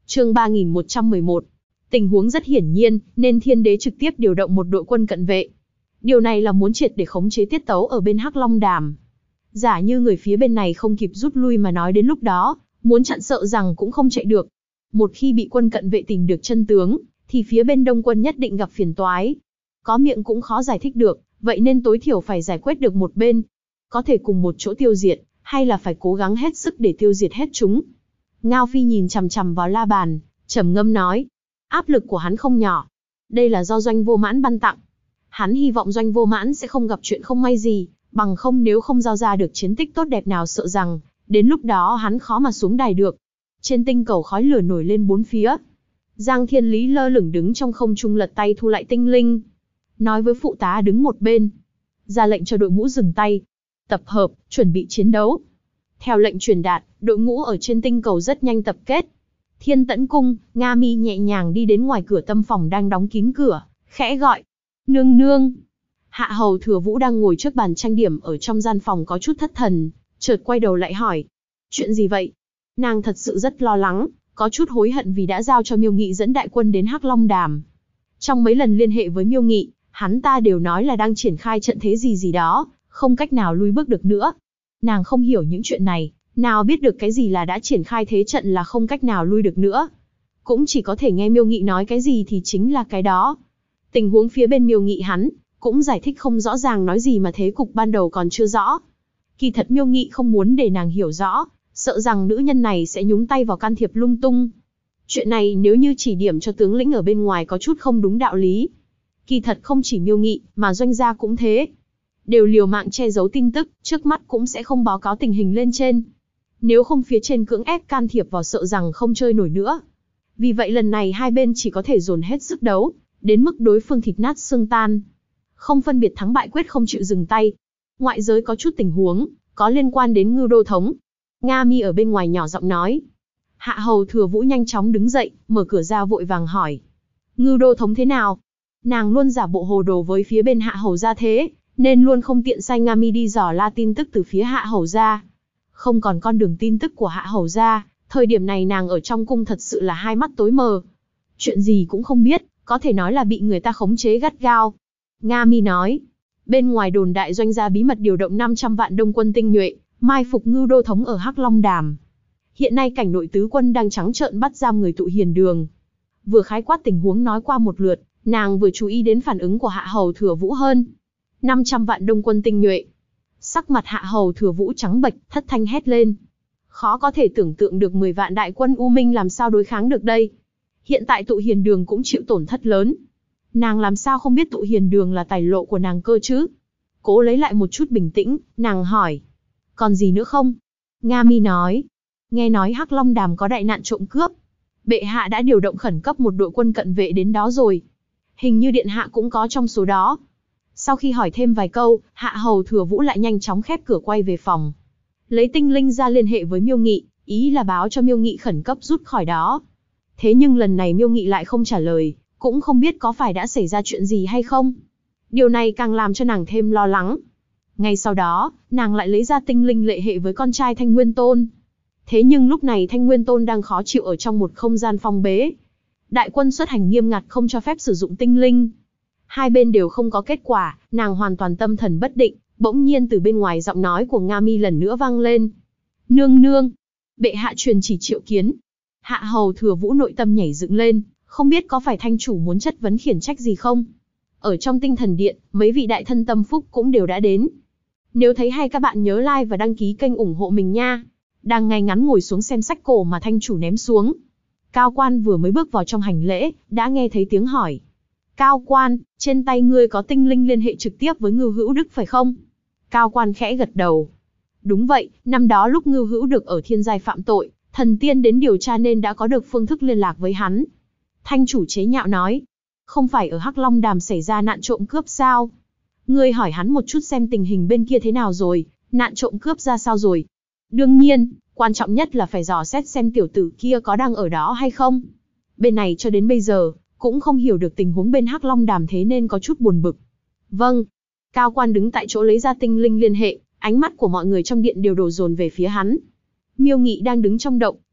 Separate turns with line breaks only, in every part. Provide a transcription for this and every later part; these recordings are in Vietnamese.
Chương 3111. Tình huống rất hiển nhiên, nên Thiên Đế trực tiếp điều động một đội quân cận vệ. Điều này là muốn triệt để khống chế tiết tấu ở bên Hắc Long Đàm. Giả như người phía bên này không kịp rút lui mà nói đến lúc đó, muốn chặn sợ rằng cũng không chạy được. Một khi bị quân cận vệ tìm được chân tướng, thì phía bên Đông quân nhất định gặp phiền toái. Có miệng cũng khó giải thích được, vậy nên tối thiểu phải giải quyết được một bên. Có thể cùng một chỗ tiêu diệt, hay là phải cố gắng hết sức để tiêu diệt hết chúng. Ngao Phi nhìn chằm chằm vào La Bàn, trầm ngâm nói. Áp lực của hắn không nhỏ. Đây là do Doanh Vô Mãn ban tặng. Hắn hy vọng Doanh Vô Mãn sẽ không gặp chuyện không may gì, bằng không nếu không giao ra được chiến tích tốt đẹp nào sợ rằng, đến lúc đó hắn khó mà xuống đài được. Trên tinh cầu khói lửa nổi lên bốn phía. Giang Thiên Lý lơ lửng đứng trong không trung lật tay thu lại tinh linh. Nói với phụ tá đứng một bên. Ra lệnh cho đội ngũ dừng tay. Tập hợp, chuẩn bị chiến đấu. Theo lệnh truyền đạt, đội ngũ ở trên tinh cầu rất nhanh tập kết. Thiên Tẫn Cung, Nga Mi nhẹ nhàng đi đến ngoài cửa tâm phòng đang đóng kín cửa, khẽ gọi. Nương nương. Hạ hầu Thừa Vũ đang ngồi trước bàn trang điểm ở trong gian phòng có chút thất thần, chợt quay đầu lại hỏi. Chuyện gì vậy? Nàng thật sự rất lo lắng, có chút hối hận vì đã giao cho Miêu Nghị dẫn đại quân đến Hắc Long Đàm. Trong mấy lần liên hệ với Miêu Nghị, hắn ta đều nói là đang triển khai trận thế gì đó, không cách nào lui bước được nữa. Nàng không hiểu những chuyện này, nào biết được cái gì là đã triển khai thế trận là không cách nào lui được nữa. Cũng chỉ có thể nghe Miêu Nghị nói cái gì thì chính là cái đó. Tình huống phía bên Miêu Nghị hắn cũng giải thích không rõ ràng nói gì mà thế cục ban đầu còn chưa rõ. Kỳ thật Miêu Nghị không muốn để nàng hiểu rõ, sợ rằng nữ nhân này sẽ nhúng tay vào can thiệp lung tung. Chuyện này nếu như chỉ điểm cho tướng lĩnh ở bên ngoài có chút không đúng đạo lý. Kỳ thật không chỉ Miêu Nghị, mà Doanh gia cũng thế. Đều liều mạng che giấu tin tức, trước mắt cũng sẽ không báo cáo tình hình lên trên. Nếu không phía trên cưỡng ép can thiệp vào sợ rằng không chơi nổi nữa. Vì vậy lần này hai bên chỉ có thể dồn hết sức đấu, đến mức đối phương thịt nát xương tan. Không phân biệt thắng bại quyết không chịu dừng tay. Ngoại giới có chút tình huống, có liên quan đến Ngưu Đô Thống. Nga Mi ở bên ngoài nhỏ giọng nói. Hạ hầu Thừa Vũ nhanh chóng đứng dậy, mở cửa ra vội vàng hỏi. Ngưu Đô Thống thế nào? Nàng luôn giả bộ hồ đồ với phía bên Hạ hầu gia thế, nên luôn không tiện sai Nga Mi đi dò la tin tức từ phía Hạ hầu gia. Không còn con đường tin tức của Hạ hầu gia, thời điểm này nàng ở trong cung thật sự là hai mắt tối mờ. Chuyện gì cũng không biết, có thể nói là bị người ta khống chế gắt gao. Nga Mi nói, bên ngoài đồn đại Doanh gia bí mật điều động 500 vạn đông quân tinh nhuệ, mai phục Ngưu Đô Thống ở Hắc Long Đàm. Hiện nay cảnh nội tứ quân đang trắng trợn bắt giam người tụ hiền đường. Vừa khái quát tình huống nói qua một lượt, nàng vừa chú ý đến phản ứng của Hạ hầu Thừa Vũ hơn. 500 vạn đông quân tinh nhuệ. Sắc mặt Hạ hầu Thừa Vũ trắng bệch, thất thanh hét lên. Khó có thể tưởng tượng được 10 vạn đại quân U Minh làm sao đối kháng được đây. Hiện tại tụ hiền đường cũng chịu tổn thất lớn. Nàng làm sao không biết tụ hiền đường là tài lộ của nàng cơ chứ? Cố lấy lại một chút bình tĩnh, nàng hỏi. Còn gì nữa không? Nga Mi nói. Nghe nói Hắc Long Đàm có đại nạn trộm cướp. Bệ hạ đã điều động khẩn cấp một đội quân cận vệ đến đó rồi. Hình như điện hạ cũng có trong số đó. Sau khi hỏi thêm vài câu, Hạ hầu Thừa Vũ lại nhanh chóng khép cửa quay về phòng. Lấy tinh linh ra liên hệ với Miêu Nghị, ý là báo cho Miêu Nghị khẩn cấp rút khỏi đó. Thế nhưng lần này Miêu Nghị lại không trả lời, cũng không biết có phải đã xảy ra chuyện gì hay không. Điều này càng làm cho nàng thêm lo lắng. Ngay sau đó, nàng lại lấy ra tinh linh lệ hệ với con trai Thanh Nguyên Tôn. Thế nhưng lúc này Thanh Nguyên Tôn đang khó chịu ở trong một không gian phong bế. Đại quân xuất hành nghiêm ngặt không cho phép sử dụng tinh linh. Hai bên đều không có kết quả, nàng hoàn toàn tâm thần bất định, bỗng nhiên từ bên ngoài giọng nói của Nga Mi lần nữa vang lên. Nương nương, bệ hạ truyền chỉ triệu kiến. Hạ hầu Thừa Vũ nội tâm nhảy dựng lên, không biết có phải thanh chủ muốn chất vấn khiển trách gì không? Ở trong tinh thần điện, mấy vị đại thân tâm phúc cũng đều đã đến. Nếu thấy hay các bạn nhớ like và đăng ký kênh ủng hộ mình nha. Đang ngay ngắn ngồi xuống xem sách cổ mà thanh chủ ném xuống. Cao quan vừa mới bước vào trong hành lễ, đã nghe thấy tiếng hỏi. Cao quan, trên tay ngươi có tinh linh liên hệ trực tiếp với Ngưu Hữu Đức phải không? Cao quan khẽ gật đầu. Đúng vậy, năm đó lúc Ngưu Hữu Đức ở thiên giai phạm tội, thần tiên đến điều tra nên đã có được phương thức liên lạc với hắn. Thanh chủ chế nhạo nói. Không phải ở Hắc Long Đàm xảy ra nạn trộm cướp sao? Ngươi hỏi hắn một chút xem tình hình bên kia thế nào rồi, nạn trộm cướp ra sao rồi. Đương nhiên, quan trọng nhất là phải dò xét xem tiểu tử kia có đang ở đó hay không. Bên này cho đến bây giờ, cũng không hiểu được tình huống bên Hắc Long Đàm thế nên có chút buồn bực. Vâng. Cao quan đứng tại chỗ lấy ra tinh linh liên hệ, ánh mắt của mọi người trong điện đều đổ dồn về phía hắn. Miêu Nghị đang đứng trong động,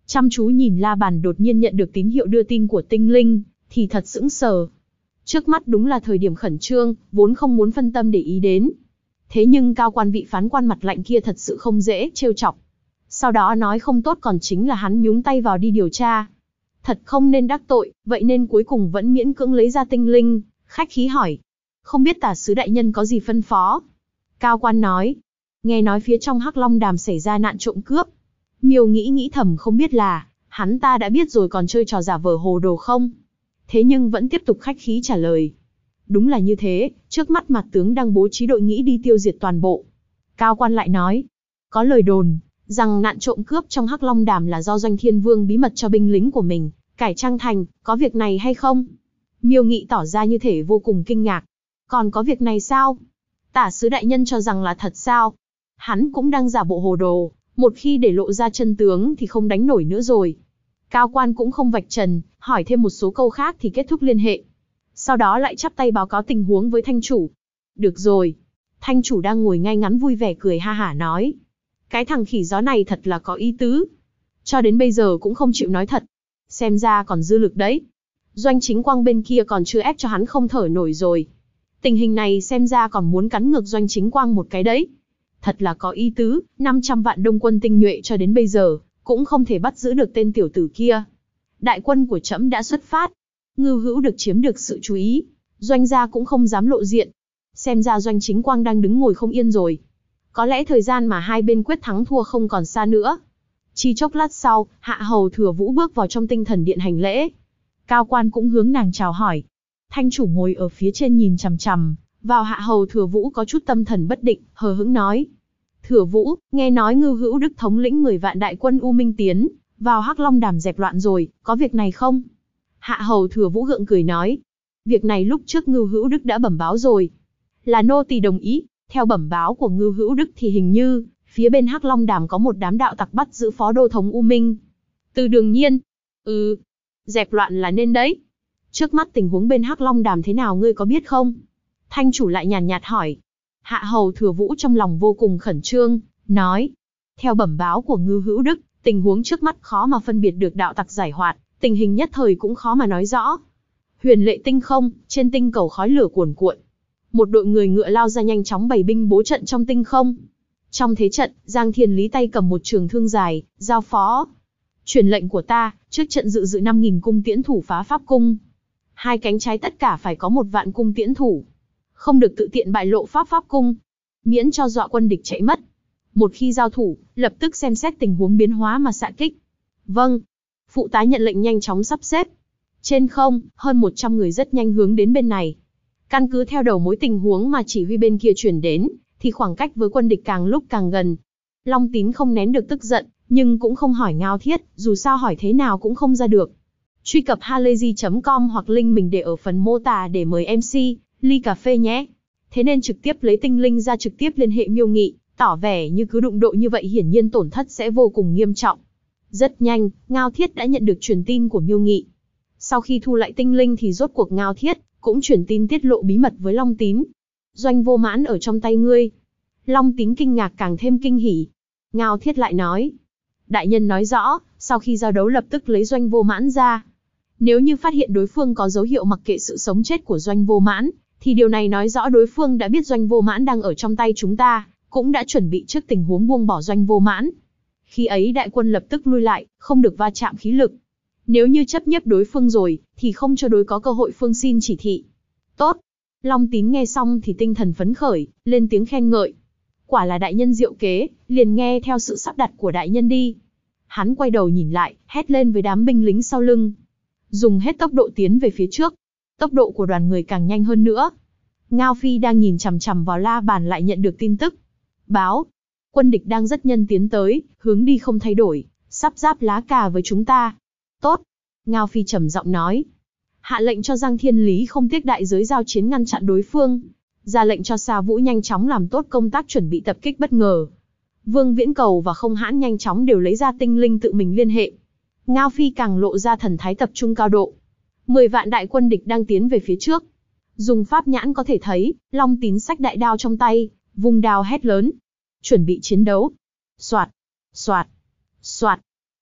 Chăm chú nhìn la bàn đột nhiên nhận được tín hiệu đưa tin của tinh linh, thì thật sững sờ. Trước mắt đúng là thời điểm khẩn trương, vốn không muốn phân tâm để ý đến. Thế nhưng cao quan vị phán quan mặt lạnh kia thật sự không dễ trêu chọc. Sau đó nói không tốt còn chính là hắn nhúng tay vào đi điều tra. Thật không nên đắc tội, vậy nên cuối cùng vẫn miễn cưỡng lấy ra tinh linh, khách khí hỏi. Không biết tả sứ đại nhân có gì phân phó? Cao quan nói. Nghe nói phía trong Hắc Long Đàm xảy ra nạn trộm cướp. Miêu nghĩ thầm không biết là, hắn ta đã biết rồi còn chơi trò giả vờ hồ đồ không? Thế nhưng vẫn tiếp tục khách khí trả lời. Đúng là như thế, trước mắt mặt tướng đang bố trí đội nghĩ đi tiêu diệt toàn bộ. Cao quan lại nói. Có lời đồn, rằng nạn trộm cướp trong Hắc Long Đàm là do Doanh Thiên Vương bí mật cho binh lính của mình, cải trang thành, có việc này hay không? Miêu Nghị tỏ ra như thể vô cùng kinh ngạc. Còn có việc này sao? Tả sứ đại nhân cho rằng là thật sao? Hắn cũng đang giả bộ hồ đồ, một khi để lộ ra chân tướng thì không đánh nổi nữa rồi. Cao quan cũng không vạch trần, hỏi thêm một số câu khác thì kết thúc liên hệ. Sau đó lại chắp tay báo cáo tình huống với thanh chủ. Được rồi. Thanh chủ đang ngồi ngay ngắn vui vẻ cười ha hả nói. Cái thằng khỉ gió này thật là có ý tứ. Cho đến bây giờ cũng không chịu nói thật. Xem ra còn dư lực đấy. Doanh Chính Quang bên kia còn chưa ép cho hắn không thở nổi rồi. Tình hình này xem ra còn muốn cắn ngược Doanh Chính Quang một cái đấy. Thật là có ý tứ, 500 vạn đông quân tinh nhuệ cho đến bây giờ, cũng không thể bắt giữ được tên tiểu tử kia. Đại quân của trẫm đã xuất phát. Ngưu Hữu được chiếm được sự chú ý. Doanh gia cũng không dám lộ diện. Xem ra Doanh Chính Quang đang đứng ngồi không yên rồi. Có lẽ thời gian mà hai bên quyết thắng thua không còn xa nữa. Chỉ chốc lát sau, Hạ Hầu Thừa Vũ bước vào trong Tinh Thần Điện hành lễ. Cao quan cũng hướng nàng chào hỏi. Thanh chủ ngồi ở phía trên nhìn chằm chằm vào Hạ Hầu Thừa Vũ có chút tâm thần bất định, hờ hững nói. Thừa Vũ, nghe nói Ngưu Hữu Đức thống lĩnh 10 vạn đại quân U Minh tiến vào Hắc Long Đàm dẹp loạn rồi, có việc này không? Hạ Hầu Thừa Vũ gượng cười nói. Việc này lúc trước Ngưu Hữu Đức đã bẩm báo rồi. Là nô tỳ đồng ý. Theo bẩm báo của Ngưu Hữu Đức thì hình như, phía bên Hắc Long Đàm có một đám đạo tặc bắt giữ phó đô thống U Minh. Từ Đường Nhiên. Dẹp loạn là nên đấy. Trước mắt tình huống bên Hắc Long Đàm thế nào ngươi có biết không? Thanh chủ lại nhàn nhạt hỏi. Hạ Hầu Thừa Vũ trong lòng vô cùng khẩn trương, nói. Theo bẩm báo của Ngưu Hữu Đức, tình huống trước mắt khó mà phân biệt được đạo tặc giải hoạt, tình hình nhất thời cũng khó mà nói rõ. Huyền Lệ Tinh không, trên tinh cầu khói lửa cuồn cuộn. Một đội người ngựa lao ra nhanh chóng bày binh bố trận trong tinh không. Trong thế trận, Giang Thiên Lý tay cầm một trường thương dài, giao phó. Truyền lệnh của ta, trước trận dự 5.000 cung tiễn thủ phá pháp cung. Hai cánh trái tất cả phải có 1 vạn cung tiễn thủ. Không được tự tiện bại lộ pháp cung. Miễn cho dọa quân địch chạy mất. Một khi giao thủ, lập tức xem xét tình huống biến hóa mà xạ kích. Vâng. Phụ tá nhận lệnh nhanh chóng sắp xếp. Trên không, hơn 100 người rất nhanh hướng đến bên này. Căn cứ theo đầu mối tình huống mà chỉ huy bên kia chuyển đến, thì khoảng cách với quân địch càng lúc càng gần. Long Tín không nén được tức giận, nhưng cũng không hỏi Ngao Thiết, dù sao hỏi thế nào cũng không ra được. Truy cập halayzi.com hoặc link mình để ở phần mô tả để mời MC, ly cà phê nhé. Thế nên trực tiếp lấy tinh linh ra trực tiếp liên hệ Miêu Nghị, tỏ vẻ như cứ đụng độ như vậy hiển nhiên tổn thất sẽ vô cùng nghiêm trọng. Rất nhanh, Ngao Thiết đã nhận được truyền tin của Miêu Nghị. Sau khi thu lại tinh linh thì rốt cuộc Ngao Thiết cũng truyền tin tiết lộ bí mật với Long Tín. Doanh Vô Mãn ở trong tay ngươi. Long Tín kinh ngạc càng thêm kinh hỉ. Ngao Thiết lại nói. Đại nhân nói rõ, sau khi giao đấu lập tức lấy Doanh Vô Mãn ra. Nếu như phát hiện đối phương có dấu hiệu mặc kệ sự sống chết của Doanh Vô Mãn, thì điều này nói rõ đối phương đã biết Doanh Vô Mãn đang ở trong tay chúng ta, cũng đã chuẩn bị trước tình huống buông bỏ Doanh Vô Mãn. Khi ấy đại quân lập tức lui lại, không được va chạm khí lực. Nếu như chấp nhiếp đối phương rồi, thì không cho đối có cơ hội phương xin chỉ thị. Tốt. Long Tín nghe xong thì tinh thần phấn khởi, lên tiếng khen ngợi. Quả là đại nhân diệu kế, liền nghe theo sự sắp đặt của đại nhân đi. Hắn quay đầu nhìn lại, hét lên với đám binh lính sau lưng. Dùng hết tốc độ tiến về phía trước. Tốc độ của đoàn người càng nhanh hơn nữa. Ngao Phi đang nhìn chằm chằm vào la bàn lại nhận được tin tức. Báo. Quân địch đang rất nhân tiến tới, hướng đi không thay đổi, sắp giáp lá cà với chúng ta. Tốt. Ngao Phi trầm giọng nói. Hạ lệnh cho Giang Thiên Lý không tiếc đại giới giao chiến ngăn chặn đối phương. Ra lệnh cho Sa Vũ nhanh chóng làm tốt công tác chuẩn bị tập kích bất ngờ. Vương Viễn Cầu và Không Hãn nhanh chóng đều lấy ra tinh linh tự mình liên hệ. Ngao Phi càng lộ ra thần thái tập trung cao độ. 10 vạn đại quân địch đang tiến về phía trước. Dùng pháp nhãn có thể thấy, Long Tín xách đại đao trong tay, vùng đao hét lớn. Chuẩn bị chiến đấu. Soạt, soạt, soạt.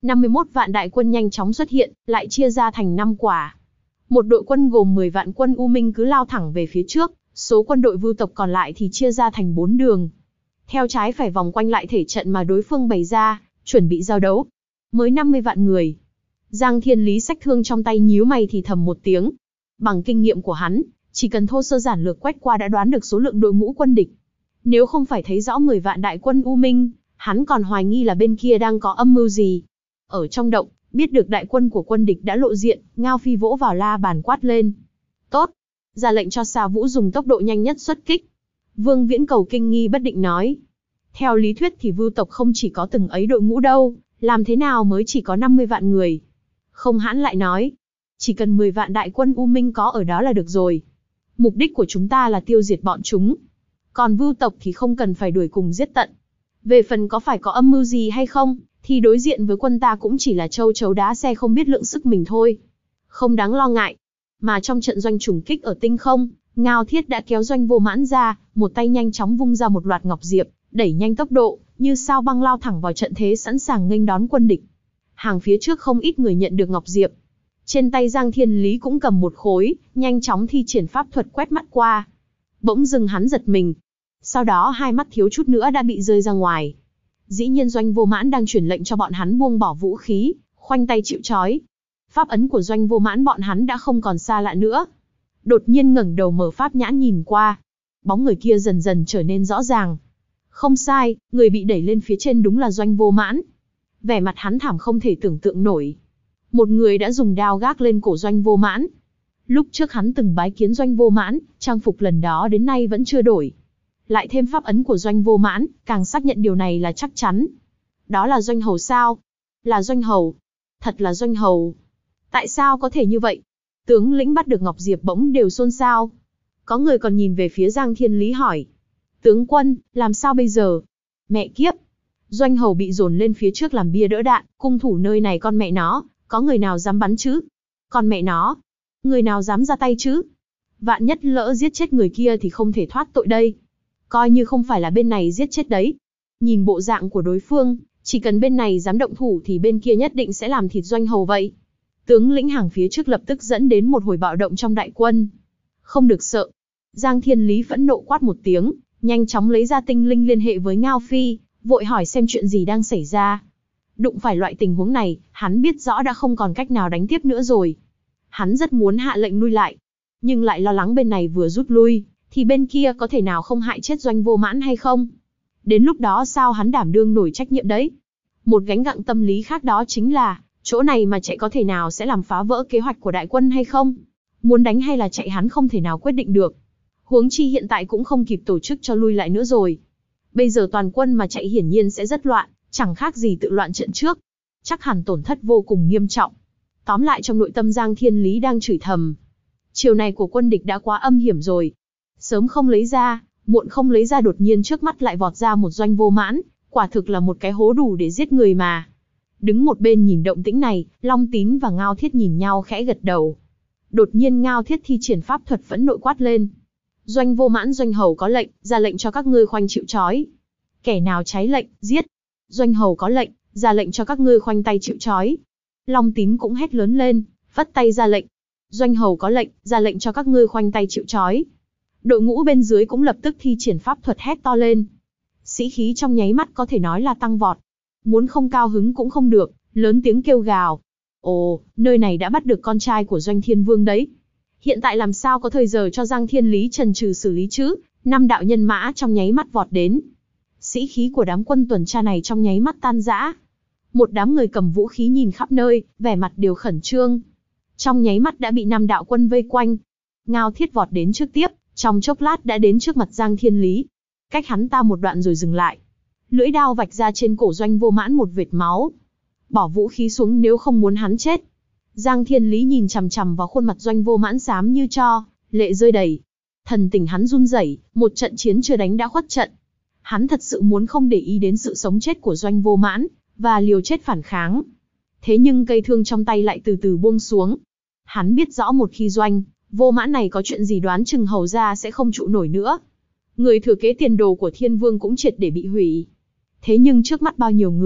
51 vạn đại quân nhanh chóng xuất hiện, lại chia ra thành 5 quả. Một đội quân gồm 10 vạn quân U Minh cứ lao thẳng về phía trước, số quân đội Vưu tộc còn lại thì chia ra thành 4 đường. Theo trái phải vòng quanh lại thể trận mà đối phương bày ra, chuẩn bị giao đấu. Mới 50 vạn người. Giang Thiên Lý xách thương trong tay nhíu mày thì thầm một tiếng. Bằng kinh nghiệm của hắn, chỉ cần thô sơ giản lược quét qua đã đoán được số lượng đội ngũ quân địch. Nếu không phải thấy rõ 10 vạn đại quân U Minh, hắn còn hoài nghi là bên kia đang có âm mưu gì. Ở trong động, biết được đại quân của quân địch đã lộ diện, Ngao Phi vỗ vào la bàn quát lên. Tốt, ra lệnh cho Sa Vũ dùng tốc độ nhanh nhất xuất kích. Vương Viễn Cầu kinh nghi bất định nói. Theo lý thuyết thì Vưu tộc không chỉ có từng ấy đội ngũ đâu, làm thế nào mới chỉ có 50 vạn người. Không Hãn lại nói. Chỉ cần 10 vạn đại quân U Minh có ở đó là được rồi. Mục đích của chúng ta là tiêu diệt bọn chúng. Còn Vưu tộc thì không cần phải đuổi cùng giết tận. Về phần có phải có âm mưu gì hay không, thì đối diện với quân ta cũng chỉ là châu chấu đá xe không biết lượng sức mình thôi. Không đáng lo ngại. Mà trong trận doanh trùng kích ở tinh không, Ngao Thiết đã kéo Doanh Vô Mãn ra, một tay nhanh chóng vung ra một loạt ngọc diệp, đẩy nhanh tốc độ, như sao băng lao thẳng vào trận thế sẵn sàng nghênh đón quân địch. Hàng phía trước không ít người nhận được ngọc diệp. Trên tay Giang Thiên Lý cũng cầm một khối, nhanh chóng thi triển pháp thuật quét mắt qua. Bỗng dưng hắn giật mình. Sau đó hai mắt thiếu chút nữa đã bị rơi ra ngoài. Dĩ nhiên Doanh Vô Mãn đang truyền lệnh cho bọn hắn buông bỏ vũ khí, khoanh tay chịu trói. Pháp ấn của Doanh Vô Mãn bọn hắn đã không còn xa lạ nữa. Đột nhiên ngẩng đầu mở pháp nhãn nhìn qua. Bóng người kia dần dần trở nên rõ ràng. Không sai, người bị đẩy lên phía trên đúng là Doanh Vô Mãn. Vẻ mặt hắn thảm không thể tưởng tượng nổi. Một người đã dùng đao gác lên cổ Doanh Vô Mãn. Lúc trước hắn từng bái kiến Doanh Vô Mãn, trang phục lần đó đến nay vẫn chưa đổi. Lại thêm pháp ấn của Doanh Vô Mãn, càng xác nhận điều này là chắc chắn. Đó là Doanh Hầu sao? Là Doanh Hầu. Thật là Doanh Hầu. Tại sao có thể như vậy? Tướng lĩnh bắt được Ngọc Diệp bỗng đều xôn xao. Có người còn nhìn về phía Giang Thiên Lý hỏi. Tướng quân, làm sao bây giờ? Mẹ kiếp. Doanh Hầu bị dồn lên phía trước làm bia đỡ đạn, cung thủ nơi này con mẹ nó, có người nào dám bắn chứ? Con mẹ nó, người nào dám ra tay chứ? Vạn nhất lỡ giết chết người kia thì không thể thoát tội đây. Coi như không phải là bên này giết chết đấy. Nhìn bộ dạng của đối phương, chỉ cần bên này dám động thủ thì bên kia nhất định sẽ làm thịt Doanh Hầu vậy. Tướng lĩnh hàng phía trước lập tức dẫn đến một hồi bạo động trong đại quân. Không được sợ. Giang Thiên Lý phẫn nộ quát một tiếng, nhanh chóng lấy ra tinh linh liên hệ với Ngao Phi, vội hỏi xem chuyện gì đang xảy ra. Đụng phải loại tình huống này, hắn biết rõ đã không còn cách nào đánh tiếp nữa rồi. Hắn rất muốn hạ lệnh lui lại, nhưng lại lo lắng bên này vừa rút lui, thì bên kia có thể nào không hại chết Doanh Vô Mãn hay không? Đến lúc đó sao hắn đảm đương nổi trách nhiệm đấy? Một gánh nặng tâm lý khác đó chính là, chỗ này mà chạy có thể nào sẽ làm phá vỡ kế hoạch của đại quân hay không? Muốn đánh hay là chạy hắn không thể nào quyết định được. Huống chi hiện tại cũng không kịp tổ chức cho lui lại nữa rồi. Bây giờ toàn quân mà chạy hiển nhiên sẽ rất loạn, chẳng khác gì tự loạn trận trước. Chắc hẳn tổn thất vô cùng nghiêm trọng. Tóm lại trong nội tâm Giang Thiên Lý đang chửi thầm. Chiều này của quân địch đã quá âm hiểm rồi. Sớm không lấy ra, muộn không lấy ra đột nhiên trước mắt lại vọt ra một Doanh Vô Mãn, quả thực là một cái hố đủ để giết người mà. Đứng một bên nhìn động tĩnh này, Long Tín và Ngao Thiết nhìn nhau khẽ gật đầu. Đột nhiên Ngao Thiết thi triển pháp thuật phẫn nộ quát lên. Doanh Vô Mãn Doanh Hầu có lệnh, ra lệnh cho các ngươi khoanh chịu trói. Kẻ nào trái lệnh, giết. Doanh Hầu có lệnh, ra lệnh cho các ngươi khoanh tay chịu trói. Long Tín cũng hét lớn lên, vất tay ra lệnh. Doanh Hầu có lệnh, ra lệnh cho các ngươi khoanh tay chịu trói. Đội ngũ bên dưới cũng lập tức thi triển pháp thuật hét to lên. Sĩ khí trong nháy mắt có thể nói là tăng vọt. Muốn không cao hứng cũng không được, lớn tiếng kêu gào. Ồ, nơi này đã bắt được con trai của Doanh Thiên Vương đấy. Hiện tại làm sao có thời giờ cho Giang Thiên Lý chần chừ xử lý chứ? 5 đạo nhân mã trong nháy mắt vọt đến. Sĩ khí của đám quân tuần tra này trong nháy mắt tan rã. Một đám người cầm vũ khí nhìn khắp nơi, vẻ mặt đều khẩn trương. Trong nháy mắt đã bị 5 đạo quân vây quanh. Ngao Thiết vọt đến trước tiếp, trong chốc lát đã đến trước mặt Giang Thiên Lý. Cách hắn ta một đoạn rồi dừng lại. Lưỡi đao vạch ra trên cổ Doanh Vô Mãn một vệt máu. Bỏ vũ khí xuống nếu không muốn hắn chết. Giang Thiên Lý nhìn chằm chằm vào khuôn mặt Doanh Vô Mãn xám như tro, lệ rơi đầy. Thần tình hắn run rẩy, một trận chiến chưa đánh đã khuất trận. Hắn thật sự muốn không để ý đến sự sống chết của Doanh Vô Mãn, và liều chết phản kháng. Thế nhưng cây thương trong tay lại từ từ buông xuống. Hắn biết rõ một khi Doanh Vô Mãn này có chuyện gì đoán chừng Hầu gia sẽ không trụ nổi nữa. Người thừa kế tiền đồ của Thiên Vương cũng triệt để bị hủy. Thế nhưng trước mắt bao nhiêu người,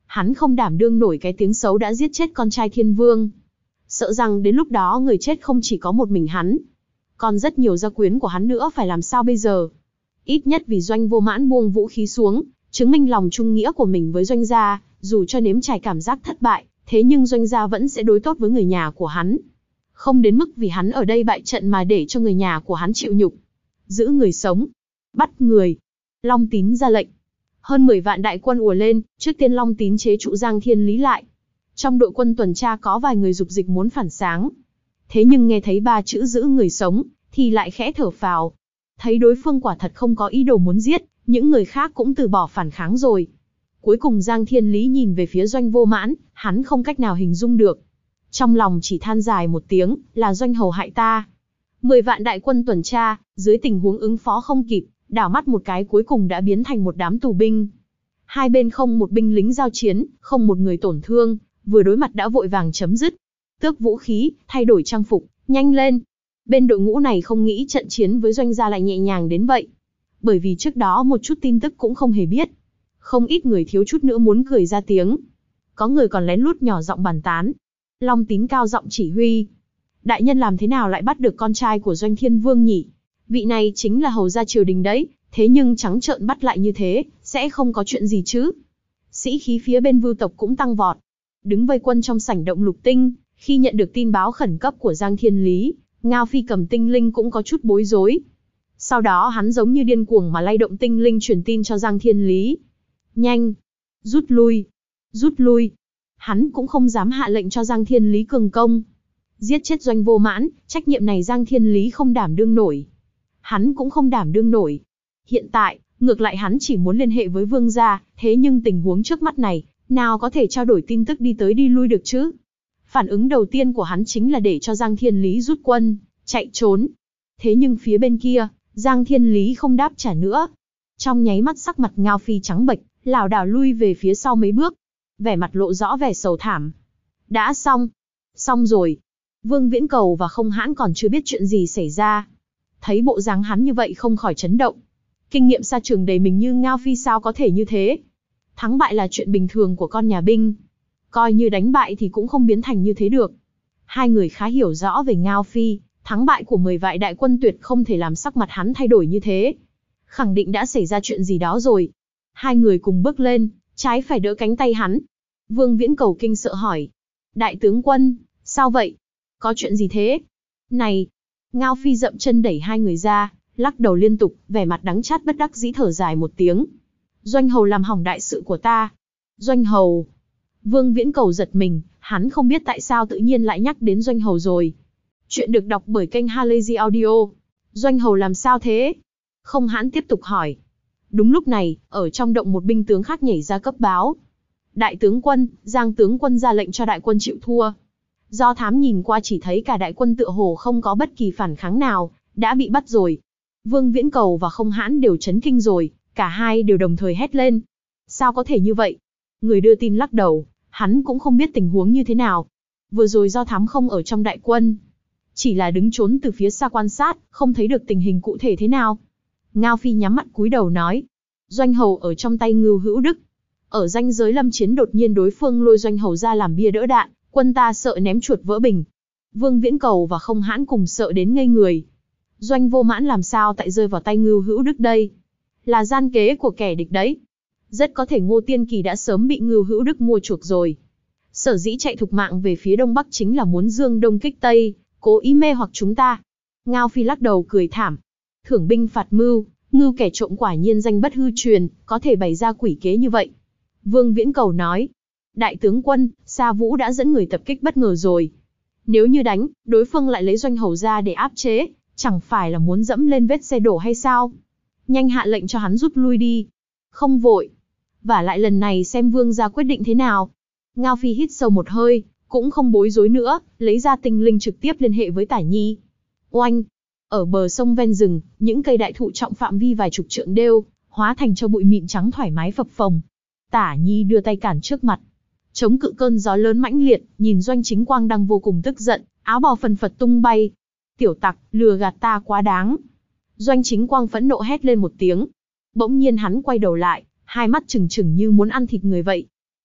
Hắn không đảm đương nổi cái tiếng xấu đã giết chết con trai thiên vương. Sợ rằng đến lúc đó người chết không chỉ có một mình hắn, còn rất nhiều gia quyến của hắn nữa phải làm sao bây giờ. Ít nhất vì Doanh Vô Mãn buông vũ khí xuống, chứng minh lòng trung nghĩa của mình với Doanh gia, dù cho nếm trải cảm giác thất bại, thế nhưng Doanh gia vẫn sẽ đối tốt với người nhà của hắn. Không đến mức vì hắn ở đây bại trận mà để cho người nhà của hắn chịu nhục. Giữ người sống, bắt người. Long Tín ra lệnh. Hơn 10 vạn đại quân ùa lên, trước tiên Long Tín chế trụ Giang Thiên Lý lại. Trong đội quân tuần tra có vài người dục dịch muốn phản sáng. Thế nhưng nghe thấy 3 chữ giữ người sống, thì lại khẽ thở phào. Thấy đối phương quả thật không có ý đồ muốn giết, những người khác cũng từ bỏ phản kháng rồi. Cuối cùng Giang Thiên Lý nhìn về phía Doanh Vô Mãn, hắn không cách nào hình dung được. Trong lòng chỉ than dài một tiếng, là Doanh hầu hại ta. 10 vạn đại quân tuần tra, dưới tình huống ứng phó không kịp, đảo mắt một cái cuối cùng đã biến thành một đám tù binh. Hai bên không một binh lính giao chiến, không một người tổn thương, vừa đối mặt đã vội vàng chấm dứt. Tước vũ khí, thay đổi trang phục, nhanh lên. Bên đội ngũ này không nghĩ trận chiến với Doanh gia lại nhẹ nhàng đến vậy. Bởi vì trước đó một chút tin tức cũng không hề biết. Không ít người thiếu chút nữa muốn cười ra tiếng. Có người còn lén lút nhỏ giọng bàn tán. Long Tín cao giọng chỉ huy. Đại nhân làm thế nào lại bắt được con trai của Doanh Thiên Vương nhỉ? Vị này chính là hầu gia triều đình đấy, thế nhưng trắng trợn bắt lại như thế, sẽ không có chuyện gì chứ? Sĩ khí phía bên Vưu tộc cũng tăng vọt. Đứng vây quân trong sảnh động Lục Tinh, khi nhận được tin báo khẩn cấp của Giang Thiên Lý, Ngao Phi cầm tinh linh cũng có chút bối rối. Sau đó hắn giống như điên cuồng mà lay động tinh linh truyền tin cho Giang Thiên Lý. Nhanh! Rút lui! Rút lui! Hắn cũng không dám hạ lệnh cho Giang Thiên Lý cường công. Giết chết Doanh Vô Mãn, trách nhiệm này Giang Thiên Lý không đảm đương nổi. Hắn cũng không đảm đương nổi. Hiện tại, ngược lại hắn chỉ muốn liên hệ với vương gia, thế nhưng tình huống trước mắt này, nào có thể trao đổi tin tức đi tới đi lui được chứ? Phản ứng đầu tiên của hắn chính là để cho Giang Thiên Lý rút quân, chạy trốn. Thế nhưng phía bên kia, Giang Thiên Lý không đáp trả nữa. Trong nháy mắt sắc mặt Ngao Phi trắng bệch, lảo đảo lui về phía sau mấy bước. Vẻ mặt lộ rõ vẻ sầu thảm. Đã xong. Xong rồi. Vương Viễn Cầu và Không Hãn còn chưa biết chuyện gì xảy ra. Thấy bộ dáng hắn như vậy không khỏi chấn động. Kinh nghiệm xa trường đầy mình như Ngao Phi sao có thể như thế. Thắng bại là chuyện bình thường của con nhà binh. Coi như đánh bại thì cũng không biến thành như thế được. Hai người khá hiểu rõ về Ngao Phi, thắng bại của 10 vạn đại quân tuyệt không thể làm sắc mặt hắn thay đổi như thế. Khẳng định đã xảy ra chuyện gì đó rồi. Hai người cùng bước lên, trái phải đỡ cánh tay hắn. Vương Viễn Cầu kinh sợ hỏi. Đại tướng quân, sao vậy? Có chuyện gì thế? Này! Ngao Phi dậm chân đẩy hai người ra, lắc đầu liên tục, vẻ mặt đắng chát bất đắc dĩ thở dài một tiếng. Doanh hầu làm hỏng đại sự của ta. Doanh hầu! Vương Viễn Cầu giật mình, hắn không biết tại sao tự nhiên lại nhắc đến Doanh hầu rồi. Chuyện được đọc bởi kênh Halazy Audio. Doanh hầu làm sao thế? Không Hãn tiếp tục hỏi. Đúng lúc này, ở trong động một binh tướng khác nhảy ra cấp báo. Đại tướng quân, Giang tướng quân ra lệnh cho đại quân chịu thua. Do thám nhìn qua chỉ thấy cả đại quân tựa hồ không có bất kỳ phản kháng nào, đã bị bắt rồi. Vương Viễn Cầu và Không Hãn đều chấn kinh rồi, cả hai đều đồng thời hét lên. Sao có thể như vậy? Người đưa tin lắc đầu, hắn cũng không biết tình huống như thế nào. Vừa rồi do thám không ở trong đại quân, chỉ là đứng trốn từ phía xa quan sát, không thấy được tình hình cụ thể thế nào. Ngao Phi nhắm mắt cúi đầu nói. Doanh hầu ở trong tay Ngưu Hữu Đức. Ở ranh giới lâm chiến đột nhiên đối phương lôi Doanh hầu ra làm bia đỡ đạn, quân ta sợ ném chuột vỡ bình. Vương Viễn Cầu và Không Hãn cùng sợ đến ngây người. Doanh Vô Mãn làm sao tại rơi vào tay Ngưu Hữu Đức đây? Là gian kế của kẻ địch đấy. Rất có thể Ngô Tiên Kỳ đã sớm bị Ngưu Hữu Đức mua chuộc rồi. Sở dĩ chạy thục mạng về phía đông bắc chính là muốn dương đông kích tây, cố ý mê hoặc chúng ta. Ngao Phi lắc đầu cười thảm. Thưởng binh phạt mưu, Ngưu kẻ trộm quả nhiên danh bất hư truyền, có thể bày ra quỷ kế như vậy. Vương Viễn Cầu nói. Đại tướng quân, Sa Vũ đã dẫn người tập kích bất ngờ rồi. Nếu như đánh, đối phương lại lấy Doanh hầu ra để áp chế, chẳng phải là muốn dẫm lên vết xe đổ hay sao? Nhanh hạ lệnh cho hắn rút lui đi. Không vội. Và lại lần này xem vương gia quyết định thế nào. Ngao Phi hít sâu một hơi, cũng không bối rối nữa, lấy ra tinh linh trực tiếp liên hệ với Tả Nhi. Oanh! Ở bờ sông ven rừng, những cây đại thụ trọng phạm vi vài chục trượng đều, hóa thành cho bụi mịn trắng thoải mái phập phồng. Tả Nhi đưa tay cản trước mặt, chống cự cơn gió lớn mãnh liệt, nhìn Doanh Chính Quang đang vô cùng tức giận, áo bào phần phật tung bay. Tiểu tặc, lừa gạt ta quá đáng. Doanh Chính Quang phẫn nộ hét lên một tiếng. Bỗng nhiên hắn quay đầu lại, hai mắt trừng trừng như muốn ăn thịt người vậy.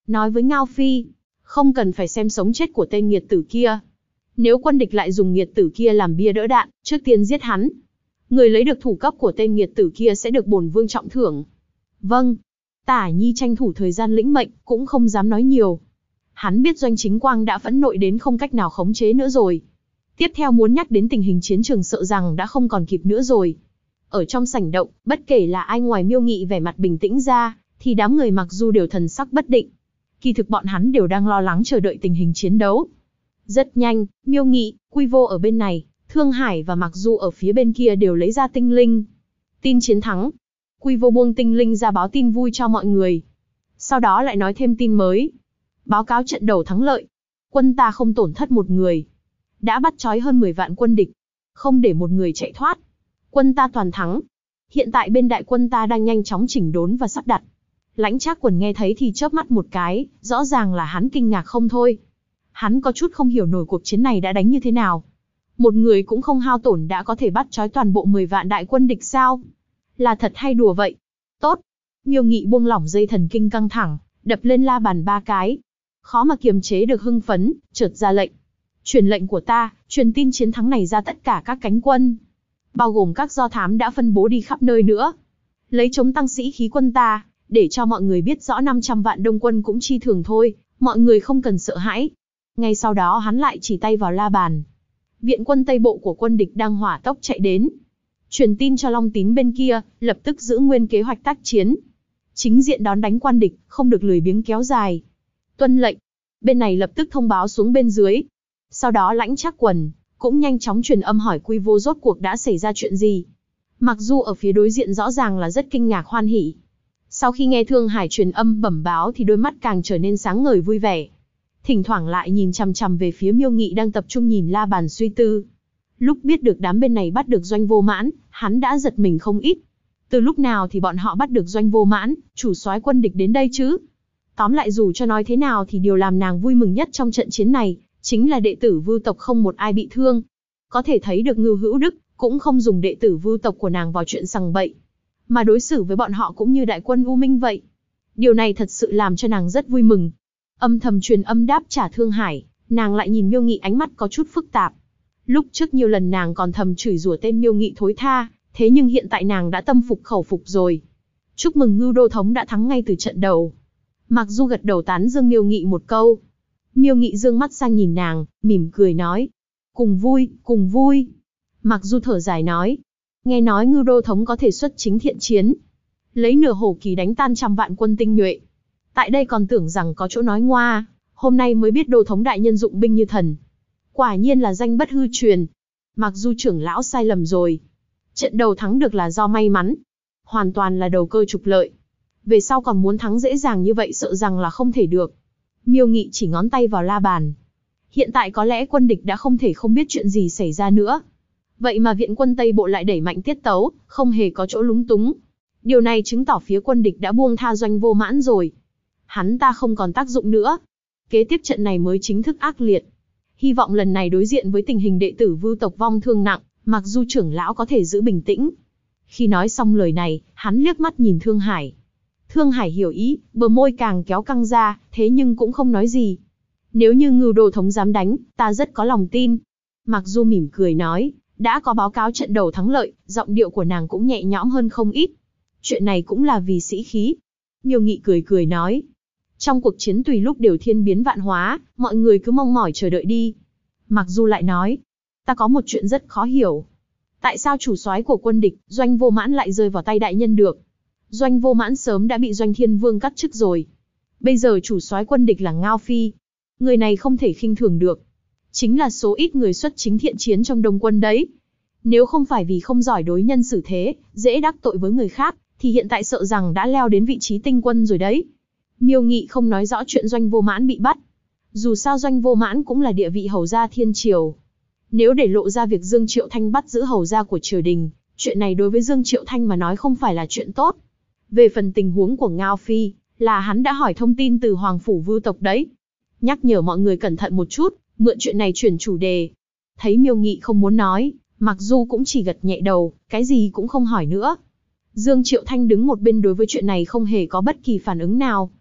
nói với Ngao Phi, không cần phải xem sống chết của tên nghiệt tử kia. Nếu quân địch lại dùng nghiệt tử kia làm bia đỡ đạn, trước tiên giết hắn. Người lấy được thủ cấp của tên nghiệt tử kia sẽ được bổn vương trọng thưởng. Vâng. Tả Nhi tranh thủ thời gian lĩnh mệnh, cũng không dám nói nhiều. Hắn biết Doanh Chính Quang đã phẫn nộ đến không cách nào khống chế nữa rồi. Tiếp theo muốn nhắc đến tình hình chiến trường sợ rằng đã không còn kịp nữa rồi. Ở trong sảnh động, bất kể là ai ngoài Miêu Nghị vẻ mặt bình tĩnh ra, thì đám người Mặc Du đều thần sắc bất định. Kỳ thực bọn hắn đều đang lo lắng chờ đợi tình hình chiến đấu. Rất nhanh, Miêu Nghị, Quy Vô ở bên này, Thương Hải và Mặc Du ở phía bên kia đều lấy ra tinh linh. Tin chiến thắng. Quy Vô buông tinh linh ra báo tin vui cho mọi người. Sau đó lại nói thêm tin mới. Báo cáo trận đầu thắng lợi. Quân ta không tổn thất một người. Đã bắt trói hơn 10 vạn quân địch. Không để một người chạy thoát. Quân ta toàn thắng. Hiện tại bên đại quân ta đang nhanh chóng chỉnh đốn và sắp đặt. Lãnh Trác Quần nghe thấy thì chớp mắt một cái, rõ ràng là hắn kinh ngạc không thôi. Hắn có chút không hiểu nổi cuộc chiến này đã đánh như thế nào. Một người cũng không hao tổn đã có thể bắt trói toàn bộ 10 vạn đại quân địch sao? Là thật hay đùa vậy? Tốt. Miêu Nghị buông lỏng dây thần kinh căng thẳng, đập lên la bàn 3 cái. Khó mà kiềm chế được hưng phấn, chợt ra lệnh. Truyền lệnh của ta, truyền tin chiến thắng này ra tất cả các cánh quân. Bao gồm các do thám đã phân bố đi khắp nơi nữa. Lấy chống tăng sĩ khí quân ta, để cho mọi người biết rõ 500 vạn đông quân cũng chi thường thôi, mọi người không cần sợ hãi. Ngay sau đó hắn lại chỉ tay vào la bàn. Viện quân Tây Bộ của quân địch đang hỏa tốc chạy đến. Truyền tin cho Long Tín bên kia, lập tức giữ nguyên kế hoạch tác chiến. Chính diện đón đánh quan địch, không được lười biếng kéo dài. Tuân lệnh. Bên này lập tức thông báo xuống bên dưới. Sau đó Lãnh Trác Quần cũng nhanh chóng truyền âm hỏi Quy Vô rốt cuộc đã xảy ra chuyện gì. Mặc dù ở phía đối diện rõ ràng là rất kinh ngạc hoan hỉ. Sau khi nghe Thương Hải truyền âm bẩm báo thì đôi mắt càng trở nên sáng ngời vui vẻ. Thỉnh thoảng lại nhìn chằm chằm về phía Miêu Nghị đang tập trung nhìn la bàn suy tư. Lúc biết được đám bên này bắt được Doanh Vô Mãn, hắn đã giật mình không ít. Từ lúc nào thì bọn họ bắt được Doanh Vô Mãn, chủ soái quân địch đến đây chứ? Tóm lại dù cho nói thế nào thì điều làm nàng vui mừng nhất trong trận chiến này, chính là đệ tử Vưu tộc không một ai bị thương. Có thể thấy được Ngưu Hữu Đức cũng không dùng đệ tử Vưu tộc của nàng vào chuyện sằng bậy, mà đối xử với bọn họ cũng như đại quân U Minh vậy. Điều này thật sự làm cho nàng rất vui mừng. Âm thầm truyền âm đáp trả Thương Hải, nàng lại nhìn Miêu Nghị ánh mắt có chút phức tạp. Lúc trước nhiều lần nàng còn thầm chửi rủa tên Miêu Nghị thối tha, thế nhưng hiện tại nàng đã tâm phục khẩu phục rồi. Chúc mừng Ngưu Đô Thống đã thắng ngay từ trận đầu. Mặc dù gật đầu tán dương Miêu Nghị một câu. Miêu Nghị dương mắt sang nhìn nàng, mỉm cười nói. Cùng vui, cùng vui. Mặc dù thở dài nói. Nghe nói Ngưu Đô Thống có thể xuất chính thiện chiến. Lấy nửa hổ kỳ đánh tan trăm vạn quân tinh nhuệ. Tại đây còn tưởng rằng có chỗ nói ngoa, hôm nay mới biết Đô Thống đại nhân dụng binh như thần. Quả nhiên là danh bất hư truyền. Mặc dù trưởng lão sai lầm rồi. Trận đầu thắng được là do may mắn. Hoàn toàn là đầu cơ trục lợi. Về sau còn muốn thắng dễ dàng như vậy sợ rằng là không thể được. Miêu Nghị chỉ ngón tay vào la bàn. Hiện tại có lẽ quân địch đã không thể không biết chuyện gì xảy ra nữa. Vậy mà viện quân Tây Bộ lại đẩy mạnh tiết tấu, không hề có chỗ lúng túng. Điều này chứng tỏ phía quân địch đã buông tha Doanh Vô Mãn rồi. Hắn ta không còn tác dụng nữa. Kế tiếp trận này mới chính thức ác liệt. Hy vọng lần này đối diện với tình hình đệ tử Vưu tộc vong thương nặng, Mặc dù trưởng lão có thể giữ bình tĩnh. Khi nói xong lời này, hắn liếc mắt nhìn Thương Hải. Thương Hải hiểu ý, bờ môi càng kéo căng ra, thế nhưng cũng không nói gì. Nếu như Ngưu Đô Thống dám đánh, ta rất có lòng tin. Mặc dù mỉm cười nói, đã có báo cáo trận đầu thắng lợi, giọng điệu của nàng cũng nhẹ nhõm hơn không ít. Chuyện này cũng là vì sĩ khí. Miêu Nghị cười cười nói. Trong cuộc chiến tùy lúc đều thiên biến vạn hóa, mọi người cứ mong mỏi chờ đợi đi. Mặc dù lại nói, ta có một chuyện rất khó hiểu. Tại sao chủ soái của quân địch, Doanh Vô Mãn lại rơi vào tay đại nhân được? Doanh Vô Mãn sớm đã bị Doanh Thiên Vương cắt chức rồi. Bây giờ chủ soái quân địch là Ngao Phi. Người này không thể khinh thường được. Chính là số ít người xuất chính thiện chiến trong Đông quân đấy. Nếu không phải vì không giỏi đối nhân xử thế, dễ đắc tội với người khác, thì hiện tại sợ rằng đã leo đến vị trí tinh quân rồi đấy. Miêu Nghị không nói rõ chuyện Doanh Vô Mãn bị bắt. Dù sao Doanh Vô Mãn cũng là địa vị hầu gia thiên triều. Nếu để lộ ra việc Dương Triệu Thanh bắt giữ hầu gia của triều đình, chuyện này đối với Dương Triệu Thanh mà nói không phải là chuyện tốt. Về phần tình huống của Ngao Phi, là hắn đã hỏi thông tin từ Hoàng Phủ Vưu tộc đấy. Nhắc nhở mọi người cẩn thận một chút, mượn chuyện này chuyển chủ đề. Thấy Miêu Nghị không muốn nói, Mặc dù cũng chỉ gật nhẹ đầu, cái gì cũng không hỏi nữa. Dương Triệu Thanh đứng một bên đối với chuyện này không hề có bất kỳ phản ứng nào.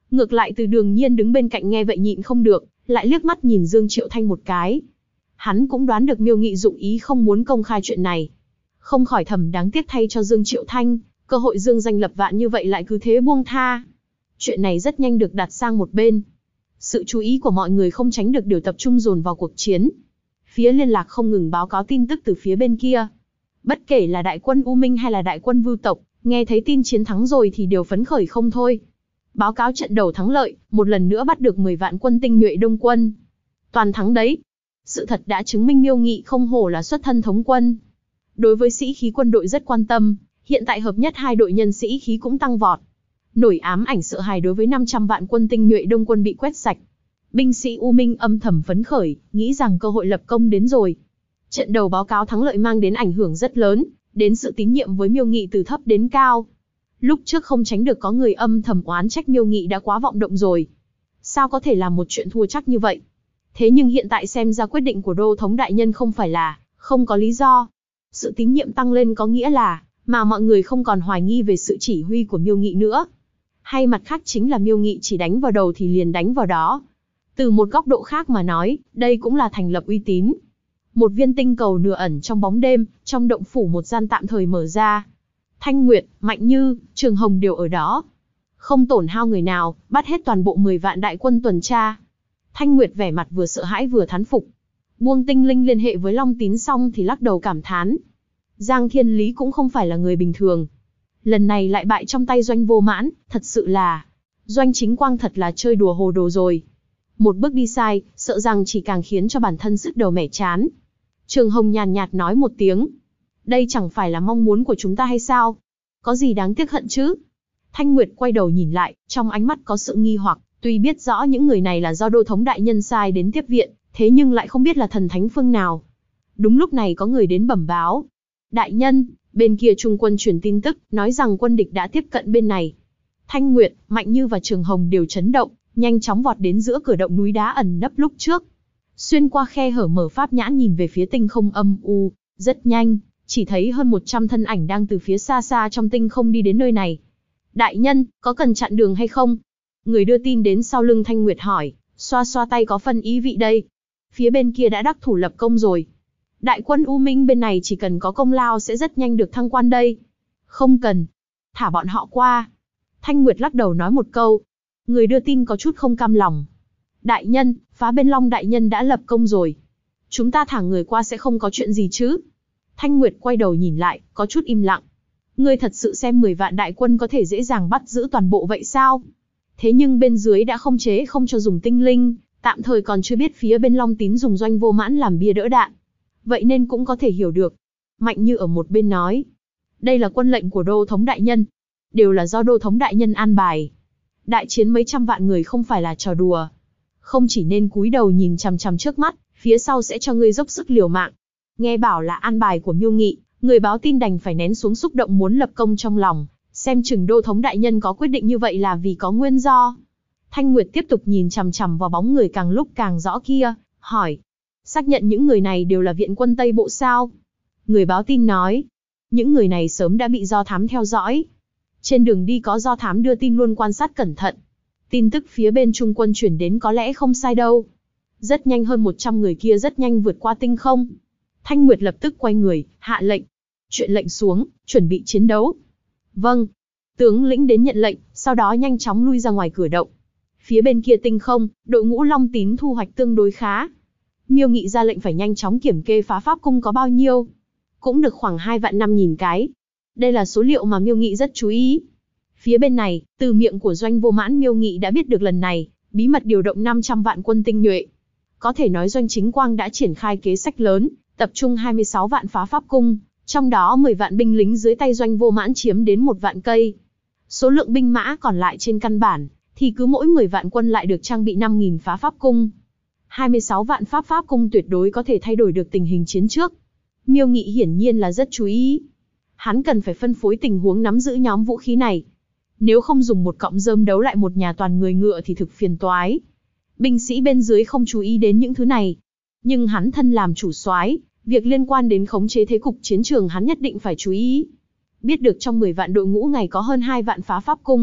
Ngược lại Từ Đường Nhiên đứng bên cạnh nghe vậy nhịn không được, lại liếc mắt nhìn Dương Triệu Thanh một cái. Hắn cũng đoán được Miêu Nghị dụng ý không muốn công khai chuyện này. Không khỏi thầm đáng tiếc thay cho Dương Triệu Thanh, cơ hội dương danh lập vạn như vậy lại cứ thế buông tha. Chuyện này rất nhanh được đặt sang một bên. Sự chú ý của mọi người không tránh được đều tập trung dồn vào cuộc chiến. Phía liên lạc không ngừng báo cáo tin tức từ phía bên kia. Bất kể là đại quân U Minh hay là đại quân Vưu tộc, nghe thấy tin chiến thắng rồi thì đều phấn khởi không thôi. Báo cáo trận đầu thắng lợi, một lần nữa bắt được 10 vạn quân tinh nhuệ Đông quân. Toàn thắng đấy. Sự thật đã chứng minh Miêu Nghị không hổ là xuất thân thống quân. Đối với sĩ khí quân đội rất quan tâm, hiện tại hợp nhất hai đội nhân sĩ khí cũng tăng vọt. Nổi ám ảnh sợ hãi đối với 500 vạn quân tinh nhuệ Đông quân bị quét sạch. Binh sĩ U Minh âm thầm phấn khởi, nghĩ rằng cơ hội lập công đến rồi. Trận đầu báo cáo thắng lợi mang đến ảnh hưởng rất lớn, đến sự tín nhiệm với Miêu Nghị từ thấp đến cao. Lúc trước không tránh được có người âm thầm oán trách Miêu Nghị đã quá vọng động rồi. Sao có thể làm một chuyện thua chắc như vậy? Thế nhưng hiện tại xem ra quyết định của Đô thống đại nhân không phải là không có lý do. Sự tín nhiệm tăng lên có nghĩa là mà mọi người không còn hoài nghi về sự chỉ huy của Miêu Nghị nữa. Hay mặt khác chính là Miêu Nghị chỉ đánh vào đầu thì liền đánh vào đó. Từ một góc độ khác mà nói, đây cũng là thành lập uy tín. Một viên tinh cầu nửa ẩn trong bóng đêm, trong động phủ một gian tạm thời mở ra. Thanh Nguyệt, Mạnh Như, Trường Hồng đều ở đó. Không tổn hao người nào, bắt hết toàn bộ 10 vạn đại quân tuần tra. Thanh Nguyệt vẻ mặt vừa sợ hãi vừa thán phục. Buông tinh linh liên hệ với Long Tín xong thì lắc đầu cảm thán. Giang Thiên Lý cũng không phải là người bình thường. Lần này lại bại trong tay Doanh Vô Mãn, thật sự là... Doanh Chính Quang thật là chơi đùa hồ đồ rồi. Một bước đi sai, sợ rằng chỉ càng khiến cho bản thân sứt đầu mẻ chán. Trường Hồng nhàn nhạt nói một tiếng. Đây chẳng phải là mong muốn của chúng ta hay sao? Có gì đáng tiếc hận chứ? Thanh Nguyệt quay đầu nhìn lại, trong ánh mắt có sự nghi hoặc, tuy biết rõ những người này là do Đô thống đại nhân sai đến tiếp viện, thế nhưng lại không biết là thần thánh phương nào. Đúng lúc này có người đến bẩm báo. Đại nhân, bên kia Trung quân truyền tin tức, nói rằng quân địch đã tiếp cận bên này. Thanh Nguyệt, Mạnh Như và Trường Hồng đều chấn động, nhanh chóng vọt đến giữa cửa động núi đá ẩn nấp lúc trước. Xuyên qua khe hở mở pháp nhãn nhìn về phía tinh không âm u, rất nhanh, chỉ thấy hơn 100 thân ảnh đang từ phía xa xa trong tinh không đi đến nơi này. Đại nhân, có cần chặn đường hay không? Người đưa tin đến sau lưng Thanh Nguyệt hỏi, xoa xoa tay có phân ý vị đây. Phía bên kia đã đắc thủ lập công rồi. Đại quân U Minh bên này chỉ cần có công lao sẽ rất nhanh được thăng quan đây. Không cần. Thả bọn họ qua. Thanh Nguyệt lắc đầu nói một câu. Người đưa tin có chút không cam lòng. Đại nhân, phá bên Long đại nhân đã lập công rồi. Chúng ta thả người qua sẽ không có chuyện gì chứ? Thanh Nguyệt quay đầu nhìn lại, có chút im lặng. Ngươi thật sự xem 10 vạn đại quân có thể dễ dàng bắt giữ toàn bộ vậy sao? Thế nhưng bên dưới đã không chế không cho dùng tinh linh, tạm thời còn chưa biết phía bên Long Tín dùng Doanh Vô Mãn làm bia đỡ đạn. Vậy nên cũng có thể hiểu được. Mạnh Như ở một bên nói. Đây là quân lệnh của Đô thống đại nhân. Đều là do Đô thống đại nhân an bài. Đại chiến mấy trăm vạn người không phải là trò đùa. Không chỉ nên cúi đầu nhìn chằm chằm trước mắt, phía sau sẽ cho ngươi dốc sức liều mạng. Nghe bảo là an bài của Miêu Nghị, người báo tin đành phải nén xuống xúc động muốn lập công trong lòng, xem chừng Đô thống đại nhân có quyết định như vậy là vì có nguyên do. Thanh Nguyệt tiếp tục nhìn chằm chằm vào bóng người càng lúc càng rõ kia, hỏi. Xác nhận những người này đều là viện quân Tây Bộ sao? Người báo tin nói. Những người này sớm đã bị do thám theo dõi. Trên đường đi có do thám đưa tin luôn quan sát cẩn thận. Tin tức phía bên Trung quân chuyển đến có lẽ không sai đâu. Rất nhanh hơn 100 người kia rất nhanh vượt qua tinh không. Thanh Nguyệt lập tức quay người, hạ lệnh. Chuyện lệnh xuống, chuẩn bị chiến đấu. Vâng. Tướng lĩnh đến nhận lệnh, sau đó nhanh chóng lui ra ngoài cửa động. Phía bên kia tinh không, đội ngũ Long Tín thu hoạch tương đối khá. Miêu Nghị ra lệnh phải nhanh chóng kiểm kê phá pháp cung có bao nhiêu. Cũng được khoảng 2.500.000 cái. Đây là số liệu mà Miêu Nghị rất chú ý. Phía bên này, từ miệng của Doanh Vô Mãn Miêu Nghị đã biết được lần này, bí mật điều động 500 vạn quân tinh nhuệ. Có thể nói Doanh Chính Quang đã triển khai kế sách lớn, tập trung 26 vạn phá pháp cung, trong đó 10 vạn binh lính dưới tay Doanh Vô Mãn chiếm đến 1 vạn cây. Số lượng binh mã còn lại trên căn bản, thì cứ mỗi 10 vạn quân lại được trang bị 5.000 phá pháp cung. 26 vạn pháp cung tuyệt đối có thể thay đổi được tình hình chiến trước. Miêu Nghị hiển nhiên là rất chú ý. Hắn cần phải phân phối tình huống nắm giữ nhóm vũ khí này. Nếu không dùng một cọng rơm đấu lại một nhà toàn người ngựa thì thực phiền toái. Binh sĩ bên dưới không chú ý đến những thứ này. Nhưng hắn thân làm chủ soái, việc liên quan đến khống chế thế cục chiến trường hắn nhất định phải chú ý. Biết được trong 10 vạn đội ngũ này có hơn 2 vạn phá pháp cung,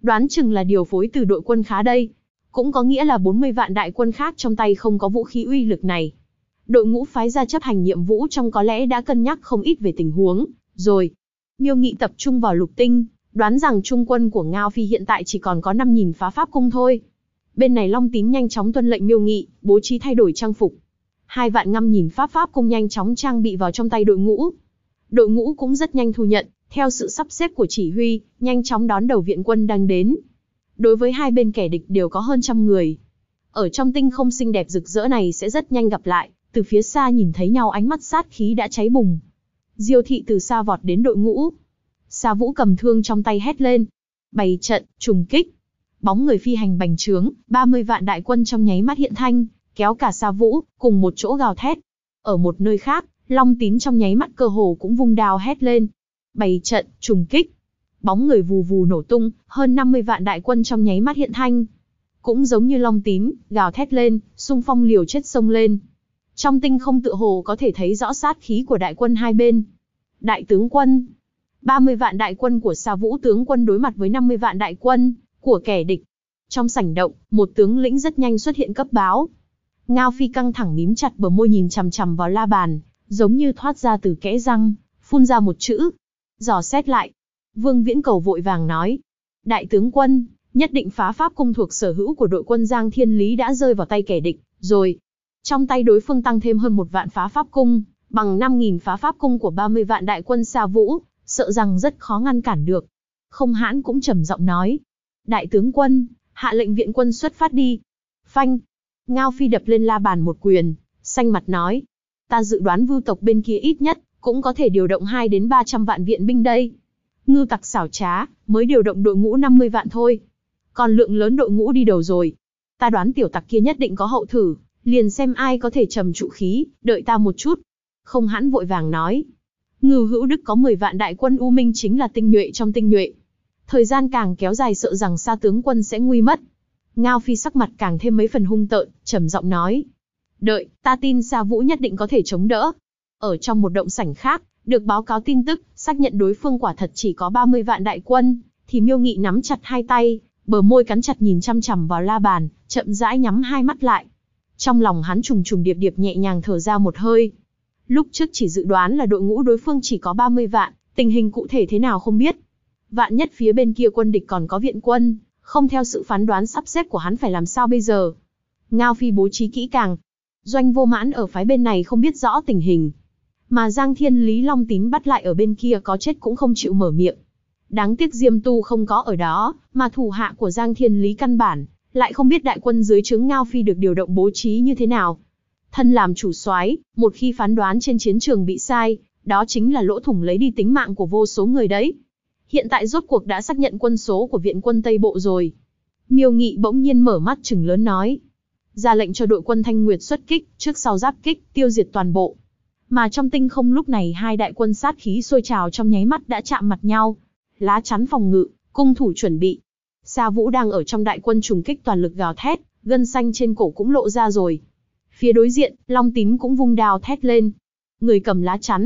Đoán chừng là điều phối từ đội quân khá đây. Cũng có nghĩa là 40 vạn đại quân khác trong tay không có vũ khí uy lực này. Đội ngũ phái ra chấp hành nhiệm vụ trong có lẽ đã cân nhắc không ít về tình huống, rồi. Miêu Nghị tập trung vào lục tinh, đoán rằng trung quân của Ngao Phi hiện tại chỉ còn có 5.000 phá pháp cung thôi. Bên này Long Tín nhanh chóng tuân lệnh Miêu Nghị, bố trí thay đổi trang phục. 2 vạn 5.000 pháp cung nhanh chóng trang bị vào trong tay đội ngũ. Đội ngũ cũng rất nhanh thu nhận, theo sự sắp xếp của chỉ huy, nhanh chóng đón đầu viện quân đang đến. Đối với hai bên kẻ địch đều có hơn 100 người. Ở trong tinh không xinh đẹp rực rỡ này sẽ rất nhanh gặp lại, từ phía xa nhìn thấy nhau ánh mắt sát khí đã cháy bùng. Diêu Thị từ xa vọt đến đội ngũ. Sa Vũ cầm thương trong tay hét lên. Bày trận, trùng kích. Bóng người phi hành bành trướng, 30 vạn đại quân trong nháy mắt hiện thanh, kéo cả Sa Vũ, cùng một chỗ gào thét. Ở một nơi khác, Long Tín trong nháy mắt cơ hồ cũng vung đao hét lên. Bày trận, trùng kích. Bóng người vù vù nổ tung, hơn 50 vạn đại quân trong nháy mắt hiện thanh. Cũng giống như Long Tín, gào thét lên, xung phong liều chết xông lên. Trong tinh không tựa hồ có thể thấy rõ sát khí của đại quân hai bên. Đại tướng quân. 30 vạn đại quân của Sa Vũ tướng quân đối mặt với 50 vạn đại quân của kẻ địch. Trong sảnh động, một tướng lĩnh rất nhanh xuất hiện cấp báo. Ngao Phi căng thẳng mím chặt bờ môi nhìn chằm chằm vào la bàn, giống như thoát ra từ kẽ răng, phun ra một chữ. Dò xét lại. Vương Viễn Cầu vội vàng nói. Đại tướng quân, nhất định phá pháp cung thuộc sở hữu của đội quân Giang Thiên Lý đã rơi vào tay kẻ địch, rồi. Trong tay đối phương tăng thêm hơn 1 vạn phá pháp cung, bằng 5.000 phá pháp cung của 30 vạn đại quân Sa Vũ, sợ rằng rất khó ngăn cản được. Không Hãn cũng trầm giọng nói. Đại tướng quân, hạ lệnh viện quân xuất phát đi. Phanh. Ngao Phi đập lên la bàn một quyền, xanh mặt nói. Ta dự đoán Vưu tộc bên kia ít nhất, cũng có thể điều động 2 đến 300 vạn viện binh đây. Ngưu tặc xảo trá, mới điều động đội ngũ 50 vạn thôi. Còn lượng lớn đội ngũ đi đầu rồi. Ta đoán tiểu tặc kia nhất định có hậu thử, liền xem ai có thể trầm trụ khí, đợi ta một chút. Không Hãn vội vàng nói. Ngưu Hữu Đức có 10 vạn đại quân U Minh chính là tinh nhuệ trong tinh nhuệ. Thời gian càng kéo dài sợ rằng Sa tướng quân sẽ nguy mất. Ngao Phi sắc mặt càng thêm mấy phần hung tợn, trầm giọng nói. Đợi, ta tin Sa Vũ nhất định có thể chống đỡ. Ở trong một động sảnh khác, được báo cáo tin tức, xác nhận đối phương quả thật chỉ có 30 vạn đại quân, thì Miêu Nghị nắm chặt hai tay, bờ môi cắn chặt nhìn chăm chằm vào la bàn, chậm rãi nhắm hai mắt lại. Trong lòng hắn trùng trùng điệp điệp nhẹ nhàng thở ra một hơi. Lúc trước chỉ dự đoán là đội ngũ đối phương chỉ có 30 vạn, tình hình cụ thể thế nào không biết. Vạn nhất phía bên kia quân địch còn có viện quân, không theo sự phán đoán sắp xếp của hắn phải làm sao bây giờ. Ngao Phi bố trí kỹ càng. Doanh Vô Mãn ở phái bên này không biết rõ tình hình. Mà Giang Thiên Lý Long Tín bắt lại ở bên kia có chết cũng không chịu mở miệng. Đáng tiếc Diêm Tu không có ở đó, mà thủ hạ của Giang Thiên Lý căn bản lại không biết đại quân dưới trướng Ngao Phi được điều động bố trí như thế nào. Thân làm chủ soái, một khi phán đoán trên chiến trường bị sai, đó chính là lỗ thủng lấy đi tính mạng của vô số người đấy. Hiện tại rốt cuộc đã xác nhận quân số của viện quân Tây Bộ rồi. Miêu Nghị bỗng nhiên mở mắt trừng lớn nói. Ra lệnh cho đội quân Thanh Nguyệt xuất kích, trước sau giáp kích, tiêu diệt toàn bộ. Mà trong tinh không lúc này hai đại quân sát khí sôi trào trong nháy mắt đã chạm mặt nhau. Lá chắn phòng ngự, cung thủ chuẩn bị. Sa Vũ đang ở trong đại quân trùng kích toàn lực gào thét, gân xanh trên cổ cũng lộ ra rồi. Phía đối diện, Long Tín cũng vung đao thét lên. Người cầm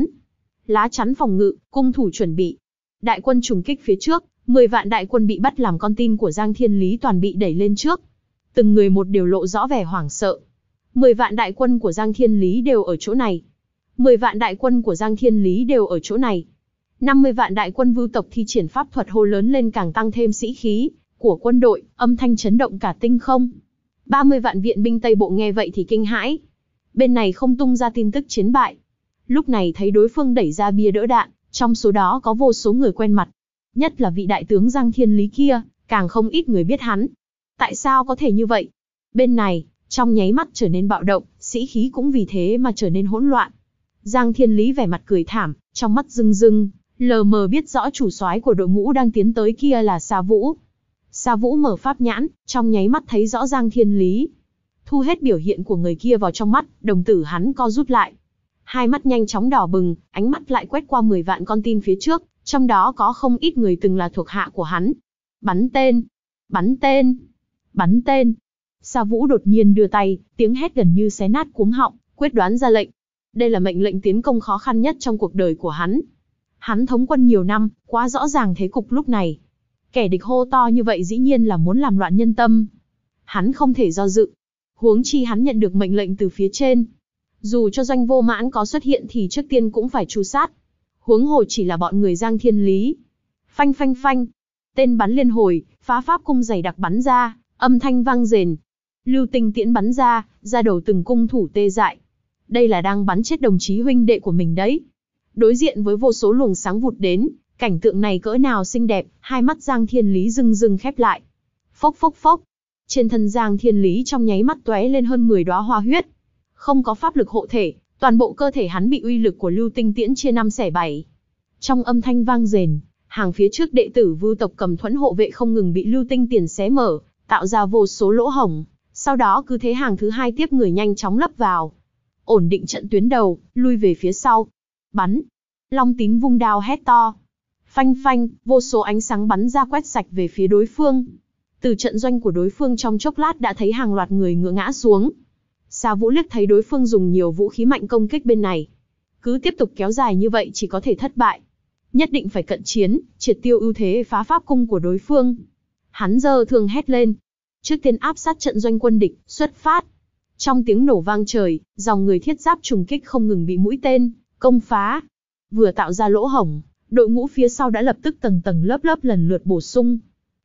lá chắn phòng ngự, cung thủ chuẩn bị. Đại quân trùng kích phía trước, 10 vạn đại quân bị bắt làm con tin của Giang Thiên Lý toàn bị đẩy lên trước. Từng người một đều lộ rõ vẻ hoảng sợ. 10 vạn đại quân của Giang Thiên Lý đều ở chỗ này. 10 vạn đại quân của Giang Thiên Lý đều ở chỗ này. 50 vạn đại quân Vưu tộc thi triển pháp thuật hô lớn lên càng tăng thêm sĩ khí của quân đội, âm thanh chấn động cả tinh không. 30 vạn viện binh Tây Bộ nghe vậy thì kinh hãi. Bên này không tung ra tin tức chiến bại. Lúc này thấy đối phương đẩy ra bia đỡ đạn, trong số đó có vô số người quen mặt. Nhất là vị đại tướng Giang Thiên Lý kia, càng không ít người biết hắn. Tại sao có thể như vậy? Bên này, trong nháy mắt trở nên bạo động, sĩ khí cũng vì thế mà trở nên hỗn loạn. Giang Thiên Lý vẻ mặt cười thảm, trong mắt rưng rưng, lờ mờ biết rõ chủ soái của đội ngũ đang tiến tới kia là Sa Vũ. Sa Vũ mở pháp nhãn, trong nháy mắt thấy rõ Giang Thiên Lý. Thu hết biểu hiện của người kia vào trong mắt, đồng tử hắn co rút lại. Hai mắt nhanh chóng đỏ bừng, ánh mắt lại quét qua 10 vạn con tin phía trước, trong đó có không ít người từng là thuộc hạ của hắn. Bắn tên! Bắn tên! Bắn tên! Sa Vũ đột nhiên đưa tay, tiếng hét gần như xé nát cuống họng, quyết đoán ra lệnh. Đây là mệnh lệnh tiến công khó khăn nhất trong cuộc đời của hắn. Hắn thống quân nhiều năm, quá rõ ràng thế cục lúc này. Kẻ địch hô to như vậy dĩ nhiên là muốn làm loạn nhân tâm. Hắn không thể do dự. Huống chi hắn nhận được mệnh lệnh từ phía trên. Dù cho Doanh Vô Mãn có xuất hiện thì trước tiên cũng phải tru sát. Huống hồ chỉ là bọn người Giang Thiên Lý. Phanh phanh phanh. Tên bắn liên hồi, phá pháp cung dày đặc bắn ra, âm thanh vang rền. Lưu tinh tiễn bắn ra đầu từng cung thủ tê dại. Đây là đang bắn chết đồng chí huynh đệ của mình đấy. Đối diện với vô số luồng sáng vụt đến, cảnh tượng này cỡ nào xinh đẹp, hai mắt Giang Thiên Lý rưng rưng khép lại. Phốc phốc phốc. Trên thân Giang Thiên Lý trong nháy mắt tóe lên hơn 10 đóa hoa huyết. Không có pháp lực hộ thể, toàn bộ cơ thể hắn bị uy lực của lưu tinh tiễn chia 5 xẻ 7. Trong âm thanh vang rền, hàng phía trước đệ tử Vưu tộc cầm thuẫn hộ vệ không ngừng bị lưu tinh tiền xé mở, tạo ra vô số lỗ hổng. Sau đó cứ thế hàng thứ hai tiếp người nhanh chóng lấp vào. Ổn định trận tuyến đầu, lui về phía sau. Bắn. Long Tín vung đao hét to. Phanh phanh, vô số ánh sáng bắn ra quét sạch về phía đối phương. Từ trận doanh của đối phương trong chốc lát đã thấy hàng loạt người ngã ngã xuống. Sa Vũ liếc thấy đối phương dùng nhiều vũ khí mạnh công kích bên này. Cứ tiếp tục kéo dài như vậy chỉ có thể thất bại. Nhất định phải cận chiến, triệt tiêu ưu thế phá pháp cung của đối phương. Hắn giơ thương hét lên. Trước tiên áp sát trận doanh quân địch, xuất phát. Trong tiếng nổ vang trời, dòng người thiết giáp trùng kích không ngừng bị mũi tên công phá. Vừa tạo ra lỗ hổng, đội ngũ phía sau đã lập tức tầng tầng lớp lớp lần lượt bổ sung.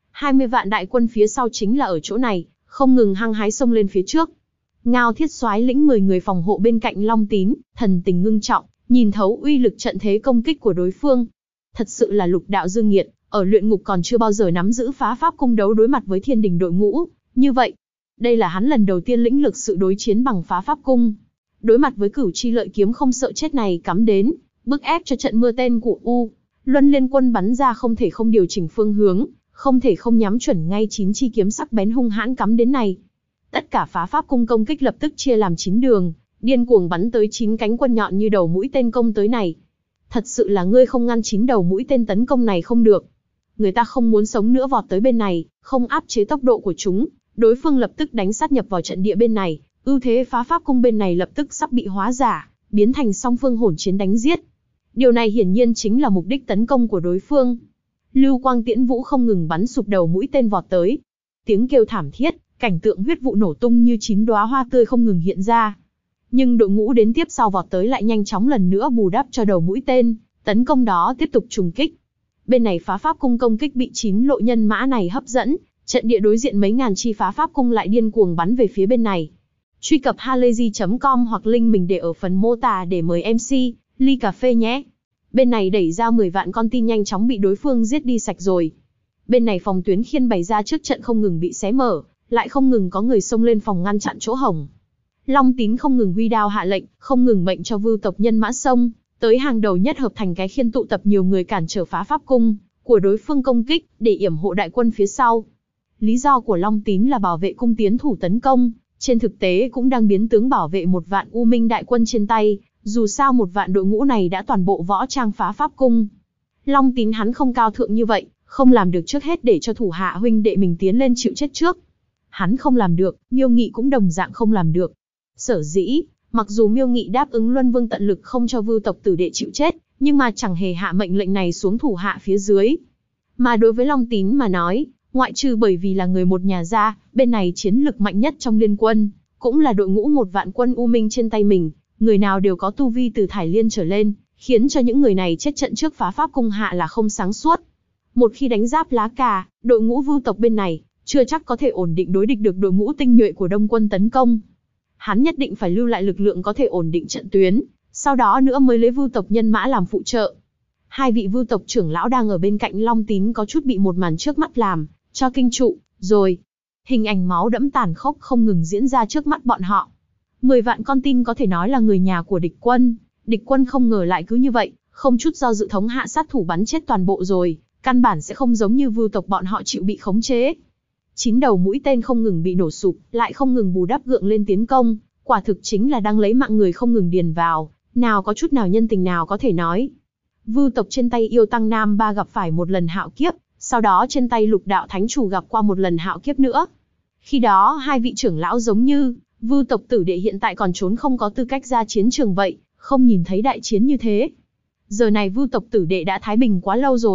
20 vạn đại quân phía sau chính là ở chỗ này, không ngừng hăng hái xông lên phía trước. Ngao Thiết Soái lĩnh 10 người phòng hộ bên cạnh Long Tín, thần tình ngưng trọng, nhìn thấu uy lực trận thế công kích của đối phương. Thật sự là lục đạo dương nghiệt, ở luyện ngục còn chưa bao giờ nắm giữ phá pháp cung đấu đối mặt với thiên đình đội ngũ. Như vậy, đây là hắn lần đầu tiên lĩnh lực sự đối chiến bằng phá pháp cung. Đối mặt với Cửu Chi Lợi kiếm không sợ chết này cắm đến, bức ép cho trận mưa tên của Luân Liên Quân bắn ra không thể không điều chỉnh phương hướng, không thể không nhắm chuẩn ngay 9 chi kiếm sắc bén hung hãn cắm đến này. Tất cả phá pháp cung công kích lập tức chia làm 9 đường, điên cuồng bắn tới 9 cánh quân nhọn như đầu mũi tên công tới này. Thật sự là ngươi không ngăn 9 đầu mũi tên tấn công này không được. Người ta không muốn sống nữa vọt tới bên này, không áp chế tốc độ của chúng, đối phương lập tức đánh sát nhập vào trận địa bên này, ưu thế phá pháp cung bên này lập tức sắp bị hóa giả, biến thành song phương hỗn chiến đánh giết. Điều này hiển nhiên chính là mục đích tấn công của đối phương. Lưu quang tiễn vũ không ngừng bắn sụp đầu mũi tên vọt tới. Tiếng kêu thảm thiết, cảnh tượng huyết vụ nổ tung như 9 đóa hoa tươi không ngừng hiện ra. Nhưng đội ngũ đến tiếp sau vọt tới lại nhanh chóng lần nữa bù đắp cho đầu mũi tên, tấn công đó tiếp tục trùng kích. Bên này phá pháp cung công kích bị 9 lộ nhân mã này hấp dẫn, trận địa đối diện mấy ngàn chi phá pháp cung lại điên cuồng bắn về phía bên này. Truy cập halayzi.com hoặc link mình để ở phần mô tả để mời MC ly cà phê nhé. Bên này đẩy ra 10 vạn con tin nhanh chóng bị đối phương giết đi sạch rồi. Bên này phòng tuyến khiên bày ra trước trận không ngừng bị xé mở, lại không ngừng có người xông lên phòng ngăn chặn chỗ hổng. Long Tín không ngừng huy đao hạ lệnh, không ngừng mệnh cho Vưu tộc nhân mã xông tới hàng đầu nhất hợp thành cái khiên tụ tập nhiều người cản trở phá pháp cung của đối phương công kích, để yểm hộ đại quân phía sau. Lý do của Long Tín là bảo vệ cung tiến thủ tấn công, trên thực tế cũng đang biến tướng bảo vệ 1 vạn U Minh đại quân trên tay, dù sao 1 vạn đội ngũ này đã toàn bộ võ trang phá pháp cung. Long Tín hắn không cao thượng như vậy, không làm được trước hết để cho thủ hạ huynh đệ mình tiến lên chịu chết trước. Hắn không làm được, Miêu Nghị cũng đồng dạng không làm được. Sở dĩ, mặc dù Miêu Nghị đáp ứng Luân Vương tận lực không cho Vưu tộc tử đệ chịu chết, nhưng mà chẳng hề hạ mệnh lệnh này xuống thủ hạ phía dưới. Mà đối với Long Tín mà nói, ngoại trừ bởi vì là người một nhà ra, bên này chiến lực mạnh nhất trong liên quân, cũng là đội ngũ 1 vạn quân U Minh trên tay mình, người nào đều có tu vi từ Thải Liên trở lên, khiến cho những người này chết trận trước phá pháp cung hạ là không sáng suốt. Một khi đánh giáp lá cà, đội ngũ Vưu tộc bên này chưa chắc có thể ổn định đối địch được đội ngũ tinh nhuệ của Đông quân tấn công. Hắn nhất định phải lưu lại lực lượng có thể ổn định trận tuyến, sau đó nữa mới lấy Vưu tộc nhân mã làm phụ trợ. Hai vị Vưu tộc trưởng lão đang ở bên cạnh Long Tín có chút bị một màn trước mắt làm cho kinh trụ, rồi hình ảnh máu đẫm tàn khốc không ngừng diễn ra trước mắt bọn họ. 10 vạn con tin có thể nói là người nhà của địch quân không ngờ lại cứ như vậy, không chút do dự thống hạ sát thủ bắn chết toàn bộ rồi, căn bản sẽ không giống như Vưu tộc bọn họ chịu bị khống chế. 9 đầu mũi tên không ngừng bị nổ sụp, lại không ngừng bù đắp gượng lên tiến công, quả thực chính là đang lấy mạng người không ngừng điền vào, nào có chút nào nhân tình nào có thể nói. Vưu tộc trên tay Yêu Tăng Nam Ba gặp phải một lần hạo kiếp, sau đó trên tay Lục Đạo Thánh Chủ gặp qua một lần hạo kiếp nữa. Khi đó hai vị trưởng lão giống như Vưu tộc tử đệ hiện tại còn trốn không có tư cách ra chiến trường vậy, không nhìn thấy đại chiến như thế. Giờ này Vưu tộc tử đệ đã thái bình quá lâu rồi,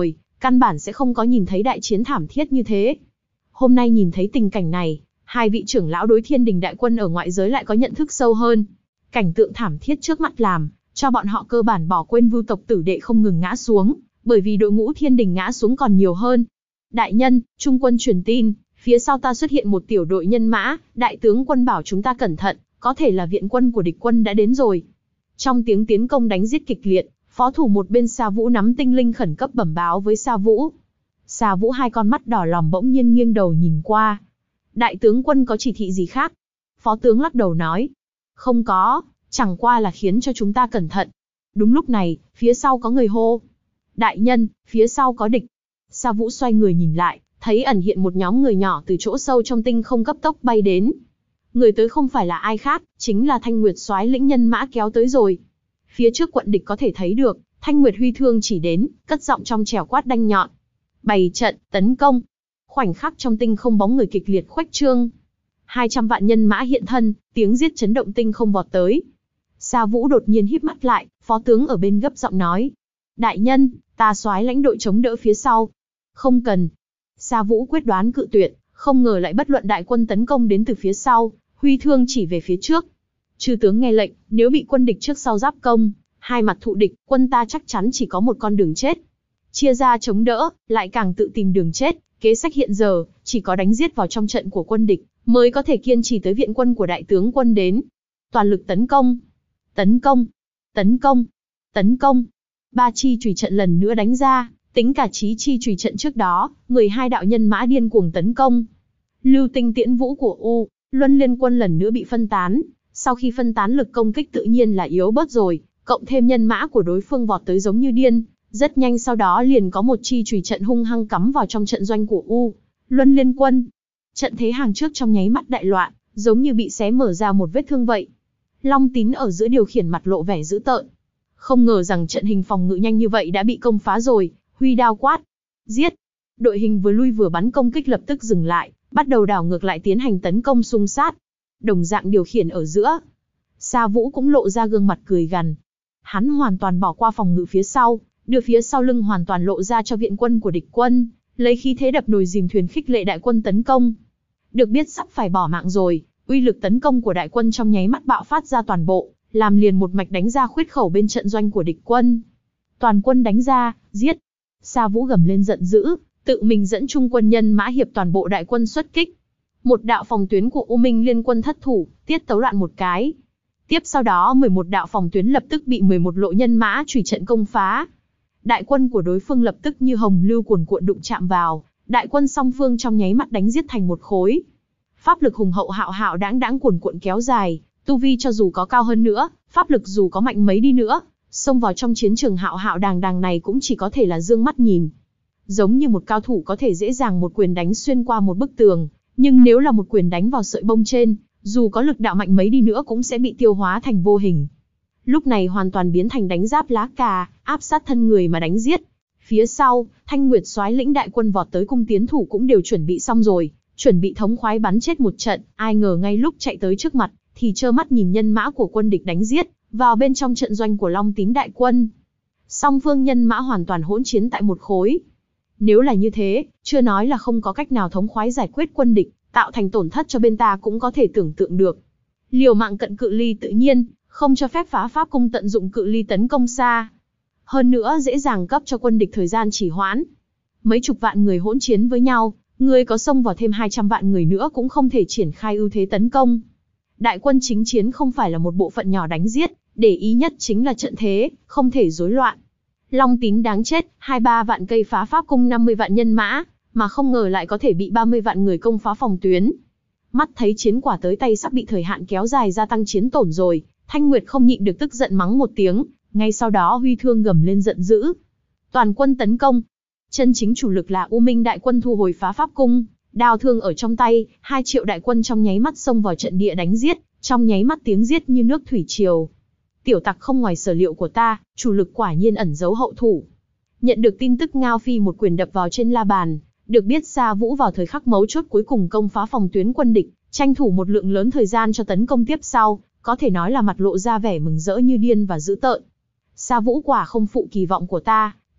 căn bản sẽ không có nhìn thấy đại chiến thảm thiết như thế. Hôm nay nhìn thấy tình cảnh này, hai vị trưởng lão đối Thiên Đình đại quân ở ngoại giới lại có nhận thức sâu hơn. Cảnh tượng thảm thiết trước mắt làm cho bọn họ cơ bản bỏ quên Vưu tộc tử đệ không ngừng ngã xuống, bởi vì đội ngũ Thiên Đình ngã xuống còn nhiều hơn. Đại nhân, Trung quân truyền tin, phía sau ta xuất hiện một tiểu đội nhân mã, đại tướng quân bảo chúng ta cẩn thận, có thể là viện quân của địch quân đã đến rồi. Trong tiếng tiến công đánh giết kịch liệt, phó thủ một bên Sa Vũ nắm tinh linh khẩn cấp bẩm báo với Sa Vũ. Sa Vũ hai con mắt đỏ lòm bỗng nhiên nghiêng đầu nhìn qua. Đại tướng quân có chỉ thị gì khác? Phó tướng lắc đầu nói. Không có, chẳng qua là khiến cho chúng ta cẩn thận. Đúng lúc này, phía sau có người hô. Đại nhân, phía sau có địch. Sa Vũ xoay người nhìn lại, thấy ẩn hiện một nhóm người nhỏ từ chỗ sâu trong tinh không cấp tốc bay đến. Người tới không phải là ai khác, chính là Thanh Nguyệt soái lĩnh nhân mã kéo tới rồi. Phía trước quận địch có thể thấy được, Thanh Nguyệt huy thương chỉ đến, cất giọng trong trẻo quát đanh nhọn. Bày trận, tấn công. Khoảnh khắc trong tinh không bóng người kịch liệt khuếch trương. 200 vạn nhân mã hiện thân, tiếng giết chấn động tinh không vọt tới. Sa Vũ đột nhiên híp mắt lại, phó tướng ở bên gấp giọng nói. Đại nhân, ta soái lãnh đội chống đỡ phía sau. Không cần. Sa Vũ quyết đoán cự tuyệt, không ngờ lại bất luận đại quân tấn công đến từ phía sau, huy thương chỉ về phía trước. Chư tướng nghe lệnh, nếu bị quân địch trước sau giáp công, hai mặt thụ địch, quân ta chắc chắn chỉ có một con đường chết. Chia ra chống đỡ, lại càng tự tìm đường chết, kế sách hiện giờ, chỉ có đánh giết vào trong trận của quân địch, mới có thể kiên trì tới viện quân của đại tướng quân đến. Toàn lực tấn công, tấn công, tấn công, tấn công. Ba chi chùy trận lần nữa đánh ra, tính cả chí chi chùy trận trước đó, 12 đạo nhân mã điên cuồng tấn công. Lưu tinh tiễn vũ của Luân Liên quân lần nữa bị phân tán, sau khi phân tán lực công kích tự nhiên là yếu bớt rồi, cộng thêm nhân mã của đối phương vọt tới giống như điên, rất nhanh sau đó liền có một chi chùy trận hung hăng cắm vào trong trận doanh của Luân Liên quân. Trận thế hàng trước trong nháy mắt đại loạn, giống như bị xé mở ra một vết thương vậy. Long Tín ở giữa điều khiển mặt lộ vẻ dữ tợn. Không ngờ rằng trận hình phòng ngự nhanh như vậy đã bị công phá rồi, huy đao quát. Giết! Đội hình vừa lui vừa bắn công kích lập tức dừng lại, bắt đầu đảo ngược lại tiến hành tấn công xung sát. Đồng dạng điều khiển ở giữa. Sa Vũ cũng lộ ra gương mặt cười gằn. Hắn hoàn toàn bỏ qua phòng ngự phía sau, đưa phía sau lưng hoàn toàn lộ ra cho viện quân của địch quân, lấy khí thế đập nồi dìm thuyền khích lệ đại quân tấn công. Được biết sắp phải bỏ mạng rồi, uy lực tấn công của đại quân trong nháy mắt bạo phát ra toàn bộ, làm liền một mạch đánh ra khuyết khẩu bên trận doanh của địch quân. Toàn quân đánh ra, giết! Sa Vũ gầm lên giận dữ, tự mình dẫn chung quân nhân mã hiệp toàn bộ đại quân xuất kích. Một đạo phòng tuyến của U Minh Liên quân thất thủ, tiết tấu loạn một cái. Tiếp sau đó 11 đạo phòng tuyến lập tức bị 11 lộ nhân mã chùy trận công phá. Đại quân của đối phương lập tức như hồng lưu cuồn cuộn đụng chạm vào, đại quân song phương trong nháy mắt đánh giết thành một khối. Pháp lực hùng hậu hạo hạo đãng đãng cuồn cuộn kéo dài, tu vi cho dù có cao hơn nữa, pháp lực dù có mạnh mấy đi nữa, xông vào trong chiến trường hạo hạo đàng đàng này cũng chỉ có thể là dương mắt nhìn. Giống như một cao thủ có thể dễ dàng một quyền đánh xuyên qua một bức tường, nhưng nếu là một quyền đánh vào sợi bông trên, dù có lực đạo mạnh mấy đi nữa cũng sẽ bị tiêu hóa thành vô hình. Lúc này hoàn toàn biến thành đánh giáp lá cà, áp sát thân người mà đánh giết. Phía sau, Thanh Nguyệt soái lĩnh đại quân vọt tới cung tiến thủ cũng đều chuẩn bị xong rồi, chuẩn bị thống khoái bắn chết một trận, ai ngờ ngay lúc chạy tới trước mặt, thì trơ mắt nhìn nhân mã của quân địch đánh giết, vào bên trong trận doanh của Long Tín đại quân. Song phương nhân mã hoàn toàn hỗn chiến tại một khối. Nếu là như thế, chưa nói là không có cách nào thống khoái giải quyết quân địch, tạo thành tổn thất cho bên ta cũng có thể tưởng tượng được. Liều mạng cận cự ly tự nhiên, không cho phép phá pháp cung tận dụng cự ly tấn công xa. Hơn nữa dễ dàng cấp cho quân địch thời gian trì hoãn. Mấy chục vạn người hỗn chiến với nhau, người có xông vào thêm 200 vạn người nữa cũng không thể triển khai ưu thế tấn công. Đại quân chính chiến không phải là một bộ phận nhỏ đánh giết, để ý nhất chính là trận thế, không thể rối loạn. Long Tín đáng chết, 2-3 vạn cây phá pháp cung 50 vạn nhân mã, mà không ngờ lại có thể bị 30 vạn người công phá phòng tuyến. Mắt thấy chiến quả tới tay sắp bị thời hạn kéo dài gia tăng chiến tổn rồi, Thanh Nguyệt không nhịn được tức giận mắng một tiếng, ngay sau đó huy thương gầm lên giận dữ. Toàn quân tấn công. Chân chính chủ lực là U Minh đại quân thu hồi phá pháp cung, đao thương ở trong tay, 2 triệu đại quân trong nháy mắt xông vào trận địa đánh giết, trong nháy mắt tiếng giết như nước thủy triều. Tiểu tặc không ngoài sở liệu của ta, chủ lực quả nhiên ẩn giấu hậu thủ. Nhận được tin tức Ngao Phi một quyền đập vào trên la bàn, được biết Sa Vũ vào thời khắc mấu chốt cuối cùng công phá phòng tuyến quân địch, tranh thủ một lượng lớn thời gian cho tấn công tiếp sau, có thể nói là mặt lộ ra vẻ mừng rỡ như điên và dữ tợn. Sa Vũ quả không phụ kỳ vọng của ta,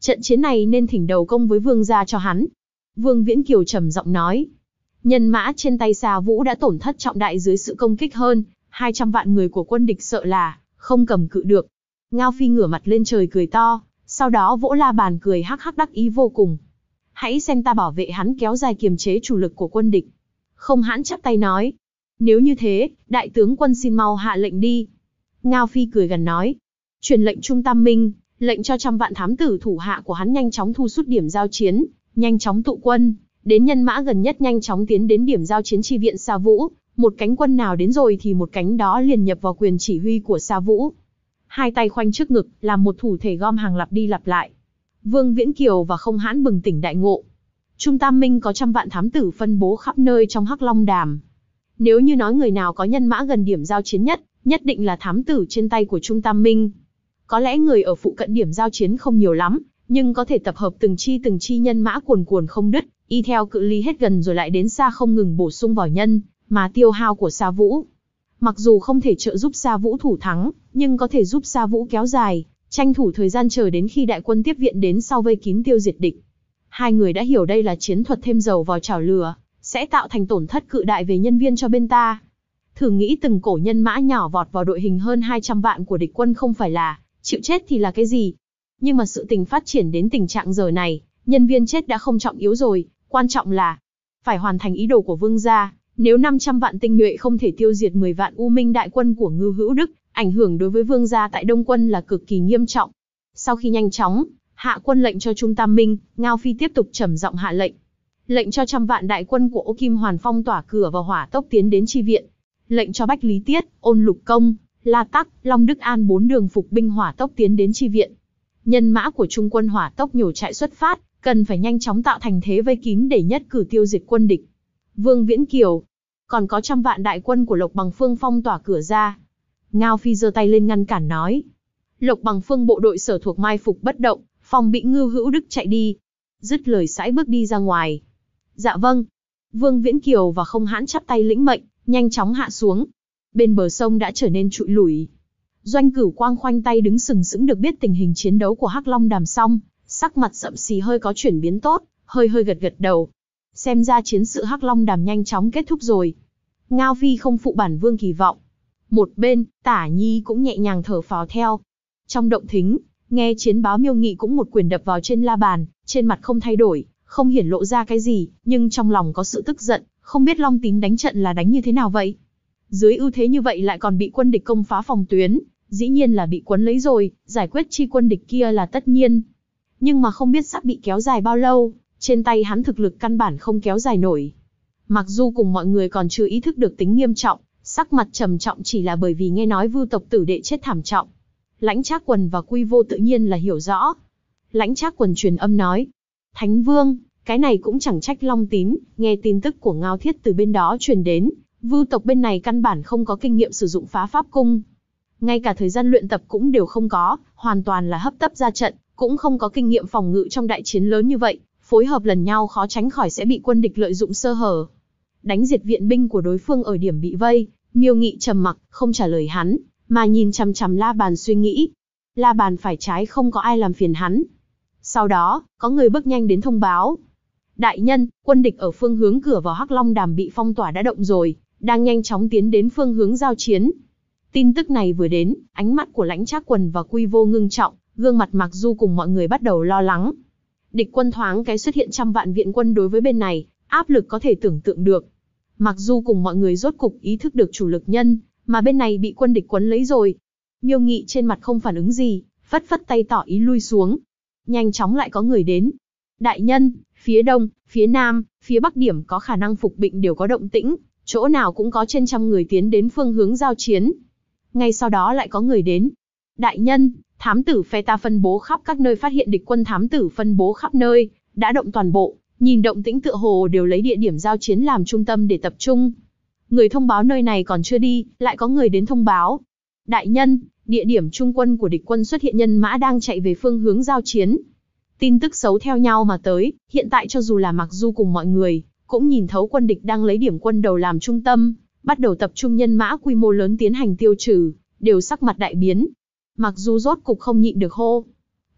Trận chiến này nên thỉnh đầu công với vương gia cho hắn. Vương Viễn Kiều trầm giọng nói. Nhân mã trên tay Sa Vũ đã tổn thất trọng đại dưới sự công kích hơn 200 vạn người của quân địch, sợ là không cầm cự được. Ngao Phi ngửa mặt lên trời cười to, sau đó vỗ la bàn cười hắc hắc đắc ý vô cùng. Hãy xem ta bảo vệ hắn, kéo dài kiềm chế chủ lực của quân địch. Không Hãn chắp tay nói. Nếu như thế, đại tướng quân xin mau hạ lệnh đi. Ngao Phi cười gằn nói. Truyền lệnh Trung Tam Minh, lệnh cho 100 vạn thám tử thủ hạ của hắn nhanh chóng thu sút điểm giao chiến, nhanh chóng tụ quân, đến nhân mã gần nhất nhanh chóng tiến đến điểm giao chiến chi viện Sa Vũ. Một cánh quân nào đến rồi thì một cánh đó liền nhập vào quyền chỉ huy của Sa Vũ. Hai tay khoanh trước ngực, làm một thủ thể gom hàng lặp đi lặp lại. Vương Viễn Kiều và Không Hãn bừng tỉnh đại ngộ. Trung Tam Minh có 100 vạn thám tử phân bố khắp nơi trong Hắc Long Đàm. Nếu như nói người nào có nhân mã gần điểm giao chiến nhất, nhất định là thám tử trên tay của Trung Tam Minh. Có lẽ người ở phụ cận điểm giao chiến không nhiều lắm, nhưng có thể tập hợp từng chi nhân mã cuồn cuồn không đứt, y theo cự ly hết gần rồi lại đến xa không ngừng bổ sung vào nhân mà tiêu hao của Sa Vũ. Mặc dù không thể trợ giúp Sa Vũ thủ thắng, nhưng có thể giúp Sa Vũ kéo dài, tranh thủ thời gian chờ đến khi đại quân tiếp viện đến sau vây kín tiêu diệt địch. Hai người đã hiểu đây là chiến thuật thêm dầu vào chảo lửa, sẽ tạo thành tổn thất cự đại về nhân viên cho bên ta. Thử nghĩ từng cổ nhân mã nhỏ vọt vào đội hình hơn 200 vạn của địch quân không phải là chịu chết thì là cái gì. Nhưng mà sự tình phát triển đến tình trạng giờ này, nhân viên chết đã không trọng yếu rồi, quan trọng là phải hoàn thành ý đồ của vương gia. Nếu 500 vạn tinh nhuệ không thể tiêu diệt 10 vạn U Minh đại quân của Ngưu Hữu Đức, ảnh hưởng đối với vương gia tại Đông Quân là cực kỳ nghiêm trọng. Sau khi nhanh chóng hạ quân lệnh cho Trung Tam Minh, Ngao Phi tiếp tục trầm giọng hạ lệnh. Lệnh cho 100 vạn đại quân của Ô Kim Hoàn phong tỏa cửa và hỏa tốc tiến đến chi viện. Lệnh cho Bách Lý Tiết, Ôn Lục Công, La Tắc, Long Đức An 4 đường phục binh hỏa tốc tiến đến chi viện. Nhân mã của Trung quân hỏa tốc nhổ trại xuất phát, cần phải nhanh chóng tạo thành thế vây kín để nhất cử tiêu diệt quân địch. Vương Viễn Kiều, còn có 100 vạn đại quân của Lộc Bằng Phương phong tỏa cửa ra. Ngao Phi giơ tay lên ngăn cản nói. Lộc Bằng Phương bộ đội sở thuộc mai phục bất động, phòng bị Ngưu Hữu Đức chạy đi. Dứt lời sải bước đi ra ngoài. Dạ vâng. Vương Viễn Kiều và Không Hãn chắp tay lĩnh mệnh, nhanh chóng hạ xuống. Bên bờ sông đã trở nên trụi lủi. Doanh Cửu Quang khoanh tay đứng sừng sững, được biết tình hình chiến đấu của Hắc Long Đàm xong, sắc mặt sậm xì hơi có chuyển biến tốt, hơi gật gật đầu. Xem ra chiến sự Hắc Long Đàm nhanh chóng kết thúc rồi. Ngao Phi không phụ bản vương kỳ vọng. Một bên, Tả Nhi cũng nhẹ nhàng thở phào theo. Trong động thính, nghe chiến báo Miêu Nghị cũng một quyền đập vào trên la bàn, trên mặt không thay đổi, không hiển lộ ra cái gì, nhưng trong lòng có sự tức giận, không biết Long Tín đánh trận là đánh như thế nào vậy. Dưới ưu thế như vậy lại còn bị quân địch công phá phòng tuyến, dĩ nhiên là bị quấn lấy rồi, giải quyết chi quân địch kia là tất nhiên. Nhưng mà không biết sắp bị kéo dài bao lâu, trên tay hắn thực lực căn bản không kéo dài nổi. Mặc dù cùng mọi người còn chưa ý thức được tính nghiêm trọng, sắc mặt trầm trọng chỉ là bởi vì nghe nói Vưu tộc tử đệ chết thảm trọng. Lãnh Trác Quần và Quy Vô tự nhiên là hiểu rõ. Lãnh Trác Quần truyền âm nói. Thánh Vương, cái này cũng chẳng trách Long Tín, nghe tin tức của Ngao Thiết từ bên đó truyền đến, Vưu tộc bên này căn bản không có kinh nghiệm sử dụng phá pháp cung. Ngay cả thời gian luyện tập cũng đều không có, hoàn toàn là hấp tấp ra trận, cũng không có kinh nghiệm phòng ngự trong đại chiến lớn như vậy, phối hợp lần nhau khó tránh khỏi sẽ bị quân địch lợi dụng sơ hở. Đánh diệt viện binh của đối phương ở điểm bị vây, Miêu Nghị trầm mặc, không trả lời hắn, mà nhìn chằm chằm la bàn suy nghĩ. La bàn phải trái không có ai làm phiền hắn. Sau đó, có người bước nhanh đến thông báo. Đại nhân, quân địch ở phương hướng cửa vào Hắc Long Đàm bị phong tỏa đã động rồi, đang nhanh chóng tiến đến phương hướng giao chiến. Tin tức này vừa đến, ánh mắt của Lãnh Trác Quần và Quy Vô ngưng trọng, gương mặt Mặc Du cùng mọi người bắt đầu lo lắng. Địch quân thoáng cái xuất hiện 100 vạn viện quân đối với bên này, áp lực có thể tưởng tượng được. Mặc Du cùng mọi người rốt cục ý thức được chủ lực nhân, mà bên này bị quân địch quấn lấy rồi. Miêu Nghị trên mặt không phản ứng gì, phất phất tay tỏ ý lui xuống. Nhanh chóng lại có người đến. Đại nhân, phía đông, phía nam, phía bắc điểm có khả năng phục binh đều có động tĩnh, chỗ nào cũng có trên 100 người tiến đến phương hướng giao chiến. Ngay sau đó lại có người đến. Đại nhân, thám tử phe ta phân bố khắp các nơi, phát hiện địch quân thám tử phân bố khắp nơi, đã động toàn bộ, nhìn động tĩnh tựa hồ đều lấy địa điểm giao chiến làm trung tâm để tập trung. Người thông báo nơi này còn chưa đi, lại có người đến thông báo. Đại nhân, địa điểm trung quân của địch quân xuất hiện nhân mã đang chạy về phương hướng giao chiến. Tin tức xấu theo nhau mà tới, hiện tại cho dù là Mặc Du cùng mọi người, cũng nhìn thấu quân địch đang lấy điểm quân đầu làm trung tâm, bắt đầu tập trung nhân mã quy mô lớn tiến hành tiêu trừ, đều sắc mặt đại biến. Mặc Du rốt cục không nhịn được hô.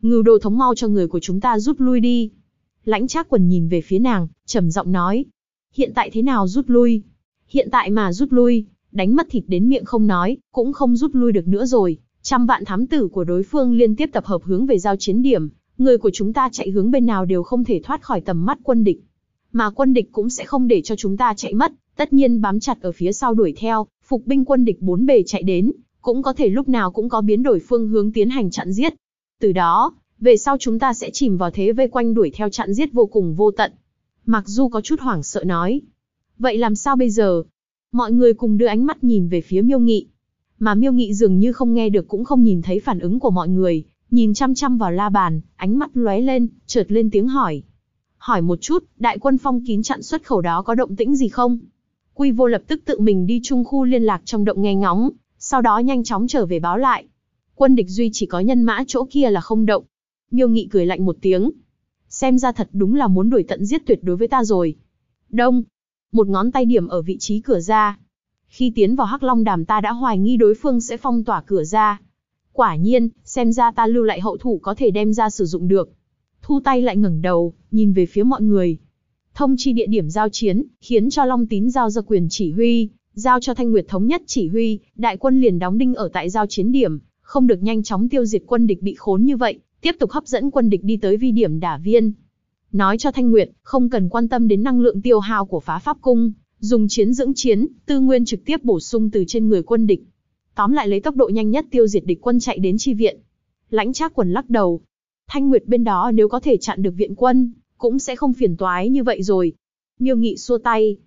Ngưu Đô thống mau cho người của chúng ta rút lui đi. Lãnh Trác Quần nhìn về phía nàng, trầm giọng nói. Hiện tại thế nào rút lui? Hiện tại mà rút lui, đánh mất thịt đến miệng không nói, cũng không rút lui được nữa rồi. Trăm vạn thám tử của đối phương liên tiếp tập hợp hướng về giao chiến điểm. Người của chúng ta chạy hướng bên nào đều không thể thoát khỏi tầm mắt quân địch. Mà quân địch cũng sẽ không để cho chúng ta chạy mất, tất nhiên bám chặt ở phía sau đuổi theo, phục binh quân địch bốn bề chạy đến, cũng có thể lúc nào cũng có biến đổi phương hướng tiến hành chặn giết. Từ đó, về sau chúng ta sẽ chìm vào thế vây quanh đuổi theo chặn giết vô cùng vô tận. Mặc dù có chút hoảng sợ nói. Vậy làm sao bây giờ? Mọi người cùng đưa ánh mắt nhìn về phía Miêu Nghị. Mà Miêu Nghị dường như không nghe được cũng không nhìn thấy phản ứng của mọi người, nhìn chăm chăm vào La Bàn, ánh mắt lóe lên, chợt lên tiếng hỏi. Hỏi một chút, đại quân phong kín chặn xuất khẩu đó có động tĩnh gì không? Quy Vô lập tức tự mình đi chung khu liên lạc trong động nghe ngóng, sau đó nhanh chóng trở về báo lại. Quân địch duy chỉ có nhân mã chỗ kia là không động. Miêu Nghị cười lạnh một tiếng. Xem ra thật đúng là muốn đuổi tận giết tuyệt đối với ta rồi. Đông. Một ngón tay điểm ở vị trí cửa ra. Khi tiến vào Hắc Long Đàm ta đã hoài nghi đối phương sẽ phong tỏa cửa ra. Quả nhiên, xem ra ta lưu lại hậu thủ có thể đem ra sử dụng được. Thu tay lại ngẩng đầu, nhìn về phía mọi người. Thông chi địa điểm giao chiến, khiến cho Long Tín giao ra quyền chỉ huy, giao cho Thanh Nguyệt thống nhất chỉ huy, đại quân liền đóng đinh ở tại giao chiến điểm, không được nhanh chóng tiêu diệt quân địch bị khốn như vậy, tiếp tục hấp dẫn quân địch đi tới vi điểm đả viên. Nói cho Thanh Nguyệt, không cần quan tâm đến năng lượng tiêu hao của Phá Pháp Cung, dùng chiến dưỡng chiến, tư nguyên trực tiếp bổ sung từ trên người quân địch. Tóm lại lấy tốc độ nhanh nhất tiêu diệt địch quân chạy đến chi viện. Lãnh Trác Quần lắc đầu. Thanh Nguyệt bên đó nếu có thể chặn được viện quân, cũng sẽ không phiền toái như vậy rồi. Miêu Nghị xua tay.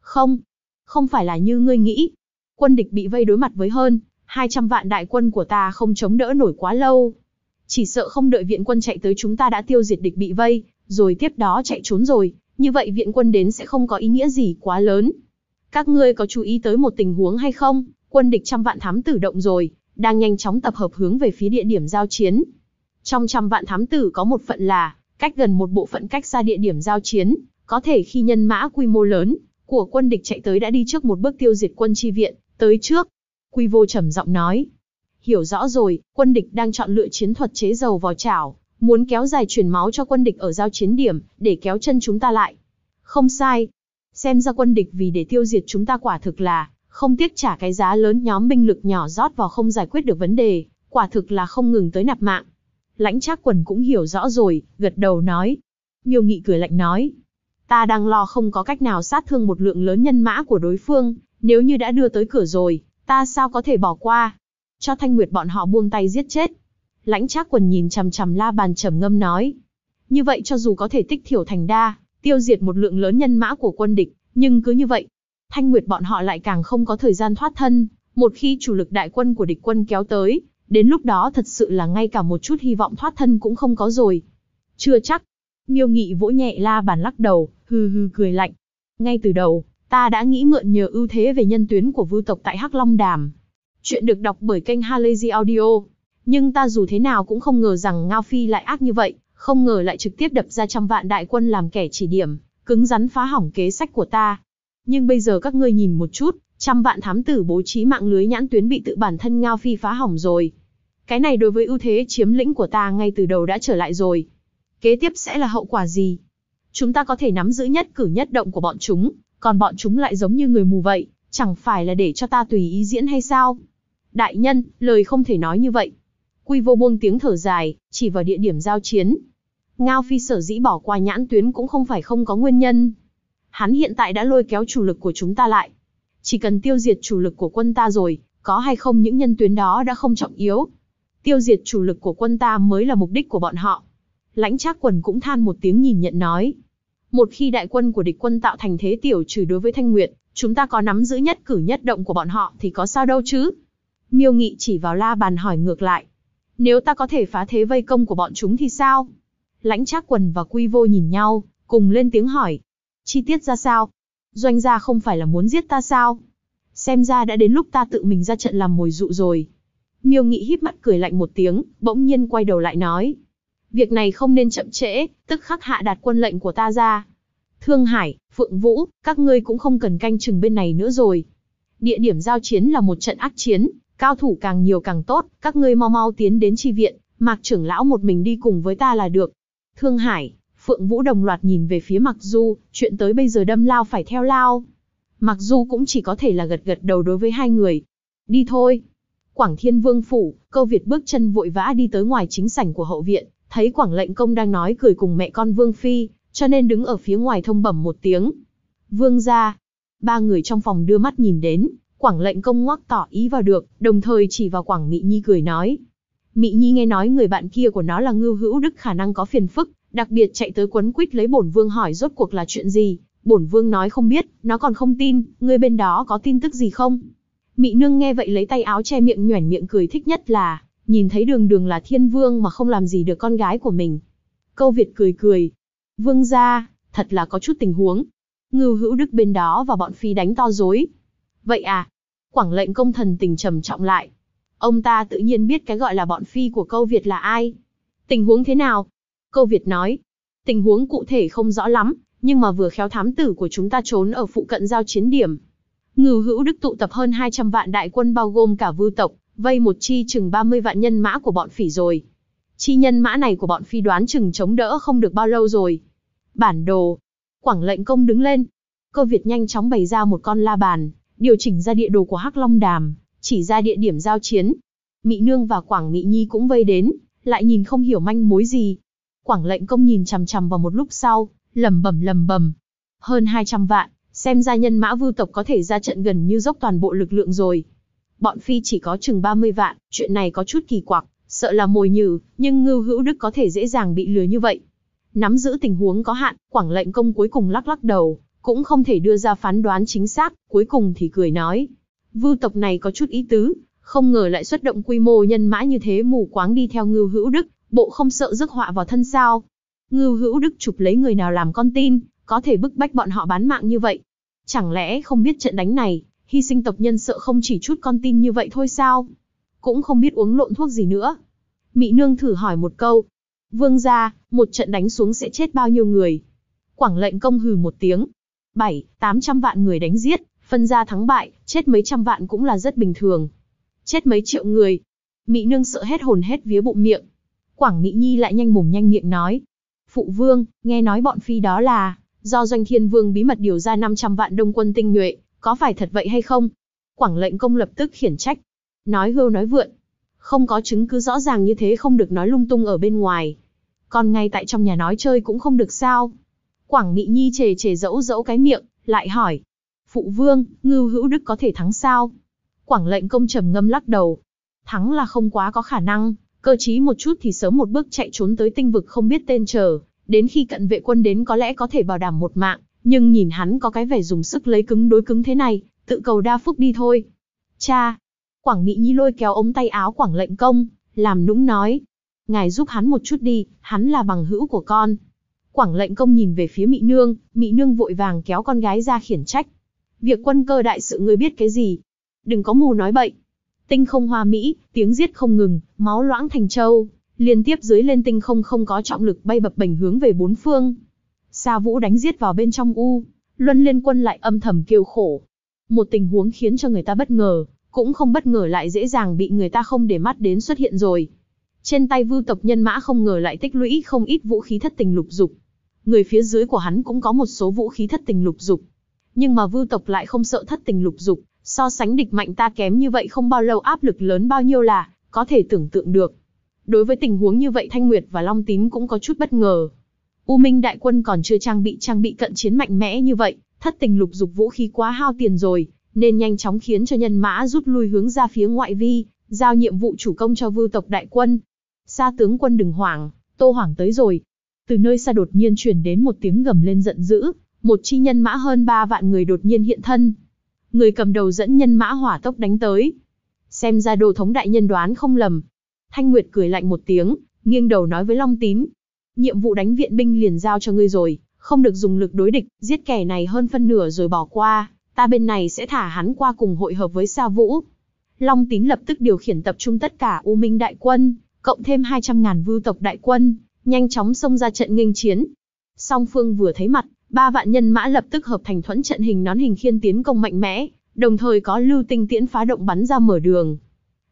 Không phải là như ngươi nghĩ. Quân địch bị vây đối mặt với hơn 200 vạn đại quân của ta không chống đỡ nổi quá lâu. Chỉ sợ không đợi viện quân chạy tới chúng ta đã tiêu diệt địch bị vây, rồi tiếp đó chạy trốn rồi, như vậy viện quân đến sẽ không có ý nghĩa gì quá lớn. Các ngươi có chú ý tới một tình huống hay không? Quân địch trăm vạn thám tử động rồi, đang nhanh chóng tập hợp hướng về phía địa điểm giao chiến. Trong trăm vạn thám tử có một phận là cách gần một bộ phận cách xa địa điểm giao chiến, có thể khi nhân mã quy mô lớn của quân địch chạy tới đã đi trước một bước tiêu diệt quân chi viện, tới trước. Quy Vô trầm giọng nói. Hiểu rõ rồi, quân địch đang chọn lựa chiến thuật chế dầu vào chảo, muốn kéo dài truyền máu cho quân địch ở giao chiến điểm, để kéo chân chúng ta lại. Không sai. Xem ra quân địch vì để tiêu diệt chúng ta quả thực là không tiếc trả cái giá lớn, nhóm binh lực nhỏ rót vào không giải quyết được vấn đề, quả thực là không ngừng tới nạp mạng. Lãnh Trác Quần cũng hiểu rõ rồi, gật đầu nói. Miêu Nghị cười lạnh nói. Ta đang lo không có cách nào sát thương một lượng lớn nhân mã của đối phương, nếu như đã đưa tới cửa rồi, ta sao có thể bỏ qua. Cho Thanh Nguyệt bọn họ buông tay giết chết. Lãnh Trác Quần nhìn chằm chằm La Bàn trầm ngâm nói. Như vậy cho dù có thể tích thiểu thành đa, tiêu diệt một lượng lớn nhân mã của quân địch, nhưng cứ như vậy, Thanh Nguyệt bọn họ lại càng không có thời gian thoát thân. Một khi chủ lực đại quân của địch quân kéo tới, đến lúc đó thật sự là ngay cả một chút hy vọng thoát thân cũng không có rồi. Chưa chắc. Miêu Nghị vỗ nhẹ La Bàn lắc đầu, hừ hừ cười lạnh. Ngay từ đầu, ta đã nghĩ mượn nhờ ưu thế về nhân tuyến của Vưu tộc tại Hắc Long Đàm. Chuyện được đọc bởi kênh Halazy Audio. Nhưng ta dù thế nào cũng không ngờ rằng Ngao Phi lại ác như vậy, không ngờ lại trực tiếp đập ra trăm vạn đại quân làm kẻ chỉ điểm, cứng rắn phá hỏng kế sách của ta. Nhưng bây giờ các ngươi nhìn một chút, trăm vạn thám tử bố trí mạng lưới nhãn tuyến bị tự bản thân Ngao Phi phá hỏng rồi. Cái này đối với ưu thế chiếm lĩnh của ta ngay từ đầu đã trở lại rồi. Kế tiếp sẽ là hậu quả gì? Chúng ta có thể nắm giữ nhất cử nhất động của bọn chúng, còn bọn chúng lại giống như người mù vậy, chẳng phải là để cho ta tùy ý diễn hay sao? Đại nhân, lời không thể nói như vậy. Quy Vô buông tiếng thở dài, chỉ vào địa điểm giao chiến. Ngao Phi sở dĩ bỏ qua nhãn tuyến cũng không phải không có nguyên nhân. Hắn hiện tại đã lôi kéo chủ lực của chúng ta lại. Chỉ cần tiêu diệt chủ lực của quân ta rồi, có hay không những nhân tuyến đó đã không trọng yếu. Tiêu diệt chủ lực của quân ta mới là mục đích của bọn họ. Lãnh Trác Quần cũng than một tiếng nhìn nhận nói. Một khi đại quân của địch quân tạo thành thế tiểu trừ đối với Thanh Nguyệt, chúng ta có nắm giữ nhất cử nhất động của bọn họ thì có sao đâu chứ? Miêu Nghị chỉ vào La Bàn hỏi ngược lại. Nếu ta có thể phá thế vây công của bọn chúng thì sao? Lãnh Trác Quần và Quy Vô nhìn nhau, cùng lên tiếng hỏi. Chi tiết ra sao? Doanh gia không phải là muốn giết ta sao? Xem ra đã đến lúc ta tự mình ra trận làm mồi dụ rồi. Miêu Nghị híp mắt cười lạnh một tiếng, bỗng nhiên quay đầu lại nói. Việc này không nên chậm trễ, tức khắc hạ đạt quân lệnh của ta ra. Thương Hải, Phượng Vũ, các ngươi cũng không cần canh chừng bên này nữa rồi. Địa điểm giao chiến là một trận ác chiến, cao thủ càng nhiều càng tốt, các ngươi mau mau tiến đến chi viện, Mạc trưởng lão một mình đi cùng với ta là được. Thương Hải, Phượng Vũ đồng loạt nhìn về phía Mạc Du, chuyện tới bây giờ đâm lao phải theo lao. Mạc Du cũng chỉ có thể là gật gật đầu đối với hai người. Đi thôi. Quảng Thiên Vương phủ, Câu Việt bước chân vội vã đi tới ngoài chính sảnh của hậu viện, thấy Quảng Lệnh Công đang nói cười cùng mẹ con Vương Phi, cho nên đứng ở phía ngoài thông bẩm một tiếng. Vương gia. Ba người trong phòng đưa mắt nhìn đến, Quảng Lệnh Công ngoắc tỏ ý vào được, đồng thời chỉ vào Quảng Mị Nhi cười nói. Mị Nhi nghe nói người bạn kia của nó là Ngưu Hữu Đức khả năng có phiền phức, đặc biệt chạy tới quấn quýt lấy bổn vương hỏi rốt cuộc là chuyện gì. Bổn vương nói không biết, nó còn không tin, ngươi bên đó có tin tức gì không? Mị nương nghe vậy lấy tay áo che miệng nhoẻn miệng cười, thích nhất là nhìn thấy đường đường là thiên vương mà không làm gì được con gái của mình. Câu Việt cười cười. Vương gia, thật là có chút tình huống. Ngưu Hữu Đức bên đó và bọn phi đánh to dối. Vậy à? Quảng Lệnh Công thần tình trầm trọng lại. Ông ta tự nhiên biết cái gọi là bọn phi của Câu Việt là ai. Tình huống thế nào? Câu Việt nói. Tình huống cụ thể không rõ lắm, nhưng mà vừa khéo thám tử của chúng ta trốn ở phụ cận giao chiến điểm. Ngưu Hữu Đức tụ tập hơn 200 vạn đại quân bao gồm cả vưu tộc, vây một chi chừng 30 vạn nhân mã của bọn phỉ rồi. Chi nhân mã này của bọn phi đoán chừng chống đỡ không được bao lâu rồi. Bản đồ. Quảng Lệnh Công đứng lên. Câu Việt nhanh chóng bày ra một con la bàn, điều chỉnh ra địa đồ của Hắc Long Đàm, chỉ ra địa điểm giao chiến. Mị Nương và Quảng Mị Nhi cũng vây đến, lại nhìn không hiểu manh mối gì. Quảng Lệnh Công nhìn chằm chằm vào một lúc sau, lẩm bẩm. Hơn 200 vạn, xem ra nhân mã vưu tộc có thể ra trận gần như dốc toàn bộ lực lượng rồi. Bọn phi chỉ có chừng 30 vạn, chuyện này có chút kỳ quặc, sợ là mồi nhử, nhưng Ngưu Hữu Đức có thể dễ dàng bị lừa như vậy. Nắm giữ tình huống có hạn, Quảng Lệnh Công cuối cùng lắc lắc đầu, cũng không thể đưa ra phán đoán chính xác, cuối cùng thì cười nói. Vưu tộc này có chút ý tứ, không ngờ lại xuất động quy mô nhân mã như thế mù quáng đi theo Ngưu Hữu Đức, bộ không sợ rước họa vào thân sao. Ngưu Hữu Đức chụp lấy người nào làm con tin, có thể bức bách bọn họ bán mạng như vậy. Chẳng lẽ không biết trận đánh này, hy sinh tộc nhân sợ không chỉ chút con tin như vậy thôi sao? Cũng không biết uống lộn thuốc gì nữa. Mị Nương thử hỏi một câu. Vương gia, một trận đánh xuống sẽ chết bao nhiêu người? Quảng Lệnh Công hừ một tiếng. 700-800 vạn người đánh giết, phân ra thắng bại, chết mấy trăm vạn cũng là rất bình thường. Chết mấy triệu người. Mị Nương sợ hết hồn hết vía bụng miệng. Quảng Mị Nhi lại nhanh mồm nhanh miệng nói. Phụ vương, nghe nói bọn phi đó là do Doanh Thiên Vương bí mật điều ra 500 vạn đông quân tinh nhuệ, có phải thật vậy hay không? Quảng Lệnh Công lập tức khiển trách. Nói hưu nói vượn. Không có chứng cứ rõ ràng như thế không được nói lung tung ở bên ngoài. Còn ngay tại trong nhà nói chơi cũng không được sao? Quảng Mị Nhi chề dẫu cái miệng, lại hỏi. Phụ vương, Ngưu Hữu Đức có thể thắng sao? Quảng Lệnh Công trầm ngâm lắc đầu. Thắng là không quá có khả năng, cơ trí một chút thì sớm một bước chạy trốn tới tinh vực không biết tên chờ. Đến khi cận vệ quân đến có lẽ có thể bảo đảm một mạng, nhưng nhìn hắn có cái vẻ dùng sức lấy cứng đối cứng thế này, tự cầu đa phúc đi thôi. Cha! Quảng Mị Nhi lôi kéo ống tay áo Quảng Lệnh Công, làm nũng nói. Ngài giúp hắn một chút đi, hắn là bằng hữu của con. Quảng Lệnh Công nhìn về phía Mị Nương vội vàng kéo con gái ra khiển trách. Việc quân cơ đại sự ngươi biết cái gì? Đừng có mù nói bậy. Tinh không hoa mỹ, tiếng giết không ngừng, máu loãng thành châu. Liên tiếp dưới lên tinh không có trọng lực bay bập bềnh hướng về bốn phương. Sa Vũ đánh giết vào bên trong Luân Liên quân lại âm thầm kêu khổ. Một tình huống khiến cho người ta bất ngờ, cũng không bất ngờ lại dễ dàng bị người ta không để mắt đến xuất hiện rồi. Trên tay vưu tộc nhân mã không ngờ lại tích lũy không ít vũ khí thất tình lục dục. Người phía dưới của hắn cũng có một số vũ khí thất tình lục dục. Nhưng mà vưu tộc lại không sợ thất tình lục dục, so sánh địch mạnh ta kém như vậy không bao lâu áp lực lớn bao nhiêu là có thể tưởng tượng được. Đối với tình huống như vậy Thanh Nguyệt và Long Tín cũng có chút bất ngờ. U Minh đại quân còn chưa trang bị cận chiến mạnh mẽ như vậy, thất tình lục dục vũ khí quá hao tiền rồi, nên nhanh chóng khiến cho nhân mã rút lui hướng ra phía ngoại vi, giao nhiệm vụ chủ công cho vưu tộc đại quân. Sa tướng quân đừng hoảng, Tô Hoảng tới rồi. Từ nơi xa đột nhiên truyền đến một tiếng gầm lên giận dữ, một chi nhân mã hơn 3 vạn người đột nhiên hiện thân. Người cầm đầu dẫn nhân mã hỏa tốc đánh tới. Xem ra Đồ thống đại nhân đoán không lầm. Thanh Nguyệt cười lạnh một tiếng, nghiêng đầu nói với Long Tín. Nhiệm vụ đánh viện binh liền giao cho ngươi rồi, không được dùng lực đối địch, giết kẻ này hơn phân nửa rồi bỏ qua, ta bên này sẽ thả hắn qua cùng hội hợp với Sa Vũ. Long Tín lập tức điều khiển tập trung tất cả U Minh đại quân, cộng thêm 200.000 vưu tộc đại quân, nhanh chóng xông ra trận nghênh chiến. Song phương vừa thấy mặt, 3 vạn nhân mã lập tức hợp thành thuẫn trận hình nón hình khiên tiến công mạnh mẽ, đồng thời có lưu tinh tiễn phá động bắn ra mở đường.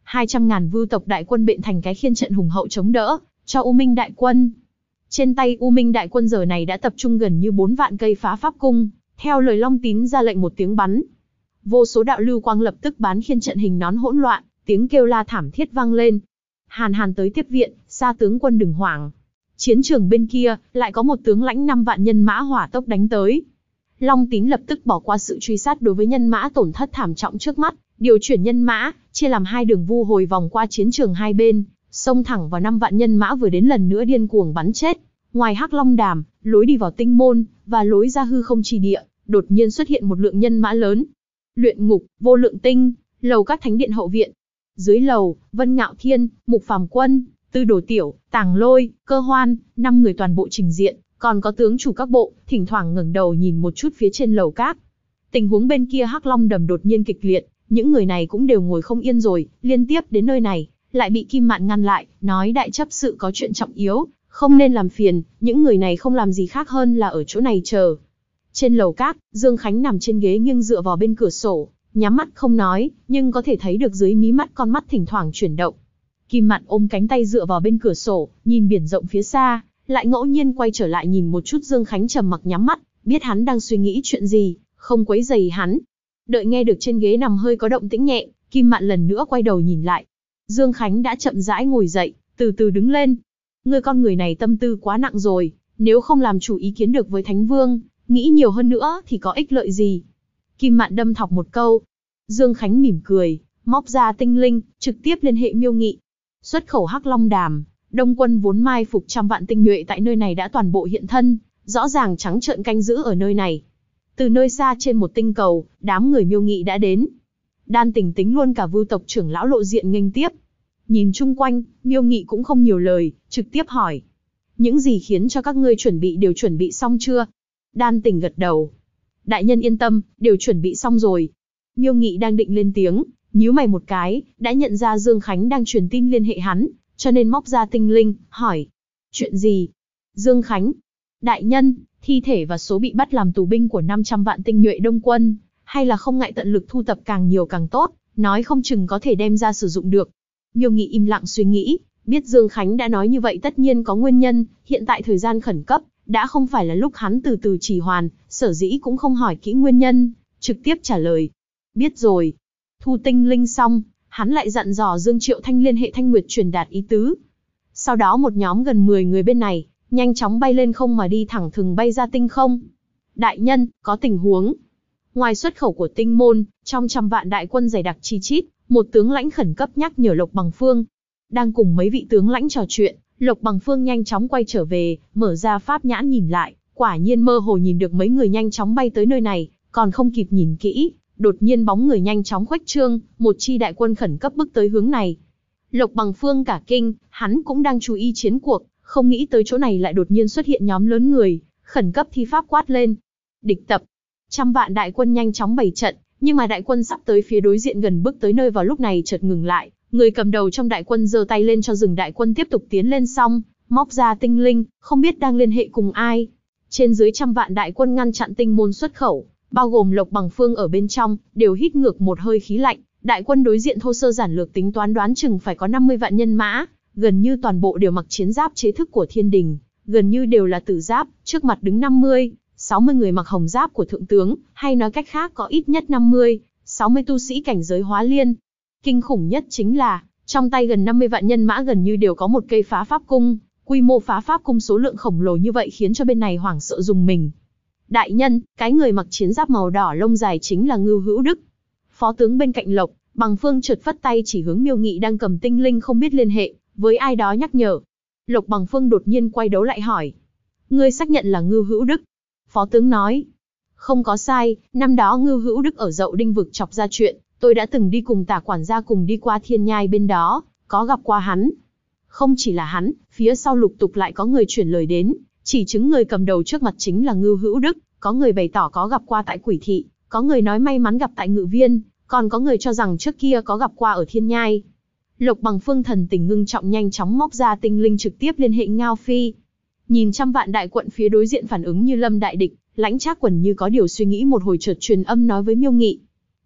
200.000 vưu tộc đại quân bện thành cái khiên trận hùng hậu chống đỡ cho U Minh đại quân. Trên tay U Minh đại quân giờ này đã tập trung gần như 4 vạn cây phá pháp cung, theo lời Long Tín ra lệnh một tiếng bắn. Vô số đạo lưu quang lập tức bán khiên trận hình nón hỗn loạn, tiếng kêu la thảm thiết vang lên. Hàn Hàn tới tiếp viện, Sa tướng quân đừng hoảng. Chiến trường bên kia, lại có một tướng lãnh 5 vạn nhân mã hỏa tốc đánh tới. Long Tín lập tức bỏ qua sự truy sát đối với nhân mã tổn thất thảm trọng trước mắt, điều chuyển nhân mã, chia làm 2 đường vu hồi vòng qua chiến trường hai bên, xông thẳng vào 5 vạn nhân mã vừa đến lần nữa điên cuồng bắn chết. Ngoài Hắc Long Đàm, lối đi vào Tinh Môn và lối ra hư không chi địa, đột nhiên xuất hiện một lượng nhân mã lớn. Luyện Ngục, Vô Lượng Tinh, lầu các thánh điện hậu viện. Dưới lầu, Vân Ngạo Thiên, Mục Phàm Quân, Tư Đồ Tiểu, Tàng Lôi, Cơ Hoan, 5 người toàn bộ trình diện, còn có tướng chủ các bộ, thỉnh thoảng ngẩng đầu nhìn một chút phía trên lầu các. Tình huống bên kia Hắc Long Đầm đột nhiên kịch liệt, những người này cũng đều ngồi không yên rồi, liên tiếp đến nơi này, lại bị Kim Mạn ngăn lại, nói đại chấp sự có chuyện trọng yếu, không nên làm phiền, những người này không làm gì khác hơn là ở chỗ này chờ. Trên lầu các, Dương Khánh nằm trên ghế nghiêng dựa vào bên cửa sổ, nhắm mắt không nói, nhưng có thể thấy được dưới mí mắt con mắt thỉnh thoảng chuyển động. Kim Mạn ôm cánh tay dựa vào bên cửa sổ, nhìn biển rộng phía xa, lại ngẫu nhiên quay trở lại nhìn một chút Dương Khánh trầm mặc nhắm mắt, biết hắn đang suy nghĩ chuyện gì, không quấy rầy hắn. Đợi nghe được trên ghế nằm hơi có động tĩnh nhẹ, Kim Mạn lần nữa quay đầu nhìn lại. Dương Khánh đã chậm rãi ngồi dậy, từ từ đứng lên. Ngươi con người này tâm tư quá nặng rồi, nếu không làm chủ ý kiến được với Thánh Vương, nghĩ nhiều hơn nữa thì có ích lợi gì? Kim Mạn đâm thọc một câu. Dương Khánh mỉm cười, móc ra tinh linh, trực tiếp liên hệ Miêu Nghị. Xuất khẩu Hắc Long Đàm, Đông quân vốn mai phục trăm vạn tinh nhuệ tại nơi này đã toàn bộ hiện thân, rõ ràng trắng trợn canh giữ ở nơi này. Từ nơi xa trên một tinh cầu, đám người Miêu Nghị đã đến. Đan Tỉnh tính luôn cả vưu tộc trưởng lão lộ diện nghênh tiếp. Nhìn chung quanh, Miêu Nghị cũng không nhiều lời, trực tiếp hỏi. Những gì khiến cho các ngươi chuẩn bị đều chuẩn bị xong chưa? Đan Tỉnh gật đầu. Đại nhân yên tâm, đều chuẩn bị xong rồi. Miêu Nghị đang định lên tiếng, nhíu mày một cái, đã nhận ra Dương Khánh đang truyền tin liên hệ hắn, cho nên móc ra tinh linh, hỏi. Chuyện gì? Dương Khánh. Đại nhân, thi thể và số bị bắt làm tù binh của 500 vạn tinh nhuệ Đông quân, hay là không ngại tận lực thu tập càng nhiều càng tốt, nói không chừng có thể đem ra sử dụng được. Miêu Nghị im lặng suy nghĩ, biết Dương Khánh đã nói như vậy tất nhiên có nguyên nhân, hiện tại thời gian khẩn cấp, đã không phải là lúc hắn từ từ trì hoãn, sở dĩ cũng không hỏi kỹ nguyên nhân, trực tiếp trả lời. Biết rồi. Thu tinh linh xong, hắn lại dặn dò Dương Triệu Thanh liên hệ Thanh Nguyệt truyền đạt ý tứ. Sau đó một nhóm gần 10 người bên này, nhanh chóng bay lên không mà đi thẳng thừng bay ra tinh không. Đại nhân, có tình huống. Ngoài xuất khẩu của Tinh Môn, trong trăm vạn đại quân dày đặc chi chít, một tướng lãnh khẩn cấp nhắc nhở Lộc Bằng Phương. Đang cùng mấy vị tướng lãnh trò chuyện, Lộc Bằng Phương nhanh chóng quay trở về, mở ra pháp nhãn nhìn lại, quả nhiên mơ hồ nhìn được mấy người nhanh chóng bay tới nơi này, còn không kịp nhìn kỹ, đột nhiên bóng người nhanh chóng khuếch trương, một chi đại quân khẩn cấp bước tới hướng này. Lộc Bằng Phương cả kinh, hắn cũng đang chú ý chiến cuộc, không nghĩ tới chỗ này lại đột nhiên xuất hiện nhóm lớn người, khẩn cấp thi pháp quát lên. Địch tập. Trăm vạn đại quân nhanh chóng bày trận, nhưng mà đại quân sắp tới phía đối diện gần bước tới nơi vào lúc này chợt ngừng lại, người cầm đầu trong đại quân giơ tay lên cho dừng đại quân tiếp tục tiến lên xong, móc ra tinh linh, không biết đang liên hệ cùng ai. Trên dưới trăm vạn đại quân ngăn chặn Tinh Môn xuất khẩu, bao gồm Lộc Bằng Phương ở bên trong, đều hít ngược một hơi khí lạnh. Đại quân đối diện thô sơ giản lược tính toán đoán chừng phải có 50 vạn nhân mã, gần như toàn bộ đều mặc chiến giáp chế thức của Thiên Đình, gần như đều là tử giáp, trước mặt đứng 50, 60 người mặc hồng giáp của thượng tướng, hay nói cách khác có ít nhất 50, 60 tu sĩ cảnh giới hóa liên. Kinh khủng nhất chính là, trong tay gần 50 vạn nhân mã gần như đều có một cây phá pháp cung, quy mô phá pháp cung số lượng khổng lồ như vậy khiến cho bên này hoảng sợ rùng mình. Đại nhân, cái người mặc chiến giáp màu đỏ lông dài chính là Ngưu Hữu Đức. Phó tướng bên cạnh Lộc Bằng Phương chợt phất tay chỉ hướng Miêu Nghị đang cầm tinh linh không biết liên hệ với ai đó nhắc nhở. Lộc Bằng Phương đột nhiên quay đấu lại hỏi. Ngươi xác nhận là Ngưu Hữu Đức? Phó tướng nói. Không có sai, năm đó Ngưu Hữu Đức ở Dậu Đinh vực chọc ra chuyện, tôi đã từng đi cùng Tả quản gia cùng đi qua Thiên Nhai bên đó, có gặp qua hắn. Không chỉ là hắn, phía sau lục tục lại có người chuyển lời đến, chỉ chứng người cầm đầu trước mặt chính là Ngưu Hữu Đức, có người bày tỏ có gặp qua tại Quỷ Thị, có người nói may mắn gặp tại Ngự Viên, còn có người cho rằng trước kia có gặp qua ở Thiên Nhai. Lộc Bằng Phương thần tình ngưng trọng nhanh chóng móc ra tinh linh trực tiếp liên hệ Ngao Phi. Nhìn trăm vạn đại quận phía đối diện phản ứng như lâm đại địch, Lãnh Trác Quần như có điều suy nghĩ một hồi chợt truyền âm nói với Miêu Nghị.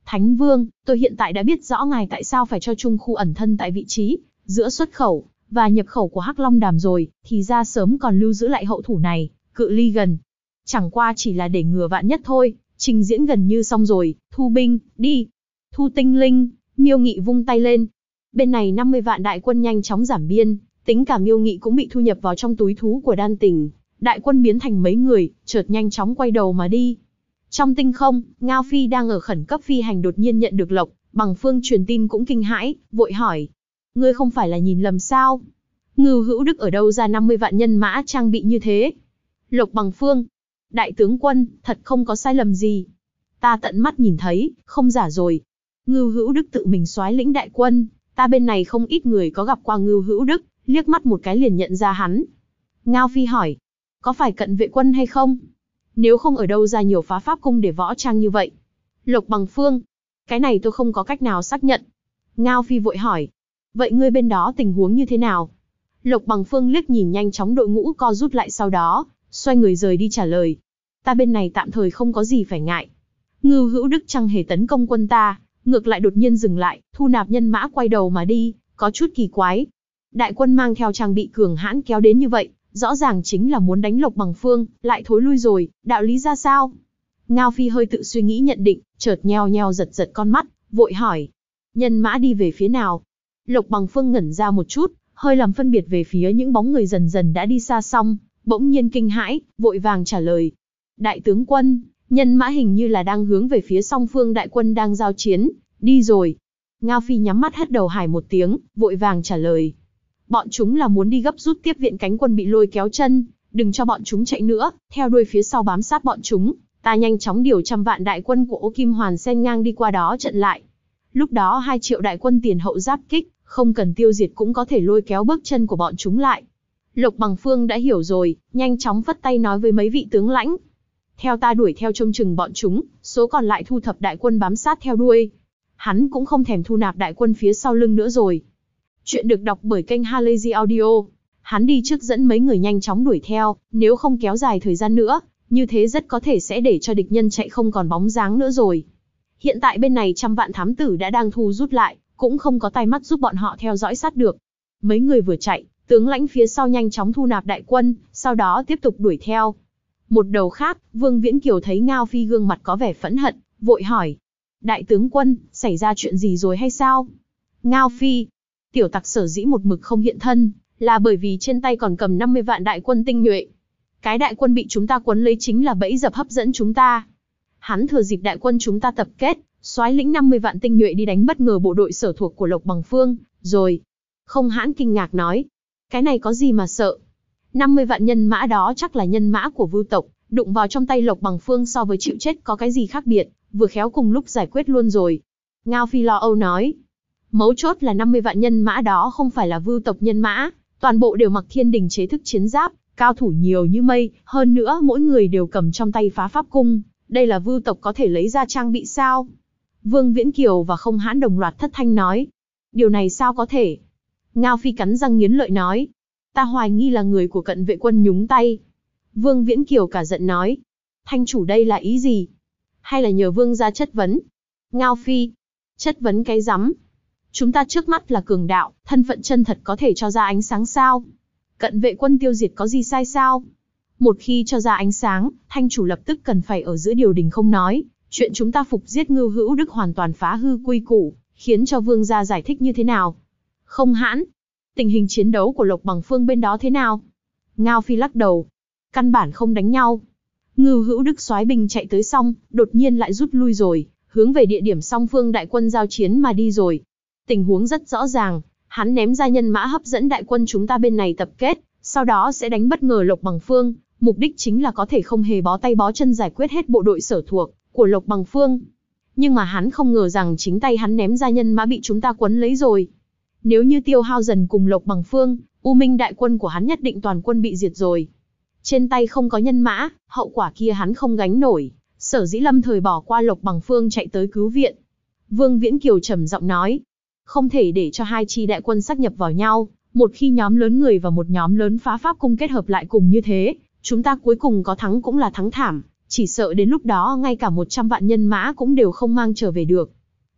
Thánh Vương, tôi hiện tại đã biết rõ ngài tại sao phải cho Trung Khu ẩn thân tại vị trí giữa xuất khẩu và nhập khẩu của Hắc Long Đàm rồi, thì ra sớm còn lưu giữ lại hậu thủ này, cự ly gần. Chẳng qua chỉ là để ngừa vạn nhất thôi, trình diễn gần như xong rồi, thu binh, đi. Thu tinh linh, Miêu Nghị vung tay lên. Bên này 50 vạn đại quân nhanh chóng giảm biên, tính cả Miêu Nghị cũng bị thu nhập vào trong túi thú của Đan Tỉnh. Đại quân biến thành mấy người, chợt nhanh chóng quay đầu mà đi. Trong tinh không, Ngao Phi đang ở khẩn cấp phi hành đột nhiên nhận được Lộc Bằng Phương truyền tin cũng kinh hãi, vội hỏi. Ngươi không phải là nhìn lầm sao? Ngưu Hữu Đức ở đâu ra 50 vạn nhân mã trang bị như thế? Lộc Bằng Phương. Đại tướng quân, thật không có sai lầm gì. Ta tận mắt nhìn thấy, không giả rồi. Ngưu Hữu Đức tự mình soái lĩnh đại quân, ta bên này không ít người có gặp qua Ngưu Hữu Đức, liếc mắt một cái liền nhận ra hắn. Ngao Phi hỏi, có phải cận vệ quân hay không? Nếu không ở đâu ra nhiều phá pháp cung để võ trang như vậy? Lộc Bằng Phương, cái này tôi không có cách nào xác nhận. Ngao Phi vội hỏi, vậy ngươi bên đó tình huống như thế nào? Lộc Bằng Phương liếc nhìn nhanh chóng đội ngũ co rút lại, sau đó xoay người rời đi trả lời. Ta bên này tạm thời không có gì phải ngại. Ngưu Hữu Đức chẳng hề tấn công quân ta, ngược lại đột nhiên dừng lại, thu nạp nhân mã quay đầu mà đi, có chút kỳ quái. Đại quân mang theo trang bị cường hãn kéo đến như vậy, rõ ràng chính là muốn đánh Lộc Bằng Phương, lại thối lui rồi, đạo lý ra sao? Ngao Phi hơi tự suy nghĩ nhận định, chợt nheo nheo giật giật con mắt, vội hỏi. Nhân mã đi về phía nào? Lộc Bằng Phương ngẩn ra một chút, hơi làm phân biệt về phía những bóng người dần dần đã đi xa xong, bỗng nhiên kinh hãi, vội vàng trả lời. Đại tướng quân, nhân mã hình như là đang hướng về phía song phương đại quân đang giao chiến, đi rồi. Ngao Phi nhắm mắt hét đầu hài một tiếng, vội vàng trả lời. Bọn chúng là muốn đi gấp rút tiếp viện cánh quân bị lôi kéo chân, đừng cho bọn chúng chạy nữa, theo đuôi phía sau bám sát bọn chúng, ta nhanh chóng điều 100 vạn đại quân của Ô Kim Hoàn xen ngang đi qua đó trận lại. Lúc đó 2 triệu đại quân tiền hậu giáp kích, không cần tiêu diệt cũng có thể lôi kéo bước chân của bọn chúng lại. Lộc Bằng Phương đã hiểu rồi, nhanh chóng vất tay nói với mấy vị tướng lãnh. Theo ta đuổi theo trông chừng bọn chúng, số còn lại thu thập đại quân bám sát theo đuôi. Hắn cũng không thèm thu nạp đại quân phía sau lưng nữa rồi. Chuyện được đọc bởi kênh Halazy Audio. Hắn đi trước dẫn mấy người nhanh chóng đuổi theo, nếu không kéo dài thời gian nữa, như thế rất có thể sẽ để cho địch nhân chạy không còn bóng dáng nữa rồi. Hiện tại bên này 100 vạn thám tử đã đang thu rút lại, cũng không có tay mắt giúp bọn họ theo dõi sát được. Mấy người vừa chạy, tướng lãnh phía sau nhanh chóng thu nạp đại quân, sau đó tiếp tục đuổi theo. Một đầu khác, Vương Viễn Kiều thấy Ngao Phi gương mặt có vẻ phẫn hận, vội hỏi. Đại tướng quân, xảy ra chuyện gì rồi hay sao? Ngao Phi, tiểu tặc sở dĩ một mực không hiện thân, là bởi vì trên tay còn cầm 50 vạn đại quân tinh nhuệ. Cái đại quân bị chúng ta quấn lấy chính là bẫy dập hấp dẫn chúng ta. Hắn thừa dịp đại quân chúng ta tập kết, soái lĩnh 50 vạn tinh nhuệ đi đánh bất ngờ bộ đội sở thuộc của Lộc Bằng Phương, rồi. Không Hãn kinh ngạc nói. Cái này có gì mà sợ? 50 vạn nhân mã đó chắc là nhân mã của Vưu tộc, đụng vào trong tay Lộc Bằng Phương so với chịu chết có cái gì khác biệt, vừa khéo cùng lúc giải quyết luôn rồi. Ngao Phi lo âu nói. Mấu chốt là 50 vạn nhân mã đó không phải là Vưu tộc nhân mã, toàn bộ đều mặc Thiên Đình chế thức chiến giáp, cao thủ nhiều như mây, hơn nữa mỗi người đều cầm trong tay phá pháp cung, đây là Vưu tộc có thể lấy ra trang bị sao? Vương Viễn Kiều và Không Hãn đồng loạt thất thanh nói. Điều này sao có thể? Ngao Phi cắn răng nghiến lợi nói. Ta hoài nghi là người của cận vệ quân nhúng tay. Vương Viễn Kiều cả giận nói. Thanh chủ đây là ý gì? Hay là nhờ vương gia chất vấn? Ngao Phi. Chất vấn cái rắm. Chúng ta trước mắt là cường đạo, thân phận chân thật có thể cho ra ánh sáng sao? Cận vệ quân tiêu diệt có gì sai sao? Một khi cho ra ánh sáng, thanh chủ lập tức cần phải ở giữa điều đình không nói. Chuyện chúng ta phục giết Ngưu Hữu Đức hoàn toàn phá hư quy củ, khiến cho vương gia giải thích như thế nào? Không Hãn, tình hình chiến đấu của Lộc Bằng Phương bên đó thế nào? Ngao Phi lắc đầu. Căn bản không đánh nhau. Ngưu Hữu Đức soái binh chạy tới xong, đột nhiên lại rút lui rồi, hướng về địa điểm song phương đại quân giao chiến mà đi rồi. Tình huống rất rõ ràng, hắn ném ra nhân mã hấp dẫn đại quân chúng ta bên này tập kết, sau đó sẽ đánh bất ngờ Lộc Bằng Phương, mục đích chính là có thể không hề bó tay bó chân giải quyết hết bộ đội sở thuộc của Lộc Bằng Phương. Nhưng mà hắn không ngờ rằng chính tay hắn ném ra nhân mã bị chúng ta quấn lấy rồi. Nếu như tiêu hao dần cùng Lộc Bằng Phương, U Minh đại quân của hắn nhất định toàn quân bị diệt rồi. Trên tay không có nhân mã, hậu quả kia hắn không gánh nổi, sở dĩ lâm thời bỏ qua Lộc Bằng Phương chạy tới cứu viện. Vương Viễn Kiều trầm giọng nói, không thể để cho hai chi đại quân sát nhập vào nhau, một khi nhóm lớn người và một nhóm lớn phá pháp cung kết hợp lại cùng như thế, chúng ta cuối cùng có thắng cũng là thắng thảm, chỉ sợ đến lúc đó ngay cả 100 vạn nhân mã cũng đều không mang trở về được.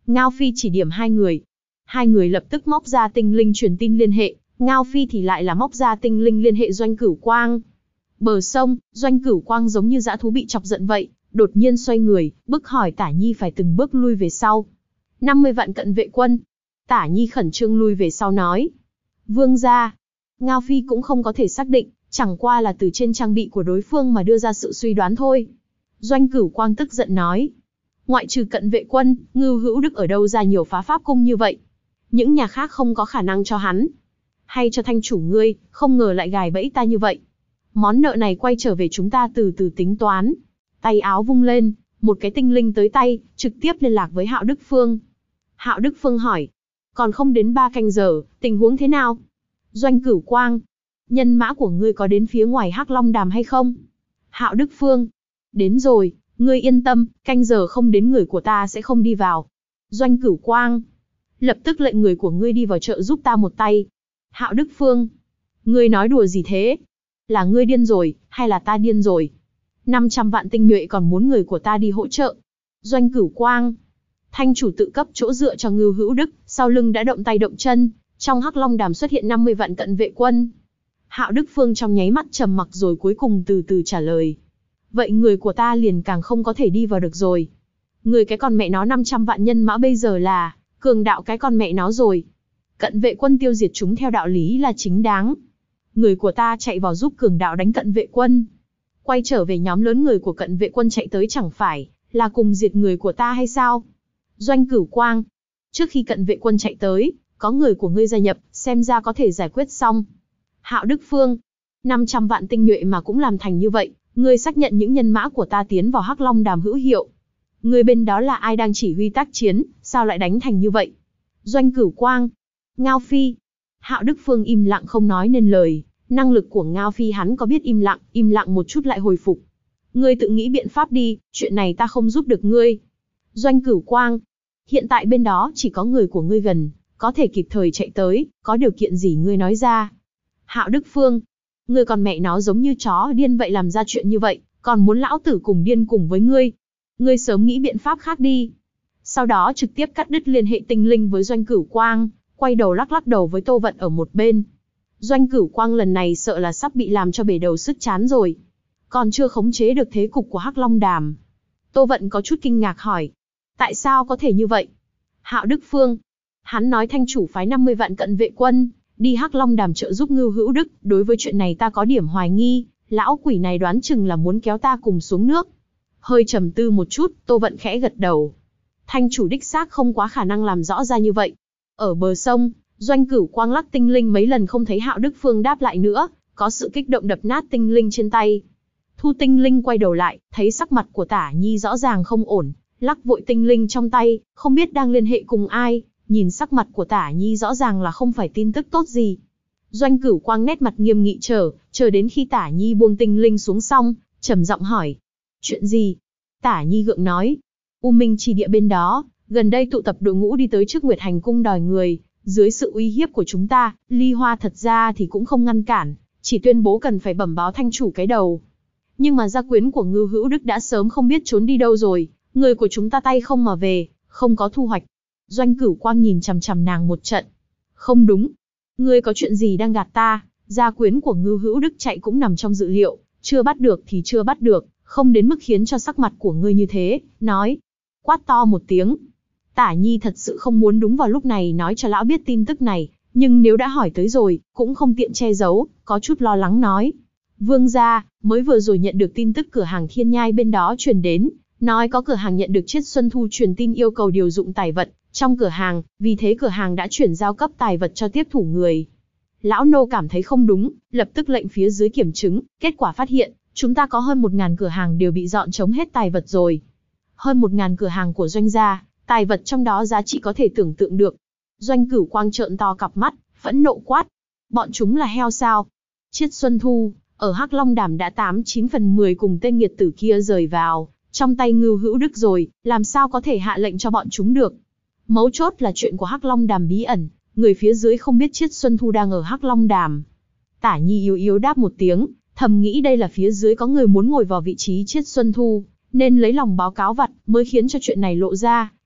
Ngao Phi chỉ điểm hai người. Hai người lập tức móc ra tinh linh truyền tin liên hệ, Ngao Phi thì lại là móc ra tinh linh liên hệ Doanh Cửu Quang. Bờ sông, Doanh Cửu Quang giống như dã thú bị chọc giận vậy, đột nhiên xoay người, bức hỏi Tả Nhi phải từng bước lui về sau. 50 vạn cận vệ quân. Tả Nhi khẩn trương lui về sau nói. Vương gia. Ngao Phi cũng không có thể xác định, chẳng qua là từ trên trang bị của đối phương mà đưa ra sự suy đoán thôi. Doanh Cửu Quang tức giận nói. Ngoại trừ cận vệ quân, Ngưu Hữu Đức ở đâu ra nhiều phá pháp cung như vậy? Những nhà khác không có khả năng cho hắn. Hay cho thanh chủ ngươi, không ngờ lại gài bẫy ta như vậy. Món nợ này quay trở về chúng ta từ từ tính toán. Tay áo vung lên, một cái tinh linh tới tay, trực tiếp liên lạc với Hạo Đức Phương. Hạo Đức Phương hỏi. Còn không đến 3 canh giờ, tình huống thế nào? Doanh Cửu Quang. Nhân mã của ngươi có đến phía ngoài Hắc Long Đàm hay không? Hạo Đức Phương. Đến rồi, ngươi yên tâm, canh giờ không đến người của ta sẽ không đi vào. Doanh Cửu Quang. Lập tức lệnh người của ngươi đi vào chợ giúp ta một tay. Hạo Đức Phương. Ngươi nói đùa gì thế? Là ngươi điên rồi, hay là ta điên rồi? 500 vạn tinh nhuệ còn muốn người của ta đi hỗ trợ. Doanh Cửu Quang. Thanh chủ tự cấp chỗ dựa cho Ngưu Hữu Đức, sau lưng đã động tay động chân, trong Hắc Long Đàm xuất hiện 50 vạn cận vệ quân. Hạo Đức Phương trong nháy mắt trầm mặc rồi cuối cùng từ từ trả lời. Vậy người của ta liền càng không có thể đi vào được rồi. Người cái con mẹ nó 500 vạn nhân mã bây giờ là cường đạo cái con mẹ nó rồi. Cận vệ quân tiêu diệt chúng theo đạo lý là chính đáng. Người của ta chạy vào giúp cường đạo đánh cận vệ quân. Quay trở về nhóm lớn người của cận vệ quân chạy tới chẳng phải là cùng diệt người của ta hay sao? Doanh Cửu Quang. Trước khi cận vệ quân chạy tới, có người của ngươi gia nhập, xem ra có thể giải quyết xong. Hạo Đức Phương. 500 vạn tinh nhuệ mà cũng làm thành như vậy, ngươi xác nhận những nhân mã của ta tiến vào Hắc Long Đàm hữu hiệu. Người bên đó là ai đang chỉ huy tác chiến, sao lại đánh thành như vậy? Doanh Cửu Quang. Ngao Phi. Hạo Đức Phương im lặng không nói nên lời, năng lực của Ngao Phi hắn có biết im lặng một chút lại hồi phục. Ngươi tự nghĩ biện pháp đi, chuyện này ta không giúp được ngươi. Doanh Cửu Quang. Hiện tại bên đó chỉ có người của ngươi gần, có thể kịp thời chạy tới, có điều kiện gì ngươi nói ra. Hạo Đức Phương. Ngươi còn mẹ nó giống như chó điên vậy làm ra chuyện như vậy, còn muốn lão tử cùng điên cùng với ngươi. Ngươi sớm nghĩ biện pháp khác đi. Sau đó trực tiếp cắt đứt liên hệ tinh linh với Doanh Cửu Quang, quay đầu lắc đầu với Tô Vận ở một bên. Doanh Cửu Quang lần này sợ là sắp bị làm cho bể đầu sứt chán rồi. Còn chưa khống chế được thế cục của Hắc Long Đàm. Tô Vận có chút kinh ngạc hỏi. Tại sao có thể như vậy? Hạo Đức Phương. Hắn nói thanh chủ phái 50 vạn cận vệ quân, đi Hắc Long Đàm trợ giúp Ngưu Hữu Đức. Đối với chuyện này ta có điểm hoài nghi, lão quỷ này đoán chừng là muốn kéo ta cùng xuống nước. Hơi trầm tư một chút, Tô Vận khẽ gật đầu. Thanh chủ đích xác không quá khả năng làm rõ ra như vậy. Ở bờ sông, Doanh Cửu Quang lắc tinh linh mấy lần không thấy Hạo Đức Phương đáp lại nữa, có sự kích động đập nát tinh linh trên tay. Thu tinh linh quay đầu lại, thấy sắc mặt của Tả Nhi rõ ràng không ổn, lắc vội tinh linh trong tay, không biết đang liên hệ cùng ai, nhìn sắc mặt của Tả Nhi rõ ràng là không phải tin tức tốt gì. Doanh Cửu Quang nét mặt nghiêm nghị chờ đến khi Tả Nhi buông tinh linh xuống xong, trầm giọng hỏi. Chuyện gì? Tả Nhi gượng nói. U Minh Trì địa bên đó, gần đây tụ tập đội ngũ đi tới trước Nguyệt Hành Cung đòi người, dưới sự uy hiếp của chúng ta, Ly Hoa thật ra thì cũng không ngăn cản, chỉ tuyên bố cần phải bẩm báo thanh chủ cái đầu. Nhưng mà gia quyến của Ngưu Hữu Đức đã sớm không biết trốn đi đâu rồi, người của chúng ta tay không mà về, không có thu hoạch. Doanh Cửu Quang nhìn chằm chằm nàng một trận. Không đúng. Ngươi có chuyện gì đang gạt ta? Gia quyến của Ngưu Hữu Đức chạy cũng nằm trong dự liệu, chưa bắt được thì chưa bắt được, không đến mức khiến cho sắc mặt của ngươi như thế, nói. Quát to một tiếng. Tả Nhi thật sự không muốn đúng vào lúc này nói cho lão biết tin tức này, nhưng nếu đã hỏi tới rồi, cũng không tiện che giấu, có chút lo lắng nói. Vương gia, mới vừa rồi nhận được tin tức cửa hàng Thiên Nhai bên đó truyền đến, nói có cửa hàng nhận được Chiết Xuân Thu truyền tin yêu cầu điều dụng tài vật trong cửa hàng, vì thế cửa hàng đã chuyển giao cấp tài vật cho tiếp thủ người. Lão nô cảm thấy không đúng, lập tức lệnh phía dưới kiểm chứng, kết quả phát hiện, chúng ta có hơn 1000 cửa hàng đều bị dọn trống hết tài vật rồi. Hơn 1000 cửa hàng của doanh gia, tài vật trong đó giá trị có thể tưởng tượng được. Doanh Cửu Quang trợn to cặp mắt, phẫn nộ quát. Bọn chúng là heo sao? Chiết Xuân Thu, ở Hắc Long Đàm đã 89/10 cùng tên nghiệt tử kia rời vào, trong tay Ngưu Hữu Đức rồi, làm sao có thể hạ lệnh cho bọn chúng được? Mấu chốt là chuyện của Hắc Long Đàm bí ẩn, người phía dưới không biết Chiết Xuân Thu đang ở Hắc Long Đàm. Tả Nhi yếu yếu đáp một tiếng, thầm nghĩ đây là phía dưới có người muốn ngồi vào vị trí Chiết Xuân Thu, nên lấy lòng báo cáo vặt mới khiến cho chuyện này lộ ra,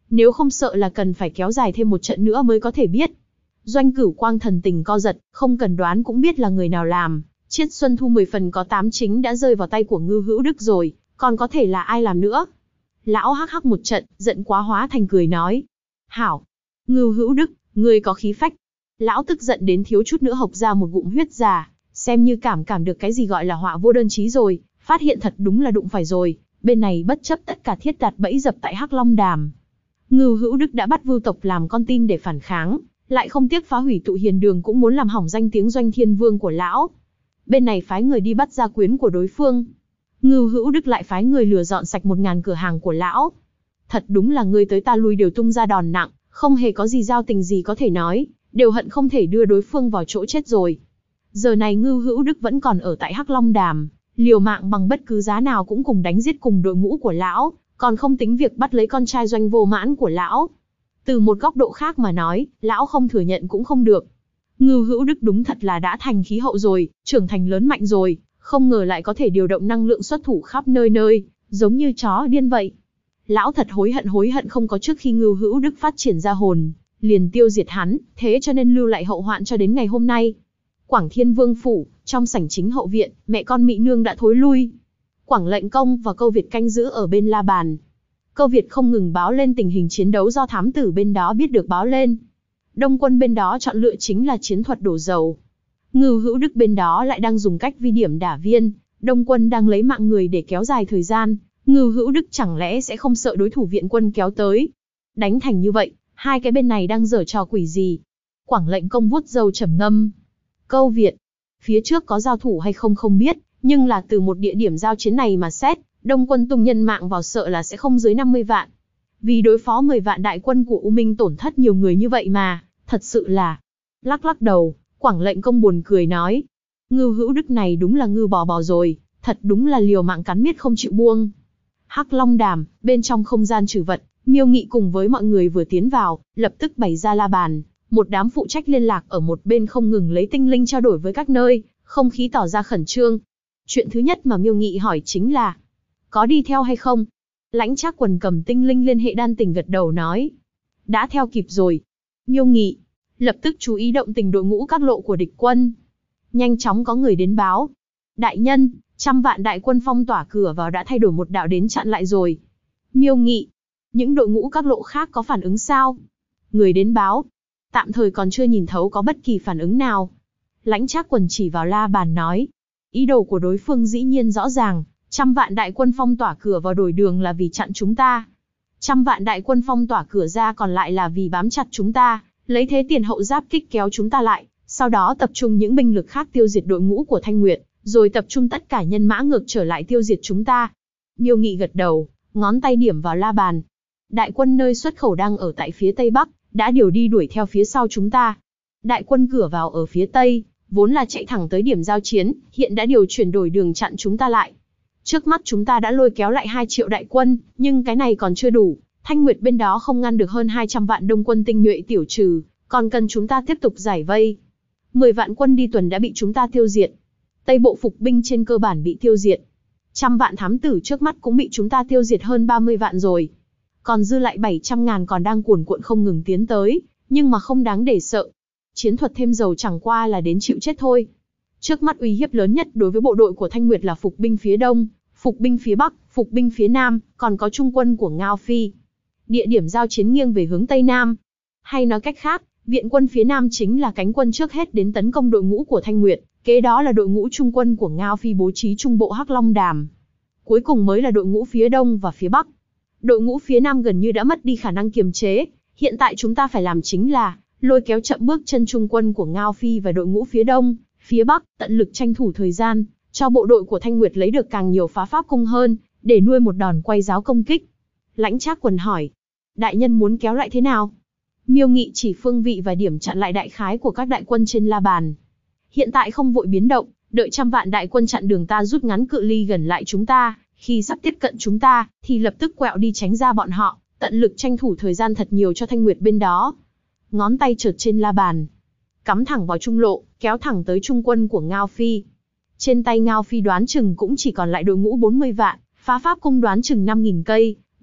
Nếu không sợ là cần phải kéo dài thêm một trận nữa mới có thể biết. Doanh Cửu Quang thần tình co giật, không cần đoán cũng biết là người nào làm. Chiết Xuân Thu 10 phần có 8 chính đã rơi vào tay của Ngưu Hữu Đức rồi, còn có thể là ai làm nữa. Lão hắc hắc một trận, giận quá hóa thành cười nói. Hảo! Ngưu Hữu Đức, ngươi có khí phách. Lão tức giận đến thiếu chút nữa hộc ra một ngụm huyết già, xem như cảm được cái gì gọi là họa vô đơn chí rồi, phát hiện thật đúng là đụng phải rồi, bên này bất chấp tất cả thiết đặt bẫy dập tại Hắc Long Đàm. Ngưu Hữu Đức đã bắt Vưu tộc làm con tin để phản kháng, lại không tiếc phá hủy Tụ Hiền Đường cũng muốn làm hỏng danh tiếng Doanh Thiên Vương của lão. Bên này phái người đi bắt gia quyến của đối phương, Ngưu Hữu Đức lại phái người lừa dọn sạch 1000 cửa hàng của lão. Thật đúng là người tới ta lui đều tung ra đòn nặng, không hề có gì giao tình gì có thể nói, đều hận không thể đưa đối phương vào chỗ chết rồi. Giờ này Ngưu Hữu Đức vẫn còn ở tại Hắc Long Đàm, liều mạng bằng bất cứ giá nào cũng cùng đánh giết cùng đội ngũ của lão, còn không tính việc bắt lấy con trai Doanh Vô Mãn của lão. Từ một góc độ khác mà nói, lão không thừa nhận cũng không được. Ngưu Hữu Đức đúng thật là đã thành khí hậu rồi, trưởng thành lớn mạnh rồi, không ngờ lại có thể điều động năng lượng xuất thủ khắp nơi nơi, giống như chó điên vậy. Lão thật hối hận không có trước khi Ngưu Hữu Đức phát triển ra hồn, liền tiêu diệt hắn, thế cho nên lưu lại hậu hoạn cho đến ngày hôm nay. Quảng Thiên Vương phủ, trong sảnh chính hậu viện, mẹ con Mị Nương đã thối lui. Quảng Lệnh Công và Câu Việt canh giữ ở bên la bàn. Câu Việt không ngừng báo lên tình hình chiến đấu do thám tử bên đó biết được báo lên. Đông quân bên đó chọn lựa chính là chiến thuật đổ dầu. Ngưu Hữu Đức bên đó lại đang dùng cách vi điểm đả viên, Đông quân đang lấy mạng người để kéo dài thời gian. Ngưu Hữu Đức chẳng lẽ sẽ không sợ đối thủ viện quân kéo tới. Đánh thành như vậy, hai cái bên này đang giở trò quỷ gì? Quảng Lệnh Công vuốt râu trầm ngâm. Câu Việt, phía trước có giao thủ hay không không biết, nhưng là từ một địa điểm giao chiến này mà xét, Đông quân tung nhân mạng vào sợ là sẽ không dưới 50 vạn. Vì đối phó 10 vạn đại quân của U Minh tổn thất nhiều người như vậy mà, thật sự là... Lắc đầu, Quảng Lệnh Công buồn cười nói. Ngưu Hữu Đức này đúng là ngư bò rồi, thật đúng là liều mạng cắn miết không chịu buông. Hắc Long Đàm, bên trong không gian trừ vật, Miêu Nghị cùng với mọi người vừa tiến vào, lập tức bày ra la bàn. Một đám phụ trách liên lạc ở một bên không ngừng lấy tinh linh trao đổi với các nơi, không khí tỏ ra khẩn trương. Chuyện thứ nhất mà Miêu Nghị hỏi chính là, có đi theo hay không? Lãnh Trác Quần cầm tinh linh liên hệ đan tình gật đầu nói, đã theo kịp rồi. Miêu Nghị lập tức chú ý động tình đội ngũ các lộ của địch quân. Nhanh chóng có người đến báo, đại nhân, 100 vạn đại quân phong tỏa cửa vào đã thay đổi một đạo đến chặn lại rồi. Miêu Nghị, những đội ngũ các lộ khác có phản ứng sao? Người đến báo, tạm thời còn chưa nhìn thấu có bất kỳ phản ứng nào. Lãnh Trác Quần chỉ vào la bàn nói, ý đồ của đối phương dĩ nhiên rõ ràng, 100 vạn đại quân phong tỏa cửa vào đổi đường là vì chặn chúng ta. 100 vạn đại quân phong tỏa cửa ra còn lại là vì bám chặt chúng ta, lấy thế tiền hậu giáp kích kéo chúng ta lại, sau đó tập trung những binh lực khác tiêu diệt đội ngũ của Thanh Nguyệt, rồi tập trung tất cả nhân mã ngược trở lại tiêu diệt chúng ta. Miêu Nghị gật đầu, ngón tay điểm vào la bàn. Đại quân nơi xuất khẩu đang ở tại phía tây bắc, đã điều đi đuổi theo phía sau chúng ta. Đại quân cửa vào ở phía tây, vốn là chạy thẳng tới điểm giao chiến, hiện đã điều chuyển đổi đường chặn chúng ta lại. Trước mắt chúng ta đã lôi kéo lại 2 triệu đại quân, nhưng cái này còn chưa đủ. Thanh Nguyệt bên đó không ngăn được hơn 200 vạn đông quân tinh nhuệ tiểu trừ, còn cần chúng ta tiếp tục giải vây. 10 vạn quân đi tuần đã bị chúng ta tiêu diệt. Tây bộ phục binh trên cơ bản bị tiêu diệt. 100 vạn thám tử trước mắt cũng bị chúng ta tiêu diệt hơn 30 vạn rồi. Còn dư lại 700.000 còn đang cuồn cuộn không ngừng tiến tới, nhưng mà không đáng để sợ. Chiến thuật thêm dầu chẳng qua là đến chịu chết thôi. Trước mắt uy hiếp lớn nhất đối với bộ đội của Thanh Nguyệt là phục binh phía đông, phục binh phía bắc, phục binh phía nam, còn có trung quân của Ngao Phi. Địa điểm giao chiến nghiêng về hướng tây nam. Hay nói cách khác, viện quân phía nam chính là cánh quân trước hết đến tấn công đội ngũ của Thanh Nguyệt, kế đó là đội ngũ trung quân của Ngao Phi bố trí trung bộ Hắc Long Đàm. Cuối cùng mới là đội ngũ phía đông và phía bắc. Đội ngũ phía nam gần như đã mất đi khả năng kiềm chế, hiện tại chúng ta phải làm chính là lôi kéo chậm bước chân trung quân của Ngao Phi và đội ngũ phía đông, phía bắc, tận lực tranh thủ thời gian, cho bộ đội của Thanh Nguyệt lấy được càng nhiều phá pháp cung hơn, để nuôi một đòn quay giáo công kích. Lãnh Trác Quần hỏi, đại nhân muốn kéo lại thế nào? Miêu Nghị chỉ phương vị và điểm chặn lại đại khái của các đại quân trên la bàn. Hiện tại không vội biến động, đợi 100 vạn đại quân chặn đường ta rút ngắn cự ly gần lại chúng ta, khi sắp tiếp cận chúng ta, thì lập tức quẹo đi tránh ra bọn họ, tận lực tranh thủ thời gian thật nhiều cho Thanh Nguyệt bên đó. Ngón tay chợt trên la bàn, cắm thẳng vào trung lộ, kéo thẳng tới trung quân của Ngao Phi. Trên tay Ngao Phi đoán chừng cũng chỉ còn lại đội ngũ 40 vạn, phá pháp cung đoán chừng 5.000 cây,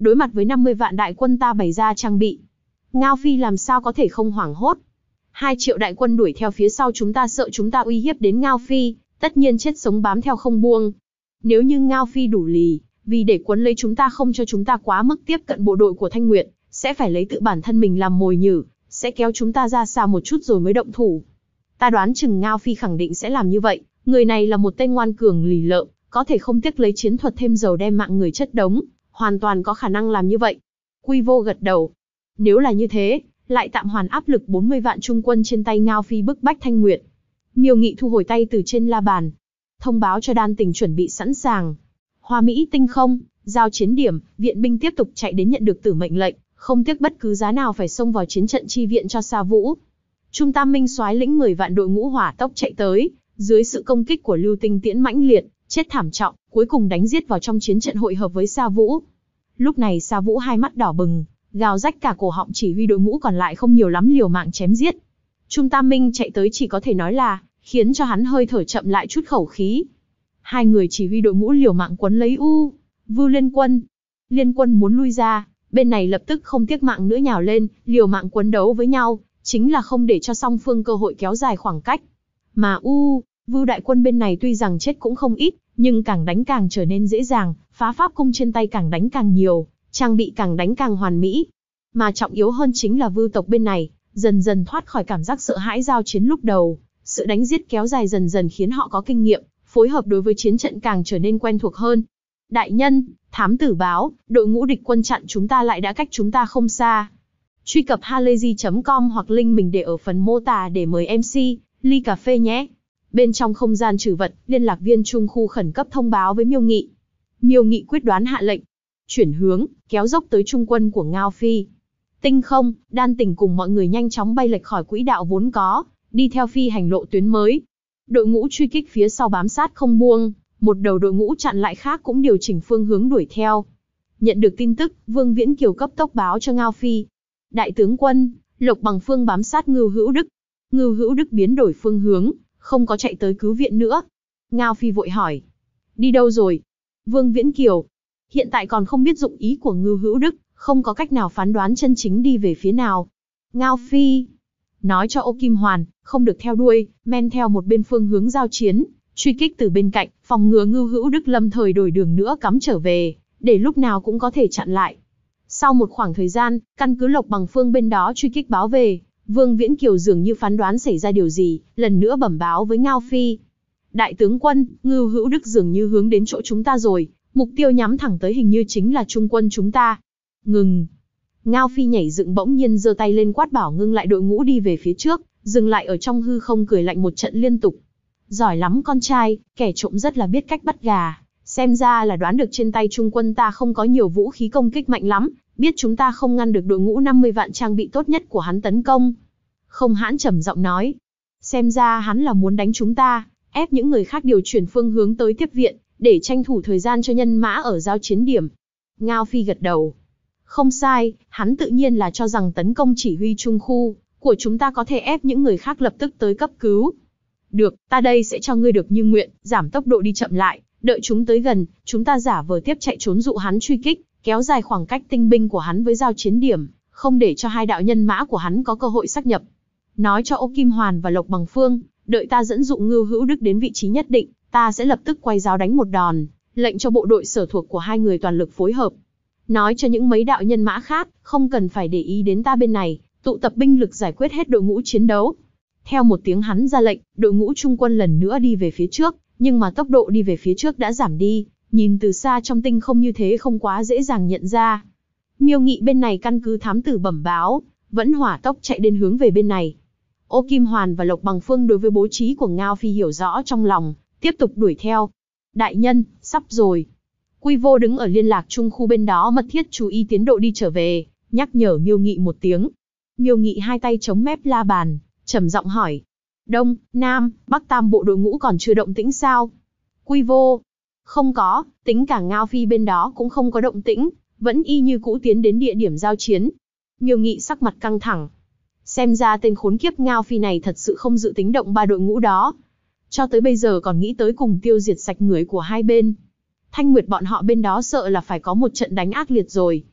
đối mặt với 50 vạn đại quân ta bày ra trang bị, Ngao Phi làm sao có thể không hoảng hốt. 2 triệu đại quân đuổi theo phía sau chúng ta, sợ chúng ta uy hiếp đến Ngao Phi, tất nhiên chết sống bám theo không buông. Nếu như Ngao Phi đủ lì, vì để quấn lấy chúng ta không cho chúng ta quá mức tiếp cận bộ đội của Thanh Nguyệt, sẽ phải lấy tự bản thân mình làm mồi nhử, sẽ kéo chúng ta ra xa một chút rồi mới động thủ. Ta đoán chừng Ngao Phi khẳng định sẽ làm như vậy, người này là một tên ngoan cường lì lợm, có thể không tiếc lấy chiến thuật thêm dầu đem mạng người chất đống, hoàn toàn có khả năng làm như vậy. Quy Vô gật đầu. Nếu là như thế, lại tạm hoàn áp lực 40 vạn trung quân trên tay Ngao Phi bức bách Thanh Nguyệt. Miêu Nghị thu hồi tay từ trên la bàn, thông báo cho Đan Tình chuẩn bị sẵn sàng. Hoa Mỹ tinh không, giao chiến điểm, viện binh tiếp tục chạy đến nhận được tử mệnh lệnh, không tiếc bất cứ giá nào phải xông vào chiến trận chi viện cho Sa Vũ. Trung Tam Minh soái lĩnh 10 vạn đội ngũ hỏa tốc chạy tới, dưới sự công kích của Lưu Tinh Tiễn mãnh liệt, chết thảm trọng, cuối cùng đánh giết vào trong chiến trận hội hợp với Sa Vũ. Lúc này Sa Vũ hai mắt đỏ bừng, gào rách cả cổ họng chỉ huy đội ngũ còn lại không nhiều lắm liều mạng chém giết. Trung Tam Minh chạy tới chỉ có thể nói là khiến cho hắn hơi thở chậm lại chút khẩu khí. Hai người chỉ huy đội ngũ liều mạng quấn lấy Vưu Liên Quân. Liên Quân muốn lui ra, bên này lập tức không tiếc mạng nữa nhào lên, liều mạng quấn đấu với nhau, chính là không để cho song phương cơ hội kéo dài khoảng cách. Mà Vưu đại quân bên này tuy rằng chết cũng không ít, nhưng càng đánh càng trở nên dễ dàng, phá pháp cung trên tay càng đánh càng nhiều, trang bị càng đánh càng hoàn mỹ. Mà trọng yếu hơn chính là Vưu tộc bên này, dần dần thoát khỏi cảm giác sợ hãi giao chiến lúc đầu, sự đánh giết kéo dài dần dần khiến họ có kinh nghiệm, phối hợp đối với chiến trận càng trở nên quen thuộc hơn. Đại nhân, thám tử báo, đội ngũ địch quân chặn chúng ta lại đã cách chúng ta không xa. Truy cập halayzi.com hoặc link mình để ở phần mô tả để mời MC, ly cà phê nhé. Bên trong không gian trừ vật, liên lạc viên trung khu khẩn cấp thông báo với Miêu Nghị. Miêu Nghị quyết đoán hạ lệnh, chuyển hướng, kéo dốc tới trung quân của Ngao Phi. Tinh không, Đan Tình cùng mọi người nhanh chóng bay lệch khỏi quỹ đạo vốn có, đi theo phi hành lộ tuyến mới. Đội ngũ truy kích phía sau bám sát không buông, một đầu đội ngũ chặn lại khác cũng điều chỉnh phương hướng đuổi theo. Nhận được tin tức, Vương Viễn Kiều cấp tốc báo cho Ngao Phi. Đại tướng quân, Lộc Bằng Phương bám sát Ngưu Hữu Đức. Ngưu Hữu Đức biến đổi phương hướng, không có chạy tới cứu viện nữa. Ngao Phi vội hỏi. Đi đâu rồi? Vương Viễn Kiều. Hiện tại còn không biết dụng ý của Ngưu Hữu Đức, không có cách nào phán đoán chân chính đi về phía nào. Ngao Phi nói cho Ô Kim Hoàn, không được theo đuôi, men theo một bên phương hướng giao chiến, truy kích từ bên cạnh, phòng ngừa Ngưu Hữu Đức lâm thời đổi đường nữa cắm trở về, để lúc nào cũng có thể chặn lại. Sau một khoảng thời gian, căn cứ Lộc Bằng Phương bên đó truy kích báo về, Vương Viễn Kiều dường như phán đoán xảy ra điều gì, lần nữa bẩm báo với Ngao Phi. Đại tướng quân, Ngưu Hữu Đức dường như hướng đến chỗ chúng ta rồi, mục tiêu nhắm thẳng tới hình như chính là trung quân chúng ta. Ngừng. Ngao Phi nhảy dựng bỗng nhiên giơ tay lên quát bảo ngưng lại đội ngũ đi về phía trước, dừng lại ở trong hư không cười lạnh một trận liên tục. Giỏi lắm con trai, kẻ trộm rất là biết cách bắt gà, xem ra là đoán được trên tay trung quân ta không có nhiều vũ khí công kích mạnh lắm, biết chúng ta không ngăn được đội ngũ 50 vạn trang bị tốt nhất của hắn tấn công. Không Hãn trầm giọng nói, xem ra hắn là muốn đánh chúng ta, ép những người khác điều chuyển phương hướng tới tiếp viện, để tranh thủ thời gian cho nhân mã ở giao chiến điểm. Ngao Phi gật đầu. Không sai, hắn tự nhiên là cho rằng tấn công chỉ huy trung khu của chúng ta có thể ép những người khác lập tức tới cấp cứu. Được, ta đây sẽ cho ngươi được như nguyện, giảm tốc độ đi chậm lại, đợi chúng tới gần, chúng ta giả vờ tiếp chạy trốn dụ hắn truy kích, kéo dài khoảng cách tinh binh của hắn với giao chiến điểm, không để cho hai đạo nhân mã của hắn có cơ hội xác nhập. Nói cho Ô Kim Hoàn và Lộc Bằng Phương, đợi ta dẫn dụ Ngưu Hữu Đức đến vị trí nhất định, ta sẽ lập tức quay giáo đánh một đòn, lệnh cho bộ đội sở thuộc của hai người toàn lực phối hợp. Nói cho những mấy đạo nhân mã khác, không cần phải để ý đến ta bên này, tụ tập binh lực giải quyết hết đội ngũ chiến đấu. Theo một tiếng hắn ra lệnh, đội ngũ trung quân lần nữa đi về phía trước, nhưng mà tốc độ đi về phía trước đã giảm đi, nhìn từ xa trong tinh không như thế không quá dễ dàng nhận ra. Miêu Nghị bên này căn cứ thám tử bẩm báo, vẫn hỏa tốc chạy đến hướng về bên này. Ô Kim Hoàn và Lộc Bằng Phương đối với bố trí của Ngao Phi hiểu rõ trong lòng, tiếp tục đuổi theo. Đại nhân, sắp rồi. Quy Vô đứng ở liên lạc trung khu bên đó mật thiết chú ý tiến độ đi trở về, nhắc nhở Miêu Nghị một tiếng. Miêu Nghị hai tay chống mép la bàn, trầm giọng hỏi. Đông, Nam, Bắc tam bộ đội ngũ còn chưa động tĩnh sao? Quy Vô. Không có, tính cả Ngao Phi bên đó cũng không có động tĩnh, vẫn y như cũ tiến đến địa điểm giao chiến. Miêu Nghị sắc mặt căng thẳng. Xem ra tên khốn kiếp Ngao Phi này thật sự không dự tính động ba đội ngũ đó. Cho tới bây giờ còn nghĩ tới cùng tiêu diệt sạch người của hai bên. Thanh Nguyệt bọn họ bên đó sợ là phải có một trận đánh ác liệt rồi.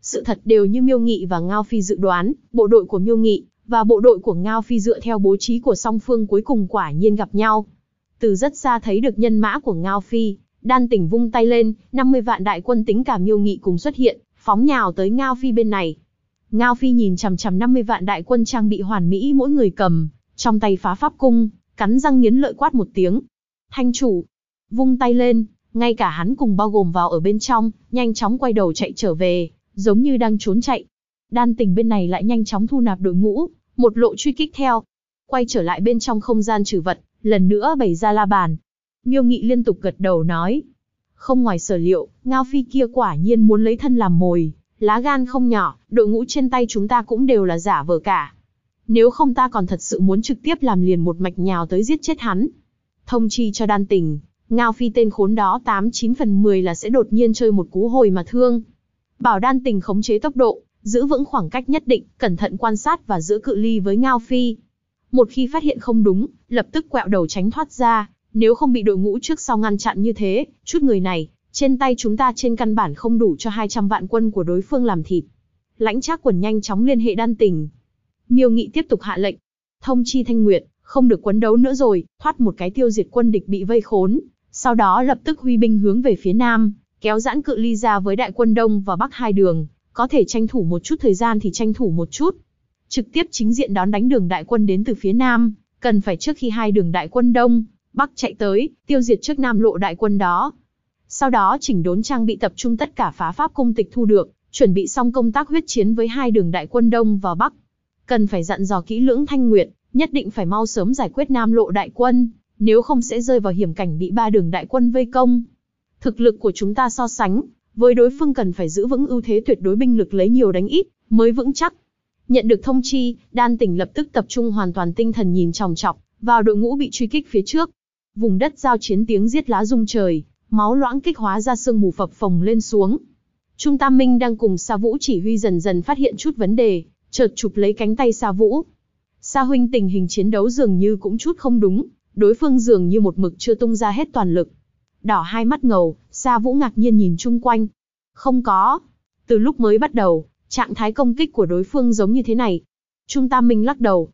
Sự thật đều như Miêu Nghị và Ngao Phi dự đoán, bộ đội của Miêu Nghị và bộ đội của Ngao Phi dựa theo bố trí của song phương cuối cùng quả nhiên gặp nhau. Từ rất xa thấy được nhân mã của Ngao Phi, Đan Tỉnh vung tay lên, 50 vạn đại quân tính cả Miêu Nghị cùng xuất hiện, phóng nhào tới Ngao Phi bên này. Ngao Phi nhìn chằm chằm 50 vạn đại quân trang bị hoàn mỹ, mỗi người cầm trong tay phá pháp cung, cắn răng nghiến lợi quát một tiếng. Thanh chủ, vung tay lên, ngay cả hắn cùng bao gồm vào ở bên trong, nhanh chóng quay đầu chạy trở về, giống như đang trốn chạy. Đan Tỉnh bên này lại nhanh chóng thu nạp đội ngũ, một lộ truy kích theo. Quay trở lại bên trong không gian trừ vật, lần nữa bày ra la bàn. Miêu Nghị liên tục gật đầu nói. Không ngoài sở liệu, Ngao Phi kia quả nhiên muốn lấy thân làm mồi, lá gan không nhỏ, đội ngũ trên tay chúng ta cũng đều là giả vờ cả. Nếu không ta còn thật sự muốn trực tiếp làm liền một mạch nhào tới giết chết hắn. Thông chi cho Đan Tỉnh, Ngao Phi tên khốn đó 89 phần 10 là sẽ đột nhiên chơi một cú hồi mà thương. Bảo Đan Tỉnh khống chế tốc độ, giữ vững khoảng cách nhất định, cẩn thận quan sát và giữ cự ly với Ngao Phi. Một khi phát hiện không đúng, lập tức quẹo đầu tránh thoát ra, nếu không bị đội ngũ trước sau ngăn chặn như thế, chút người này, trên tay chúng ta trên căn bản không đủ cho 200 vạn quân của đối phương làm thịt. Lãnh Trác Quần nhanh chóng liên hệ Đan Tỉnh. Miêu Nghị tiếp tục hạ lệnh, thông chi Thanh Nguyệt, không được quấn đấu nữa rồi, thoát một cái tiêu diệt quân địch bị vây khốn, sau đó lập tức huy binh hướng về phía nam, kéo giãn cự ly ra với đại quân đông và bắc hai đường, có thể tranh thủ một chút thời gian thì tranh thủ một chút. Trực tiếp chính diện đón đánh đường đại quân đến từ phía nam, cần phải trước khi hai đường đại quân đông, bắc chạy tới, tiêu diệt trước nam lộ đại quân đó. Sau đó chỉnh đốn trang bị tập trung tất cả phá pháp cung tịch thu được, chuẩn bị xong công tác huyết chiến với hai đường đại quân đông và bắc. Cần phải dặn dò kỹ lưỡng Thanh Nguyệt, nhất định phải mau sớm giải quyết nam lộ đại quân, nếu không sẽ rơi vào hiểm cảnh bị ba đường đại quân vây công. Thực lực của chúng ta so sánh với đối phương cần phải giữ vững ưu thế tuyệt đối, binh lực lấy nhiều đánh ít mới vững chắc. Nhận được thông chi, Đan Tỉnh lập tức tập trung hoàn toàn tinh thần nhìn chòng chọc vào đội ngũ bị truy kích phía trước. Vùng đất giao chiến tiếng giết lá rung trời, máu loãng kích hóa ra sương mù phập phồng lên xuống. Trung Tam Minh đang cùng Sa Vũ chỉ huy dần dần phát hiện chút vấn đề, chợt chụp lấy cánh tay Sa Vũ. Sa huynh, tình hình chiến đấu dường như cũng chút không đúng, đối phương dường như một mực chưa tung ra hết toàn lực. Đỏ hai mắt ngầu, Sa Vũ ngạc nhiên nhìn chung quanh. Không có. Từ lúc mới bắt đầu, trạng thái công kích của đối phương giống như thế này. Trung Tam Minh lắc đầu.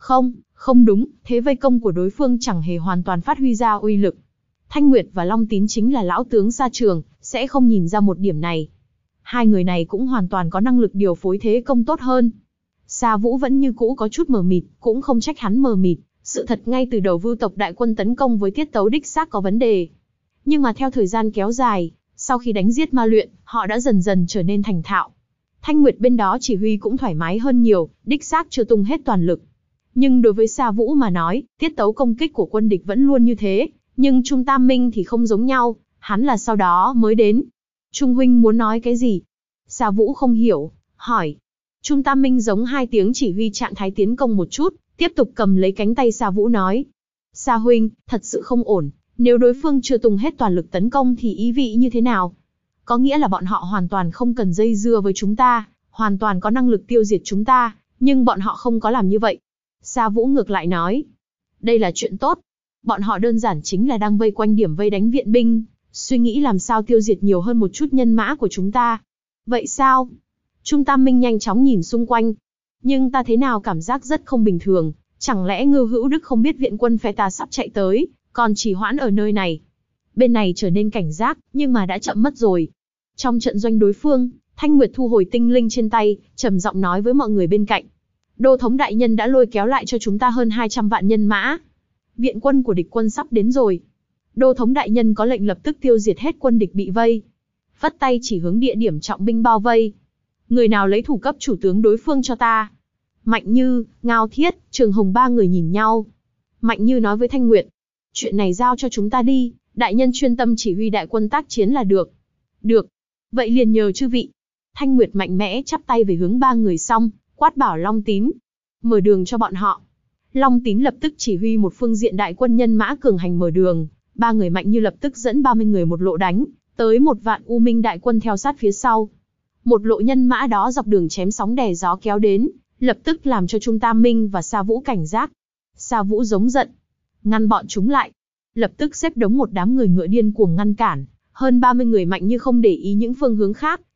Không đúng, thế vây công của đối phương chẳng hề hoàn toàn phát huy ra uy lực. Thanh Nguyệt và Long Tín chính là lão tướng xa trường, sẽ không nhìn ra một điểm này. Hai người này cũng hoàn toàn có năng lực điều phối thế công tốt hơn. Sa Vũ vẫn như cũ có chút mờ mịt, cũng không trách hắn mờ mịt. Sự thật ngay từ đầu Vưu tộc đại quân tấn công với tiết tấu đích xác có vấn đề. Nhưng mà theo thời gian kéo dài, sau khi đánh giết ma luyện, họ đã dần dần trở nên thành thạo. Thanh Nguyệt bên đó chỉ huy cũng thoải mái hơn nhiều, đích xác chưa tung hết toàn lực. Nhưng đối với Sa Vũ mà nói, tiết tấu công kích của quân địch vẫn luôn như thế, nhưng Trung Tam Minh thì không giống nhau, hắn là sau đó mới đến. Trung huynh muốn nói cái gì? Sa Vũ không hiểu, hỏi. Trung Tam Minh giống hai tiếng chỉ huy trạng thái tiến công một chút, tiếp tục cầm lấy cánh tay Sa Vũ nói. Sa huynh, thật sự không ổn, nếu đối phương chưa tung hết toàn lực tấn công thì ý vị như thế nào? Có nghĩa là bọn họ hoàn toàn không cần dây dưa với chúng ta, hoàn toàn có năng lực tiêu diệt chúng ta, nhưng bọn họ không có làm như vậy. Sa Vũ ngược lại nói. Đây là chuyện tốt. Bọn họ đơn giản chính là đang vây quanh điểm vây đánh viện binh, suy nghĩ làm sao tiêu diệt nhiều hơn một chút nhân mã của chúng ta. Vậy sao? Trung Tam Minh nhanh chóng nhìn xung quanh. Nhưng ta thế nào cảm giác rất không bình thường, chẳng lẽ Ngưu Hữu Đức không biết viện quân phe ta sắp chạy tới, còn chỉ hoãn ở nơi này. Bên này trở nên cảnh giác, nhưng mà đã chậm mất rồi. Trong trận doanh đối phương, Thanh Nguyệt thu hồi tinh linh trên tay, trầm giọng nói với mọi người bên cạnh. Đô thống đại nhân đã lôi kéo lại cho chúng ta hơn 200 vạn nhân mã. Viện quân của địch quân sắp đến rồi. Đô thống đại nhân có lệnh lập tức tiêu diệt hết quân địch bị vây. Phất tay chỉ hướng địa điểm trọng binh bao vây. Người nào lấy thủ cấp chủ tướng đối phương cho ta. Mạnh Như, Ngao Thiết, Trường Hồng ba người nhìn nhau. Mạnh Như nói với Thanh Nguyệt. Chuyện này giao cho chúng ta đi, đại nhân chuyên tâm chỉ huy đại quân tác chiến là được. Được. Vậy liền nhờ chư vị. Thanh Nguyệt mạnh mẽ chắp tay về hướng ba người xong, quát bảo Long Tín. Mở đường cho bọn họ. Long Tín lập tức chỉ huy một phương diện đại quân nhân mã cường hành mở đường. Ba người Mạnh Như lập tức dẫn 30 người một lộ đánh, tới một vạn U Minh đại quân theo sát phía sau. Một lộ nhân mã đó dọc đường chém sóng đè gió kéo đến, lập tức làm cho Trung Tam Minh và Sa Vũ cảnh giác. Sa Vũ giống giận, ngăn bọn chúng lại. Lập tức xếp đống một đám người ngựa điên cuồng ngăn cản. Hơn 30 người Mạnh Như không để ý những phương hướng khác,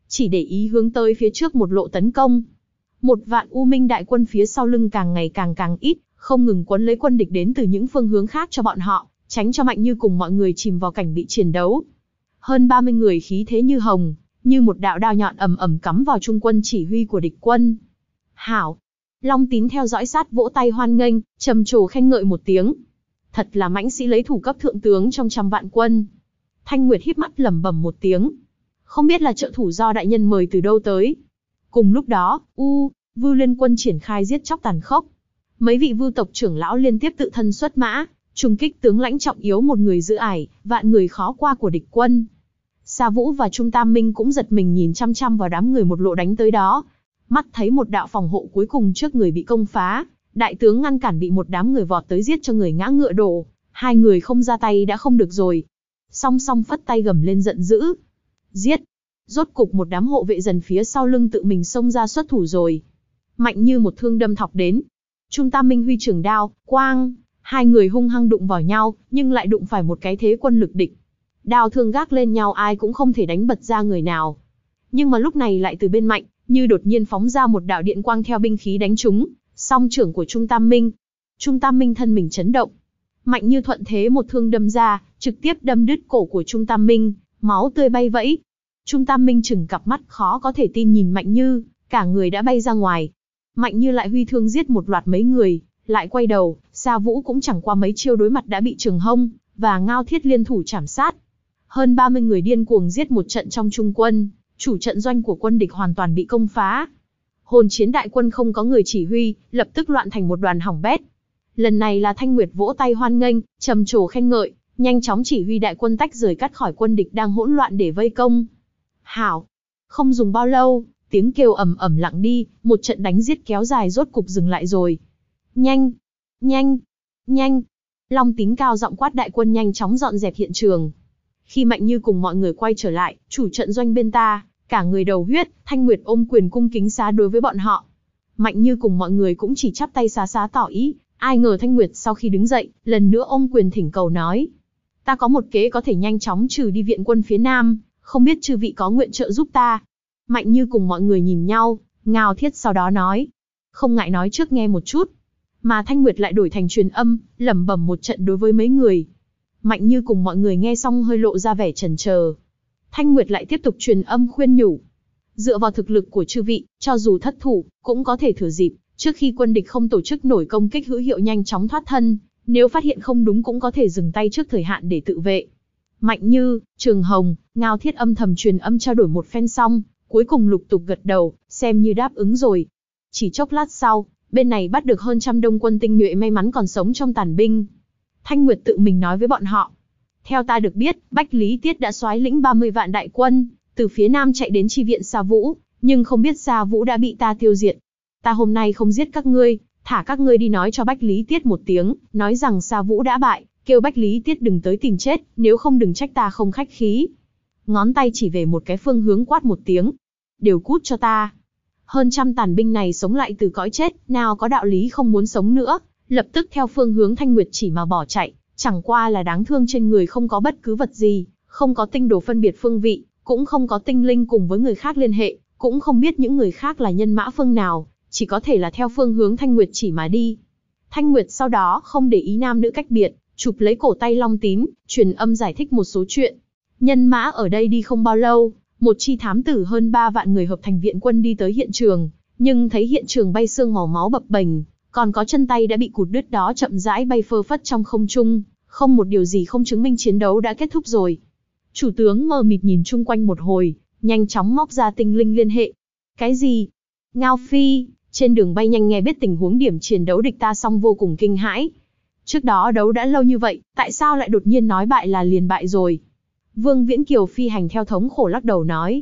chỉ để ý hướng tới phía trước một lộ tấn công. Một vạn U Minh đại quân phía sau lưng càng ngày càng ít, không ngừng quấn lấy quân địch đến từ những phương hướng khác cho bọn họ, tránh cho Mạnh Như cùng mọi người chìm vào cảnh bị chiến đấu. Hơn 30 người khí thế như hồng, như một đạo đao nhọn ầm ầm cắm vào trung quân chỉ huy của địch quân. Hảo! Long Tín theo dõi sát vỗ tay hoan nghênh, trầm trồ khen ngợi một tiếng. Thật là mãnh sĩ lấy thủ cấp thượng tướng trong trăm vạn quân. Thanh Nguyệt híp mắt lẩm bẩm một tiếng. Không biết là trợ thủ do đại nhân mời từ đâu tới. Cùng lúc đó, Vưu Liên quân triển khai giết chóc tàn khốc. Mấy vị Vưu tộc trưởng lão liên tiếp tự thân xuất mã, trùng kích tướng lãnh trọng yếu một người giữ ải, vạn người khó qua của địch quân. Sa Vũ và Trung Tam Minh cũng giật mình nhìn chăm chăm vào đám người một lộ đánh tới đó. Mắt thấy một đạo phòng hộ cuối cùng trước người bị công phá, đại tướng ngăn cản bị một đám người vọt tới giết cho người ngã ngựa đổ, hai người không ra tay đã không được rồi. Song song phất tay gầm lên giận dữ. Giết! Rốt cục một đám hộ vệ dần phía sau lưng tự mình xông ra xuất thủ rồi. Mạnh Như một thương đâm thọc đến. Trung Tam Minh huy trường đao, quang, hai người hung hăng đụng vào nhau, nhưng lại đụng phải một cái thế quân lực địch. Đao thương gác lên nhau ai cũng không thể đánh bật ra người nào. Nhưng mà lúc này lại từ bên Mạnh Như đột nhiên phóng ra một đạo điện quang theo binh khí đánh trúng song trưởng của Trung Tam Minh. Trung Tam Minh thân mình chấn động. Mạnh Như thuận thế một thương đâm ra, trực tiếp đâm đứt cổ của Trung Tam Minh, máu tươi bay vẫy. Trung Tam Minh trừng cặp mắt khó có thể tin nhìn Mạnh Như, cả người đã bay ra ngoài. Mạnh Như lại huy thương giết một loạt mấy người, lại quay đầu, Sa Vũ cũng chẳng qua mấy chiêu đối mặt đã bị Trường Hông và Ngao Thiết liên thủ chảm sát. Hơn 30 người điên cuồng giết một trận trong trung quân, chủ trận doanh của quân địch hoàn toàn bị công phá. Hồn chiến đại quân không có người chỉ huy, lập tức loạn thành một đoàn hỏng bét. Lần này là Thanh Nguyệt vỗ tay hoan nghênh, trầm trồ khen ngợi, nhanh chóng chỉ huy đại quân tách rời cắt khỏi quân địch đang hỗn loạn để vây công. Hảo! Không dùng bao lâu, tiếng kêu ầm ầm lặng đi, một trận đánh giết kéo dài rốt cục dừng lại rồi. Nhanh! Nhanh! Nhanh! Long Tín cao giọng quát đại quân nhanh chóng dọn dẹp hiện trường. Khi Mạnh Như cùng mọi người quay trở lại, chủ trận doanh bên ta, cả người đầu huyết, Thanh Nguyệt ôm quyền cung kính xá đối với bọn họ. Mạnh Như cùng mọi người cũng chỉ chắp tay xá tỏ ý, ai ngờ Thanh Nguyệt sau khi đứng dậy, lần nữa ôm quyền thỉnh cầu nói. Ta có một kế có thể nhanh chóng trừ đi viện quân phía Nam, không biết chư vị có nguyện trợ giúp ta. Mạnh Như cùng mọi người nhìn nhau, Ngao Thiết sau đó nói. Không ngại nói trước nghe một chút. Mà Thanh Nguyệt lại đổi thành truyền âm, lẩm bẩm một trận đối với mấy người. Mạnh Như cùng mọi người nghe xong hơi lộ ra vẻ chần chờ. Thanh Nguyệt lại tiếp tục truyền âm khuyên nhủ. Dựa vào thực lực của chư vị, cho dù thất thủ, cũng có thể thừa dịp, trước khi quân địch không tổ chức nổi công kích hữu hiệu nhanh chóng thoát thân, nếu phát hiện không đúng cũng có thể dừng tay trước thời hạn để tự vệ. Mạnh Như, Trường Hồng, Ngao Thiết âm thầm truyền âm trao đổi một phen xong, cuối cùng lục tục gật đầu, xem như đáp ứng rồi. Chỉ chốc lát sau, bên này bắt được hơn trăm đông quân tinh nhuệ may mắn còn sống trong tàn binh. Thanh Nguyệt tự mình nói với bọn họ. Theo ta được biết, Bách Lý Tiết đã soái lĩnh 30 vạn đại quân, từ phía Nam chạy đến chi viện Sa Vũ, nhưng không biết Sa Vũ đã bị ta tiêu diệt. Ta hôm nay không giết các ngươi, thả các ngươi đi nói cho Bách Lý Tiết một tiếng, nói rằng Sa Vũ đã bại, kêu Bách Lý Tiết đừng tới tìm chết, nếu không đừng trách ta không khách khí. Ngón tay chỉ về một cái phương hướng quát một tiếng. Đều cút cho ta. Hơn trăm tàn binh này sống lại từ cõi chết, nào có đạo lý không muốn sống nữa, lập tức theo phương hướng Thanh Nguyệt chỉ mà bỏ chạy, chẳng qua là đáng thương trên người không có bất cứ vật gì, không có tinh đồ phân biệt phương vị, cũng không có tinh linh cùng với người khác liên hệ, cũng không biết những người khác là nhân mã phương nào, chỉ có thể là theo phương hướng Thanh Nguyệt chỉ mà đi. Thanh Nguyệt sau đó không để ý nam nữ cách biệt, chụp lấy cổ tay Long Tín, truyền âm giải thích một số chuyện. Nhân mã ở đây đi không bao lâu, một chi thám tử hơn 3 vạn người hợp thành viện quân đi tới hiện trường, nhưng thấy hiện trường bay xương màu máu bập bềnh, còn có chân tay đã bị cụt đứt đó chậm rãi bay phơ phất trong không trung, không một điều gì không chứng minh chiến đấu đã kết thúc rồi. Chủ tướng mờ mịt nhìn chung quanh một hồi, nhanh chóng móc ra tinh linh liên hệ. Cái gì? Ngao Phi, trên đường bay nhanh nghe biết tình huống điểm chiến đấu địch ta xong vô cùng kinh hãi. Trước đó đấu đã lâu như vậy, tại sao lại đột nhiên nói bại là liền bại rồi? Vương Viễn Kiều phi hành theo thống khổ lắc đầu nói.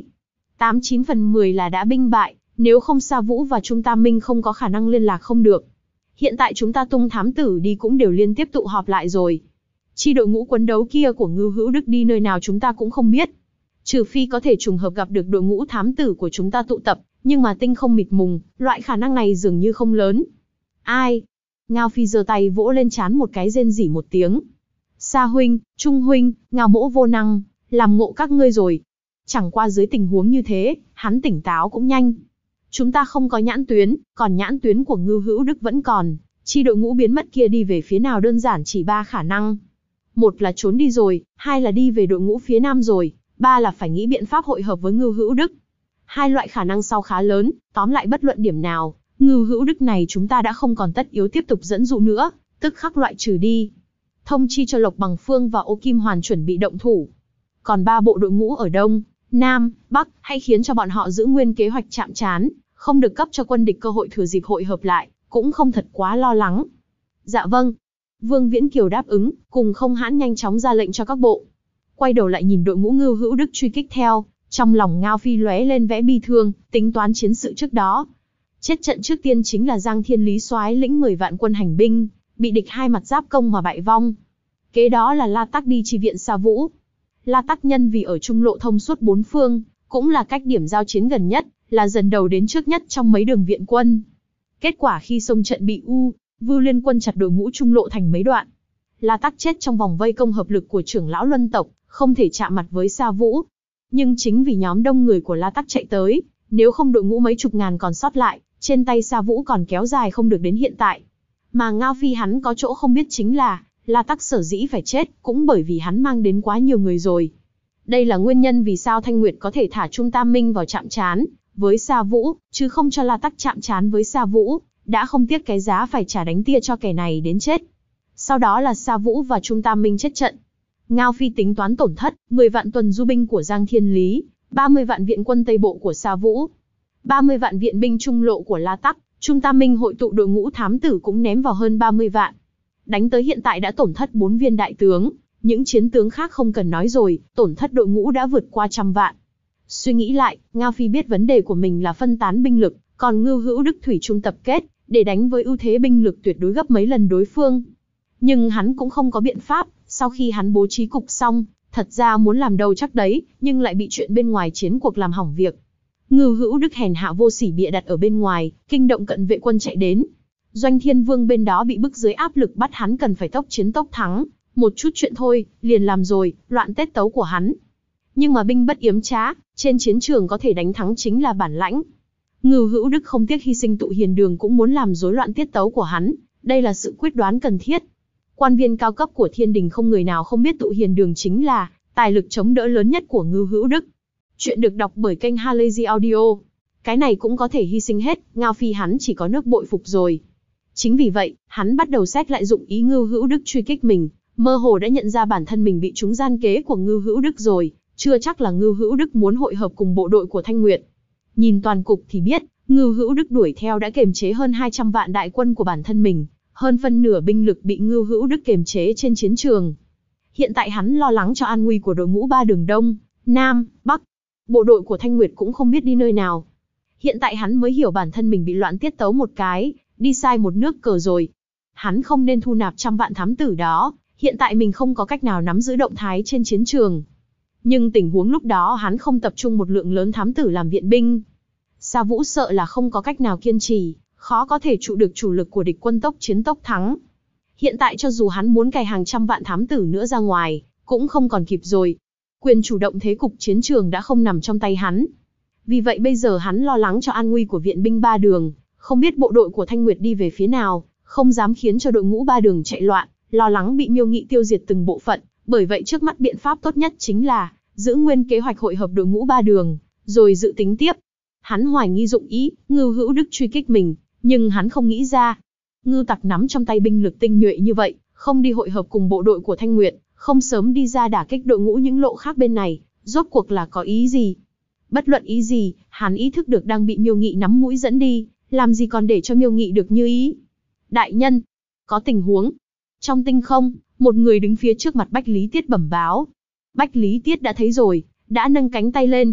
89 phần 10 là đã binh bại, nếu không Sa Vũ và Trung Tam Minh không có khả năng liên lạc không được. Hiện tại chúng ta tung thám tử đi cũng đều liên tiếp tụ họp lại rồi. Chi đội ngũ quân đấu kia của Ngưu Hữu Đức đi nơi nào chúng ta cũng không biết. Trừ phi có thể trùng hợp gặp được đội ngũ thám tử của chúng ta tụ tập, nhưng mà tinh không mịt mùng, loại khả năng này dường như không lớn. Ai? Ngao Phi giơ tay vỗ lên trán một cái rên rỉ một tiếng. Sa huynh, Trung huynh, Ngao mỗ vô năng, làm ngộ các ngươi rồi. Chẳng qua dưới tình huống như thế, hắn tỉnh táo cũng nhanh. Chúng ta không có nhãn tuyến, còn nhãn tuyến của Ngưu Hữu Đức vẫn còn. Chi đội ngũ biến mất kia đi về phía nào đơn giản chỉ 3 khả năng. Một là trốn đi rồi, hai là đi về đội ngũ phía nam rồi, ba là phải nghĩ biện pháp hội hợp với Ngưu Hữu Đức. Hai loại khả năng sau khá lớn, tóm lại bất luận điểm nào, Ngưu Hữu Đức này chúng ta đã không còn tất yếu tiếp tục dẫn dụ nữa, tức khắc loại trừ đi. Thông chi cho Lộc Bằng Phương và Ô Kim Hoàn chuẩn bị động thủ. Còn 3 bộ đội ngũ ở Đông, Nam, Bắc, hãy khiến cho bọn họ giữ nguyên kế hoạch chạm trán, không được cấp cho quân địch cơ hội thừa dịp hội hợp lại, cũng không thật quá lo lắng. Dạ vâng. Vương Viễn Kiều đáp ứng, cùng Không Hãn nhanh chóng ra lệnh cho các bộ. Quay đầu lại nhìn đội ngũ Ngưu Hữu Đức truy kích theo, trong lòng Ngao Phi lóe lên vẻ bi thương, tính toán chiến sự trước đó. Chết trận trước tiên chính là Giang Thiên Lý soái lĩnh 10 vạn quân hành binh, bị địch hai mặt giáp công mà bại vong. Kế đó là La Tắc đi chi viện Sa Vũ. La Tắc nhân vì ở trung lộ thông suốt 4 phương, cũng là cách điểm giao chiến gần nhất, là dần đầu đến trước nhất trong mấy đường viện quân. Kết quả khi xông trận bị Vưu liên quân chặt đội ngũ trung lộ thành mấy đoạn. La Tắc chết trong vòng vây công hợp lực của trưởng lão Luân tộc, không thể chạm mặt với Sa Vũ. Nhưng chính vì nhóm đông người của La Tắc chạy tới, nếu không đội ngũ mấy chục ngàn còn sót lại, trên tay Sa Vũ còn kéo dài không được đến hiện tại. Mà Ngao Phi hắn có chỗ không biết chính là, La Tắc sở dĩ phải chết, cũng bởi vì hắn mang đến quá nhiều người rồi. Đây là nguyên nhân vì sao Thanh Nguyệt có thể thả Trung Tam Minh vào chạm trán với Sa Vũ, chứ không cho La Tắc chạm trán với Sa Vũ, đã không tiếc cái giá phải trả đánh tia cho kẻ này đến chết. Sau đó là Sa Vũ và Trung Tam Minh chết trận. Ngao Phi tính toán tổn thất, 10 vạn tuần du binh của Giang Thiên Lý, 30 vạn viện quân Tây Bộ của Sa Vũ, 30 vạn viện binh trung lộ của La Tắc, Trung Tam Minh hội tụ đội ngũ thám tử cũng ném vào hơn 30 vạn. Đánh tới hiện tại đã tổn thất 4 viên đại tướng, những chiến tướng khác không cần nói rồi, tổn thất đội ngũ đã vượt qua 100 vạn. Suy nghĩ lại, Ngao Phi biết vấn đề của mình là phân tán binh lực, còn Ngưu Hữu Đức thủy chung tập kết, để đánh với ưu thế binh lực tuyệt đối gấp mấy lần đối phương. Nhưng hắn cũng không có biện pháp, sau khi hắn bố trí cục xong, thật ra muốn làm đâu chắc đấy, nhưng lại bị chuyện bên ngoài chiến cuộc làm hỏng việc. Ngưu Hữu Đức hèn hạ vô sỉ bịa đặt ở bên ngoài, kinh động cận vệ quân chạy đến. Doanh Thiên Vương bên đó bị bức dưới áp lực bắt hắn cần phải tốc chiến tốc thắng, một chút chuyện thôi, liền làm rồi, loạn tiết tấu của hắn. Nhưng mà binh bất yếm trá, trên chiến trường có thể đánh thắng chính là bản lãnh. Ngưu Hữu Đức không tiếc hy sinh Tụ Hiền Đường cũng muốn làm rối loạn tiết tấu của hắn, đây là sự quyết đoán cần thiết. Quan viên cao cấp của Thiên Đình không người nào không biết Tụ Hiền Đường chính là tài lực chống đỡ lớn nhất của Ngưu Hữu Đức. Chuyện được đọc bởi kênh Halazy Audio. Cái này cũng có thể hy sinh hết, Ngao Phi hắn chỉ có nước bội phục rồi. Chính vì vậy, hắn bắt đầu xét lại dụng ý Ngưu Hữu Đức truy kích mình, mơ hồ đã nhận ra bản thân mình bị trúng gian kế của Ngưu Hữu Đức rồi, chưa chắc là Ngưu Hữu Đức muốn hội hợp cùng bộ đội của Thanh Nguyệt. Nhìn toàn cục thì biết, Ngưu Hữu Đức đuổi theo đã kiềm chế hơn 200 vạn đại quân của bản thân mình, hơn phân nửa binh lực bị Ngưu Hữu Đức kiềm chế trên chiến trường. Hiện tại hắn lo lắng cho an nguy của đội ngũ 3 đường Đông, Nam, Bắc. Bộ đội của Thanh Nguyệt cũng không biết đi nơi nào. Hiện tại hắn mới hiểu bản thân mình bị loạn tiết tấu một cái, đi sai một nước cờ rồi. Hắn không nên thu nạp 100 vạn thám tử đó, hiện tại mình không có cách nào nắm giữ động thái trên chiến trường. Nhưng tình huống lúc đó hắn không tập trung một lượng lớn thám tử làm viện binh. Sa Vũ sợ là không có cách nào kiên trì, khó có thể trụ được chủ lực của địch quân tốc chiến tốc thắng. Hiện tại cho dù hắn muốn cày hàng trăm vạn thám tử nữa ra ngoài, cũng không còn kịp rồi. Quyền chủ động thế cục chiến trường đã không nằm trong tay hắn. Vì vậy bây giờ hắn lo lắng cho an nguy của viện binh 3 đường, không biết bộ đội của Thanh Nguyệt đi về phía nào, không dám khiến cho đội ngũ 3 đường chạy loạn, lo lắng bị Miêu Nghị tiêu diệt từng bộ phận, bởi vậy trước mắt biện pháp tốt nhất chính là giữ nguyên kế hoạch hội hợp đội ngũ 3 đường, rồi dự tính tiếp. Hắn hoài nghi dụng ý, Ngưu Hữu Đức truy kích mình, nhưng hắn không nghĩ ra. Ngưu Tặc nắm trong tay binh lực tinh nhuệ như vậy, không đi hội hợp cùng bộ đội của Thanh Nguyệt, không sớm đi ra đả kích đội ngũ những lộ khác bên này, rốt cuộc là có ý gì? Bất luận ý gì, hắn ý thức được đang bị Miêu Nghị nắm mũi dẫn đi, làm gì còn để cho Miêu Nghị được như ý. Đại nhân, có tình huống. Trong tinh không, một người đứng phía trước mặt Bách Lý Tiết bẩm báo. Bách Lý Tiết đã thấy rồi, đã nâng cánh tay lên.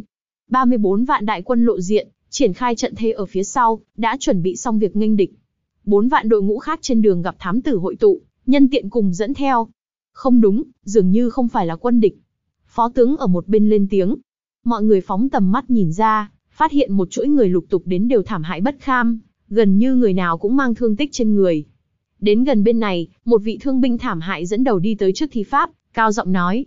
34 vạn đại quân lộ diện, triển khai trận thế ở phía sau, đã chuẩn bị xong việc nghênh địch. 4 vạn đội ngũ khác trên đường gặp thám tử hội tụ, nhân tiện cùng dẫn theo. Không đúng, dường như không phải là quân địch. Phó tướng ở một bên lên tiếng. Mọi người phóng tầm mắt nhìn ra, phát hiện một chuỗi người lục tục đến đều thảm hại bất kham, gần như người nào cũng mang thương tích trên người. Đến gần bên này, một vị thương binh thảm hại dẫn đầu đi tới trước thi pháp, cao giọng nói.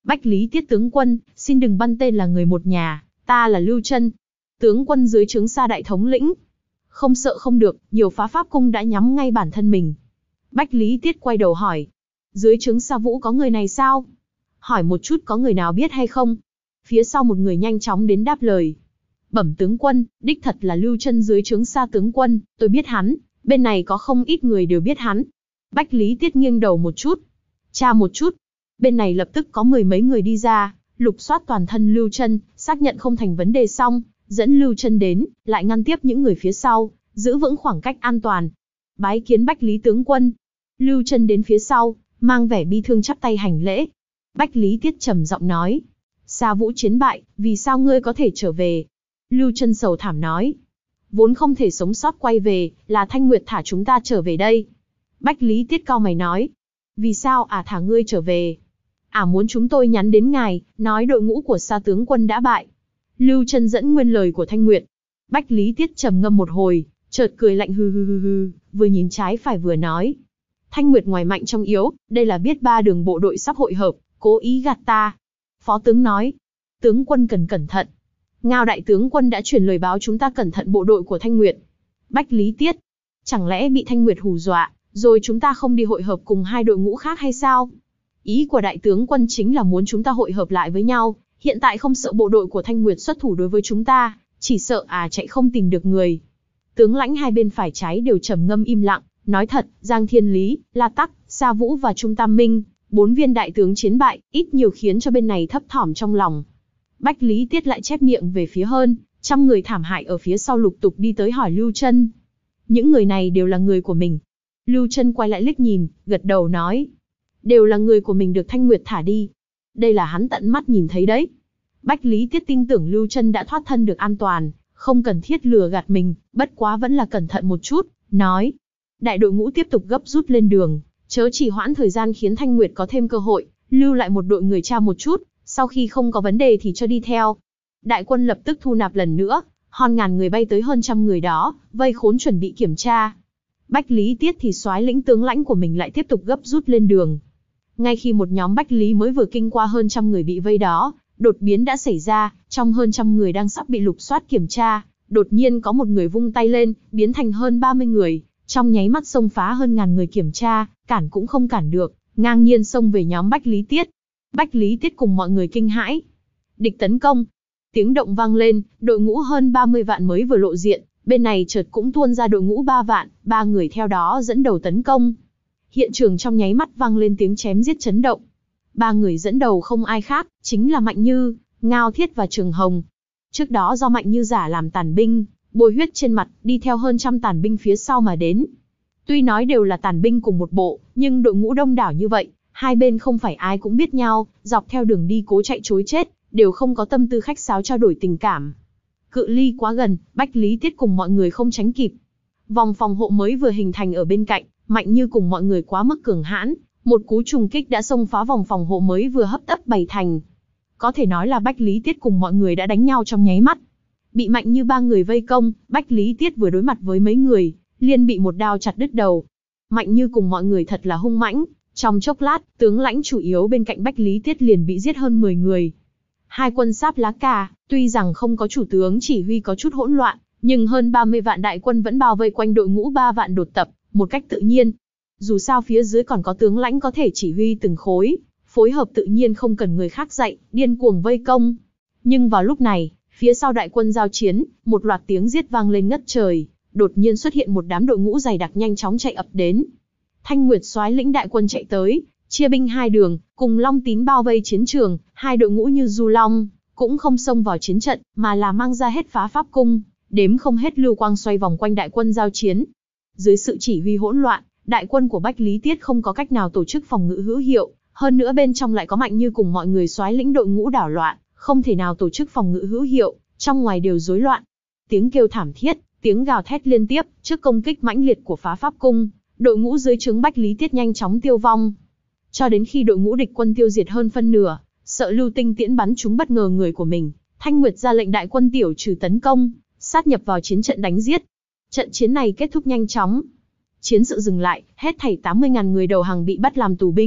Bách Lý Tiết tướng quân, xin đừng băn tên là người một nhà, ta là Lưu Chân, tướng quân dưới trướng Sa đại thống lĩnh. Không sợ không được, nhiều phá pháp cung đã nhắm ngay bản thân mình. Bách Lý Tiết quay đầu hỏi, dưới trướng Sa Vũ có người này sao? Hỏi một chút có người nào biết hay không? Phía sau một người nhanh chóng đến đáp lời. Bẩm tướng quân, đích thật là Lưu Chân dưới trướng Sa tướng quân, tôi biết hắn, bên này có không ít người đều biết hắn. Bách Lý Tiết nghiêng đầu một chút, tra một chút. Bên này lập tức có mười mấy người đi ra, lục soát toàn thân Lưu Chân, xác nhận không thành vấn đề xong, dẫn Lưu Chân đến, lại ngăn tiếp những người phía sau, giữ vững khoảng cách an toàn. Bái kiến Bách Lý tướng quân. Lưu Chân đến phía sau, mang vẻ bi thương chắp tay hành lễ. Bách Lý Tiết trầm giọng nói, Sa Vũ chiến bại, vì sao ngươi có thể trở về? Lưu Chân sầu thảm nói, vốn không thể sống sót quay về, là Thanh Nguyệt thả chúng ta trở về đây. Bách Lý Tiết cau mày nói, vì sao thả ngươi trở về? Muốn chúng tôi nhắn đến ngài, nói đội ngũ của Sa tướng quân đã bại. Lưu Chân dẫn nguyên lời của Thanh Nguyệt. Bách Lý Tiết trầm ngâm một hồi, chợt cười lạnh hừ hừ hừ hừ, vừa nhìn trái phải vừa nói, Thanh Nguyệt ngoài mạnh trong yếu, đây là biết ba đường bộ đội sắp hội hợp, cố ý gạt ta. Phó tướng nói, tướng quân cần cẩn thận. Ngao đại tướng quân đã truyền lời báo chúng ta cẩn thận bộ đội của Thanh Nguyệt. Bách Lý Tiết, chẳng lẽ bị Thanh Nguyệt hù dọa, rồi chúng ta không đi hội hợp cùng hai đội ngũ khác hay sao? Ý của đại tướng quân chính là muốn chúng ta hội hợp lại với nhau, hiện tại không sợ bộ đội của Thanh Nguyệt xuất thủ đối với chúng ta, chỉ sợ chạy không tìm được người. Tướng lãnh hai bên phải trái đều trầm ngâm im lặng, nói thật, Giang Thiên Lý, La Tắc, Sa Vũ và Trung Tam Minh, 4 viên đại tướng chiến bại, ít nhiều khiến cho bên này thấp thỏm trong lòng. Bách Lý Tiết lại chép miệng về phía hơn, trăm người thảm hại ở phía sau lục tục đi tới hỏi Lưu Chân. Những người này đều là người của mình. Lưu Chân quay lại liếc nhìn, gật đầu nói, đều là người của mình được Thanh Nguyệt thả đi. Đây là hắn tận mắt nhìn thấy đấy. Bách Lý Tiết tin tưởng Lưu Chân đã thoát thân được an toàn, không cần thiết lừa gạt mình, bất quá vẫn là cẩn thận một chút, nói, đại đội ngũ tiếp tục gấp rút lên đường, chớ chỉ hoãn thời gian khiến Thanh Nguyệt có thêm cơ hội, lưu lại một đội người tra một chút, sau khi không có vấn đề thì cho đi theo. Đại quân lập tức thu nạp lần nữa, hơn ngàn người bay tới hơn trăm người đó, vây khốn chuẩn bị kiểm tra. Bách Lý Tiết thì soái lĩnh tướng lãnh của mình lại tiếp tục gấp rút lên đường. Ngay khi một nhóm Bách Lý mới vừa kinh qua hơn trăm người bị vây đó, đột biến đã xảy ra, trong hơn trăm người đang sắp bị lục soát kiểm tra, đột nhiên có một người vung tay lên, biến thành hơn 30 người, trong nháy mắt xông phá hơn ngàn người kiểm tra, cản cũng không cản được, ngang nhiên xông về nhóm Bách Lý Tiết. Bách Lý Tiết cùng mọi người kinh hãi. Địch tấn công. Tiếng động vang lên, đội ngũ hơn 30 vạn mới vừa lộ diện, bên này chợt cũng tuôn ra đội ngũ 3 vạn, 3 người theo đó dẫn đầu tấn công. Hiện trường trong nháy mắt vang lên tiếng chém giết chấn động. 3 người dẫn đầu không ai khác, chính là Mạnh Như, Ngao Thiết và Trường Hồng. Trước đó do Mạnh Như giả làm tàn binh, bôi huyết trên mặt, đi theo hơn trăm tàn binh phía sau mà đến. Tuy nói đều là tàn binh cùng một bộ, nhưng đội ngũ đông đảo như vậy, hai bên không phải ai cũng biết nhau, dọc theo đường đi cố chạy trối chết, đều không có tâm tư khách sáo trao đổi tình cảm. Cự ly quá gần, Bách Lý Tiết cùng mọi người không tránh kịp. Vòng phòng hộ mới vừa hình thành ở bên cạnh, Mạnh Như cùng mọi người quá mức cường hãn, một cú trùng kích đã xông phá vòng phòng hộ mới vừa hấp tấp bày thành. Có thể nói là Bách Lý Tiết cùng mọi người đã đánh nhau trong nháy mắt. Bị Mạnh Như 3 người vây công, Bách Lý Tiết vừa đối mặt với mấy người, liền bị một đao chặt đứt đầu. Mạnh Như cùng mọi người thật là hung mãnh, trong chốc lát, tướng lãnh chủ yếu bên cạnh Bách Lý Tiết liền bị giết hơn 10 người. Hai quân Sáp Lá Cà, tuy rằng không có chủ tướng chỉ huy có chút hỗn loạn, nhưng hơn 30 vạn đại quân vẫn bao vây quanh đội ngũ 3 vạn đột tập, một cách tự nhiên. Dù sao phía dưới còn có tướng lãnh có thể chỉ huy từng khối, phối hợp tự nhiên không cần người khác dạy, điên cuồng vây công. Nhưng vào lúc này, phía sau đại quân giao chiến, một loạt tiếng giết vang lên ngất trời, đột nhiên xuất hiện một đám đội ngũ dày đặc nhanh chóng chạy ập đến. Thanh Nguyệt soái lĩnh đại quân chạy tới, chia binh hai đường, cùng Long Tín bao vây chiến trường, hai đội ngũ như du long, cũng không xông vào chiến trận, mà là mang ra hết phá pháp cung, đếm không hết lưu quang xoay vòng quanh đại quân giao chiến. Dưới sự chỉ huy hỗn loạn, đại quân của Bách Lý Tiết không có cách nào tổ chức phòng ngự hữu hiệu, hơn nữa bên trong lại có Mạnh Như cùng mọi người soái lĩnh đội ngũ đảo loạn, không thể nào tổ chức phòng ngự hữu hiệu, trong ngoài đều rối loạn. Tiếng kêu thảm thiết, tiếng gào thét liên tiếp, trước công kích mãnh liệt của phá pháp cung, đội ngũ dưới trướng Bách Lý Tiết nhanh chóng tiêu vong. Cho đến khi đội ngũ địch quân tiêu diệt hơn phân nửa, sợ lưu tinh tiễn bắn trúng bất ngờ người của mình, Thanh Nguyệt ra lệnh đại quân tiểu trừ tấn công, sát nhập vào chiến trận đánh giết. Trận chiến này kết thúc nhanh chóng. Chiến sự dừng lại, hết thảy 80.000 người đầu hàng bị bắt làm tù binh,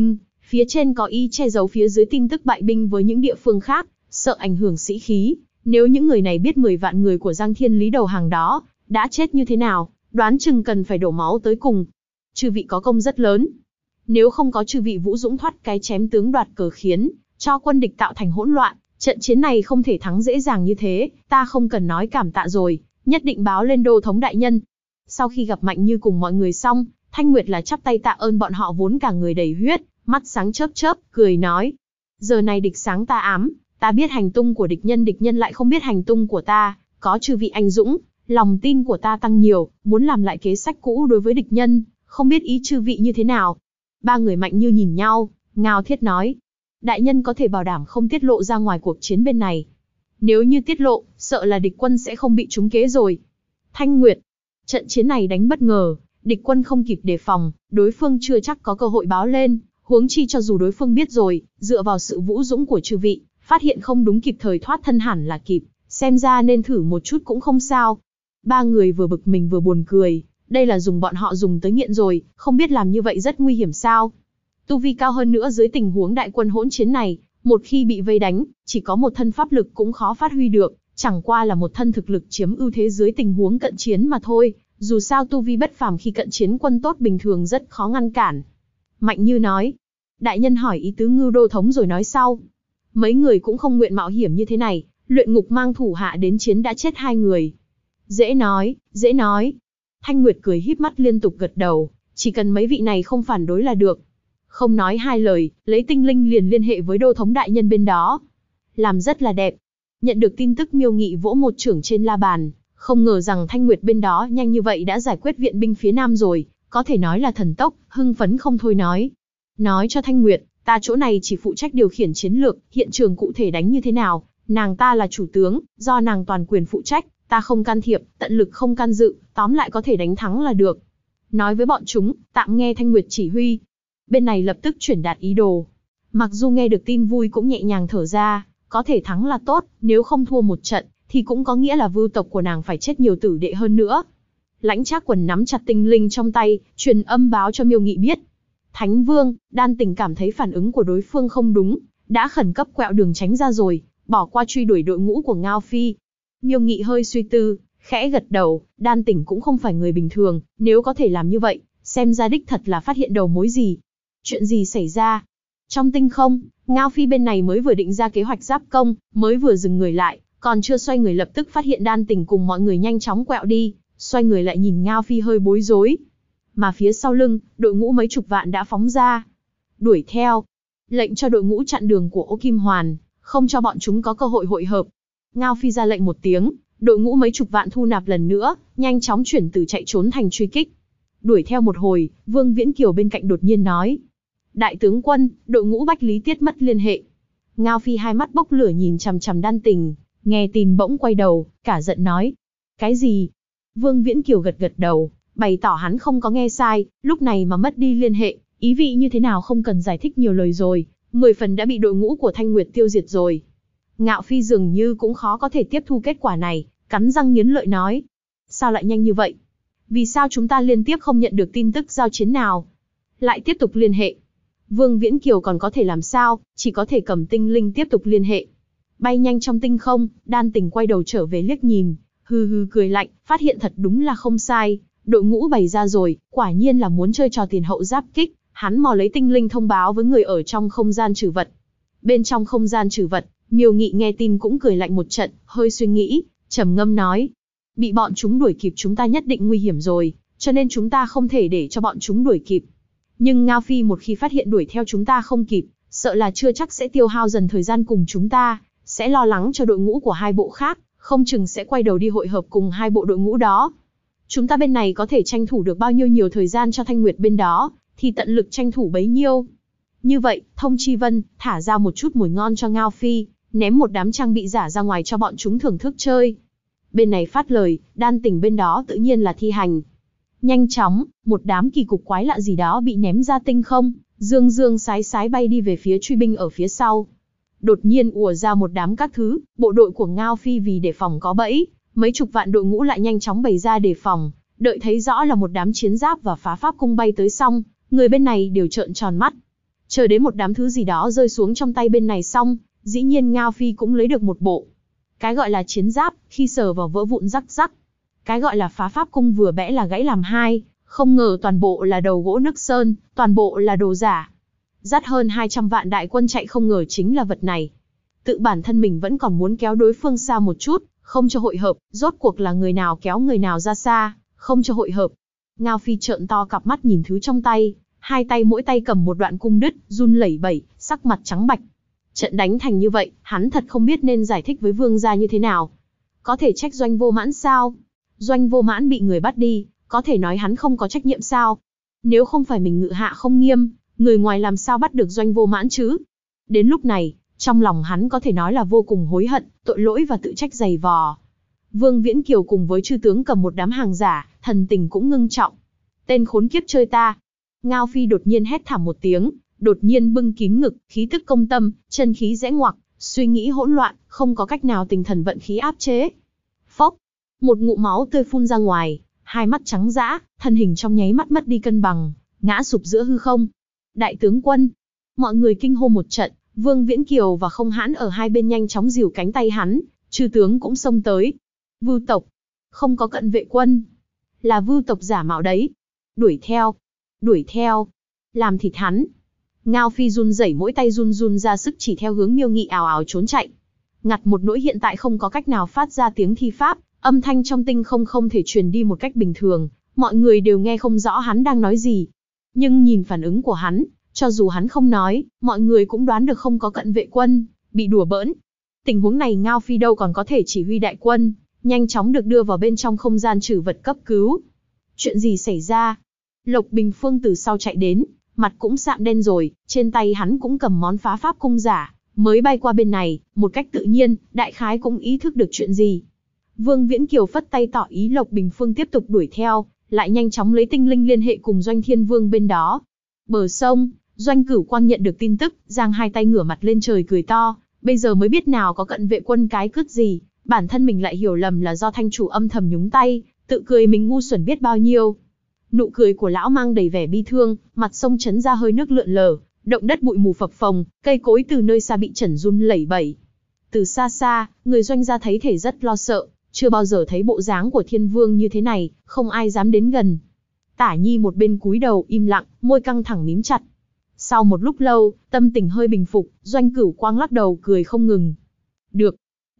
Phía trên có ý che giấu phía dưới tin tức bại binh với những địa phương khác, sợ ảnh hưởng sĩ khí. Nếu những người này biết 10 vạn người của Giang Thiên Lý đầu hàng đó đã chết như thế nào, đoán chừng cần phải đổ máu tới cùng. Chư vị có công rất lớn. Nếu không có chư vị vũ dũng thoát cái chém tướng đoạt cờ khiến cho quân địch tạo thành hỗn loạn, trận chiến này không thể thắng dễ dàng như thế, ta không cần nói cảm tạ rồi, nhất định báo lên đô thống đại nhân. Sau khi gặp Mạnh Như cùng mọi người xong, Thanh Nguyệt là chắp tay tạ ơn bọn họ vốn cả người đầy huyết, mắt sáng chớp chớp, cười nói. Giờ này địch sáng ta ám, ta biết hành tung của địch nhân lại không biết hành tung của ta, có chư vị anh dũng, lòng tin của ta tăng nhiều, muốn làm lại kế sách cũ đối với địch nhân, không biết ý chư vị như thế nào. Ba người Mạnh Như nhìn nhau, Ngao Thiết nói. Đại nhân có thể bảo đảm không tiết lộ ra ngoài cuộc chiến bên này. Nếu như tiết lộ, sợ là địch quân sẽ không bị trúng kế rồi. Thanh Nguyệt, trận chiến này đánh bất ngờ, địch quân không kịp đề phòng, đối phương chưa chắc có cơ hội báo lên, huống chi cho dù đối phương biết rồi, dựa vào sự vũ dũng của chư vị, phát hiện không đúng kịp thời thoát thân hẳn là kịp, xem ra nên thử một chút cũng không sao. Ba người vừa bực mình vừa buồn cười, đây là dùng bọn họ dùng tới nghiện rồi, không biết làm như vậy rất nguy hiểm sao. Tu vi cao hơn nữa dưới tình huống đại quân hỗn chiến này, một khi bị vây đánh, chỉ có một thân pháp lực cũng khó phát huy được, chẳng qua là một thân thực lực chiếm ưu thế dưới tình huống cận chiến mà thôi, dù sao tu vi bất phàm khi cận chiến quân tốt bình thường rất khó ngăn cản. Mạnh Như nói, đại nhân hỏi ý tứ Ngưu đô thống rồi nói sau. Mấy người cũng không nguyện mạo hiểm như thế này, luyện ngục mang thủ hạ đến chiến đã chết 2 người. Dễ nói, dễ nói. Thanh Nguyệt cười híp mắt liên tục gật đầu, chỉ cần mấy vị này không phản đối là được. Không nói hai lời, lấy tinh linh liền liên hệ với đô thống đại nhân bên đó. Làm rất là đẹp. Nhận được tin tức Miêu Nghị vỗ một chưởng trên la bàn, không ngờ rằng Thanh Nguyệt bên đó nhanh như vậy đã giải quyết viện binh phía nam rồi, có thể nói là thần tốc, hưng phấn không thôi nói. Nói cho Thanh Nguyệt, ta chỗ này chỉ phụ trách điều khiển chiến lược, hiện trường cụ thể đánh như thế nào, nàng ta là chủ tướng, do nàng toàn quyền phụ trách, ta không can thiệp, tận lực không can dự, tóm lại có thể đánh thắng là được. Nói với bọn chúng, tạm nghe Thanh Nguyệt chỉ huy. Bên này lập tức chuyển đạt ý đồ. Mặc dù nghe được tin vui cũng nhẹ nhàng thở ra, có thể thắng là tốt, nếu không thua một trận, thì cũng có nghĩa là vưu tộc của nàng phải chết nhiều tử đệ hơn nữa. Lãnh Trác Quần nắm chặt tinh linh trong tay, truyền âm báo cho Miêu Nghị biết. Thánh Vương, Đan Tình cảm thấy phản ứng của đối phương không đúng, đã khẩn cấp quẹo đường tránh ra rồi, bỏ qua truy đuổi đội ngũ của Ngao Phi. Miêu Nghị hơi suy tư, khẽ gật đầu, Đan Tình cũng không phải người bình thường, nếu có thể làm như vậy, xem ra đích thật là phát hiện đầu mối gì. Chuyện gì xảy ra? Trong tinh không, Ngao Phi bên này mới vừa định ra kế hoạch giáp công, mới vừa dừng người lại, còn chưa xoay người lập tức phát hiện Đan Tình cùng mọi người nhanh chóng quẹo đi, xoay người lại nhìn Ngao Phi hơi bối rối. Mà phía sau lưng, đội ngũ mấy chục vạn đã phóng ra. Đuổi theo. Lệnh cho đội ngũ chặn đường của Ô Kim Hoàn, không cho bọn chúng có cơ hội hội hợp. Ngao Phi ra lệnh một tiếng, đội ngũ mấy chục vạn thu nạp lần nữa, nhanh chóng chuyển từ chạy trốn thành truy kích. Đuổi theo một hồi, Vương Viễn Kiều bên cạnh đột nhiên nói. Đại tướng quân, đội ngũ Bách Lý Tiết mất liên hệ. Ngao Phi hai mắt bốc lửa nhìn chằm chằm Đan Tình, nghe tin bỗng quay đầu, cả giận nói. Cái gì? Vương Viễn Kiều gật gật đầu, bày tỏ hắn không có nghe sai, lúc này mà mất đi liên hệ, ý vị như thế nào không cần giải thích nhiều lời rồi, 10 phần đã bị đội ngũ của Thanh Nguyệt tiêu diệt rồi. Ngạo Phi dường như cũng khó có thể tiếp thu kết quả này, cắn răng nghiến lợi nói. Sao lại nhanh như vậy? Vì sao chúng ta liên tiếp không nhận được tin tức giao chiến nào? Lại tiếp tục liên hệ. Vương Viễn Kiều còn có thể làm sao, chỉ có thể cầm tinh linh tiếp tục liên hệ. Bay nhanh trong tinh không, Đan Tình quay đầu trở về liếc nhìn, hừ hừ cười lạnh, phát hiện thật đúng là không sai, đội ngũ bày ra rồi, quả nhiên là muốn chơi trò tiền hậu giáp kích, hắn mò lấy tinh linh thông báo với người ở trong không gian trừ vật. Bên trong không gian trừ vật, Miêu Nghị nghe tin cũng cười lạnh một trận, hơi suy nghĩ, trầm ngâm nói. Bị bọn chúng đuổi kịp chúng ta nhất định nguy hiểm rồi, cho nên chúng ta không thể để cho bọn chúng đuổi kịp. Nhưng Ngao Phi một khi phát hiện đuổi theo chúng ta không kịp, sợ là chưa chắc sẽ tiêu hao dần thời gian cùng chúng ta, sẽ lo lắng cho đội ngũ của hai bộ khác, không chừng sẽ quay đầu đi hội hợp cùng hai bộ đội ngũ đó. Chúng ta bên này có thể tranh thủ được bao nhiêu nhiều thời gian cho Thanh Nguyệt bên đó, thì tận lực tranh thủ bấy nhiêu. Như vậy, Thông Chi Vân, thả ra một chút mồi ngon cho Ngao Phi, ném một đám trang bị giả ra ngoài cho bọn chúng thưởng thức chơi. Bên này phát lời, Đan Tình bên đó tự nhiên là thi hành. Nhanh chóng, một đám kỳ cục quái lạ gì đó bị ném ra tinh không, dương dương sái sái bay đi về phía truy binh ở phía sau. Đột nhiên ùa ra một đám các thứ, bộ đội của Ngao Phi vì đề phòng có bẫy, mấy chục vạn đội ngũ lại nhanh chóng bày ra đề phòng, đợi thấy rõ là một đám chiến giáp và phá pháp cung bay tới xong, người bên này đều trợn tròn mắt. Chờ đến một đám thứ gì đó rơi xuống trong tay bên này xong, dĩ nhiên Ngao Phi cũng lấy được một bộ. Cái gọi là chiến giáp, khi sờ vào vỡ vụn rắc rắc. Cái gọi là phá pháp cung vừa bẽ là gãy làm hai, không ngờ toàn bộ là đầu gỗ nức sơn, toàn bộ là đồ giả. Dắt hơn 200 vạn đại quân chạy không ngờ chính là vật này. Tự bản thân mình vẫn còn muốn kéo đối phương xa một chút, không cho hội hợp, rốt cuộc là người nào kéo người nào ra xa, không cho hội hợp. Ngao Phi trợn to cặp mắt nhìn thứ trong tay, hai tay mỗi tay cầm một đoạn cung đứt, run lẩy bẩy, sắc mặt trắng bạch. Trận đánh thành như vậy, hắn thật không biết nên giải thích với vương gia như thế nào. Có thể trách Doanh Vô Mãn sao? Doanh Vô Mãn bị người bắt đi, có thể nói hắn không có trách nhiệm sao? Nếu không phải mình ngự hạ không nghiêm, người ngoài làm sao bắt được Doanh Vô Mãn chứ? Đến lúc này, trong lòng hắn có thể nói là vô cùng hối hận, tội lỗi và tự trách dày vò. Vương Viễn Kiều cùng với chư tướng cầm một đám hàng giả, thần tình cũng ngưng trọng. Tên khốn kiếp chơi ta. Ngao Phi đột nhiên hét thảm một tiếng, đột nhiên bưng kín ngực, khí tức công tâm, chân khí rẽ ngoặc, suy nghĩ hỗn loạn, không có cách nào tinh thần vận khí áp chế. Phốc, một ngụm máu tươi phun ra ngoài, hai mắt trắng dã, thân hình trong nháy mắt mất đi cân bằng, ngã sụp giữa hư không. Đại tướng quân, mọi người kinh hô một trận, Vương Viễn Kiều và Không Hãn ở hai bên nhanh chóng dìu cánh tay hắn, chư tướng cũng xông tới. Vưu tộc, không có cận vệ quân, là Vưu tộc giả mạo đấy. Đuổi theo, làm thịt hắn. Ngao Phi run rẩy mỗi tay run run ra sức chỉ theo hướng Miêu Nghị ào ào trốn chạy. Ngặt một nỗi hiện tại không có cách nào phát ra tiếng thi pháp, âm thanh trong tinh không thể truyền đi một cách bình thường, mọi người đều nghe không rõ hắn đang nói gì. Nhưng nhìn phản ứng của hắn, cho dù hắn không nói, mọi người cũng đoán được không có cận vệ quân, bị đùa bỡn. Tình huống này Ngao Phi đâu còn có thể chỉ huy đại quân, nhanh chóng được đưa vào bên trong không gian trừ vật cấp cứu. Chuyện gì xảy ra? Lộc Bình Phương từ sau chạy đến, mặt cũng sạm đen rồi, trên tay hắn cũng cầm món phá pháp cung giả, mới bay qua bên này, một cách tự nhiên, đại khái cũng ý thức được chuyện gì. Vương Viễn Kiều phất tay tỏ ý Lộc Bình Phương tiếp tục đuổi theo, lại nhanh chóng lấy tinh linh liên hệ cùng Doanh Thiên Vương bên đó. Bờ sông, Doanh Cửu Quang nhận được tin tức, giang hai tay ngửa mặt lên trời cười to, bây giờ mới biết nào có cận vệ quân cái cướp gì, bản thân mình lại hiểu lầm là do thanh chủ âm thầm nhúng tay, tự cười mình ngu xuẩn biết bao nhiêu. Nụ cười của lão mang đầy vẻ bi thương, mặt sông chấn ra hơi nước lượn lờ, động đất bụi mù phập phồng, cây cối từ nơi xa bị chẩn run lẩy bẩy. Từ xa xa, người Doanh gia thấy thể rất lo sợ, chưa bao giờ thấy bộ dáng của Thiên Vương như thế này, không ai dám đến gần. Tả Nhi một bên cúi đầu im lặng, môi căng thẳng mím chặt. Sau một lúc lâu, tâm tình hơi bình phục, Doanh Cửu Quang lắc đầu cười không ngừng. Được,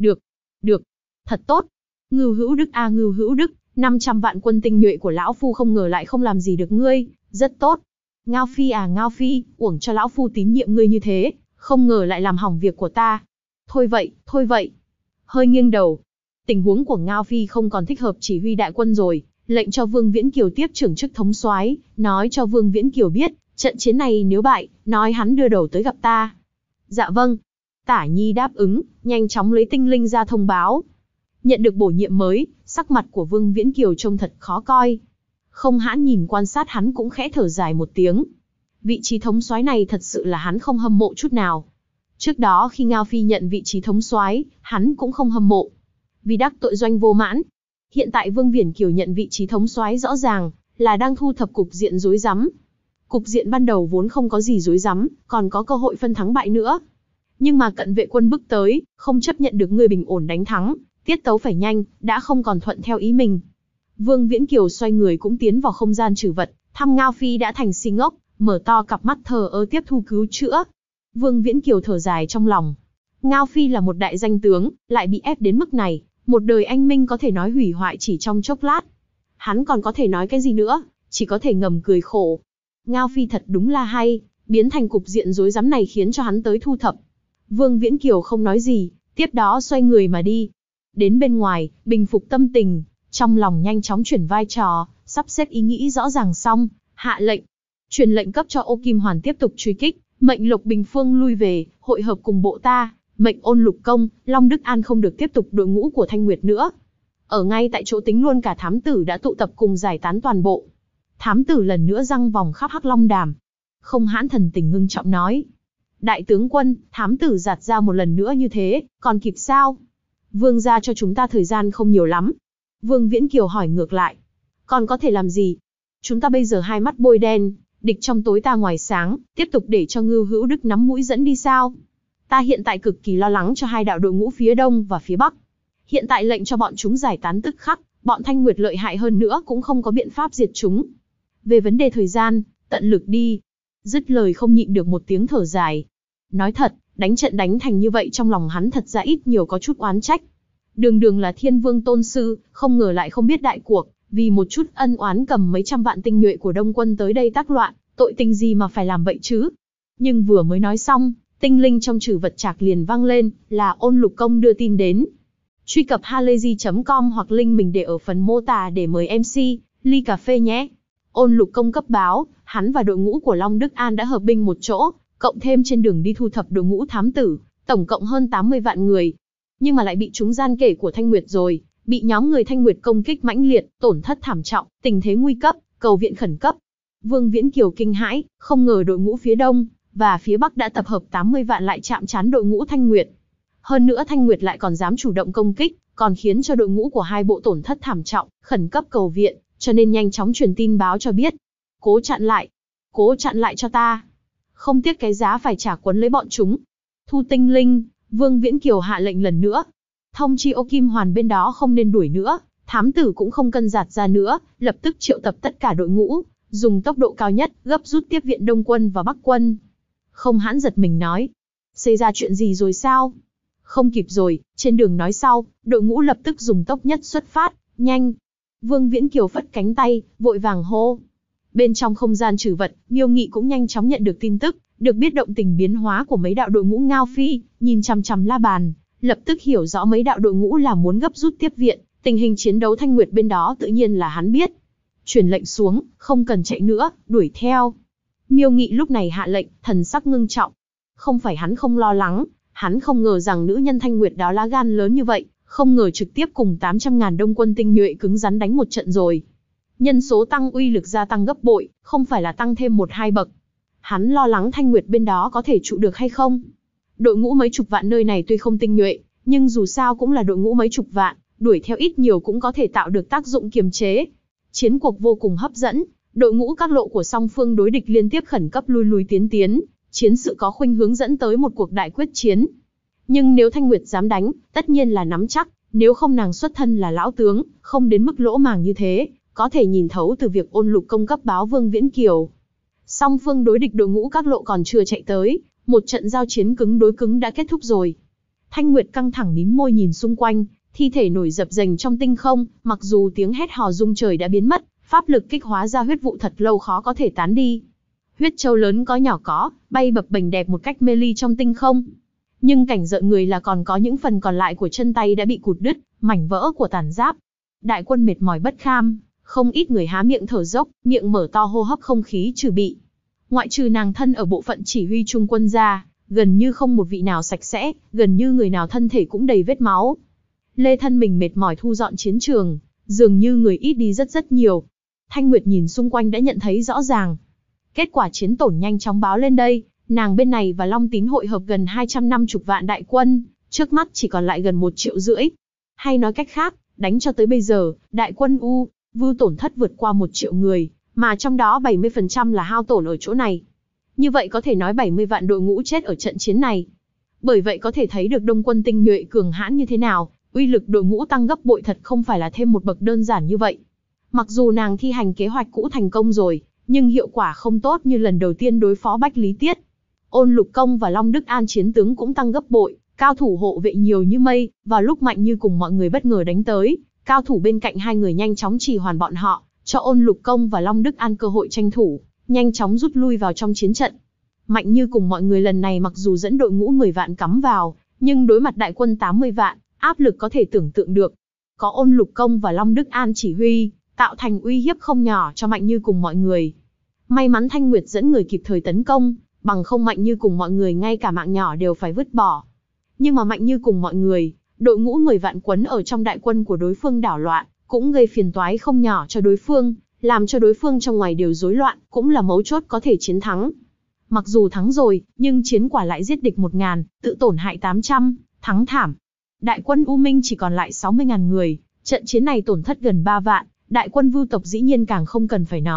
thật tốt. Ngưu Hữu Đức a Ngưu Hữu Đức, 500 vạn quân tinh nhuệ của lão phu không ngờ lại không làm gì được ngươi, rất tốt. Ngao Phi à Ngao Phi, uổng cho lão phu tín nhiệm ngươi như thế, không ngờ lại làm hỏng việc của ta. Thôi vậy. Hơi nghiêng đầu. Tình huống của Ngao Phi không còn thích hợp chỉ huy đại quân rồi, lệnh cho Vương Viễn Kiều tiếp trưởng chức thống soái, nói cho Vương Viễn Kiều biết, trận chiến này nếu bại, nói hắn đưa đầu tới gặp ta. Dạ vâng. Tả Nhi đáp ứng, nhanh chóng lấy tinh linh ra thông báo. Nhận được bổ nhiệm mới, sắc mặt của Vương Viễn Kiều trông thật khó coi. Không Hãn nhìn quan sát hắn cũng khẽ thở dài một tiếng. Vị trí thống soái này thật sự là hắn không hâm mộ chút nào. Trước đó khi Ngao Phi nhận vị trí thống soái, hắn cũng không hâm mộ. Vì đắc tội Doanh Vô Mãn. Hiện tại Vương Viễn Kiều nhận vị trí thống soái rõ ràng là đang thu thập cục diện rối rắm. Cục diện ban đầu vốn không có gì rối rắm, còn có cơ hội phân thắng bại nữa. Nhưng mà cận vệ quân bước tới, không chấp nhận được người bình ổn đánh thắng, tiết tấu phải nhanh, đã không còn thuận theo ý mình. Vương Viễn Kiều xoay người cũng tiến vào không gian trừ vật, thăm Ngao Phi đã thành si ngốc, mở to cặp mắt thờ ơ tiếp thu cứu chữa. Vương Viễn Kiều thở dài trong lòng. Ngao Phi là một đại danh tướng, lại bị ép đến mức này, một đời anh minh có thể nói hủy hoại chỉ trong chốc lát. Hắn còn có thể nói cái gì nữa, chỉ có thể ngầm cười khổ. Ngao Phi thật đúng là hay, biến thành cục diện rối rắm này khiến cho hắn tới thu thập. Vương Viễn Kiều không nói gì, tiếp đó xoay người mà đi. Đến bên ngoài, bình phục tâm tình, trong lòng nhanh chóng chuyển vai trò, sắp xếp ý nghĩ rõ ràng xong, hạ lệnh. Truyền lệnh cấp cho Ô Kim Hoàn tiếp tục truy kích, mệnh Lộc Bình Phương lui về, hội hợp cùng bộ ta, mệnh Ôn Lục Công, Long Đức An không được tiếp tục đội ngũ của Thanh Nguyệt nữa. Ở ngay tại chỗ tính luôn cả thám tử đã tụ tập cùng giải tán toàn bộ. Thám tử lần nữa răng vòng khắp Hắc Long Đàm. Không Hãn thần tình ngưng trọng nói. Đại tướng quân, thám tử giạt ra một lần nữa như thế, còn kịp sao? Vương gia cho chúng ta thời gian không nhiều lắm. Vương Viễn Kiều hỏi ngược lại. Còn có thể làm gì? Chúng ta bây giờ hai mắt bôi đen, Địch trong tối ta ngoài sáng, tiếp tục để cho Ngưu Hữu Đức nắm mũi dẫn đi sao? Ta hiện tại cực kỳ lo lắng cho hai đạo đội ngũ phía đông và phía bắc. Hiện tại lệnh cho bọn chúng giải tán tức khắc, bọn Thanh Nguyệt lợi hại hơn nữa cũng không có biện pháp diệt chúng. Về vấn đề thời gian, tận lực đi. Dứt lời không nhịn được một tiếng thở dài. Nói thật, đánh trận đánh thành như vậy trong lòng hắn thật ra ít nhiều có chút oán trách. Đường đường là Thiên Vương tôn sư, không ngờ lại không biết đại cuộc, vì một chút ân oán cầm mấy trăm vạn tinh nhuệ của Đông quân tới đây tác loạn, tội tình gì mà phải làm vậy chứ? Nhưng vừa mới nói xong, tinh linh trong trừ vật trạc liền vang lên, là Ôn Lục Công đưa tin đến. Truy cập halayzi.com hoặc link mình để ở phần mô tả để mời MC, ly cà phê nhé. Ôn Lục Công cấp báo, hắn và đội ngũ của Long Đức An đã hợp binh một chỗ, cộng thêm trên đường đi thu thập đội ngũ thám tử, tổng cộng hơn 80 vạn người. Nhưng mà lại bị chúng gian kể của Thanh Nguyệt rồi, bị nhóm người Thanh Nguyệt công kích mãnh liệt, tổn thất thảm trọng, tình thế nguy cấp, cầu viện khẩn cấp. Vương Viễn Kiều kinh hãi, không ngờ đội ngũ phía đông và phía bắc đã tập hợp 80 vạn lại chạm trán đội ngũ Thanh Nguyệt. Hơn nữa Thanh Nguyệt lại còn dám chủ động công kích, còn khiến cho đội ngũ của hai bộ tổn thất thảm trọng, khẩn cấp cầu viện, cho nên nhanh chóng truyền tin báo cho biết. Cố chặn lại cho ta. Không tiếc cái giá phải trả quấn lấy bọn chúng. Thu tinh linh, Vương Viễn Kiều hạ lệnh lần nữa. Thông chi Ô Kim Hoàn bên đó không nên đuổi nữa, thám tử cũng không cân giạt ra nữa, lập tức triệu tập tất cả đội ngũ, dùng tốc độ cao nhất, gấp rút tiếp viện Đông quân và Bắc quân. Không hãn giật mình nói. Xảy ra chuyện gì rồi sao? Không kịp rồi, trên đường nói sau, đội ngũ lập tức dùng tốc nhất xuất phát, nhanh. Vương Viễn Kiều phất cánh tay, vội vàng hô. Bên trong không gian trừ vật, Miêu Nghị cũng nhanh chóng nhận được tin tức, được biết động tình biến hóa của mấy đạo đội ngũ Ngao Phi, nhìn chằm chằm La Bàn, lập tức hiểu rõ mấy đạo đội ngũ là muốn gấp rút tiếp viện, tình hình chiến đấu Thanh Nguyệt bên đó tự nhiên là hắn biết. Truyền lệnh xuống, không cần chạy nữa, đuổi theo. Miêu Nghị lúc này hạ lệnh, thần sắc ngưng trọng. Không phải hắn không lo lắng, hắn không ngờ rằng nữ nhân Thanh Nguyệt đó lá gan lớn như vậy, không ngờ trực tiếp cùng 800.000 Đông quân tinh nhuệ cứng rắn đánh một trận rồi. Nhân số tăng, uy lực gia tăng gấp bội, không phải là tăng thêm 1-2 bậc. Hắn lo lắng Thanh Nguyệt bên đó có thể trụ được hay không. Đội ngũ mấy chục vạn nơi này tuy không tinh nhuệ, nhưng dù sao cũng là đội ngũ mấy chục vạn, đuổi theo ít nhiều cũng có thể tạo được tác dụng kiềm chế. Chiến cuộc vô cùng hấp dẫn, đội ngũ các lộ của song phương đối địch liên tiếp khẩn cấp lui tiến, chiến sự có khuynh hướng dẫn tới một cuộc đại quyết chiến. Nhưng nếu Thanh Nguyệt dám đánh, tất nhiên là nắm chắc, nếu không nàng xuất thân là lão tướng, không đến mức lỗ màng như thế, có thể nhìn thấu từ việc Ôn Lục Công cấp báo Vương Viễn Kiều. Song phương đối địch đội ngũ các lộ còn chưa chạy tới, một trận giao chiến cứng đối cứng đã kết thúc rồi. Thanh Nguyệt căng thẳng mím môi nhìn xung quanh, thi thể nổi dập dềnh trong tinh không, mặc dù tiếng hét hò rung trời đã biến mất, pháp lực kích hóa ra huyết vụ thật lâu khó có thể tán đi. Huyết châu lớn có nhỏ có, bay bập bềnh đẹp một cách mê ly trong tinh không. Nhưng cảnh rợn người là còn có những phần còn lại của chân tay đã bị cụt đứt, mảnh vỡ của tàn giáp. Đại quân mệt mỏi bất kham, không ít người há miệng thở dốc, miệng mở to hô hấp không khí trừ bị. Ngoại trừ nàng thân ở bộ phận chỉ huy trung quân ra, gần như không một vị nào sạch sẽ, gần như người nào thân thể cũng đầy vết máu. Lê thân mình mệt mỏi thu dọn chiến trường, dường như người ít đi rất nhiều. Thanh Nguyệt nhìn xung quanh đã nhận thấy rõ ràng. Kết quả chiến tổn nhanh chóng báo lên đây, nàng bên này và Long Tín hội hợp gần 250 vạn đại quân, trước mắt chỉ còn lại gần 1,5 triệu. Hay nói cách khác, đánh cho tới bây giờ, đại quân Vư tổn thất vượt qua 1 triệu người, mà trong đó 70% là hao tổn ở chỗ này. Như vậy có thể nói 70 vạn đội ngũ chết ở trận chiến này. Bởi vậy có thể thấy được Đông quân tinh nhuệ cường hãn như thế nào, uy lực đội ngũ tăng gấp bội thật không phải là thêm một bậc đơn giản như vậy. Mặc dù nàng thi hành kế hoạch cũ thành công rồi, nhưng hiệu quả không tốt như lần đầu tiên đối phó Bách Lý Tiết. Ôn Lục Công và Long Đức An chiến tướng cũng tăng gấp bội, cao thủ hộ vệ nhiều như mây, vào lúc Mạnh Như cùng mọi người bất ngờ đánh tới, cao thủ bên cạnh hai người nhanh chóng trì hoãn bọn họ, cho Ôn Lục Công và Long Đức An cơ hội tranh thủ, nhanh chóng rút lui vào trong chiến trận. Mạnh Như cùng mọi người lần này mặc dù dẫn đội ngũ 10 vạn cắm vào, nhưng đối mặt đại quân 80 vạn, áp lực có thể tưởng tượng được. Có Ôn Lục Công và Long Đức An chỉ huy, tạo thành uy hiếp không nhỏ cho Mạnh Như cùng mọi người. May mắn Thanh Nguyệt dẫn người kịp thời tấn công, bằng không Mạnh Như cùng mọi người ngay cả mạng nhỏ đều phải vứt bỏ. Nhưng mà Mạnh Như cùng mọi người, đội ngũ 10 vạn quấn ở trong đại quân của đối phương đảo loạn, cũng gây phiền toái không nhỏ cho đối phương, làm cho đối phương trong ngoài đều rối loạn, cũng là mấu chốt có thể chiến thắng. Mặc dù thắng rồi, nhưng chiến quả lại giết địch 1.000, tự tổn hại 800, thắng thảm. Đại quân U Minh chỉ còn lại 60.000 người, trận chiến này tổn thất gần 3 vạn, đại quân Vưu tộc dĩ nhiên càng không cần phải nói,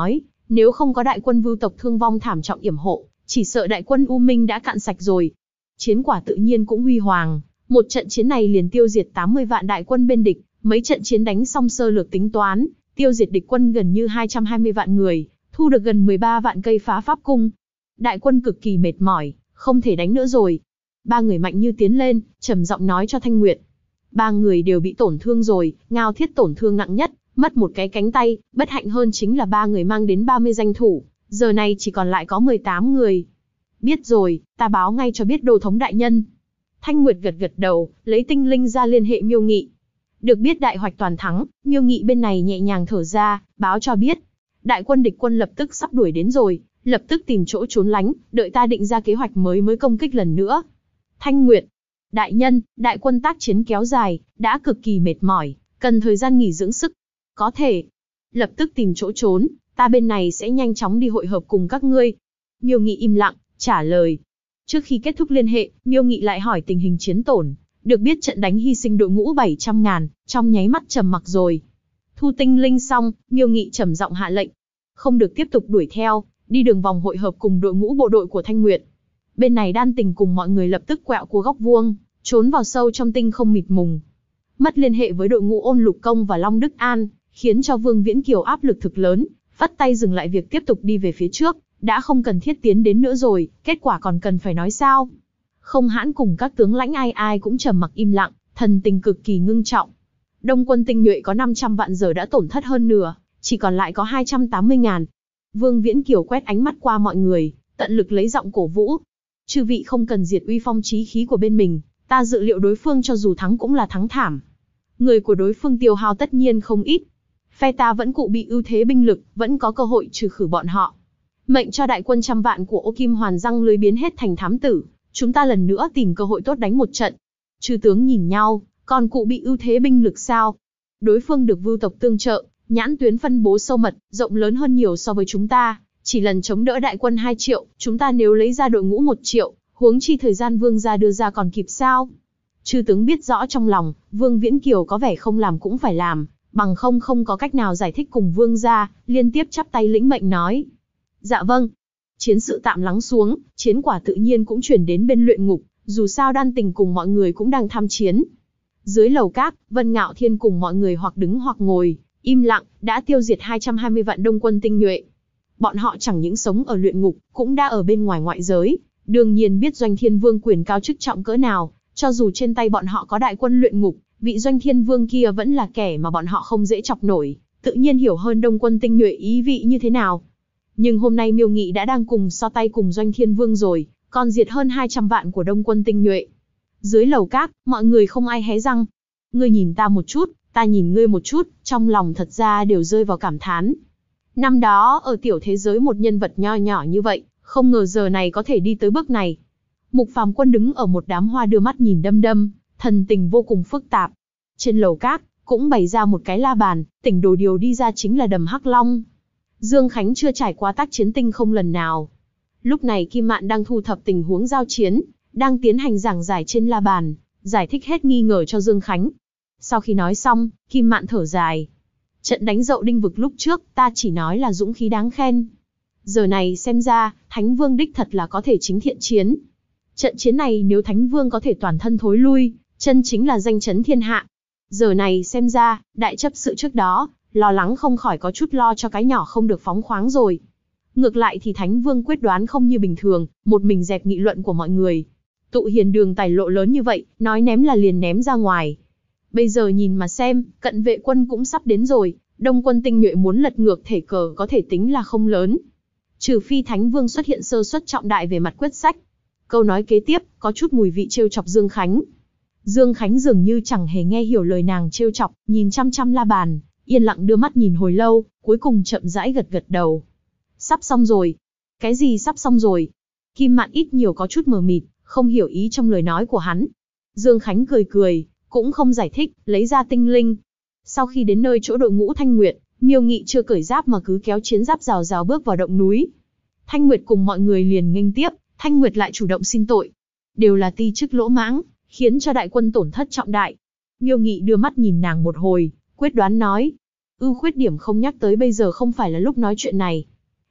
Nếu không có đại quân Vưu tộc thương vong thảm trọng yểm hộ, chỉ sợ đại quân U Minh đã cạn sạch rồi. Chiến quả tự nhiên cũng huy hoàng, một trận chiến này liền tiêu diệt 80 vạn đại quân bên địch, mấy trận chiến đánh xong sơ lược tính toán, tiêu diệt địch quân gần như 220 vạn người, thu được gần 13 vạn cây phá pháp cung. Đại quân cực kỳ mệt mỏi, không thể đánh nữa rồi. Ba người Mạnh Như tiến lên, trầm giọng nói cho Thanh Nguyệt. Ba người đều bị tổn thương rồi, Ngao Thiết tổn thương nặng nhất, mất một cái cánh tay, bất hạnh hơn chính là ba người mang đến 30 danh thủ, giờ này chỉ còn lại có 18 người. Biết rồi, ta báo ngay cho biết đô thống đại nhân. Thanh Nguyệt gật gật đầu, lấy tinh linh ra liên hệ Miêu Nghị. Được biết đại hoạch toàn thắng, Miêu Nghị bên này nhẹ nhàng thở ra, báo cho biết. Đại quân địch quân lập tức sắp đuổi đến rồi, lập tức tìm chỗ trốn lánh, đợi ta định ra kế hoạch mới công kích lần nữa. Thanh Nguyệt, đại nhân, đại quân tác chiến kéo dài, đã cực kỳ mệt mỏi, cần thời gian nghỉ dưỡng sức. Có thể, lập tức tìm chỗ trốn, ta bên này sẽ nhanh chóng đi hội hợp cùng các ngươi. Miêu Nghị im lặng, trả lời. Trước khi kết thúc liên hệ, Miêu Nghị lại hỏi tình hình chiến tổn. Được biết trận đánh hy sinh đội ngũ 700.000, trong nháy mắt trầm mặc rồi. Thu tinh linh xong, Miêu Nghị trầm giọng hạ lệnh. Không được tiếp tục đuổi theo, đi đường vòng hội hợp cùng đội ngũ bộ đội của Thanh Nguyệt. Bên này Đan Tình cùng mọi người lập tức quẹo cua góc vuông, trốn vào sâu trong tinh không mịt mùng. Mất liên hệ với đội ngũ Ôn Lục Công và Long Đức An, khiến cho Vương Viễn Kiều áp lực thực lớn, phất tay dừng lại việc tiếp tục đi về phía trước, đã không cần thiết tiến đến nữa rồi, kết quả còn cần phải nói sao? Không Hãn cùng các tướng lãnh ai cũng trầm mặc im lặng, thần tình cực kỳ ngưng trọng. Đông quân tinh nhuệ có 500 vạn giờ đã tổn thất hơn nửa, chỉ còn lại có 280.000. Vương Viễn Kiều quét ánh mắt qua mọi người, tận lực lấy giọng cổ vũ. Chư vị không cần diệt uy phong chí khí của bên mình, ta dự liệu đối phương cho dù thắng cũng là thắng thảm. Người của đối phương tiêu hao tất nhiên không ít. Phe ta vẫn cụ bị ưu thế binh lực, vẫn có cơ hội trừ khử bọn họ. Mệnh cho đại quân trăm vạn của Ô Kim Hoàn răng lưới biến hết thành thám tử, chúng ta lần nữa tìm cơ hội tốt đánh một trận. Chư tướng nhìn nhau, còn cụ bị ưu thế binh lực sao? Đối phương được Vưu tộc tương trợ, nhãn tuyến phân bố sâu mật, rộng lớn hơn nhiều so với chúng ta. Chỉ lần chống đỡ đại quân 2 triệu, chúng ta nếu lấy ra đội ngũ 1 triệu, huống chi thời gian Vương gia đưa ra còn kịp sao? Chư tướng biết rõ trong lòng, Vương Viễn Kiều có vẻ không làm cũng phải làm, bằng không có cách nào giải thích cùng Vương gia, liên tiếp chắp tay lĩnh mệnh nói. Dạ vâng. Chiến sự tạm lắng xuống, chiến quả tự nhiên cũng chuyển đến bên luyện ngục, dù sao Đan Tình cùng mọi người cũng đang tham chiến. Dưới lầu các, Vân Ngạo Thiên cùng mọi người hoặc đứng hoặc ngồi, im lặng, đã tiêu diệt 220 vạn đông quân tinh nhuệ. Bọn họ chẳng những sống ở luyện ngục, cũng đã ở bên ngoài ngoại giới, đương nhiên biết Doanh Thiên Vương quyền cao chức trọng cỡ nào, cho dù trên tay bọn họ có đại quân luyện ngục, vị Doanh Thiên Vương kia vẫn là kẻ mà bọn họ không dễ chọc nổi, tự nhiên hiểu hơn đông quân tinh nhuệ ý vị như thế nào. Nhưng hôm nay Miêu Nghị đã đang cùng so tay cùng Doanh Thiên Vương rồi, còn diệt hơn 200 vạn của đông quân tinh nhuệ. Dưới lầu các, mọi người không ai hé răng. Ngươi nhìn ta một chút, ta nhìn ngươi một chút, trong lòng thật ra đều rơi vào cảm thán. Năm đó, ở tiểu thế giới một nhân vật nho nhỏ như vậy, không ngờ giờ này có thể đi tới bước này. Mục Phàm Quân đứng ở một đám hoa đưa mắt nhìn đăm đăm, thần tình vô cùng phức tạp. Trên lầu các, cũng bày ra một cái la bàn, Tỉnh Đồ Điều đi ra chính là Đầm Hắc Long. Dương Khánh chưa trải qua tác chiến tinh không lần nào. Lúc này Kim Mạn đang thu thập tình huống giao chiến, đang tiến hành giảng giải trên la bàn, giải thích hết nghi ngờ cho Dương Khánh. Sau khi nói xong, Kim Mạn thở dài. Trận đánh Dậu Đinh Vực lúc trước, ta chỉ nói là dũng khí đáng khen. Giờ này xem ra, Thánh Vương đích thật là có thể chính thiện chiến. Trận chiến này nếu Thánh Vương có thể toàn thân thối lui, chân chính là danh chấn thiên hạ. Giờ này xem ra, đại chấp sự trước đó, lo lắng không khỏi có chút lo cho cái nhỏ không được phóng khoáng rồi. Ngược lại thì Thánh Vương quyết đoán không như bình thường, một mình dẹp nghị luận của mọi người. Tụ Hiền Đường tài lộ lớn như vậy, nói ném là liền ném ra ngoài. Bây giờ nhìn mà xem, cận vệ quân cũng sắp đến rồi, đông quân tinh nhuệ muốn lật ngược thể cờ có thể tính là không lớn. Trừ phi Thánh Vương xuất hiện sơ suất trọng đại về mặt quyết sách. Câu nói kế tiếp, có chút mùi vị trêu chọc Dương Khánh. Dương Khánh dường như chẳng hề nghe hiểu lời nàng trêu chọc, nhìn chăm chăm la bàn, yên lặng đưa mắt nhìn hồi lâu, cuối cùng chậm rãi gật gật đầu. Sắp xong rồi. Cái gì sắp xong rồi? Kim Mạn ít nhiều có chút mờ mịt, không hiểu ý trong lời nói của hắn. Dương Khánh cười cười, cũng không giải thích, lấy ra tinh linh. Sau khi đến nơi chỗ đội ngũ Thanh Nguyệt, Miêu Nghị chưa cởi giáp mà cứ kéo chiến giáp rào rào bước vào động núi. Thanh Nguyệt cùng mọi người liền nghênh tiếp, Thanh Nguyệt lại chủ động xin tội. Đều là ti chức lỗ mãng, khiến cho đại quân tổn thất trọng đại. Miêu Nghị đưa mắt nhìn nàng một hồi, quyết đoán nói. Khuyết điểm không nhắc tới bây giờ không phải là lúc nói chuyện này.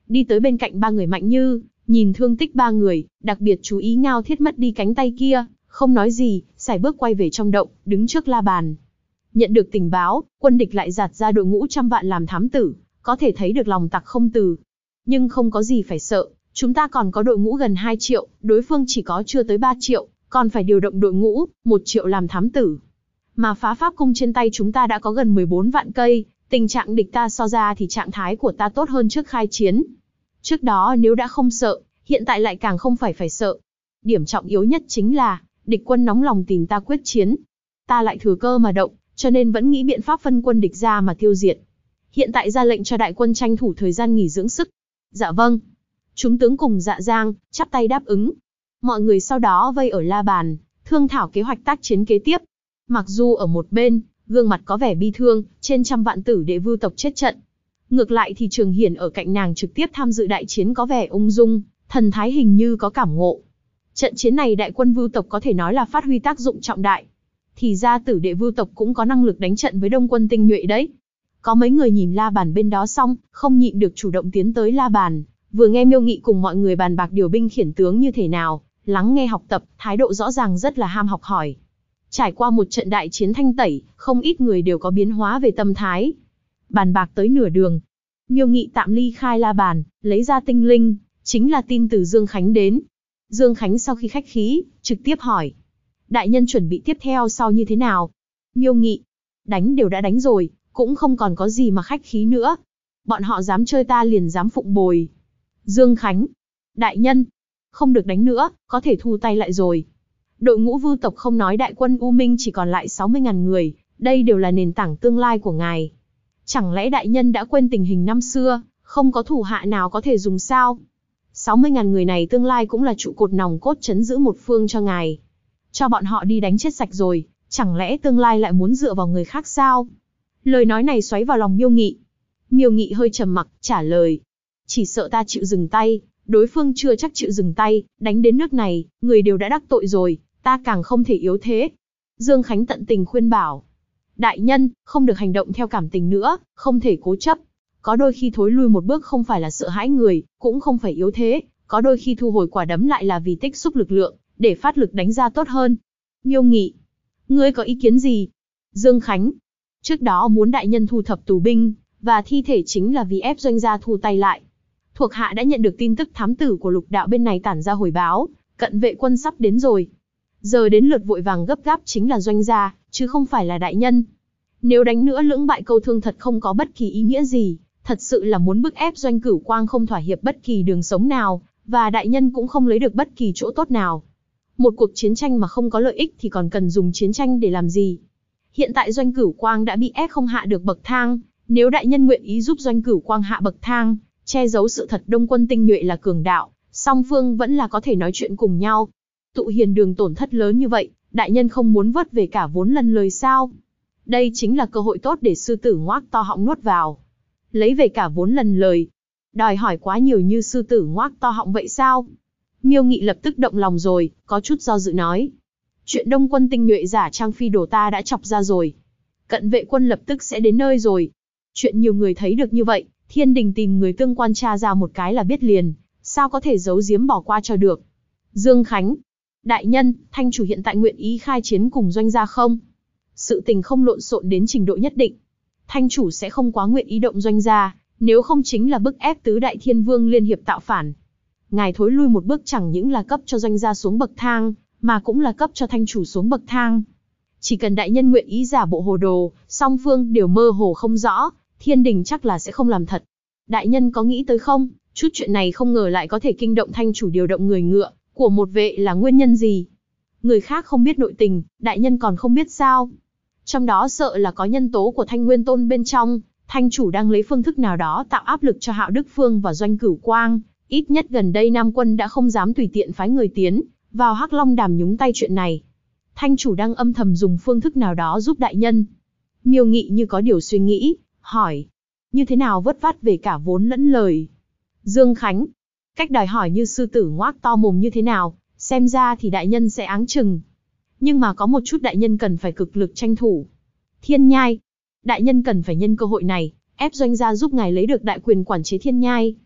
đi tới bên cạnh ba người Mạnh Như, nhìn thương tích ba người, đặc biệt chú ý Ngao Thiết mất đi cánh tay kia, không nói gì, sải bước quay về trong động, đứng trước la bàn. Nhận được tình báo, quân địch lại dạt ra đội ngũ trăm vạn làm thám tử, có thể thấy được lòng tặc không từ. Nhưng không có gì phải sợ, chúng ta còn có đội ngũ gần 2 triệu, đối phương chỉ có chưa tới 3 triệu, còn phải điều động đội ngũ, 1 triệu làm thám tử. Mà phá pháp cung trên tay chúng ta đã có gần 14 vạn cây, tình trạng địch ta so ra thì trạng thái của ta tốt hơn trước khai chiến. Trước đó nếu đã không sợ, hiện tại lại càng không phải sợ. Điểm trọng yếu nhất chính là, địch quân nóng lòng tìm ta quyết chiến. Ta lại thừa cơ mà động, cho nên vẫn nghĩ biện pháp phân quân địch ra mà tiêu diệt. Hiện tại ra lệnh cho đại quân tranh thủ thời gian nghỉ dưỡng sức. Dạ vâng. Chúng tướng cùng Dạ Giang, chắp tay đáp ứng. Mọi người sau đó vây ở la bàn, thương thảo kế hoạch tác chiến kế tiếp. Mặc dù ở một bên, gương mặt có vẻ bi thương, trên trăm vạn tử đệ Vưu tộc chết trận. Ngược lại thì Trường Hiển ở cạnh nàng trực tiếp tham dự đại chiến có vẻ ung dung, thần thái hình như có cảm ngộ. Trận chiến này đại quân Vưu tộc có thể nói là phát huy tác dụng trọng đại. Thì ra tử đệ Vưu tộc cũng có năng lực đánh trận với đông quân tinh nhuệ đấy. Có mấy người nhìn la bàn bên đó xong, không nhịn được chủ động tiến tới la bàn, vừa nghe Miêu Nghị cùng mọi người bàn bạc điều binh khiển tướng như thế nào, lắng nghe học tập, thái độ rõ ràng rất là ham học hỏi. Trải qua một trận đại chiến thanh tẩy, không ít người đều có biến hóa về tâm thái. Bàn bạc tới nửa đường, Miêu Nghị tạm ly khai la bàn, lấy ra tinh linh, chính là tin từ Dương Khánh đến. Dương Khánh sau khi khách khí, trực tiếp hỏi. Đại nhân chuẩn bị tiếp theo sau như thế nào? Miêu Nghị. Đánh đều đã đánh rồi, cũng không còn có gì mà khách khí nữa. Bọn họ dám chơi ta liền dám phụng bồi. Dương Khánh. Đại nhân. Không được đánh nữa, có thể thu tay lại rồi. Đội ngũ Vưu tộc không nói đại quân U Minh chỉ còn lại 60.000 người, đây đều là nền tảng tương lai của ngài. Chẳng lẽ đại nhân đã quên tình hình năm xưa, không có thủ hạ nào có thể dùng sao? 60.000 người này tương lai cũng là trụ cột nòng cốt trấn giữ một phương cho ngài. Cho bọn họ đi đánh chết sạch rồi, chẳng lẽ tương lai lại muốn dựa vào người khác sao? Lời nói này xoáy vào lòng Miêu Nghị. Miêu Nghị hơi trầm mặc, trả lời. Chỉ sợ ta chịu dừng tay, đối phương chưa chắc chịu dừng tay, đánh đến nước này, người đều đã đắc tội rồi, ta càng không thể yếu thế. Dương Khánh tận tình khuyên bảo. Đại nhân, không được hành động theo cảm tình nữa, không thể cố chấp. Có đôi khi thối lui một bước không phải là sợ hãi người, cũng không phải yếu thế, có đôi khi thu hồi quả đấm lại là vì tích xúc lực lượng, để phát lực đánh ra tốt hơn. Miêu Nghị. Ngươi có ý kiến gì? Dương Khánh. Trước đó muốn đại nhân thu thập tù binh, và thi thể chính là vì ép doanh gia thu tay lại. Thuộc hạ đã nhận được tin tức thám tử của Lục đạo bên này tản ra hồi báo, cận vệ quân sắp đến rồi. Giờ đến lượt vội vàng gấp gáp chính là doanh gia, chứ không phải là đại nhân. Nếu đánh nữa lưỡng bại câu thương thật không có bất kỳ ý nghĩa gì, thật sự là muốn bức ép Doanh Cửu Quang không thỏa hiệp bất kỳ đường sống nào, và đại nhân cũng không lấy được bất kỳ chỗ tốt nào. Một cuộc chiến tranh mà không có lợi ích thì còn cần dùng chiến tranh để làm gì? Hiện tại Doanh Cửu Quang đã bị ép không hạ được bậc thang, nếu đại nhân nguyện ý giúp Doanh Cửu Quang hạ bậc thang, che giấu sự thật đông quân tinh nhuệ là cường đạo, song phương vẫn là có thể nói chuyện cùng nhau. Tụ Hiền Đường tổn thất lớn như vậy, đại nhân không muốn vớt về cả vốn lần lời sao? Đây chính là cơ hội tốt để sư tử ngoác to họng nuốt vào. Lấy về cả vốn lần lời. Đòi hỏi quá nhiều như sư tử ngoác to họng vậy sao? Miêu Nghị lập tức động lòng rồi, có chút do dự nói. Chuyện đông quân tinh nhuệ giả trang phi đồ ta đã chọc ra rồi. Cận vệ quân lập tức sẽ đến nơi rồi. Chuyện nhiều người thấy được như vậy, Thiên Đình tìm người tương quan tra ra một cái là biết liền, sao có thể giấu giếm bỏ qua cho được. Dương Khánh. Đại nhân, Thanh chủ hiện tại nguyện ý khai chiến cùng doanh gia không? Sự tình không lộn xộn đến trình độ nhất định. Thanh chủ sẽ không quá nguyện ý động doanh gia, nếu không chính là bức ép tứ đại thiên vương liên hiệp tạo phản. Ngài thối lui một bước chẳng những là cấp cho doanh gia xuống bậc thang, mà cũng là cấp cho thanh chủ xuống bậc thang. Chỉ cần đại nhân nguyện ý giả bộ hồ đồ, song phương đều mơ hồ không rõ, Thiên Đình chắc là sẽ không làm thật. Đại nhân có nghĩ tới không, chút chuyện này không ngờ lại có thể kinh động thanh chủ điều động người ngựa của một vệ là nguyên nhân gì? Người khác không biết nội tình, đại nhân còn không biết sao? Trong đó sợ là có nhân tố của Thanh Nguyên Tôn bên trong, thanh chủ đang lấy phương thức nào đó tạo áp lực cho Hạo Đức Phương và Doanh Cửu Quang. Ít nhất gần đây Nam Quân đã không dám tùy tiện phái người tiến vào Hắc Long Đàm nhúng tay chuyện này. Thanh chủ đang âm thầm dùng phương thức nào đó giúp đại nhân. Miêu Nghị như có điều suy nghĩ, hỏi. Như thế nào vớt vát về cả vốn lẫn lời? Dương Khánh. Cách đòi hỏi như sư tử ngoác to mồm như thế nào, xem ra thì đại nhân sẽ áng chừng. Nhưng mà có một chút đại nhân cần phải cực lực tranh thủ. Thiên Nhai. Đại nhân cần phải nhân cơ hội này, ép doanh gia giúp ngài lấy được đại quyền quản chế Thiên Nhai.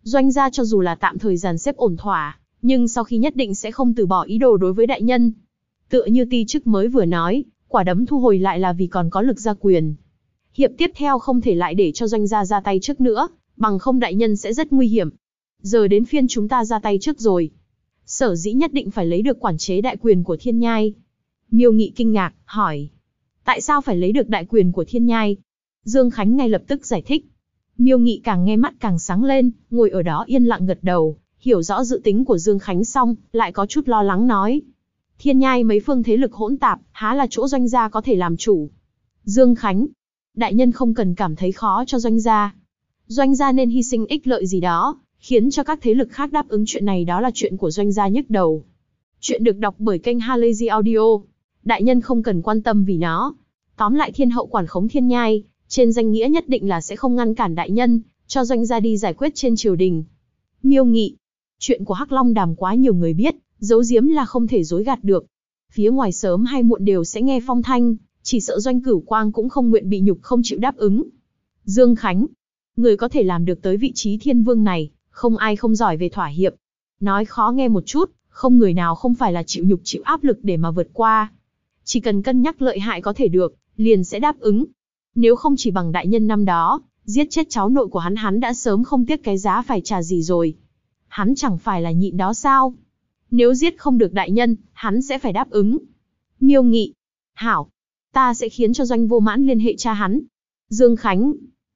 Doanh gia cho dù là tạm thời dàn xếp ổn thỏa, nhưng sau khi nhất định sẽ không từ bỏ ý đồ đối với đại nhân. Tựa như ti chức mới vừa nói, quả đấm thu hồi lại là vì còn có lực gia quyền. Hiệp tiếp theo không thể lại để cho Doanh gia ra tay trước nữa, bằng không đại nhân sẽ rất nguy hiểm. Giờ đến phiên chúng ta ra tay trước rồi. Sở dĩ nhất định phải lấy được quản chế đại quyền của Thiên Nhai. Miêu Nghị kinh ngạc, hỏi. Tại sao phải lấy được đại quyền của Thiên Nhai? Dương Khánh ngay lập tức giải thích. Miêu Nghị càng nghe mắt càng sáng lên, ngồi ở đó yên lặng gật đầu, hiểu rõ dự tính của Dương Khánh xong, lại có chút lo lắng nói. Thiên Nhai mấy phương thế lực hỗn tạp, há là chỗ Doanh gia có thể làm chủ. Dương Khánh, đại nhân không cần cảm thấy khó cho Doanh gia. Doanh gia nên hy sinh ích lợi gì đó, khiến cho các thế lực khác đáp ứng chuyện này, đó là chuyện của Doanh gia nhức đầu. Chuyện được đọc bởi kênh Halazy Audio. Đại nhân không cần quan tâm vì nó. Tóm lại thiên hậu quản khống Thiên Nhai, trên danh nghĩa nhất định là sẽ không ngăn cản đại nhân, cho Doanh gia đi giải quyết trên triều đình. Miêu Nghị, chuyện của Hắc Long Đàm quá nhiều người biết, giấu giếm là không thể dối gạt được. Phía ngoài sớm hay muộn đều sẽ nghe phong thanh, chỉ sợ Doanh Cửu Quang cũng không nguyện bị nhục không chịu đáp ứng. Dương Khánh, người có thể làm được tới vị trí thiên vương này, không ai không giỏi về thỏa hiệp. Nói khó nghe một chút, không người nào không phải là chịu nhục chịu áp lực để mà vượt qua. Chỉ cần cân nhắc lợi hại có thể được, liền sẽ đáp ứng. Nếu không chỉ bằng đại nhân năm đó, giết chết cháu nội của hắn đã sớm không tiếc cái giá phải trả gì rồi. Hắn chẳng phải là nhịn đó sao? Nếu giết không được đại nhân, hắn sẽ phải đáp ứng. Miêu Nghị, hảo, ta sẽ khiến cho Doanh Vô Mãn liên hệ cha hắn. Dương Khánh,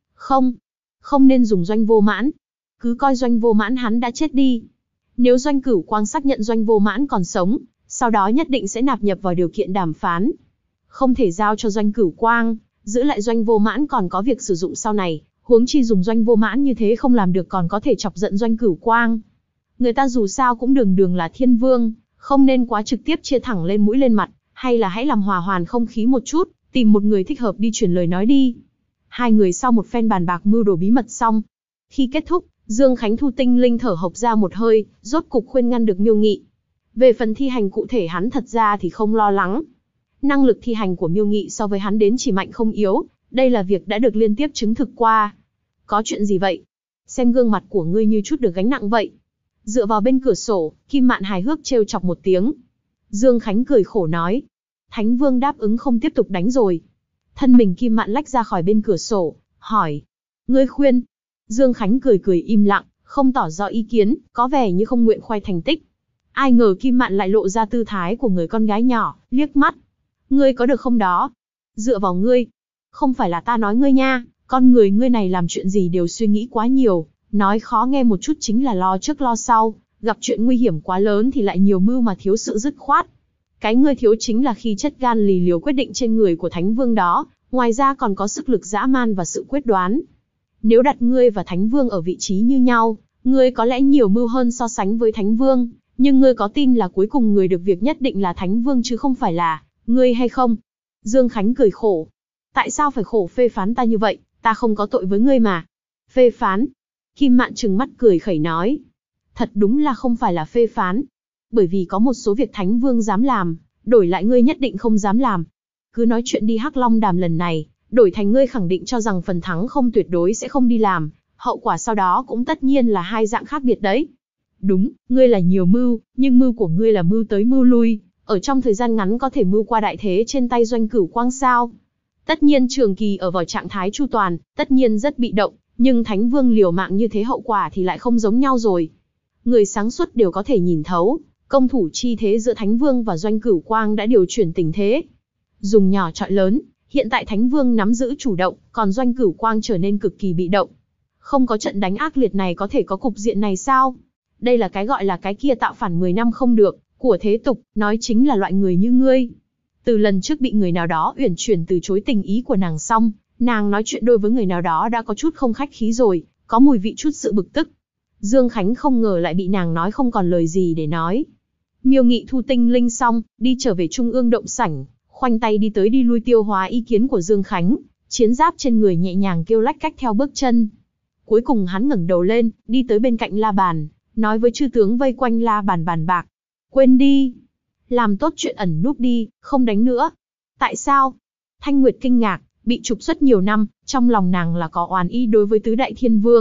không nên dùng Doanh Vô Mãn. Cứ coi Doanh Vô Mãn hắn đã chết đi. Nếu Doanh Cửu Quang xác nhận Doanh Vô Mãn còn sống, sau đó nhất định sẽ nạp nhập vào điều kiện đàm phán. Không thể giao cho Doanh Cửu Quang, giữ lại Doanh Vô Mãn còn có việc sử dụng sau này, huống chi dùng Doanh Vô Mãn như thế không làm được còn có thể chọc giận Doanh Cửu Quang. Người ta dù sao cũng đường đường là thiên vương, không nên quá trực tiếp chia thẳng lên mũi lên mặt, hay là hãy làm hòa hoàn không khí một chút, tìm một người thích hợp đi truyền lời nói đi. Hai người sau một phen bàn bạc mưu đồ bí mật xong. Khi kết thúc, Dương Khánh thu tinh linh thở hộc ra một hơi, rốt cục khuyên ngăn được Miêu Nghị. Về phần thi hành cụ thể hắn thật ra thì không lo lắng. Năng lực thi hành của Miêu Nghị so với hắn đến chỉ mạnh không yếu, đây là việc đã được liên tiếp chứng thực qua. Có chuyện gì vậy? Xem gương mặt của ngươi như chút được gánh nặng vậy. Dựa vào bên cửa sổ, Kim Mạn hài hước trêu chọc một tiếng. Dương Khánh cười khổ nói. Thánh Vương đáp ứng không tiếp tục đánh rồi. Thân mình Kim Mạn lách ra khỏi bên cửa sổ, hỏi. Ngươi khuyên. Dương Khánh cười cười im lặng, không tỏ rõ ý kiến, có vẻ như không nguyện khoe thành tích. Ai ngờ Kim Mạn lại lộ ra tư thái của người con gái nhỏ, liếc mắt. Ngươi có được không đó? Dựa vào ngươi. Không phải là ta nói ngươi nha, con người ngươi này làm chuyện gì đều suy nghĩ quá nhiều, nói khó nghe một chút chính là lo trước lo sau, gặp chuyện nguy hiểm quá lớn thì lại nhiều mưu mà thiếu sự dứt khoát. Cái ngươi thiếu chính là khi chất gan lì liều quyết định trên người của Thánh Vương đó, ngoài ra còn có sức lực dã man và sự quyết đoán. Nếu đặt ngươi và Thánh Vương ở vị trí như nhau, ngươi có lẽ nhiều mưu hơn so sánh với Thánh Vương, nhưng ngươi có tin là cuối cùng người được việc nhất định là Thánh Vương chứ không phải là ngươi hay không? Dương Khánh cười khổ. Tại sao phải khổ phê phán ta như vậy, ta không có tội với ngươi mà. Phê phán? Kim Mạn trừng mắt cười khẩy nói. Thật đúng là không phải là phê phán. Bởi vì có một số việc Thánh Vương dám làm, đổi lại ngươi nhất định không dám làm. Cứ nói chuyện đi Hắc Long Đàm lần này, đổi thành ngươi khẳng định cho rằng phần thắng không tuyệt đối sẽ không đi làm, hậu quả sau đó cũng tất nhiên là hai dạng khác biệt đấy. Đúng, ngươi là nhiều mưu, nhưng mưu của ngươi là mưu tới mưu lui, ở trong thời gian ngắn có thể mưu qua đại thế trên tay Doanh Cửu Quang sao? Tất nhiên trường kỳ ở vào trạng thái chu toàn, tất nhiên rất bị động, nhưng Thánh Vương liều mạng như thế hậu quả thì lại không giống nhau rồi. Người sáng suốt đều có thể nhìn thấu, công thủ chi thế giữa Thánh Vương và Doanh Cửu Quang đã điều chuyển tình thế. Dùng nhỏ chọi lớn, hiện tại Thánh Vương nắm giữ chủ động, còn Doanh Cửu Quang trở nên cực kỳ bị động. Không có trận đánh ác liệt này có thể có cục diện này sao? Đây là cái gọi là cái kia tạo phản 10 năm không được, của thế tục, nói chính là loại người như ngươi. Từ lần trước bị người nào đó uyển chuyển từ chối tình ý của nàng xong, nàng nói chuyện đôi với người nào đó đã có chút không khách khí rồi, có mùi vị chút sự bực tức. Dương Khánh không ngờ lại bị nàng nói không còn lời gì để nói. Miêu Nghị thu tinh linh xong, đi trở về trung ương động sảnh, khoanh tay đi tới đi lui tiêu hóa ý kiến của Dương Khánh, chiến giáp trên người nhẹ nhàng kêu lách cách theo bước chân. Cuối cùng hắn ngẩng đầu lên, đi tới bên cạnh la bàn, nói với chư tướng vây quanh la bàn bàn bạc. Quên đi. Làm tốt chuyện ẩn núp đi, không đánh nữa. Tại sao? Thanh Nguyệt kinh ngạc, bị trục xuất nhiều năm, trong lòng nàng là có oán ý đối với tứ đại thiên vương,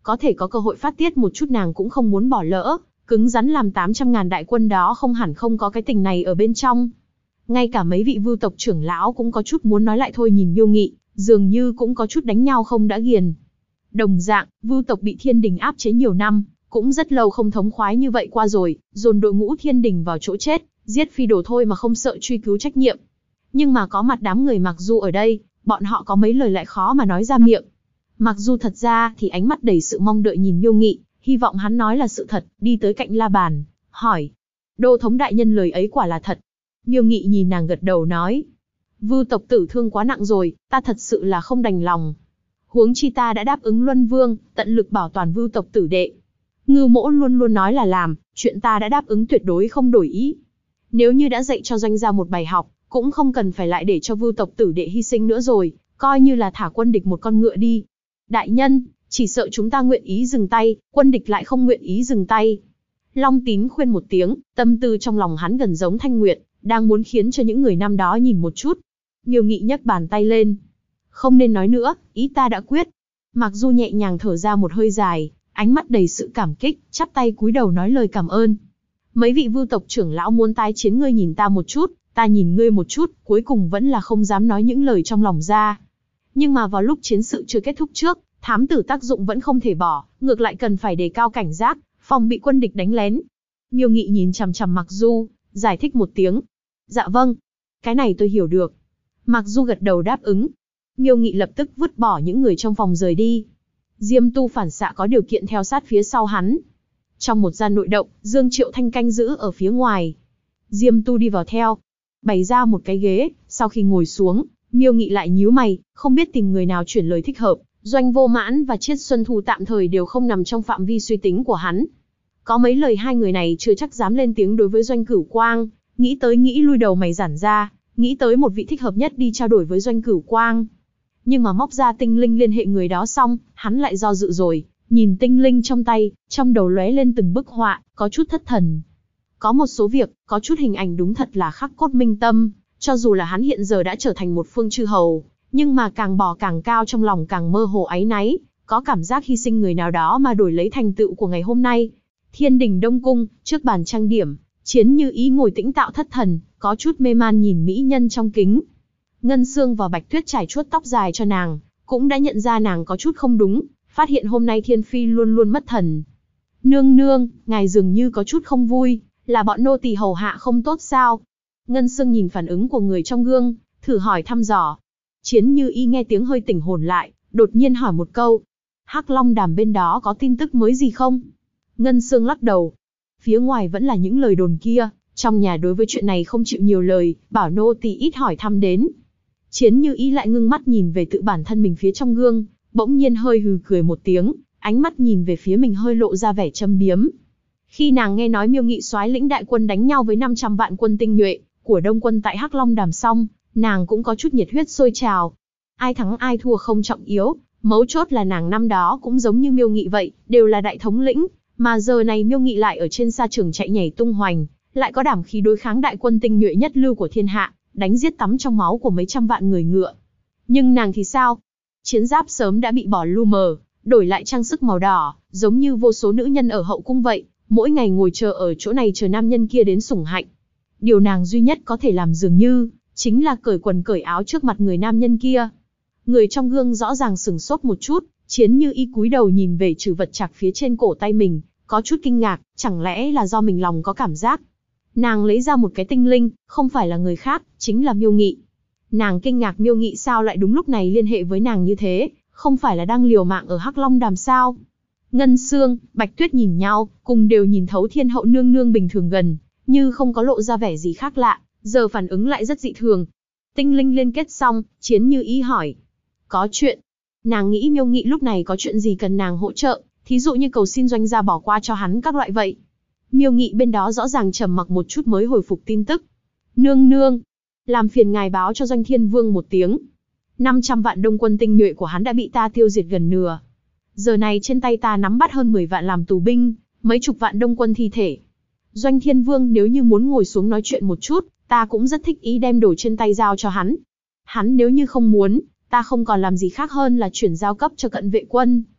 có thể có cơ hội phát tiết một chút nàng cũng không muốn bỏ lỡ, cứng rắn làm 800.000 đại quân đó không hẳn không có cái tình này ở bên trong. Ngay cả mấy vị vưu tộc trưởng lão cũng có chút muốn nói lại thôi, nhìn Miêu Nghị, dường như cũng có chút đánh nhau không đã ghiền. Đồng dạng, vưu tộc bị thiên đình áp chế nhiều năm, cũng rất lâu không thống khoái như vậy qua rồi, dồn đội ngũ thiên đình vào chỗ chết, giết phi đồ thôi mà không sợ truy cứu trách nhiệm. Nhưng mà có mặt đám người Mạc Du ở đây, bọn họ có mấy lời lại khó mà nói ra miệng. Mạc Du thật ra thì ánh mắt đầy sự mong đợi nhìn Miêu Nghị, hy vọng hắn nói là sự thật, đi tới cạnh la bàn, hỏi. Đô thống đại nhân lời ấy quả là thật. Miêu Nghị nhìn nàng gật đầu nói. Vưu tộc tử thương quá nặng rồi, ta thật sự là không đành lòng. Huống chi ta đã đáp ứng Luân Vương, tận lực bảo toàn vưu tộc tử đệ. Ngưu Mỗ luôn luôn nói là làm, chuyện ta đã đáp ứng tuyệt đối không đổi ý. Nếu như đã dạy cho doanh gia một bài học, cũng không cần phải lại để cho vưu tộc tử đệ hy sinh nữa rồi, coi như là thả quân địch một con ngựa đi. Đại nhân, chỉ sợ chúng ta nguyện ý dừng tay, quân địch lại không nguyện ý dừng tay. Long Tín khuyên một tiếng, tâm tư trong lòng hắn gần giống Thanh Nguyệt, đang muốn khiến cho những người năm đó nhìn một chút. Miêu Nghị nhấc bàn tay lên. Không nên nói nữa, ý ta đã quyết. Mạc Du nhẹ nhàng thở ra một hơi dài, ánh mắt đầy sự cảm kích, chắp tay cúi đầu nói lời cảm ơn. Mấy vị vưu tộc trưởng lão muốn tái chiến, ngươi nhìn ta một chút, ta nhìn ngươi một chút, cuối cùng vẫn là không dám nói những lời trong lòng ra. Nhưng mà vào lúc chiến sự chưa kết thúc trước, thám tử tác dụng vẫn không thể bỏ, ngược lại cần phải đề cao cảnh giác, phòng bị quân địch đánh lén. Miêu Nghị nhìn chằm chằm Mạc Du, giải thích một tiếng. Dạ vâng, cái này tôi hiểu được. Mạc Du gật đầu đáp ứng. Miêu Nghị lập tức vứt bỏ những người trong phòng rời đi. Diêm Tu phản xạ có điều kiện theo sát phía sau hắn. Trong một gian nội động, Dương Triệu Thanh canh giữ ở phía ngoài. Diêm Tu đi vào theo, bày ra một cái ghế, sau khi ngồi xuống, Miêu Nghị lại nhíu mày, không biết tìm người nào chuyển lời thích hợp. Doanh Vô Mãn và Triết Xuân Thu tạm thời đều không nằm trong phạm vi suy tính của hắn. Có mấy lời hai người này chưa chắc dám lên tiếng đối với Doanh Cửu Quang, nghĩ tới nghĩ lui đầu mày giản ra, nghĩ tới một vị thích hợp nhất đi trao đổi với Doanh Cửu Quang. Nhưng mà móc ra tinh linh liên hệ người đó xong, hắn lại do dự rồi, nhìn tinh linh trong tay, trong đầu lóe lên từng bức họa, có chút thất thần. Có một số việc, có chút hình ảnh đúng thật là khắc cốt minh tâm, cho dù là hắn hiện giờ đã trở thành một phương chư hầu, nhưng mà càng bò càng cao, trong lòng càng mơ hồ áy náy, có cảm giác hy sinh người nào đó mà đổi lấy thành tựu của ngày hôm nay. Thiên đình Đông Cung, trước bàn trang điểm, Chiến Như Ý ngồi tĩnh tạo thất thần, có chút mê man nhìn mỹ nhân trong kính. Ngân Sương và Bạch Tuyết trải chuốt tóc dài cho nàng, cũng đã nhận ra nàng có chút không đúng, phát hiện hôm nay Thiên Phi luôn luôn mất thần. Nương nương, ngài dường như có chút không vui, là bọn nô tỳ hầu hạ không tốt sao? Ngân Sương nhìn phản ứng của người trong gương, thử hỏi thăm dò. Chiến Như Ý nghe tiếng hơi tỉnh hồn lại, đột nhiên hỏi một câu. Hắc Long Đàm bên đó có tin tức mới gì không? Ngân Sương lắc đầu. Phía ngoài vẫn là những lời đồn kia, trong nhà đối với chuyện này không chịu nhiều lời, bảo nô tỳ ít hỏi thăm đến. Chiến Như Ý lại ngưng mắt nhìn về tự bản thân mình phía trong gương, bỗng nhiên hơi hừ cười một tiếng, ánh mắt nhìn về phía mình hơi lộ ra vẻ châm biếm. Khi nàng nghe nói Miêu Nghị soái lĩnh đại quân đánh nhau với 500 vạn quân tinh nhuệ của Đông quân tại Hắc Long Đàm xong, nàng cũng có chút nhiệt huyết sôi trào. Ai thắng ai thua không trọng yếu, mấu chốt là nàng năm đó cũng giống như Miêu Nghị vậy, đều là đại thống lĩnh, mà giờ này Miêu Nghị lại ở trên sa trường chạy nhảy tung hoành, lại có đảm khí đối kháng đại quân tinh nhuệ nhất lưu của thiên hạ, đánh giết tắm trong máu của mấy trăm vạn người ngựa. Nhưng nàng thì sao? Chiến giáp sớm đã bị bỏ lu mờ, đổi lại trang sức màu đỏ, giống như vô số nữ nhân ở hậu cung vậy, mỗi ngày ngồi chờ ở chỗ này chờ nam nhân kia đến sủng hạnh. Điều nàng duy nhất có thể làm dường như chính là cởi quần cởi áo trước mặt người nam nhân kia. Người trong gương rõ ràng sửng sốt một chút, Chiến Như Ý cúi đầu nhìn về trừ vật trạc phía trên cổ tay mình, có chút kinh ngạc, chẳng lẽ là do mình lòng có cảm giác. Nàng lấy ra một cái tinh linh, không phải là người khác, chính là Miêu Nghị. Nàng kinh ngạc Miêu Nghị sao lại đúng lúc này liên hệ với nàng như thế, không phải là đang liều mạng ở Hắc Long Đàm sao? Ngân Sương, Bạch Tuyết nhìn nhau, cùng đều nhìn thấu Thiên hậu nương nương bình thường gần, như không có lộ ra vẻ gì khác lạ, giờ phản ứng lại rất dị thường. Tinh linh liên kết xong, Chiến Như Ý hỏi. Có chuyện. Nàng nghĩ Miêu Nghị lúc này có chuyện gì cần nàng hỗ trợ, thí dụ như cầu xin doanh gia bỏ qua cho hắn các loại vậy. Miêu Nghị bên đó rõ ràng trầm mặc một chút mới hồi phục tin tức. Nương nương, làm phiền ngài báo cho Doanh Thiên Vương một tiếng. 500 vạn đông quân tinh nhuệ của hắn đã bị ta tiêu diệt gần nửa. Giờ này trên tay ta nắm bắt hơn 10 vạn làm tù binh, mấy chục vạn đông quân thi thể. Doanh Thiên Vương nếu như muốn ngồi xuống nói chuyện một chút, ta cũng rất thích ý đem đồ trên tay giao cho hắn. Hắn nếu như không muốn, ta không còn làm gì khác hơn là chuyển giao cấp cho cận vệ quân.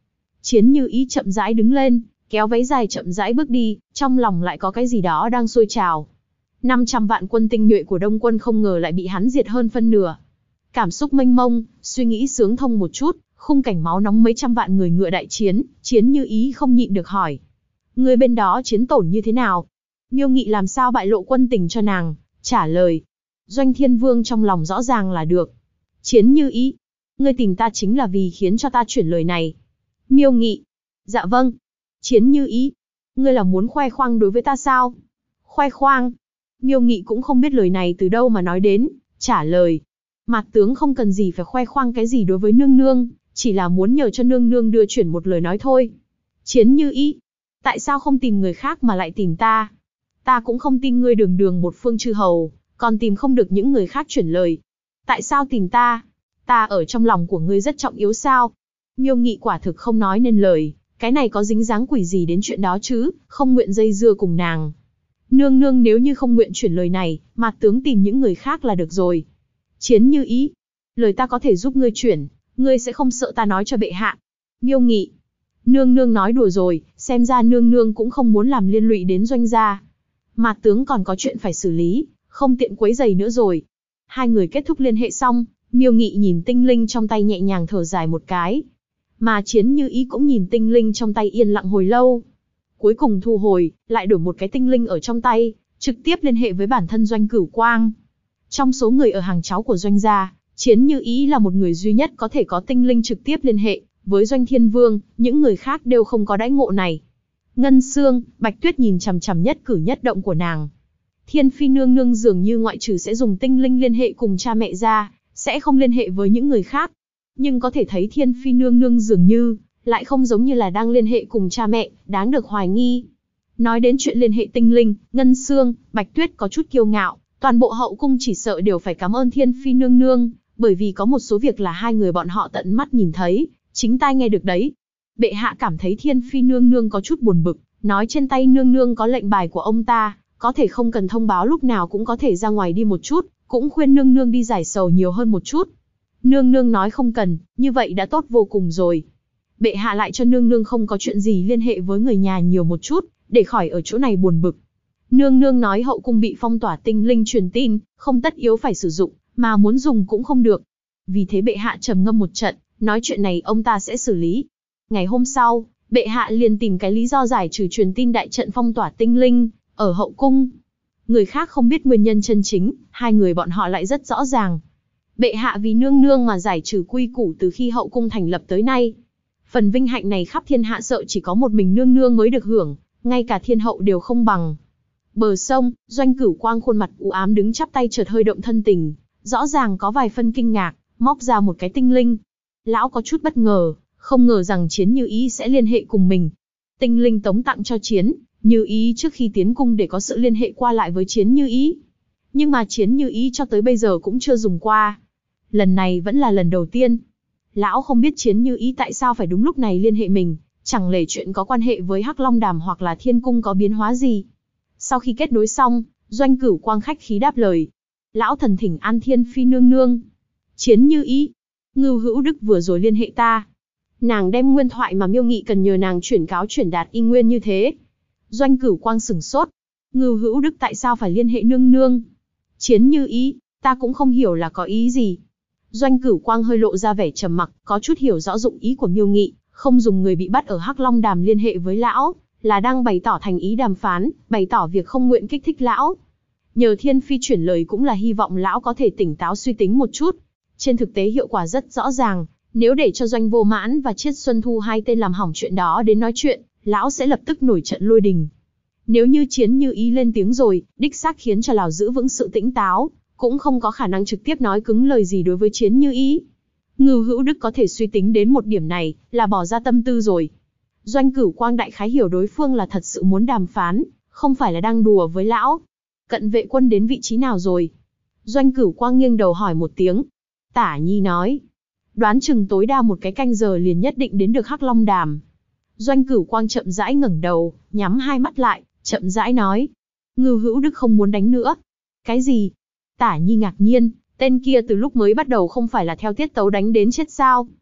Chiến Như Ý chậm rãi đứng lên, kéo váy dài chậm rãi bước đi, trong lòng lại có cái gì đó đang sôi trào. 500 vạn quân tinh nhuệ của Đông quân không ngờ lại bị hắn diệt hơn phân nửa. Cảm xúc mênh mông, suy nghĩ sướng thông một chút, khung cảnh máu nóng mấy trăm vạn người ngựa đại chiến, Chiến Như Ý không nhịn được hỏi. Người bên đó chiến tổn như thế nào? Miêu Nghị làm sao bại lộ quân tình cho nàng, trả lời. Doanh Thiên Vương trong lòng rõ ràng là được. Chiến Như Ý, ngươi tìm ta chính là vì khiến cho ta chuyển lời này. Miêu Nghị, dạ vâng. Chiến Như Ý, ngươi là muốn khoe khoang đối với ta sao? Khoe khoang? Miêu Nghị cũng không biết lời này từ đâu mà nói đến, trả lời. Mạc tướng không cần gì phải khoe khoang cái gì đối với nương nương, chỉ là muốn nhờ cho nương nương đưa chuyển một lời nói thôi. Chiến Như Ý, tại sao không tìm người khác mà lại tìm ta? Ta cũng không tin ngươi đường đường một phương chư hầu, còn tìm không được những người khác chuyển lời. Tại sao tìm ta? Ta ở trong lòng của ngươi rất trọng yếu sao? Miêu Nghị quả thực không nói nên lời, cái này có dính dáng quỷ gì đến chuyện đó chứ, không nguyện dây dưa cùng nàng. Nương nương nếu như không nguyện chuyển lời này, Mạc tướng tìm những người khác là được rồi. Chiến Như Ý, lời ta có thể giúp ngươi chuyển, ngươi sẽ không sợ ta nói cho bệ hạ. Miêu Nghị, nương nương nói đùa rồi, xem ra nương nương cũng không muốn làm liên lụy đến Doanh gia. Mạc tướng còn có chuyện phải xử lý, không tiện quấy rầy nữa rồi. Hai người kết thúc liên hệ xong, Miêu Nghị nhìn tinh linh trong tay nhẹ nhàng thở dài một cái. Mà Chiến Như Ý cũng nhìn tinh linh trong tay yên lặng hồi lâu. Cuối cùng thu hồi, lại đổi một cái tinh linh ở trong tay, trực tiếp liên hệ với bản thân Doanh Cửu Quang. Trong số người ở hàng cháu của Doanh gia, Chiến Như Ý là một người duy nhất có thể có tinh linh trực tiếp liên hệ với Doanh Thiên Vương, những người khác đều không có đãi ngộ này. Ngân Xương, Bạch Tuyết nhìn chằm chằm nhất cử nhất động của nàng. Thiên Phi nương nương dường như ngoại trừ sẽ dùng tinh linh liên hệ cùng cha mẹ ra, sẽ không liên hệ với những người khác. Nhưng có thể thấy Thiên Phi nương nương dường như lại không giống như là đang liên hệ cùng cha mẹ, đáng được hoài nghi. Nói đến chuyện liên hệ tinh linh, Ngân Xương, Bạch Tuyết có chút kiêu ngạo, toàn bộ hậu cung chỉ sợ đều phải cảm ơn Thiên Phi nương nương, bởi vì có một số việc là hai người bọn họ tận mắt nhìn thấy, chính tai nghe được đấy. Bệ hạ cảm thấy Thiên Phi nương nương có chút buồn bực, nói trên tay nương nương có lệnh bài của ông ta, có thể không cần thông báo lúc nào cũng có thể ra ngoài đi một chút, cũng khuyên nương nương đi giải sầu nhiều hơn một chút. Nương nương nói không cần, như vậy đã tốt vô cùng rồi. Bệ hạ lại cho nương nương không có chuyện gì liên hệ với người nhà nhiều một chút, để khỏi ở chỗ này buồn bực. Nương nương nói hậu cung bị phong tỏa tinh linh truyền tin, không tất yếu phải sử dụng, mà muốn dùng cũng không được. Vì thế bệ hạ trầm ngâm một trận, nói chuyện này ông ta sẽ xử lý. Ngày hôm sau, bệ hạ liền tìm cái lý do giải trừ truyền tin đại trận phong tỏa tinh linh ở hậu cung. Người khác không biết nguyên nhân chân chính, hai người bọn họ lại rất rõ ràng. Bệ hạ vì nương nương mà giải trừ quy củ từ khi hậu cung thành lập tới nay. Phần vinh hạnh này khắp thiên hạ sợ chỉ có một mình nương nương mới được hưởng, ngay cả thiên hậu đều không bằng. Bờ sông, Doanh Cửu Quang khuôn mặt u ám đứng chắp tay chợt hơi động thân tình, rõ ràng có vài phân kinh ngạc, móc ra một cái tinh linh. Lão có chút bất ngờ, không ngờ rằng Chiến Như Ý sẽ liên hệ cùng mình. Tinh linh tống tặng cho Chiến Như Ý trước khi tiến cung để có sự liên hệ qua lại với Chiến Như Ý. Nhưng mà Chiến Như Ý cho tới bây giờ cũng chưa dùng qua. Lần này vẫn là lần đầu tiên. Lão không biết Chiến Như Ý tại sao phải đúng lúc này liên hệ mình, chẳng lẽ chuyện có quan hệ với Hắc Long Đàm hoặc là thiên cung có biến hóa gì. Sau khi kết nối xong, Doanh Cửu Quang khách khí đáp lời. Lão thần thỉnh an Thiên Phi nương nương. Chiến Như Ý, Ngưu Hữu Đức vừa rồi liên hệ ta. Nàng đem nguyên thoại mà Miêu Nghị cần nhờ nàng chuyển cáo chuyển đạt y nguyên như thế. Doanh Cửu Quang sửng sốt. Ngưu Hữu Đức tại sao phải liên hệ nương nương? Chiến Như Ý, ta cũng không hiểu là có ý gì. Doanh Cửu Quang hơi lộ ra vẻ trầm mặc, có chút hiểu rõ dụng ý của Miêu Nghị, không dùng người bị bắt ở Hắc Long Đàm liên hệ với lão, là đang bày tỏ thành ý đàm phán, bày tỏ việc không nguyện kích thích lão. Nhờ Thiên Phi chuyển lời cũng là hy vọng lão có thể tỉnh táo suy tính một chút. Trên thực tế hiệu quả rất rõ ràng, nếu để cho Doanh Vô Mãn và Triết Xuân Thu hai tên làm hỏng chuyện đó đến nói chuyện, lão sẽ lập tức nổi trận lôi đình. Nếu như Chiến Như Ý lên tiếng rồi, đích xác khiến cho lão giữ vững sự tỉnh táo, cũng không có khả năng trực tiếp nói cứng lời gì đối với Chiến Như Ý. Ngưu Hữu Đức có thể suy tính đến một điểm này, là bỏ ra tâm tư rồi. Doanh Cửu Quang đại khái hiểu đối phương là thật sự muốn đàm phán, không phải là đang đùa với lão. Cận vệ quân đến vị trí nào rồi? Doanh Cửu Quang nghiêng đầu hỏi một tiếng. Tả Nhi nói, đoán chừng tối đa một cái canh giờ liền nhất định đến được Hắc Long Đàm. Doanh Cửu Quang chậm rãi ngẩng đầu, nhắm hai mắt lại, chậm rãi nói. Ngưu Hữu Đức không muốn đánh nữa. Cái gì? Tả Nhi ngạc nhiên, tên kia từ lúc mới bắt đầu không phải là theo tiết tấu đánh đến chết sao?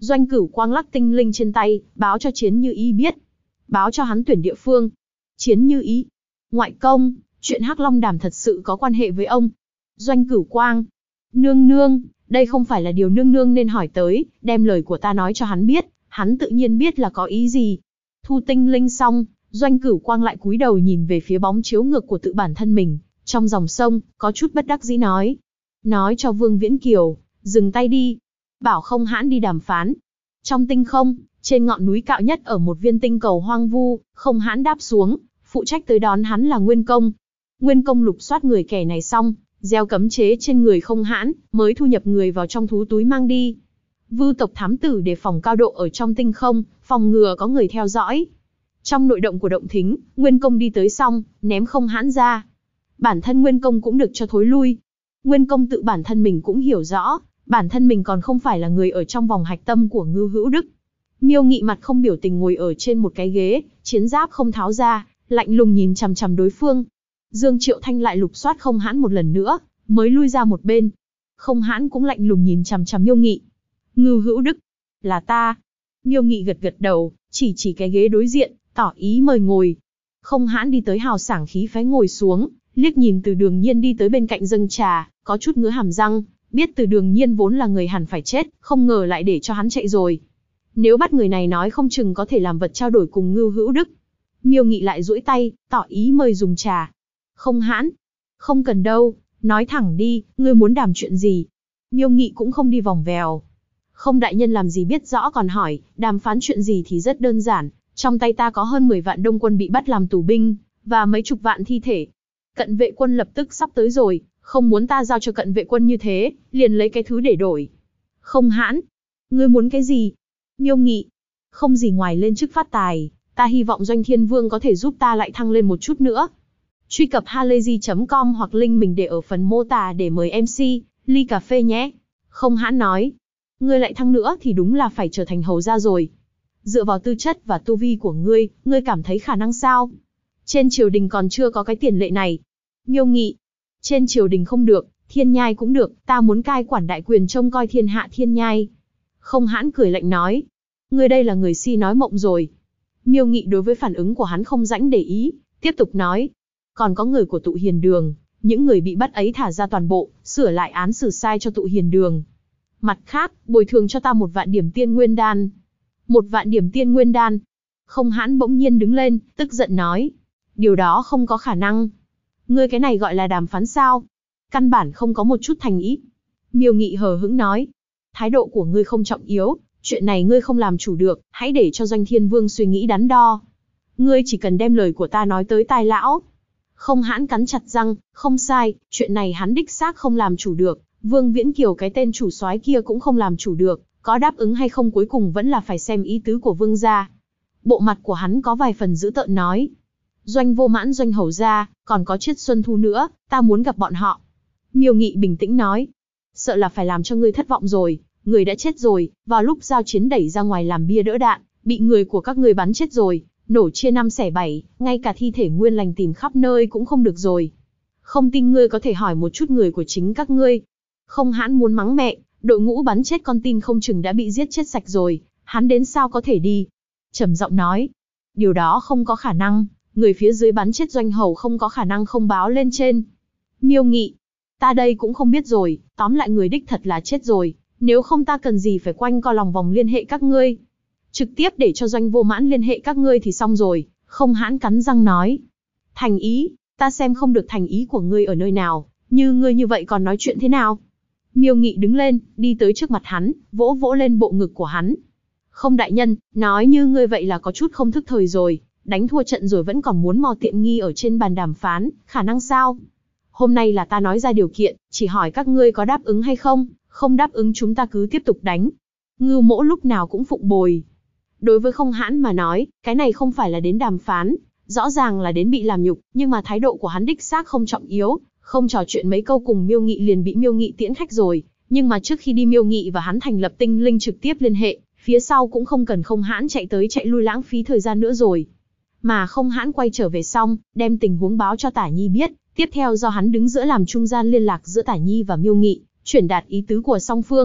Doanh Cửu Quang lắc tinh linh trên tay, báo cho Chiến Như Ý biết. Báo cho hắn tuyển địa phương. Chiến Như Ý. Ngoại công, chuyện Hắc Long Đàm thật sự có quan hệ với ông. Doanh Cửu Quang. Nương nương, đây không phải là điều nương nương nên hỏi tới, đem lời của ta nói cho hắn biết, hắn tự nhiên biết là có ý gì. Thu tinh linh xong, Doanh Cửu Quang lại cúi đầu nhìn về phía bóng chiếu ngược của tự bản thân mình, trong dòng sông, có chút bất đắc dĩ nói. Nói cho Vương Viễn Kiều, dừng tay đi. Bảo Không Hãn đi đàm phán. Trong tinh không, trên ngọn núi cao nhất ở một viên tinh cầu hoang vu, Không Hãn đáp xuống, phụ trách tới đón hắn là Nguyên Công. Nguyên Công lục soát người kẻ này xong, gieo cấm chế trên người Không Hãn, mới thu nhập người vào trong thú túi mang đi. Vư tộc thám tử đề phòng cao độ ở trong tinh không, phòng ngừa có người theo dõi. Trong nội động của động thính, Nguyên Công đi tới xong, ném Không Hãn ra. Bản thân Nguyên Công cũng được cho thối lui. Nguyên Công tự bản thân mình cũng hiểu rõ, bản thân mình còn không phải là người ở trong vòng hạch tâm của Ngưu Hữu Đức. Miêu Nghị mặt không biểu tình ngồi ở trên một cái ghế, chiến giáp không tháo ra, lạnh lùng nhìn chằm chằm đối phương. Dương Triệu Thanh lại lục soát Không Hãn một lần nữa, mới lui ra một bên. Không Hãn cũng lạnh lùng nhìn chằm chằm Miêu Nghị. Ngưu Hữu Đức, là ta. Miêu Nghị gật gật đầu, chỉ cái ghế đối diện, tỏ ý mời ngồi. Không Hãn đi tới hào sảng khí phái ngồi xuống, liếc nhìn Từ Đường Nhiên đi tới bên cạnh dâng trà, có chút ngứa hàm răng, biết Từ Đường Nhiên vốn là người hẳn phải chết, không ngờ lại để cho hắn chạy rồi. Nếu bắt người này nói không chừng có thể làm vật trao đổi cùng Ngưu Hữu Đức. Miêu Nghị lại duỗi tay, tỏ ý mời dùng trà. Không Hãn, không cần đâu, nói thẳng đi, ngươi muốn đàm chuyện gì? Miêu Nghị cũng không đi vòng vèo. Không đại nhân làm gì biết rõ còn hỏi, đàm phán chuyện gì thì rất đơn giản, trong tay ta có hơn 10 vạn đông quân bị bắt làm tù binh, và mấy chục vạn thi thể. Cận vệ quân lập tức sắp tới rồi, không muốn ta giao cho cận vệ quân như thế, liền lấy cái thứ để đổi. Không Hãn, ngươi muốn cái gì? Miêu Nghị, không gì ngoài lên chức phát tài, ta hy vọng Doanh Thiên Vương có thể giúp ta lại thăng lên một chút nữa. Truy cập halayzi.com hoặc link mình để ở phần mô tả để mời MC, ly cà phê nhé. Không Hãn nói, ngươi lại thăng nữa thì đúng là phải trở thành hầu gia rồi. Dựa vào tư chất và tu vi của ngươi cảm thấy khả năng sao? Trên triều đình còn chưa có cái tiền lệ này. Miêu Nghị, trên triều đình không được, thiên nhai cũng được, ta muốn cai quản đại quyền trông coi thiên hạ thiên nhai. Không Hãn cười lạnh nói, ngươi đây là người si nói mộng rồi. Miêu Nghị đối với phản ứng của hắn không rãnh để ý, tiếp tục nói, còn có người của tụ hiền đường, những người bị bắt ấy thả ra toàn bộ, sửa lại án xử sai cho tụ hiền đường. Mặt khác, bồi thường cho ta 1 vạn điểm tiên nguyên đan. 1 vạn điểm tiên nguyên đan. Không Hãn bỗng nhiên đứng lên, tức giận nói, điều đó không có khả năng. Ngươi cái này gọi là đàm phán sao? Căn bản không có một chút thành ý. Miêu Nghị hờ hững nói, thái độ của ngươi không trọng yếu, chuyện này ngươi không làm chủ được, hãy để cho Doanh Thiên Vương suy nghĩ đắn đo. Ngươi chỉ cần đem lời của ta nói tới tai lão. Không Hãn cắn chặt răng, không sai, chuyện này hắn đích xác không làm chủ được, Vương Viễn Kiều cái tên chủ soái kia cũng không làm chủ được, có đáp ứng hay không cuối cùng vẫn là phải xem ý tứ của Vương gia. Bộ mặt của hắn có vài phần dữ tợn nói, Doanh Vô Mãn, Doanh hầu gia, còn có Triết Xuân Thu nữa, ta muốn gặp bọn họ. Miêu Nghị bình tĩnh nói, sợ là phải làm cho ngươi thất vọng rồi, người đã chết rồi, vào lúc giao chiến đẩy ra ngoài làm bia đỡ đạn, bị người của các ngươi bắn chết rồi, nổ chia 5 xẻ 7, ngay cả thi thể nguyên lành tìm khắp nơi cũng không được rồi. Không tin ngươi có thể hỏi một chút người của chính các ngươi. Không Hãn muốn mắng mẹ, đội ngũ bắn chết con tin không chừng đã bị giết chết sạch rồi, hắn đến sao có thể đi. Trầm giọng nói, điều đó không có khả năng, người phía dưới bắn chết Doanh hầu không có khả năng không báo lên trên. Miêu Nghị, ta đây cũng không biết rồi, tóm lại người đích thật là chết rồi, nếu không ta cần gì phải quanh co lòng vòng liên hệ các ngươi. Trực tiếp để cho Doanh Vô Mãn liên hệ các ngươi thì xong rồi. Không Hãn cắn răng nói, thành ý, ta xem không được thành ý của ngươi ở nơi nào, như ngươi như vậy còn nói chuyện thế nào? Miêu Nghị đứng lên, đi tới trước mặt hắn, vỗ vỗ lên bộ ngực của hắn. Không đại nhân, nói như ngươi vậy là có chút không thức thời rồi, đánh thua trận rồi vẫn còn muốn mò tiện nghi ở trên bàn đàm phán, khả năng sao? Hôm nay là ta nói ra điều kiện, chỉ hỏi các ngươi có đáp ứng hay không, không đáp ứng chúng ta cứ tiếp tục đánh. Ngưu Mỗ lúc nào cũng phụng bồi. Đối với Không Hãn mà nói, cái này không phải là đến đàm phán, rõ ràng là đến bị làm nhục, nhưng mà thái độ của hắn đích xác không trọng yếu, không trò chuyện mấy câu cùng Miêu Nghị liền bị Miêu Nghị tiễn khách rồi, nhưng mà trước khi đi Miêu Nghị và hắn thành lập tinh linh trực tiếp liên hệ, phía sau cũng không cần Không Hãn chạy tới chạy lui lãng phí thời gian nữa rồi. Mà Không Hãn quay trở về xong, đem tình huống báo cho Tả Nhi biết, tiếp theo do hắn đứng giữa làm trung gian liên lạc giữa Tả Nhi và Miêu Nghị, truyền đạt ý tứ của song phương.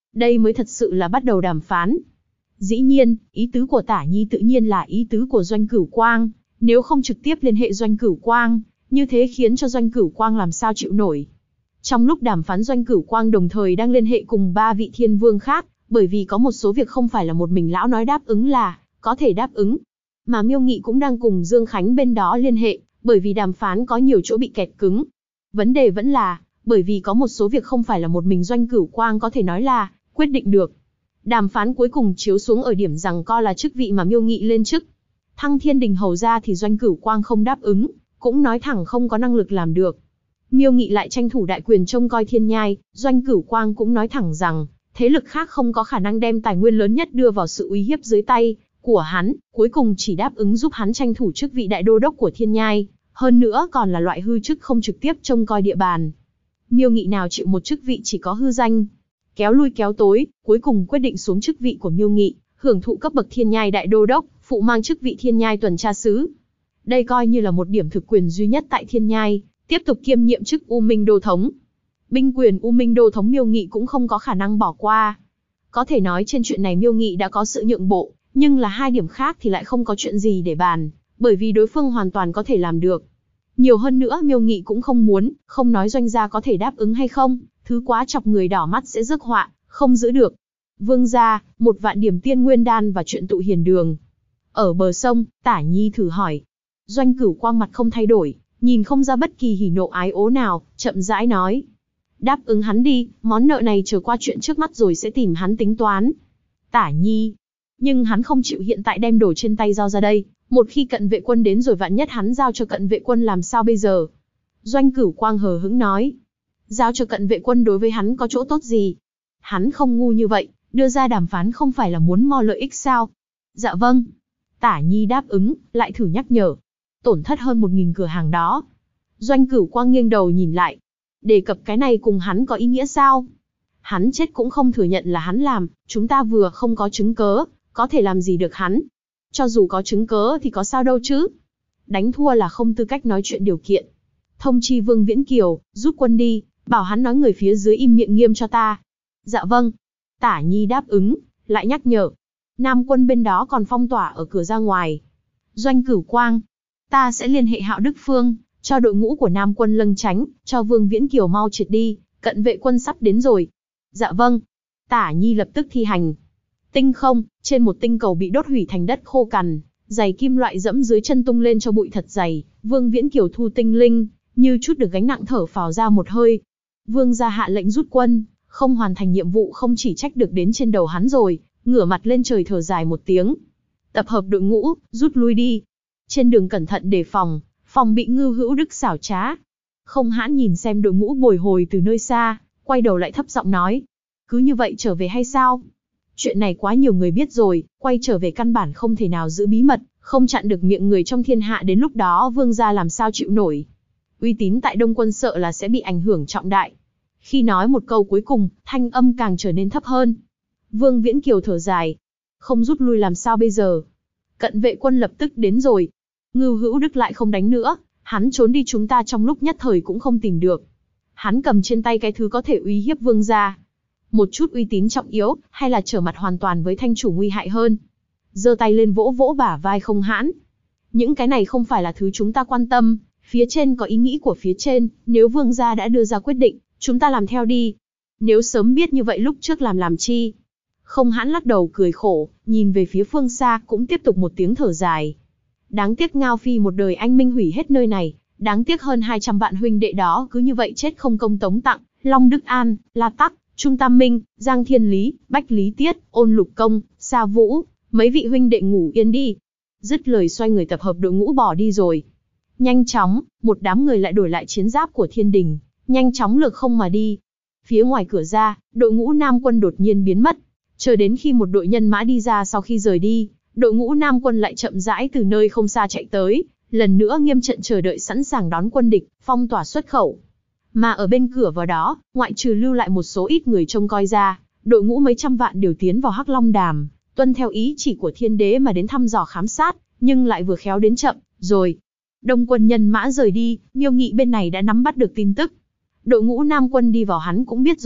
Đây mới thật sự là bắt đầu đàm phán. Dĩ nhiên, ý tứ của Tả Nhi tự nhiên là ý tứ của Doanh Cửu Quang, nếu không trực tiếp liên hệ Doanh Cửu Quang, như thế khiến cho Doanh Cửu Quang làm sao chịu nổi. Trong lúc đàm phán Doanh Cửu Quang đồng thời đang liên hệ cùng 3 vị thiên vương khác, bởi vì có một số việc không phải là một mình lão nói đáp ứng là có thể đáp ứng. Mà Miêu Nghị cũng đang cùng Dương Khánh bên đó liên hệ, bởi vì đàm phán có nhiều chỗ bị kẹt cứng. Vấn đề vẫn là, bởi vì có một số việc không phải là một mình Doanh Cửu Quang có thể nói là quyết định được. Đàm phán cuối cùng chiếu xuống ở điểm rằng co là chức vị mà Miêu Nghị lên chức. Thăng Thiên Đình hầu ra thì Doanh Cửu Quang không đáp ứng, cũng nói thẳng không có năng lực làm được. Miêu Nghị lại tranh thủ đại quyền trông coi Thiên Nhai, Doanh Cửu Quang cũng nói thẳng rằng, thế lực khác không có khả năng đem tài nguyên lớn nhất đưa vào sự uy hiếp dưới tay của hắn, cuối cùng chỉ đáp ứng giúp hắn tranh thủ chức vị đại đô đốc của Thiên Nhai, hơn nữa còn là loại hư chức không trực tiếp trông coi địa bàn. Miêu Nghị nào chịu một chức vị chỉ có hư danh, kéo lui kéo tối, cuối cùng quyết định xuống chức vị của Miêu Nghị, hưởng thụ cấp bậc Thiên Nhai đại đô đốc, phụ mang chức vị Thiên Nhai tuần tra sứ. Đây coi như là một điểm thực quyền duy nhất tại Thiên Nhai, tiếp tục kiêm nhiệm chức U Minh Đô Thống. Binh quyền U Minh Đô Thống Miêu Nghị cũng không có khả năng bỏ qua. Có thể nói trên chuyện này Miêu Nghị đã có sự nhượng bộ, nhưng là hai điểm khác thì lại không có chuyện gì để bàn, bởi vì đối phương hoàn toàn có thể làm được. Nhiều hơn nữa Miêu Nghị cũng không muốn, không nói Doanh gia có thể đáp ứng hay không, thứ quá chọc người đỏ mắt sẽ rước họa, không giữ được. Vương gia, 1 vạn điểm tiên nguyên đan và chuyện tụ hiền đường. Ở bờ sông, Tả Nhi thử hỏi. Doanh Cửu Quang mặt không thay đổi, nhìn không ra bất kỳ hỉ nộ ái ố nào, chậm rãi nói. Đáp ứng hắn đi, món nợ này chờ qua chuyện trước mắt rồi sẽ tìm hắn tính toán. Tả Nhi. Nhưng hắn không chịu hiện tại đem đồ trên tay giao ra đây, một khi cận vệ quân đến rồi vạn nhất hắn giao cho cận vệ quân làm sao bây giờ? Doanh Cửu Quang hờ hững nói. Giao cho cận vệ quân đối với hắn có chỗ tốt gì? Hắn không ngu như vậy, đưa ra đàm phán không phải là muốn mo lợi ích sao? Dạ vâng. Tả Nhi đáp ứng, lại thử nhắc nhở. Tổn thất hơn 1000 cửa hàng đó. Doanh Cửu Quang nghiêng đầu nhìn lại. Đề cập cái này cùng hắn có ý nghĩa sao? Hắn chết cũng không thừa nhận là hắn làm, chúng ta vừa không có chứng cớ, có thể làm gì được hắn. Cho dù có chứng cớ thì có sao đâu chứ. Đánh thua là không tư cách nói chuyện điều kiện. Thông chi Vương Viễn Kiều, rút quân đi, bảo hắn nói người phía dưới im miệng nghiêm cho ta. Dạ vâng. Tả Nhi đáp ứng, lại nhắc nhở. Nam quân bên đó còn phong tỏa ở cửa ra ngoài. Doanh Cửu Quang. Ta sẽ liên hệ Hạo Đức Phương, cho đội ngũ của Nam quân lâng tránh, cho Vương Viễn Kiều mau triệt đi, cận vệ quân sắp đến rồi. Dạ vâng. Tả Nhi lập tức thi hành. Tinh không, trên một tinh cầu bị đốt hủy thành đất khô cằn, giày kim loại dẫm dưới chân tung lên cho bụi thật dày, Vương Viễn Kiều thu tinh linh, như chút được gánh nặng thở phào ra một hơi. Vương gia hạ lệnh rút quân, không hoàn thành nhiệm vụ không chỉ trách được đến trên đầu hắn rồi, ngửa mặt lên trời thở dài một tiếng. Tập hợp đội ngũ, rút lui đi. Trên đường cẩn thận đề phòng, phòng bị Ngưu Hữu Đức xảo trá. Không Hãn nhìn xem đội ngũ bồi hồi từ nơi xa, quay đầu lại thấp giọng nói. Cứ như vậy trở về hay sao? Chuyện này quá nhiều người biết rồi, quay trở về căn bản không thể nào giữ bí mật, không chặn được miệng người trong thiên hạ đến lúc đó vương gia làm sao chịu nổi. Uy tín tại Đông Quân sợ là sẽ bị ảnh hưởng trọng đại. Khi nói một câu cuối cùng, thanh âm càng trở nên thấp hơn. Vương Viễn Kiều thở dài. Không rút lui làm sao bây giờ? Cận vệ quân lập tức đến rồi. Ngưu Hữu Đức lại không đánh nữa, hắn trốn đi chúng ta trong lúc nhất thời cũng không tìm được. Hắn cầm trên tay cái thứ có thể uy hiếp vương gia. Một chút uy tín trọng yếu, hay là trở mặt hoàn toàn với thanh chủ nguy hại hơn. Giơ tay lên vỗ vỗ bả vai Không Hãn. Những cái này không phải là thứ chúng ta quan tâm, phía trên có ý nghĩ của phía trên, nếu vương gia đã đưa ra quyết định, chúng ta làm theo đi. Nếu sớm biết như vậy lúc trước làm chi? Không Hãn lắc đầu cười khổ, nhìn về phía phương xa cũng tiếp tục một tiếng thở dài. Đáng tiếc Ngao Phi một đời anh minh hủy hết nơi này, đáng tiếc hơn 200 vạn huynh đệ đó cứ như vậy chết không công tống tặng, Long Đức An, La Tắc, Trung Tam Minh, Giang Thiên Lý, Bách Lý Tiết, Ôn Lục Công, Sa Vũ, mấy vị huynh đệ ngủ yên đi. Dứt lời xoay người tập hợp đội ngũ bỏ đi rồi. Nhanh chóng, một đám người lại đổi lại chiến giáp của Thiên Đình, nhanh chóng lược không mà đi. Phía ngoài cửa ra, đội ngũ Nam quân đột nhiên biến mất. Chờ đến khi một đội nhân mã đi ra sau khi rời đi, đội ngũ Nam quân lại chậm rãi từ nơi không xa chạy tới, lần nữa nghiêm trận chờ đợi sẵn sàng đón quân địch, phong tỏa xuất khẩu. Mà ở bên cửa vào đó, ngoại trừ lưu lại một số ít người trông coi ra, đội ngũ mấy trăm vạn đều tiến vào Hắc Long Đàm, tuân theo ý chỉ của Thiên Đế mà đến thăm dò khám sát, nhưng lại vừa khéo đến chậm, rồi. Đông quân nhân mã rời đi, Miêu Nghị bên này đã nắm bắt được tin tức. Đội ngũ Nam quân đi vào hắn cũng biết rồi,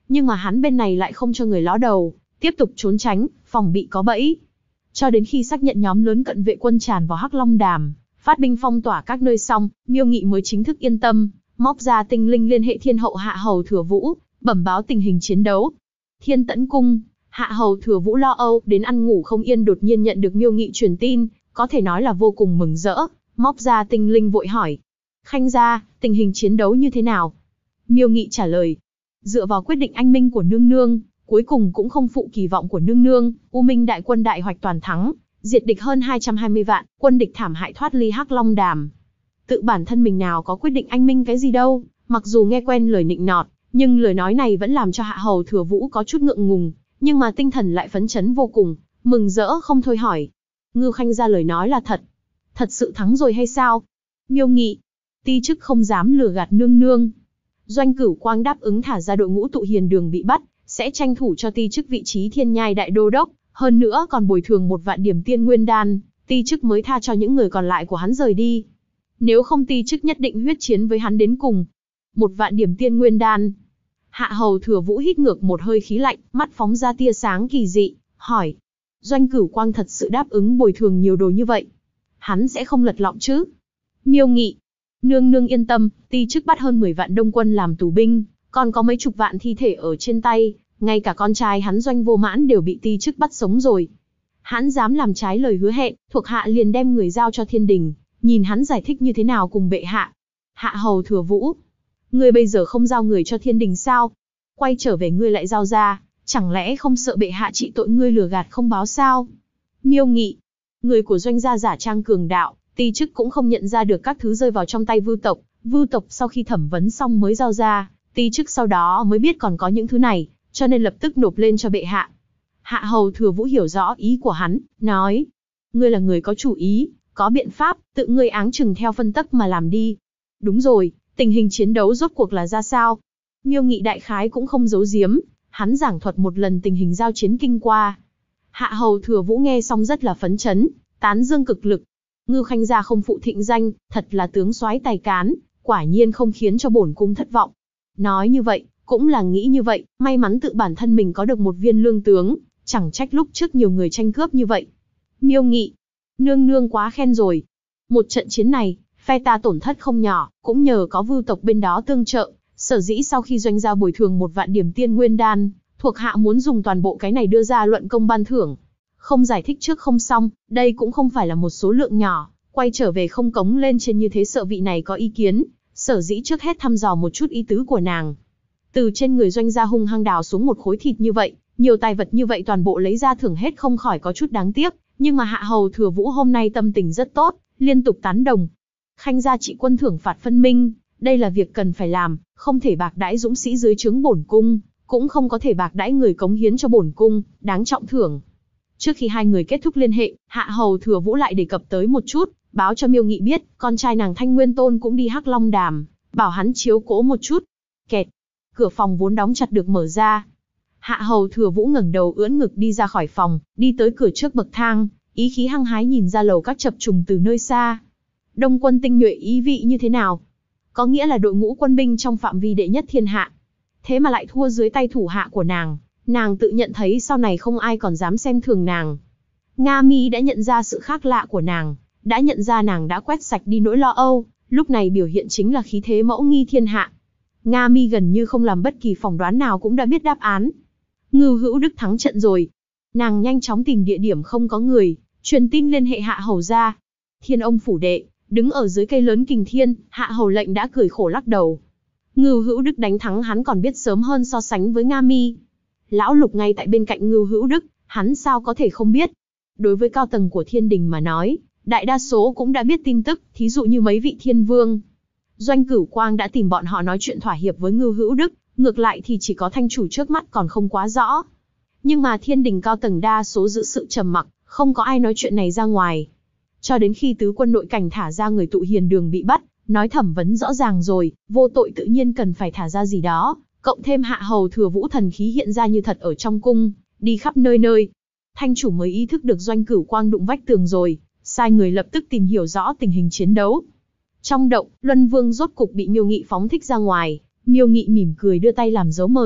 Nhưng mà hắn bên này lại không cho người ló đầu, tiếp tục trốn tránh, phòng bị có bẫy. Cho đến khi xác nhận nhóm lớn cận vệ quân tràn vào Hắc Long Đàm, phát binh phong tỏa các nơi xong, Miêu Nghị mới chính thức yên tâm, móc ra tinh linh liên hệ Thiên Hậu Hạ Hầu Thừa Vũ, bẩm báo tình hình chiến đấu. Thiên Tẫn Cung, Hạ Hầu Thừa Vũ lo âu đến ăn ngủ không yên, đột nhiên nhận được Miêu Nghị truyền tin, có thể nói là vô cùng mừng rỡ, móc ra tinh linh vội hỏi: Khanh gia, tình hình chiến đấu như thế nào? Miêu Nghị trả lời: dựa vào quyết định anh minh của nương nương, cuối cùng cũng không phụ kỳ vọng của nương nương, U Minh đại quân đại hoạch toàn thắng, diệt địch hơn 220 vạn, quân địch thảm hại thoát ly Hắc Long Đàm. Tự bản thân mình nào có quyết định anh minh cái gì đâu, mặc dù nghe quen lời nịnh nọt, nhưng lời nói này vẫn làm cho Hạ Hầu Thừa Vũ có chút ngượng ngùng, nhưng mà tinh thần lại phấn chấn vô cùng, mừng rỡ không thôi hỏi: Ngưu Khanh gia lời nói là thật? Thật sự thắng rồi hay sao? Miêu Nghị: ti chức không dám lừa gạt nương nương. Doanh Cửu Quang đáp ứng thả ra đội ngũ tụ hiền đường bị bắt, sẽ tranh thủ cho ti chức vị trí Thiên Nhai đại đô đốc, hơn nữa còn bồi thường 1 vạn điểm tiên nguyên đan, ti chức mới tha cho những người còn lại của hắn rời đi. Nếu không ti chức nhất định huyết chiến với hắn đến cùng. 1 vạn điểm tiên nguyên đan. Hạ Hầu Thừa Vũ hít ngược một hơi khí lạnh, mắt phóng ra tia sáng kỳ dị, hỏi: Doanh Cửu Quang thật sự đáp ứng bồi thường nhiều đồ như vậy? Hắn sẽ không lật lọng chứ? Miêu Nghị: nương nương yên tâm, ti chức bắt hơn 10 vạn đông quân làm tù binh, còn có mấy chục vạn thi thể ở trên tay, ngay cả con trai hắn Doanh Vô Mãn đều bị ti chức bắt sống rồi. Hắn dám làm trái lời hứa hẹn, thuộc hạ liền đem người giao cho thiên đình, nhìn hắn giải thích như thế nào cùng bệ hạ. Hạ Hầu Thừa Vũ: ngươi bây giờ không giao người cho thiên đình sao? Quay trở về ngươi lại giao ra, chẳng lẽ không sợ bệ hạ trị tội ngươi lừa gạt không báo sao? Miêu Nghị: người của Doanh gia giả trang cường đạo, ti chức cũng không nhận ra được các thứ rơi vào trong tay Vưu tộc sau khi thẩm vấn xong mới giao ra, ti chức sau đó mới biết còn có những thứ này, cho nên lập tức nộp lên cho bệ hạ. Hạ Hầu Thừa Vũ hiểu rõ ý của hắn, nói: ngươi là người có chủ ý, có biện pháp, tự ngươi áng chừng theo phân tắc mà làm đi. Đúng rồi, tình hình chiến đấu rốt cuộc là ra sao? Miêu Nghị đại khái cũng không giấu giếm, hắn giảng thuật một lần tình hình giao chiến kinh qua. Hạ Hầu Thừa Vũ nghe xong rất là phấn chấn, tán dương cực lực. Ngưu Khanh gia không phụ thịnh danh, thật là tướng soái tài cán, quả nhiên không khiến cho bổn cung thất vọng. Nói như vậy, cũng là nghĩ như vậy, may mắn tự bản thân mình có được một viên lương tướng, chẳng trách lúc trước nhiều người tranh cướp như vậy. Miêu Nghị: nương nương quá khen rồi. Một trận chiến này, phe ta tổn thất không nhỏ, cũng nhờ có Vưu tộc bên đó tương trợ, sở dĩ sau khi Doanh gia bồi thường 1 vạn điểm tiên nguyên đan, thuộc hạ muốn dùng toàn bộ cái này đưa ra luận công ban thưởng. Không giải thích trước không xong, đây cũng không phải là một số lượng nhỏ, quay trở về không cống lên trên như thế sợ vị này có ý kiến, sở dĩ trước hết thăm dò một chút ý tứ của nàng. Từ trên người Doanh gia hung hăng đào xuống một khối thịt như vậy, nhiều tài vật như vậy toàn bộ lấy ra thưởng hết không khỏi có chút đáng tiếc, nhưng mà Hạ Hầu Thừa Vũ hôm nay tâm tình rất tốt, liên tục tán đồng. Khanh gia trị quân thưởng phạt phân minh, đây là việc cần phải làm, không thể bạc đãi dũng sĩ dưới trướng bổn cung, cũng không có thể bạc đãi người cống hiến cho bổn cung, đáng trọng thưởng. Trước khi hai người kết thúc liên hệ, Hạ Hầu Thừa Vũ lại đề cập tới một chút, báo cho Miêu Nghị biết, con trai nàng Thanh Nguyên Tôn cũng đi Hắc Long Đàm, bảo hắn chiếu cố một chút. Kẹt, cửa phòng vốn đóng chặt được mở ra. Hạ Hầu Thừa Vũ ngẩng đầu ưỡn ngực đi ra khỏi phòng, đi tới cửa trước bậc thang, ý khí hăng hái nhìn ra lầu các chập trùng từ nơi xa. Đông quân tinh nhuệ ý vị như thế nào? Có nghĩa là đội ngũ quân binh trong phạm vi đệ nhất thiên hạ. Thế mà lại thua dưới tay thủ hạ của nàng, nàng tự nhận thấy sau này không ai còn dám xem thường nàng. Nga Mi đã nhận ra sự khác lạ của nàng, đã nhận ra nàng đã quét sạch đi nỗi lo âu, lúc này biểu hiện chính là khí thế mẫu nghi thiên hạ. Nga Mi gần như không làm bất kỳ phỏng đoán nào cũng đã biết đáp án. Ngưu Hữu Đức thắng trận rồi. Nàng nhanh chóng tìm địa điểm không có người, truyền tin liên hệ Hạ Hầu gia. Thiên Ông phủ đệ, đứng ở dưới cây lớn Kình Thiên, Hạ Hầu lệnh đã cười khổ lắc đầu. Ngưu Hữu Đức đánh thắng hắn còn biết sớm hơn so sánh với Nga Mi. Lão Lục ngay tại bên cạnh Ngưu Hữu Đức, hắn sao có thể không biết. Đối với cao tầng của thiên đình mà nói, đại đa số cũng đã biết tin tức, thí dụ như mấy vị thiên vương. Doanh Cửu Quang đã tìm bọn họ nói chuyện thỏa hiệp với Ngưu Hữu Đức, ngược lại thì chỉ có thanh chủ trước mắt còn không quá rõ. Nhưng mà thiên đình cao tầng đa số giữ sự trầm mặc, không có ai nói chuyện này ra ngoài. Cho đến khi tứ quân nội cảnh thả ra người tụ hiền đường bị bắt, nói thẩm vấn rõ ràng rồi, vô tội tự nhiên cần phải thả ra gì đó, cộng thêm Hạ Hầu Thừa Vũ thần khí hiện ra như thật ở trong cung, đi khắp nơi nơi. Thanh chủ mới ý thức được Doanh Cửu Quang đụng vách tường rồi, sai người lập tức tìm hiểu rõ tình hình chiến đấu. Trong động, Luân Vương rốt cục bị Miêu Nghị phóng thích ra ngoài, Miêu Nghị mỉm cười đưa tay làm dấu mời,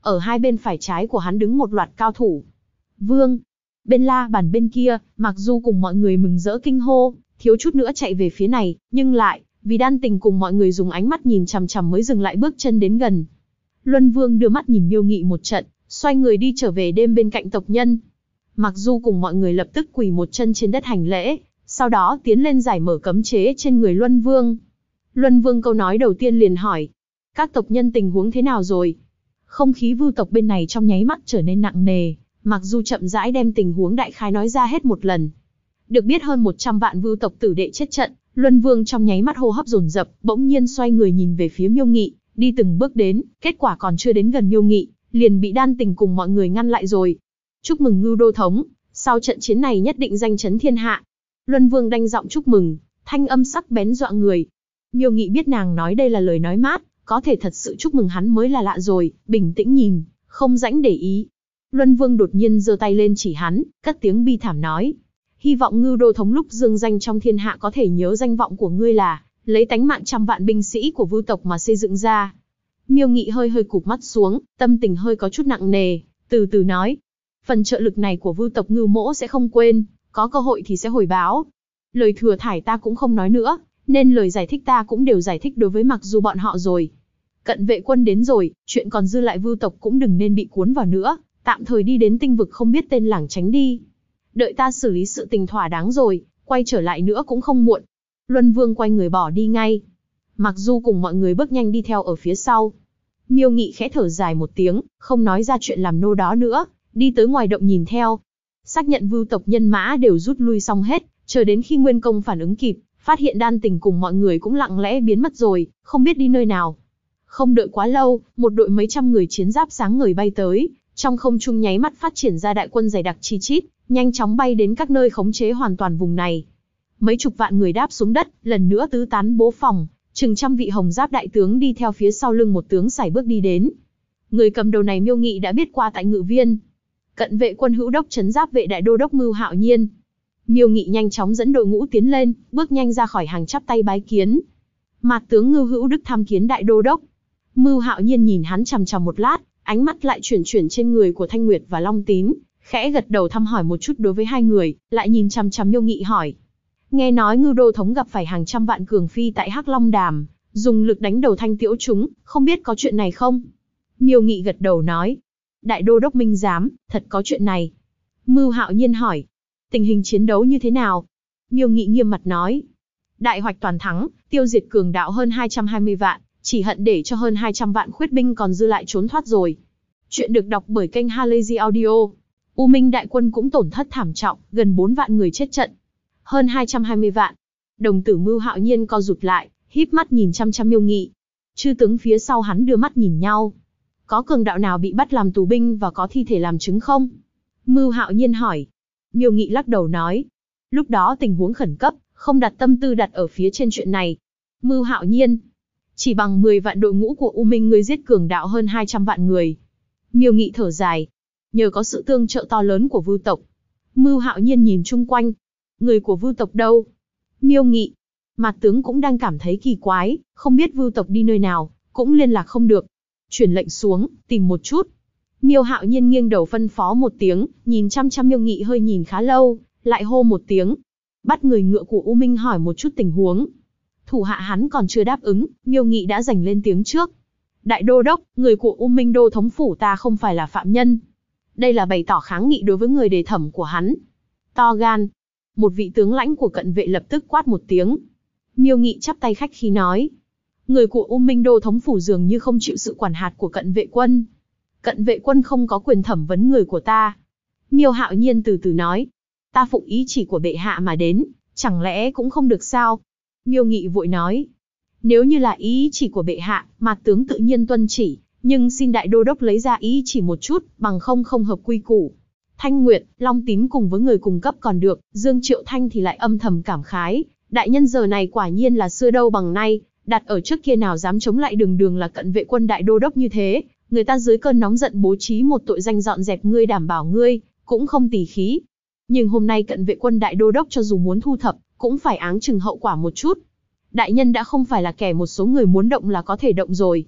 ở hai bên phải trái của hắn đứng một loạt cao thủ. Vương! Bên la bàn bên kia, Mạc Du cùng mọi người mừng rỡ kinh hô, thiếu chút nữa chạy về phía này, nhưng lại, vì Đan Tình cùng mọi người dùng ánh mắt nhìn chằm chằm mới dừng lại bước chân đến gần. Luân Vương đưa mắt nhìn Miêu Nghị một trận, xoay người đi trở về đêm bên cạnh tộc nhân. Mạc Du cùng mọi người lập tức quỳ một chân trên đất hành lễ, sau đó tiến lên giải mở cấm chế trên người Luân Vương. Luân Vương câu nói đầu tiên liền hỏi, các tộc nhân tình huống thế nào rồi? Không khí Vưu tộc bên này trong nháy mắt trở nên nặng nề, Mạc Du chậm rãi đem tình huống đại khái nói ra hết một lần. Được biết hơn 100 vạn Vưu tộc tử đệ chết trận, Luân Vương trong nháy mắt hô hấp dồn dập, bỗng nhiên xoay người nhìn về phía Miêu Nghị, đi từng bước đến, kết quả còn chưa đến gần Miêu Nghị, liền bị Đan Tình cùng mọi người ngăn lại rồi. Chúc mừng Ngưu Đô Thống, sau trận chiến này nhất định danh chấn thiên hạ. Luân Vương đanh giọng chúc mừng, thanh âm sắc bén dọa người. Miêu Nghị biết nàng nói đây là lời nói mát, có thể thật sự chúc mừng hắn mới là lạ rồi, bình tĩnh nhìn, không rảnh để ý. Luân Vương đột nhiên giơ tay lên chỉ hắn, cất tiếng bi thảm nói. Hy vọng Ngưu Đô Thống lúc dương danh trong thiên hạ có thể nhớ danh vọng của ngươi là, lấy tánh mạng trăm vạn binh sĩ của Vưu tộc mà xây dựng ra. Miêu Nghị hơi hơi cụp mắt xuống, tâm tình hơi có chút nặng nề, từ từ nói. Phần trợ lực này của Vưu tộc Ngưu Mỗ sẽ không quên, có cơ hội thì sẽ hồi báo. Lời thừa thải ta cũng không nói nữa, nên lời giải thích ta cũng đều giải thích đối với Mạc Du bọn họ rồi. Cận vệ quân đến rồi, chuyện còn dư lại Vưu tộc cũng đừng nên bị cuốn vào nữa, tạm thời đi đến tinh vực không biết tên lảng tránh đi. Đợi ta xử lý sự tình thỏa đáng rồi, quay trở lại nữa cũng không muộn. Luân Vương quay người bỏ đi ngay. Mạc Du cùng mọi người bước nhanh đi theo ở phía sau. Miêu Nghị khẽ thở dài một tiếng, không nói ra chuyện làm nô đó nữa, đi tới ngoài động nhìn theo. Xác nhận Vưu tộc nhân mã đều rút lui xong hết, chờ đến khi Nguyên Công phản ứng kịp, phát hiện Đan Tình cùng mọi người cũng lặng lẽ biến mất rồi, không biết đi nơi nào. Không đợi quá lâu, một đội mấy trăm người chiến giáp sáng ngời bay tới, trong không trung nháy mắt phát triển ra đại quân dày đặc chi chít, nhanh chóng bay đến các nơi khống chế hoàn toàn vùng này. Mấy chục vạn người đáp xuống đất, lần nữa tứ tán bố phòng, chừng trăm vị hồng giáp đại tướng đi theo phía sau lưng một tướng sải bước đi đến. Người cầm đầu này Miêu Nghị đã biết qua tại Ngự Viên. Cận vệ quân hữu đốc trấn giáp vệ đại đô đốc Mưu Hạo Nhiên. Miêu Nghị nhanh chóng dẫn đội ngũ tiến lên, bước nhanh ra khỏi hàng chắp tay bái kiến. Mạt tướng Ngưu Hữu Đức tham kiến đại đô đốc. Mưu Hạo Nhiên nhìn hắn chằm chằm một lát, ánh mắt lại chuyển trên người của Thanh Nguyệt và Long Tín, khẽ gật đầu thăm hỏi một chút đối với hai người, lại nhìn chằm chằm Miêu Nghị hỏi. Nghe nói Ngưu Đô Thống gặp phải hàng trăm vạn cường phi tại Hắc Long Đàm, dùng lực đánh đầu Thanh Tiễu chúng, không biết có chuyện này không? Miêu Nghị gật đầu nói. Đại đô đốc minh giám, thật có chuyện này. Mưu Hạo Nhiên hỏi. Tình hình chiến đấu như thế nào? Miêu Nghị nghiêm mặt nói. Đại hoạch toàn thắng, tiêu diệt cường đạo hơn 220 vạn, chỉ hận để cho hơn 200 vạn khuyết binh còn dư lại trốn thoát rồi. Chuyện được đọc bởi kênh Halazy Audio. U Minh đại quân cũng tổn thất thảm trọng, gần 4 vạn người chết trận. Hơn 220 vạn. Đồng tử Mưu Hạo Nhiên co rụt lại, híp mắt nhìn chăm chăm Miêu Nghị. Chư tướng phía sau hắn đưa mắt nhìn nhau. Có cường đạo nào bị bắt làm tù binh và có thi thể làm chứng không? Mưu Hạo Nhiên hỏi. Miêu Nghị lắc đầu nói. Lúc đó tình huống khẩn cấp, không đặt tâm tư đặt ở phía trên chuyện này. Mưu Hạo Nhiên. Chỉ bằng 10 vạn đội ngũ của U Minh ngươi giết cường đạo hơn 200 vạn người. Miêu Nghị thở dài. Nhờ có sự tương trợ to lớn của Vưu tộc. Mưu Hạo Nhiên nhìn chung quanh. Người của Vưu tộc đâu? Miêu Nghị. Mạt tướng cũng đang cảm thấy kỳ quái, không biết Vưu tộc đi nơi nào, cũng liên lạc không được. Truyền lệnh xuống, tìm một chút. Miêu Hạo Nhiên nghiêng đầu phân phó một tiếng, nhìn chăm chăm Miêu Nghị hơi nhìn khá lâu, lại hô một tiếng. Bắt người ngựa của U Minh hỏi một chút tình huống. Thủ hạ hắn còn chưa đáp ứng, Miêu Nghị đã giành lên tiếng trước. Đại đô đốc, người của U Minh đô thống phủ ta không phải là phạm nhân. Đây là bày tỏ kháng nghị đối với người đề thẩm của hắn. To gan. Một vị tướng lãnh của cận vệ lập tức quát một tiếng. Miêu Nghị chắp tay khách khí nói. Người của U Minh đô thống phủ dường như không chịu sự quản hạt của cận vệ quân. Cận vệ quân không có quyền thẩm vấn người của ta. Miêu Hạo Nhiên từ từ nói. Ta phụng ý chỉ của bệ hạ mà đến, chẳng lẽ cũng không được sao? Miêu Nghị vội nói. Nếu như là ý chỉ của bệ hạ, Mạt tướng tự nhiên tuân chỉ, nhưng xin đại đô đốc lấy ra ý chỉ một chút, bằng không hợp quy củ. Thanh Nguyệt, Long Tín cùng với người cùng cấp còn được, Dương Triệu Thanh thì lại âm thầm cảm khái. Đại nhân giờ này quả nhiên là xưa đâu bằng nay, đặt ở trước kia nào dám chống lại đường là cận vệ quân đại đô đốc như thế. Người ta dưới cơn nóng giận bố trí một tội danh dọn dẹp ngươi đảm bảo ngươi, cũng không tỉ khí. Nhưng hôm nay cận vệ quân đại đô đốc cho dù muốn thu thập, cũng phải áng chừng hậu quả một chút. Đại nhân đã không phải là kẻ một số người muốn động là có thể động rồi.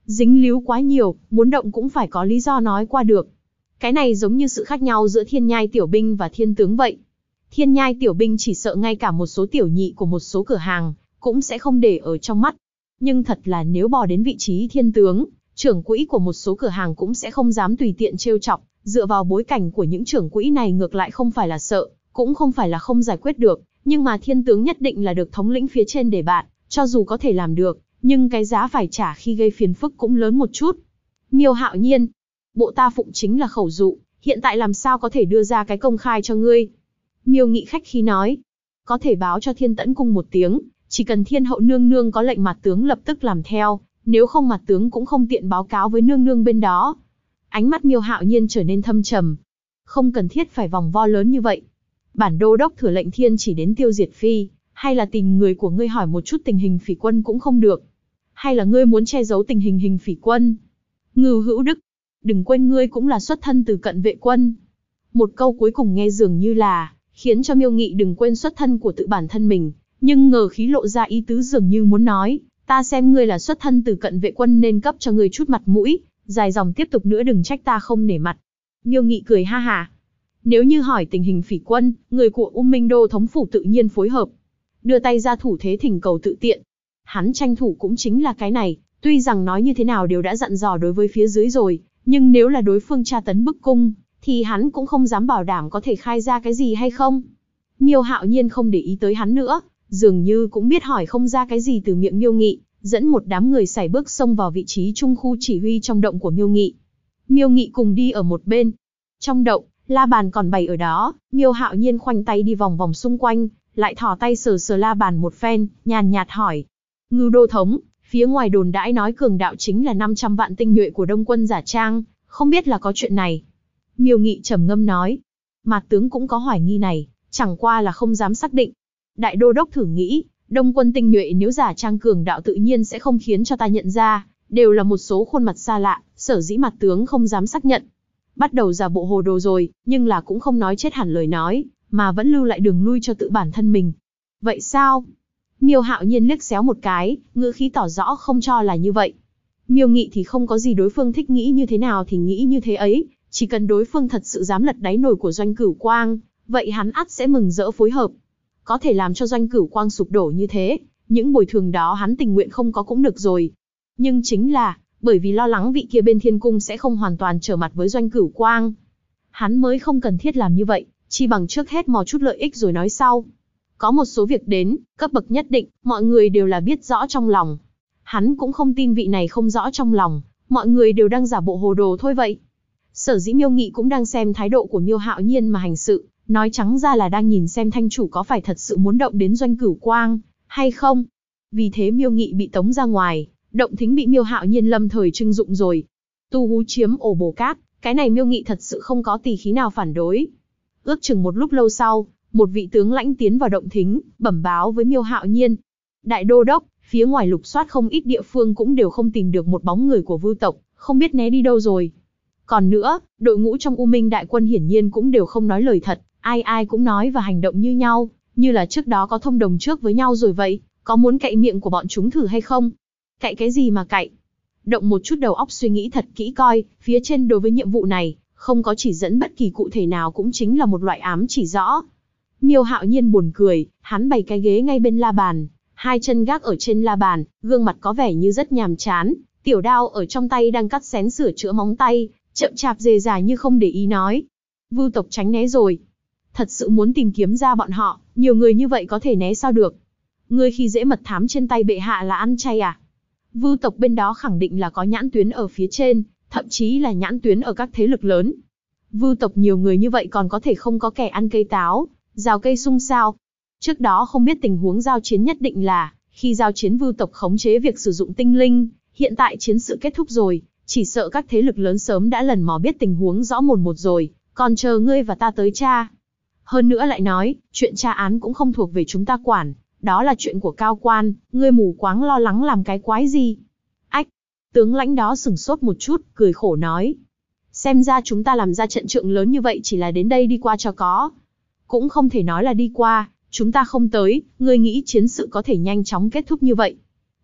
Dính líu quá nhiều, muốn động cũng phải có lý do nói qua được. Cái này giống như sự khác nhau giữa thiên nhai tiểu binh và thiên tướng vậy. Thiên nhai tiểu binh chỉ sợ ngay cả một số tiểu nhị của một số cửa hàng, cũng sẽ không để ở trong mắt. Nhưng thật là nếu bò đến vị trí thiên tướng, trưởng quỹ của một số cửa hàng cũng sẽ không dám tùy tiện trêu chọc, dựa vào bối cảnh của những trưởng quỹ này ngược lại không phải là sợ, cũng không phải là không giải quyết được, nhưng mà thiên tướng nhất định là được thống lĩnh phía trên để bạn, cho dù có thể làm được, nhưng cái giá phải trả khi gây phiền phức cũng lớn một chút. Miêu Hạo Nhiên, bộ ta phụng chính là khẩu dụ, hiện tại làm sao có thể đưa ra cái công khai cho ngươi? Miêu Nghị khách khí nói, có thể báo cho Thiên Tẫn cung một tiếng, chỉ cần Thiên hậu nương nương có lệnh mặt tướng lập tức làm theo, nếu không mặt tướng cũng không tiện báo cáo với nương nương bên đó. Ánh mắt Miêu Hạo Nhiên trở nên thâm trầm. Không cần thiết phải vòng vo lớn như vậy. Bản đô đốc thừa lệnh Thiên chỉ đến tiêu diệt phi, hay là tìm người của ngươi hỏi một chút tình hình phỉ quân cũng không được. Hay là ngươi muốn che giấu tình hình phỉ quân? Ngưu Hữu Đức, đừng quên ngươi cũng là xuất thân từ cận vệ quân. Một câu cuối cùng nghe dường như là khiến cho Miêu Nghị đừng quên xuất thân của tự bản thân mình, nhưng ngờ khí lộ ra ý tứ dường như muốn nói, ta xem ngươi là xuất thân từ cận vệ quân nên cấp cho ngươi chút mặt mũi, dài dòng tiếp tục nữa đừng trách ta không nể mặt. Miêu Nghị cười ha hả. Nếu như hỏi tình hình phỉ quân, người của Minh Đô thống phủ tự nhiên phối hợp, đưa tay ra thủ thế thỉnh cầu tự tiện. Hắn tranh thủ cũng chính là cái này, tuy rằng nói như thế nào đều đã dặn dò đối với phía dưới rồi, nhưng nếu là đối phương tra tấn bức cung, thì hắn cũng không dám bảo đảm có thể khai ra cái gì hay không. Miêu Hạo Nhiên không để ý tới hắn nữa, dường như cũng biết hỏi không ra cái gì từ miệng Miêu Nghị, dẫn một đám người sải bước xông vào vị trí trung khu chỉ huy trong động của Miêu Nghị. Miêu Nghị cùng đi ở một bên. Trong động, la bàn còn bày ở đó, Miêu Hạo Nhiên khoanh tay đi vòng vòng xung quanh, lại thò tay sờ sờ la bàn một phen, nhàn nhạt hỏi. Ngưu đô thống, phía ngoài đồn đãi nói cường đạo chính là 500 vạn tinh nhuệ của Đông quân giả trang, không biết là có chuyện này. Miêu Nghị trầm ngâm nói. Mạt tướng cũng có hoài nghi này, chẳng qua là không dám xác định. Đại đô đốc thử nghĩ, Đông quân tinh nhuệ nếu giả trang cường đạo tự nhiên sẽ không khiến cho ta nhận ra, đều là một số khuôn mặt xa lạ, sở dĩ mạt tướng không dám xác nhận. Bắt đầu giả bộ hồ đồ rồi, nhưng là cũng không nói chết hẳn lời nói, mà vẫn lưu lại đường lui cho tự bản thân mình. Vậy sao? Miêu Hạo Nhiên liếc xéo một cái, ngữ khí tỏ rõ không cho là như vậy. Miêu Nghị thì không có gì, đối phương thích nghĩ như thế nào thì nghĩ như thế ấy, chỉ cần đối phương thật sự dám lật đáy nồi của Doanh Cửu Quang, vậy hắn ắt sẽ mừng rỡ phối hợp. Có thể làm cho Doanh Cửu Quang sụp đổ như thế, những bồi thường đó hắn tình nguyện không có cũng được rồi. Nhưng chính là, bởi vì lo lắng vị kia bên Thiên Cung sẽ không hoàn toàn trở mặt với Doanh Cửu Quang, hắn mới không cần thiết làm như vậy, chi bằng trước hết mò chút lợi ích rồi nói sau. Có một số việc đến, cấp bậc nhất định, mọi người đều là biết rõ trong lòng. Hắn cũng không tin vị này không rõ trong lòng, mọi người đều đang giả bộ hồ đồ thôi vậy. Sở dĩ Miêu Nghị cũng đang xem thái độ của Miêu Hạo Nhiên mà hành sự, nói trắng ra là đang nhìn xem thanh chủ có phải thật sự muốn động đến Doanh Cửu Quang, hay không. Vì thế Miêu Nghị bị tống ra ngoài, động thính bị Miêu Hạo Nhiên lâm thời trưng dụng rồi. Tu hú chiếm ổ bồ cát, cái này Miêu Nghị thật sự không có tỳ khí nào phản đối. Ước chừng một lúc lâu sau, một vị tướng lãnh tiến vào động thính, bẩm báo với Miêu Hạo Nhiên. Đại đô đốc, phía ngoài lục soát không ít địa phương cũng đều không tìm được một bóng người của Vưu tộc, không biết né đi đâu rồi. Còn nữa, đội ngũ trong U Minh đại quân hiển nhiên cũng đều không nói lời thật, ai ai cũng nói và hành động như nhau, như là trước đó có thông đồng trước với nhau rồi vậy, có muốn cậy miệng của bọn chúng thử hay không? Cậy cái gì mà cậy? Động một chút đầu óc suy nghĩ thật kỹ coi, phía trên đối với nhiệm vụ này, không có chỉ dẫn bất kỳ cụ thể nào cũng chính là một loại ám chỉ rõ. Miêu Hạo Nhiên buồn cười, hắn bày cái ghế ngay bên la bàn, hai chân gác ở trên la bàn, gương mặt có vẻ như rất nhàm chán, tiểu đao ở trong tay đang cắt xén sửa chữa móng tay, chậm chạp dề dà như không để ý nói. Vưu tộc tránh né rồi. Thật sự muốn tìm kiếm ra bọn họ, nhiều người như vậy có thể né sao được. Ngươi khi dễ mật thám trên tay bệ hạ là ăn chay à? Vưu tộc bên đó khẳng định là có nhãn tuyến ở phía trên, thậm chí là nhãn tuyến ở các thế lực lớn. Vưu tộc nhiều người như vậy còn có thể không có kẻ ăn cây táo, rào cây sung sao? Trước đó không biết tình huống giao chiến nhất định là, khi giao chiến Vưu tộc khống chế việc sử dụng tinh linh, hiện tại chiến sự kết thúc rồi, chỉ sợ các thế lực lớn sớm đã lần mò biết tình huống rõ mồn một rồi, còn chờ ngươi và ta tới tra. Hơn nữa lại nói, chuyện tra án cũng không thuộc về chúng ta quản, đó là chuyện của cao quan, ngươi mù quáng lo lắng làm cái quái gì? Ách, tướng lãnh đó sửng sốt một chút, cười khổ nói. Xem ra chúng ta làm ra trận trượng lớn như vậy chỉ là đến đây đi qua cho có. Cũng không thể nói là đi qua, chúng ta không tới, ngươi nghĩ chiến sự có thể nhanh chóng kết thúc như vậy.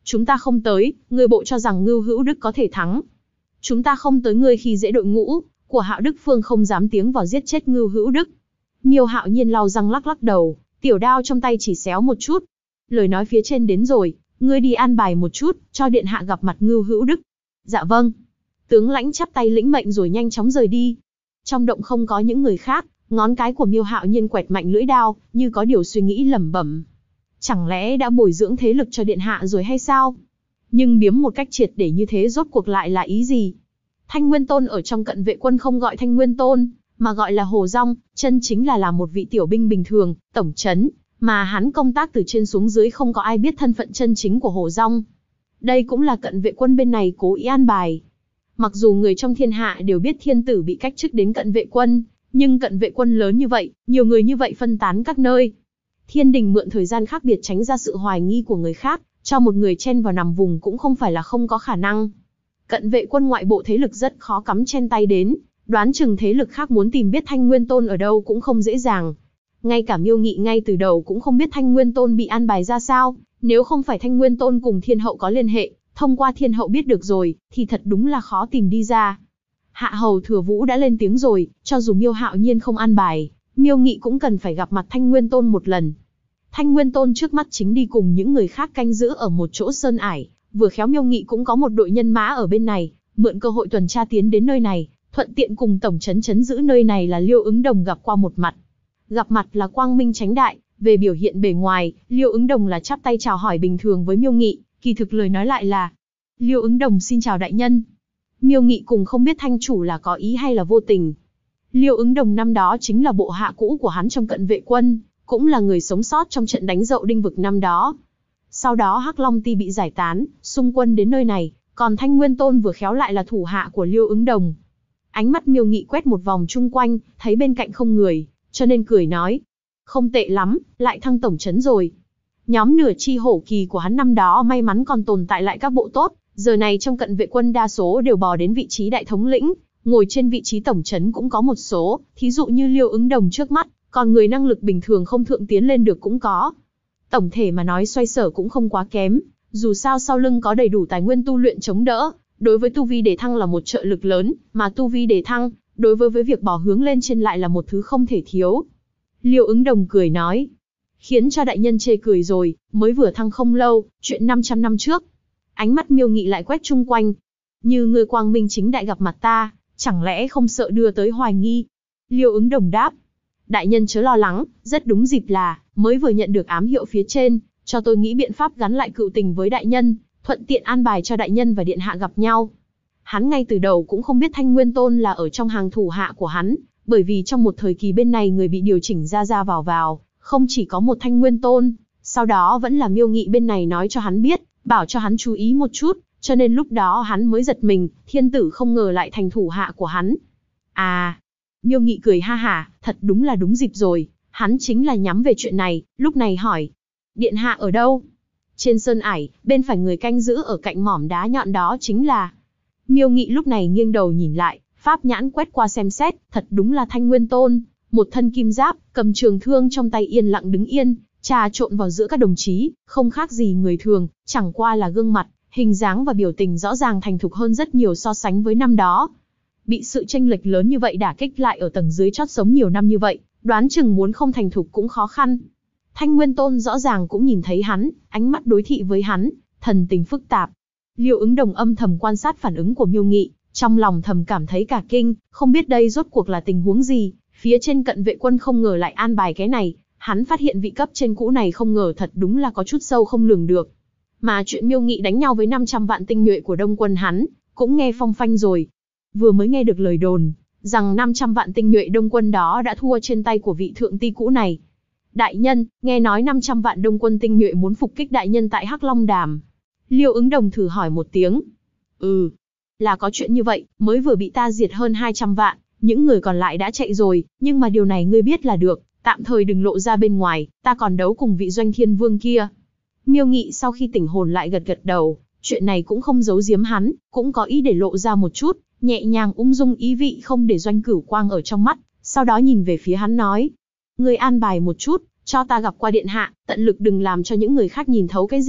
Chúng ta không tới, ngươi bộ cho rằng Ngưu Hữu Đức có thể thắng. Chúng ta không tới, ngươi khi dễ đội ngũ của Hạo Đức Phương không dám tiến vào giết chết Ngưu Hữu Đức. Miêu Hạo Nhiên lau răng lắc lắc đầu, tiểu đao trong tay chỉ xéo một chút. Lời nói phía trên đến rồi, ngươi đi an bài một chút, cho điện hạ gặp mặt Ngưu Hữu Đức. Dạ vâng. Tướng lãnh chắp tay lĩnh mệnh rồi nhanh chóng rời đi. Trong động không có những người khác, ngón cái của Miêu Hạo Nhiên quẹt mạnh lưỡi đao, như có điều suy nghĩ lẩm bẩm. Chẳng lẽ đã bồi dưỡng thế lực cho điện hạ rồi hay sao? Nhưng biếm một cách triệt để như thế rốt cuộc lại là ý gì? Thanh Nguyên Tôn ở trong Cận Vệ Quân không gọi Thanh Nguyên Tôn, mà gọi là Hồ Dong, chân chính là một vị tiểu binh bình thường, tổng trấn, mà hắn công tác từ trên xuống dưới không có ai biết thân phận chân chính của Hồ Dong. Đây cũng là Cận Vệ Quân bên này cố ý an bài. Mặc dù người trong thiên hạ đều biết thiên tử bị cách chức đến Cận Vệ Quân, nhưng Cận Vệ Quân lớn như vậy, nhiều người như vậy phân tán các nơi. Thiên đình mượn thời gian khác biệt tránh ra sự hoài nghi của người khác, cho một người chen vào nằm vùng cũng không phải là không có khả năng. Cận Vệ Quân ngoại bộ thế lực rất khó cắm chen tay đến, đoán chừng thế lực khác muốn tìm biết Thanh Nguyên Tôn ở đâu cũng không dễ dàng. Ngay cả Miêu Nghị ngay từ đầu cũng không biết Thanh Nguyên Tôn bị an bài ra sao, nếu không phải Thanh Nguyên Tôn cùng Thiên Hậu có liên hệ, thông qua Thiên Hậu biết được rồi, thì thật đúng là khó tìm đi ra. Hạ hầu Thừa Vũ đã lên tiếng rồi, cho dù Miêu Hạo Nhiên không an bài, Miêu Nghị cũng cần phải gặp mặt Thanh Nguyên Tôn một lần. Thanh Nguyên Tôn trước mắt chính đi cùng những người khác canh giữ ở một chỗ sơn ải, vừa khéo Miêu Nghị cũng có một đội nhân mã ở bên này, mượn cơ hội tuần tra tiến đến nơi này, thuận tiện cùng tổng trấn trấn giữ nơi này là Liêu Ứng Đồng gặp qua một mặt. Gặp mặt là quang minh chánh đại, về biểu hiện bề ngoài, Liêu Ứng Đồng là chắp tay chào hỏi bình thường với Miêu Nghị, kỳ thực lời nói lại là: Liêu Ứng Đồng xin chào đại nhân. Miêu Nghị cùng không biết thanh chủ là có ý hay là vô tình. Liêu Ứng Đồng năm đó chính là bộ hạ cũ của hắn trong Cận Vệ Quân, cũng là người sống sót trong trận đánh Dậu Đinh Vực năm đó. Sau đó Hắc Long Ti bị giải tán, xung quân đến nơi này, còn Thanh Nguyên Tôn vừa khéo lại là thủ hạ của Liêu Ứng Đồng. Ánh mắt Miêu Nghị quét một vòng chung quanh, thấy bên cạnh không người, cho nên cười nói: không tệ lắm, lại thăng tổng trấn rồi. Nhóm nửa chi hổ kỳ của hắn năm đó may mắn còn tồn tại lại các bộ tốt, giờ này trong Cận Vệ Quân đa số đều bò đến vị trí đại thống lĩnh, ngồi trên vị trí tổng trấn cũng có một số, thí dụ như Liêu Ứng Đồng trước mắt, còn người năng lực bình thường không thượng tiến lên được cũng có. Tổng thể mà nói xoay sở cũng không quá kém, dù sao sau lưng có đầy đủ tài nguyên tu luyện chống đỡ, đối với tu vi đề thăng là một trợ lực lớn, mà tu vi đề thăng, đối với việc bò hướng lên trên lại là một thứ không thể thiếu. Liêu Ứng Đồng cười nói, khiến cho đại nhân chê cười rồi, mới vừa thăng không lâu, chuyện 500 năm trước. Ánh mắt Miêu Nghị lại quét chung quanh. Như người quang minh chính đại gặp mặt ta, chẳng lẽ không sợ đưa tới hoài nghi? Liêu Ứng Đồng đáp, đại nhân chớ lo lắng, rất đúng dịp là, mới vừa nhận được ám hiệu phía trên, cho tôi nghĩ biện pháp gắn lại cựu tình với đại nhân, thuận tiện an bài cho đại nhân và điện hạ gặp nhau. Hắn ngay từ đầu cũng không biết Thanh Nguyên Tôn là ở trong hàng thủ hạ của hắn, bởi vì trong một thời kỳ bên này người bị điều chỉnh ra vào, không chỉ có một Thanh Nguyên Tôn, sau đó vẫn là Miêu Nghị bên này nói cho hắn biết, bảo cho hắn chú ý một chút, cho nên lúc đó hắn mới giật mình, thiên tử không ngờ lại thành thủ hạ của hắn. À, Miêu Nghị cười ha hả, thật đúng là đúng dịp rồi, hắn chính là nhắm về chuyện này, lúc này hỏi, điện hạ ở đâu? Trên sơn ải, bên phải người canh giữ ở cạnh mỏm đá nhọn đó chính là... Miêu Nghị lúc này nghiêng đầu nhìn lại, pháp nhãn quét qua xem xét, thật đúng là Thanh Nguyên Tôn, một thân kim giáp, cầm trường thương trong tay yên lặng đứng yên, trà trộn vào giữa các đồng chí, không khác gì người thường, chẳng qua là gương mặt, hình dáng và biểu tình rõ ràng thành thục hơn rất nhiều so sánh với năm đó. Bị sự chênh lệch lớn như vậy đả kích lại ở tầng dưới chót sống nhiều năm như vậy, đoán chừng muốn không thành thục cũng khó khăn. Thanh Nguyên Tôn rõ ràng cũng nhìn thấy hắn, ánh mắt đối thị với hắn, thần tình phức tạp. Liêu Ứng Đồng âm thầm quan sát phản ứng của Miêu Nghị, trong lòng thầm cảm thấy cả kinh, không biết đây rốt cuộc là tình huống gì, phía trên Cận Vệ Quân không ngờ lại an bài cái này, hắn phát hiện vị cấp trên cũ này không ngờ thật đúng là có chút sâu không lường được. Mà chuyện Miêu Nghị đánh nhau với 500 vạn tinh nhuệ của Đông Quân hắn, cũng nghe phong phanh rồi. Vừa mới nghe được lời đồn, rằng 500 vạn tinh nhuệ Đông Quân đó đã thua trên tay của vị thượng ti cũ này. Đại nhân, nghe nói 500 vạn Đông Quân tinh nhuệ muốn phục kích đại nhân tại Hắc Long Đàm. Liêu Ứng Đồng thử hỏi một tiếng. Là có chuyện như vậy, mới vừa bị ta diệt hơn 200 vạn, những người còn lại đã chạy rồi, nhưng mà điều này ngươi biết là được, tạm thời đừng lộ ra bên ngoài, ta còn đấu cùng vị Doanh Thiên Vương kia. Miêu Nghị sau khi tỉnh hồn lại gật gật đầu, chuyện này cũng không giấu giếm hắn, cũng có ý để lộ ra một chút, nhẹ nhàng ung dung ý vị không để Doanh Cửu Quang ở trong mắt, sau đó nhìn về phía hắn nói. Ngươi an bài một chút, cho ta gặp qua điện hạ, tận lực đừng làm cho những người khác nhìn thấu cái gì,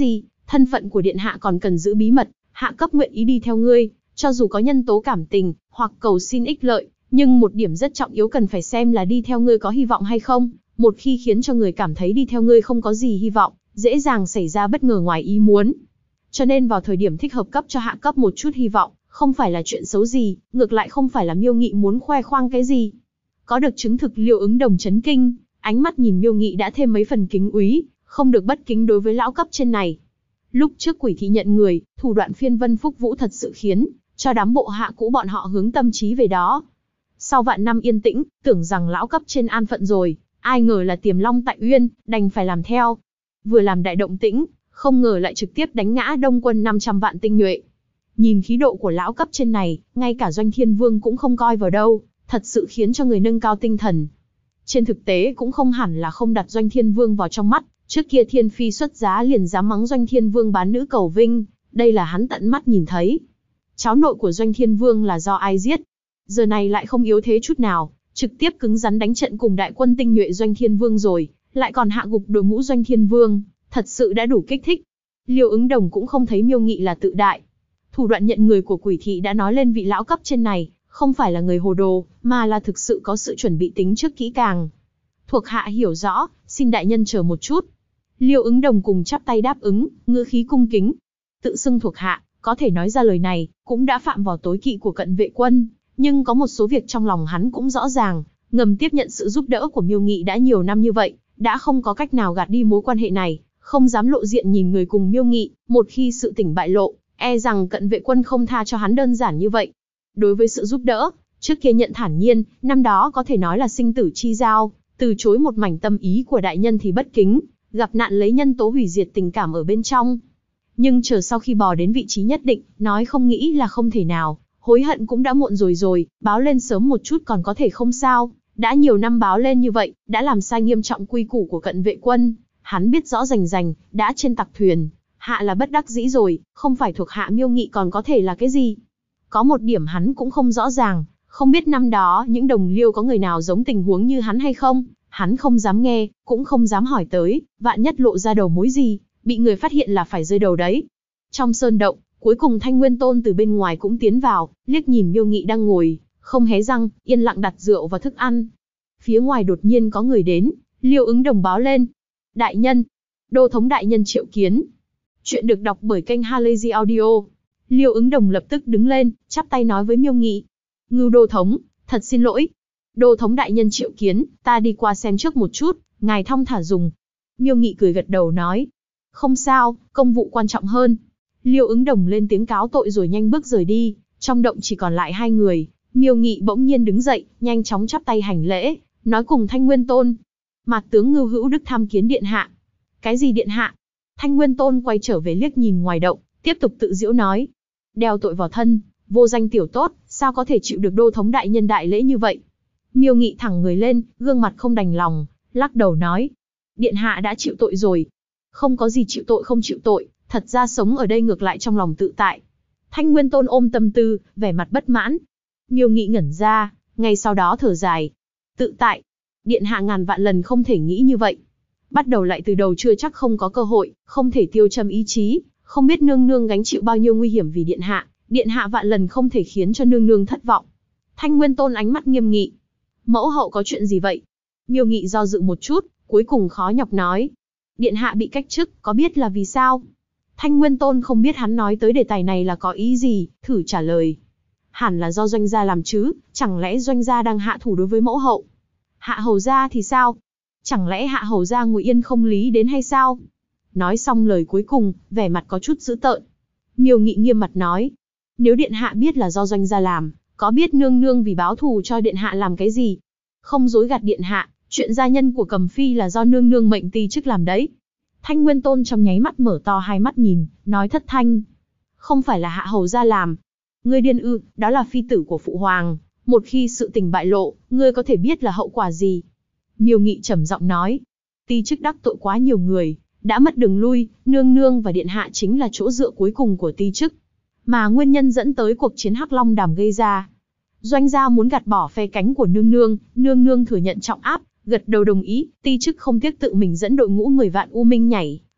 thân phận của điện hạ còn cần giữ bí mật, hạ cấp nguyện ý đi theo ngươi, cho dù có nhân tố cảm tình, hoặc cầu xin ích lợi, nhưng một điểm rất trọng yếu cần phải xem là đi theo ngươi có hy vọng hay không. Một khi khiến cho người cảm thấy đi theo ngươi không có gì hy vọng, dễ dàng xảy ra bất ngờ ngoài ý muốn. Cho nên vào thời điểm thích hợp cấp cho hạ cấp một chút hy vọng, không phải là chuyện xấu gì, ngược lại không phải là Miêu Nghị muốn khoe khoang cái gì. Có được chứng thực, Liêu Ứng Đồng chấn kinh, ánh mắt nhìn Miêu Nghị đã thêm mấy phần kính úy, không được bất kính đối với lão cấp trên này. Lúc trước Quỷ thị nhận người, thủ đoạn phiên vân phúc vũ thật sự khiến cho đám bộ hạ cũ bọn họ hướng tâm trí về đó. Sau vạn năm yên tĩnh, tưởng rằng lão cấp trên an phận rồi, ai ngờ là Tiềm Long tại Uyên, đành phải làm theo. Vừa làm đại động tĩnh, không ngờ lại trực tiếp đánh ngã Đông quân 500 vạn tinh nhuệ. Nhìn khí độ của lão cấp trên này, ngay cả Doanh Thiên Vương cũng không coi vào đâu, thật sự khiến cho người nâng cao tinh thần. Trên thực tế cũng không hẳn là không đặt Doanh Thiên Vương vào trong mắt, trước kia Thiên Phi xuất giá liền dám mắng Doanh Thiên Vương bán nữ cầu vinh, đây là hắn tận mắt nhìn thấy. Cháu nội của Doanh Thiên Vương là do ai giết? Giờ này lại không yếu thế chút nào, trực tiếp cứng rắn đánh trận cùng đại quân tinh nhuệ Doanh Thiên Vương rồi, lại còn hạ gục đội ngũ Doanh Thiên Vương, thật sự đã đủ kích thích. Liêu Ứng Đồng cũng không thấy Miêu Nghị là tự đại. Thủ đoạn nhận người của Quỷ thị đã nói lên vị lão cấp trên này, không phải là người hồ đồ, mà là thực sự có sự chuẩn bị tính trước kỹ càng. Thuộc hạ hiểu rõ, xin đại nhân chờ một chút. Liêu Ứng Đồng cùng chắp tay đáp ứng, ngữ khí cung kính. Tự xưng thuộc hạ, có thể nói ra lời này, cũng đã phạm vào tối kỵ của Cận Vệ Quân, nhưng có một số việc trong lòng hắn cũng rõ ràng, ngầm tiếp nhận sự giúp đỡ của Miêu Nghị đã nhiều năm như vậy, đã không có cách nào gạt đi mối quan hệ này, không dám lộ diện nhìn người cùng Miêu Nghị, một khi sự tình bại lộ, e rằng Cận Vệ Quân không tha cho hắn đơn giản như vậy. Đối với sự giúp đỡ, trước kia nhận thản nhiên, năm đó có thể nói là sinh tử chi giao, từ chối một mảnh tâm ý của đại nhân thì bất kính, gặp nạn lấy nhân tố hủy diệt tình cảm ở bên trong. Nhưng chờ sau khi bò đến vị trí nhất định, nói không nghĩ là không thể nào, hối hận cũng đã muộn rồi, báo lên sớm một chút còn có thể không sao, đã nhiều năm báo lên như vậy, đã làm sai nghiêm trọng quy củ của Cận Vệ Quân, hắn biết rõ rành, đã trên tặc thuyền, hạ là bất đắc dĩ rồi, không phải thuộc hạ Miêu Nghị còn có thể là cái gì. Có một điểm hắn cũng không rõ ràng, không biết năm đó những đồng liêu có người nào giống tình huống như hắn hay không, hắn không dám nghe, cũng không dám hỏi tới, vạn nhất lộ ra đầu mối gì, bị người phát hiện là phải rơi đầu đấy. Trong sơn động, cuối cùng Thanh Nguyên Tôn từ bên ngoài cũng tiến vào, liếc nhìn Miêu Nghị đang ngồi, không hé răng, yên lặng đặt rượu và thức ăn. Phía ngoài đột nhiên có người đến, Liêu Ứng Đồng báo lên. Đại nhân, Đô thống đại nhân triệu kiến. Chuyện được đọc bởi kênh Halazy Audio. Liêu Ứng Đồng lập tức đứng lên, chắp tay nói với Miêu Nghị. Ngưu đô thống, thật xin lỗi. Đô thống đại nhân triệu kiến, ta đi qua xem trước một chút, ngài thong thả dùng. Miêu Nghị cười gật đầu nói. Không sao, công vụ quan trọng hơn. Liêu Ứng Đồng lên tiếng cáo tội rồi nhanh bước rời đi, trong động chỉ còn lại hai người. Miêu Nghị bỗng nhiên đứng dậy, nhanh chóng chắp tay hành lễ, nói cùng Thanh Nguyên Tôn. Mạc tướng Ngưu Hữu Đức tham kiến điện hạ. Cái gì điện hạ? Thanh Nguyên Tôn quay trở về liếc nhìn ngoài động, tiếp tục tự giễu nói. Đeo tội vào thân, vô danh tiểu tốt, sao có thể chịu được đô thống đại nhân đại lễ như vậy? Miêu Nghị thẳng người lên, gương mặt không đành lòng, lắc đầu nói. Điện hạ đã chịu tội rồi. Không có gì chịu tội không chịu tội, thật ra sống ở đây ngược lại trong lòng tự tại. Thanh Nguyên Tôn ôm tâm tư, vẻ mặt bất mãn. Miêu Nghị ngẩn ra, ngay sau đó thở dài. Tự tại. Điện hạ ngàn vạn lần không thể nghĩ như vậy. Bắt đầu lại từ đầu chưa chắc không có cơ hội, không thể tiêu châm ý chí, không biết nương nương gánh chịu bao nhiêu nguy hiểm vì điện hạ vạn lần không thể khiến cho nương nương thất vọng. Thanh Nguyên Tôn ánh mắt nghiêm nghị. Mẫu hậu có chuyện gì vậy? Miêu Nghị do dự một chút, cuối cùng khó nhọc nói. Điện hạ bị cách chức, có biết là vì sao? Thanh Nguyên Tôn không biết hắn nói tới đề tài này là có ý gì, thử trả lời. Hẳn là do Doanh gia làm chứ, chẳng lẽ Doanh gia đang hạ thủ đối với mẫu hậu? Hạ hầu gia thì sao? Chẳng lẽ hạ hầu gia ngồi yên không lý đến hay sao? Nói xong lời cuối cùng, vẻ mặt có chút dữ tợn. Miêu Nghị nghiêm mặt nói. Nếu điện hạ biết là do Doanh gia làm, có biết nương nương vì báo thù cho điện hạ làm cái gì? Không dối gạt điện hạ, chuyện gia nhân của Cầm Phi là do nương nương mệnh ti chức làm đấy. Thanh Nguyên Tôn trong nháy mắt mở to hai mắt nhìn, nói thất thanh. Không phải là hạ hầu gia làm. Ngươi điên ư, đó là phi tử của phụ hoàng. Một khi sự tình bại lộ, ngươi có thể biết là hậu quả gì. Miêu Nghị trầm giọng nói. Ti chức đắc tội quá nhiều người, đã mất đường lui, nương nương và điện hạ chính là chỗ dựa cuối cùng của ti chức. Mà nguyên nhân dẫn tới cuộc chiến Hắc Long Đàm gây ra. Doanh gia muốn gạt bỏ phe cánh của nương nương thừa nhận trọng áp, gật đầu đồng ý, ti chức không tiếc tự mình dẫn đội ngũ 10 vạn U Minh nhảy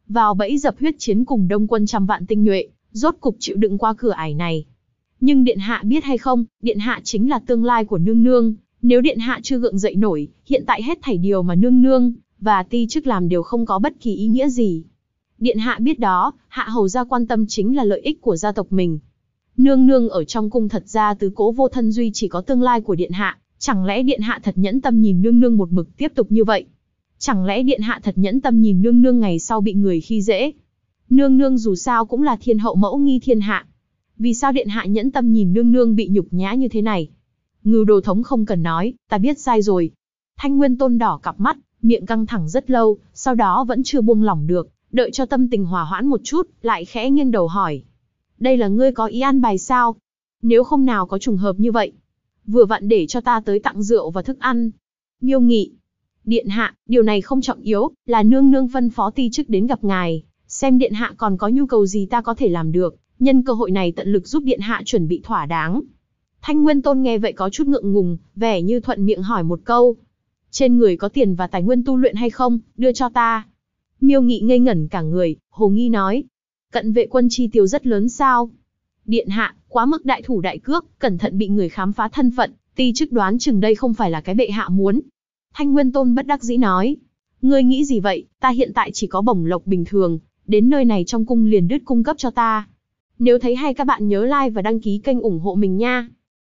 vào bẫy dập huyết chiến cùng đông quân trăm vạn tinh nhuệ, rốt cục chịu đựng qua cửa ải này. Nhưng điện hạ biết hay không, điện hạ chính là tương lai của nương nương, nếu điện hạ chưa gượng dậy nổi, hiện tại hết thảy điều mà nương nương và ti chức làm đều không có bất kỳ ý nghĩa gì. Điện hạ biết đó, hạ hầu gia quan tâm chính là lợi ích của gia tộc mình. Nương nương ở trong cung thật ra tứ cố vô thân duy chỉ có tương lai của điện hạ, chẳng lẽ điện hạ thật nhẫn tâm nhìn nương nương một mực tiếp tục như vậy? Chẳng lẽ điện hạ thật nhẫn tâm nhìn nương nương ngày sau bị người khi dễ? Nương nương dù sao cũng là thiên hậu mẫu nghi thiên hạ. Vì sao điện hạ nhẫn tâm nhìn nương nương bị nhục nhã như thế này? Ngưu Đồ Thống không cần nói, ta biết sai rồi. Thanh Nguyên Tôn đỏ cặp mắt, miệng căng thẳng rất lâu, sau đó vẫn chưa buông lỏng được, đợi cho tâm tình hòa hoãn một chút, lại khẽ nghiêng đầu hỏi. Đây là ngươi có ý an bài sao? Nếu không nào có trùng hợp như vậy. Vừa vặn để cho ta tới tặng rượu và thức ăn. Miêu Nghị. Điện hạ, điều này không trọng yếu, là nương nương phân phó ti chức đến gặp ngài, xem điện hạ còn có nhu cầu gì ta có thể làm được, nhân cơ hội này tận lực giúp điện hạ chuẩn bị thỏa đáng. Thanh Nguyên Tôn nghe vậy có chút ngượng ngùng, vẻ như thuận miệng hỏi một câu. Trên người có tiền và tài nguyên tu luyện hay không, đưa cho ta. Miêu Nghị ngây ngẩn cả người, hồ nghi nói. Cận vệ quân chi tiêu rất lớn sao? Điện hạ, quá mức đại thủ đại cước, cẩn thận bị người khám phá thân phận, ti chức đoán chừng đây không phải là cái bệ hạ muốn. Thanh Nguyên Tôn bất đắc dĩ nói. Ngươi nghĩ gì vậy, ta hiện tại chỉ có bổng lộc bình thường, đến nơi này trong cung liền đứt cung cấp cho ta. Nếu thấy hay các bạn nhớ like và đăng ký kênh ủng hộ mình nha.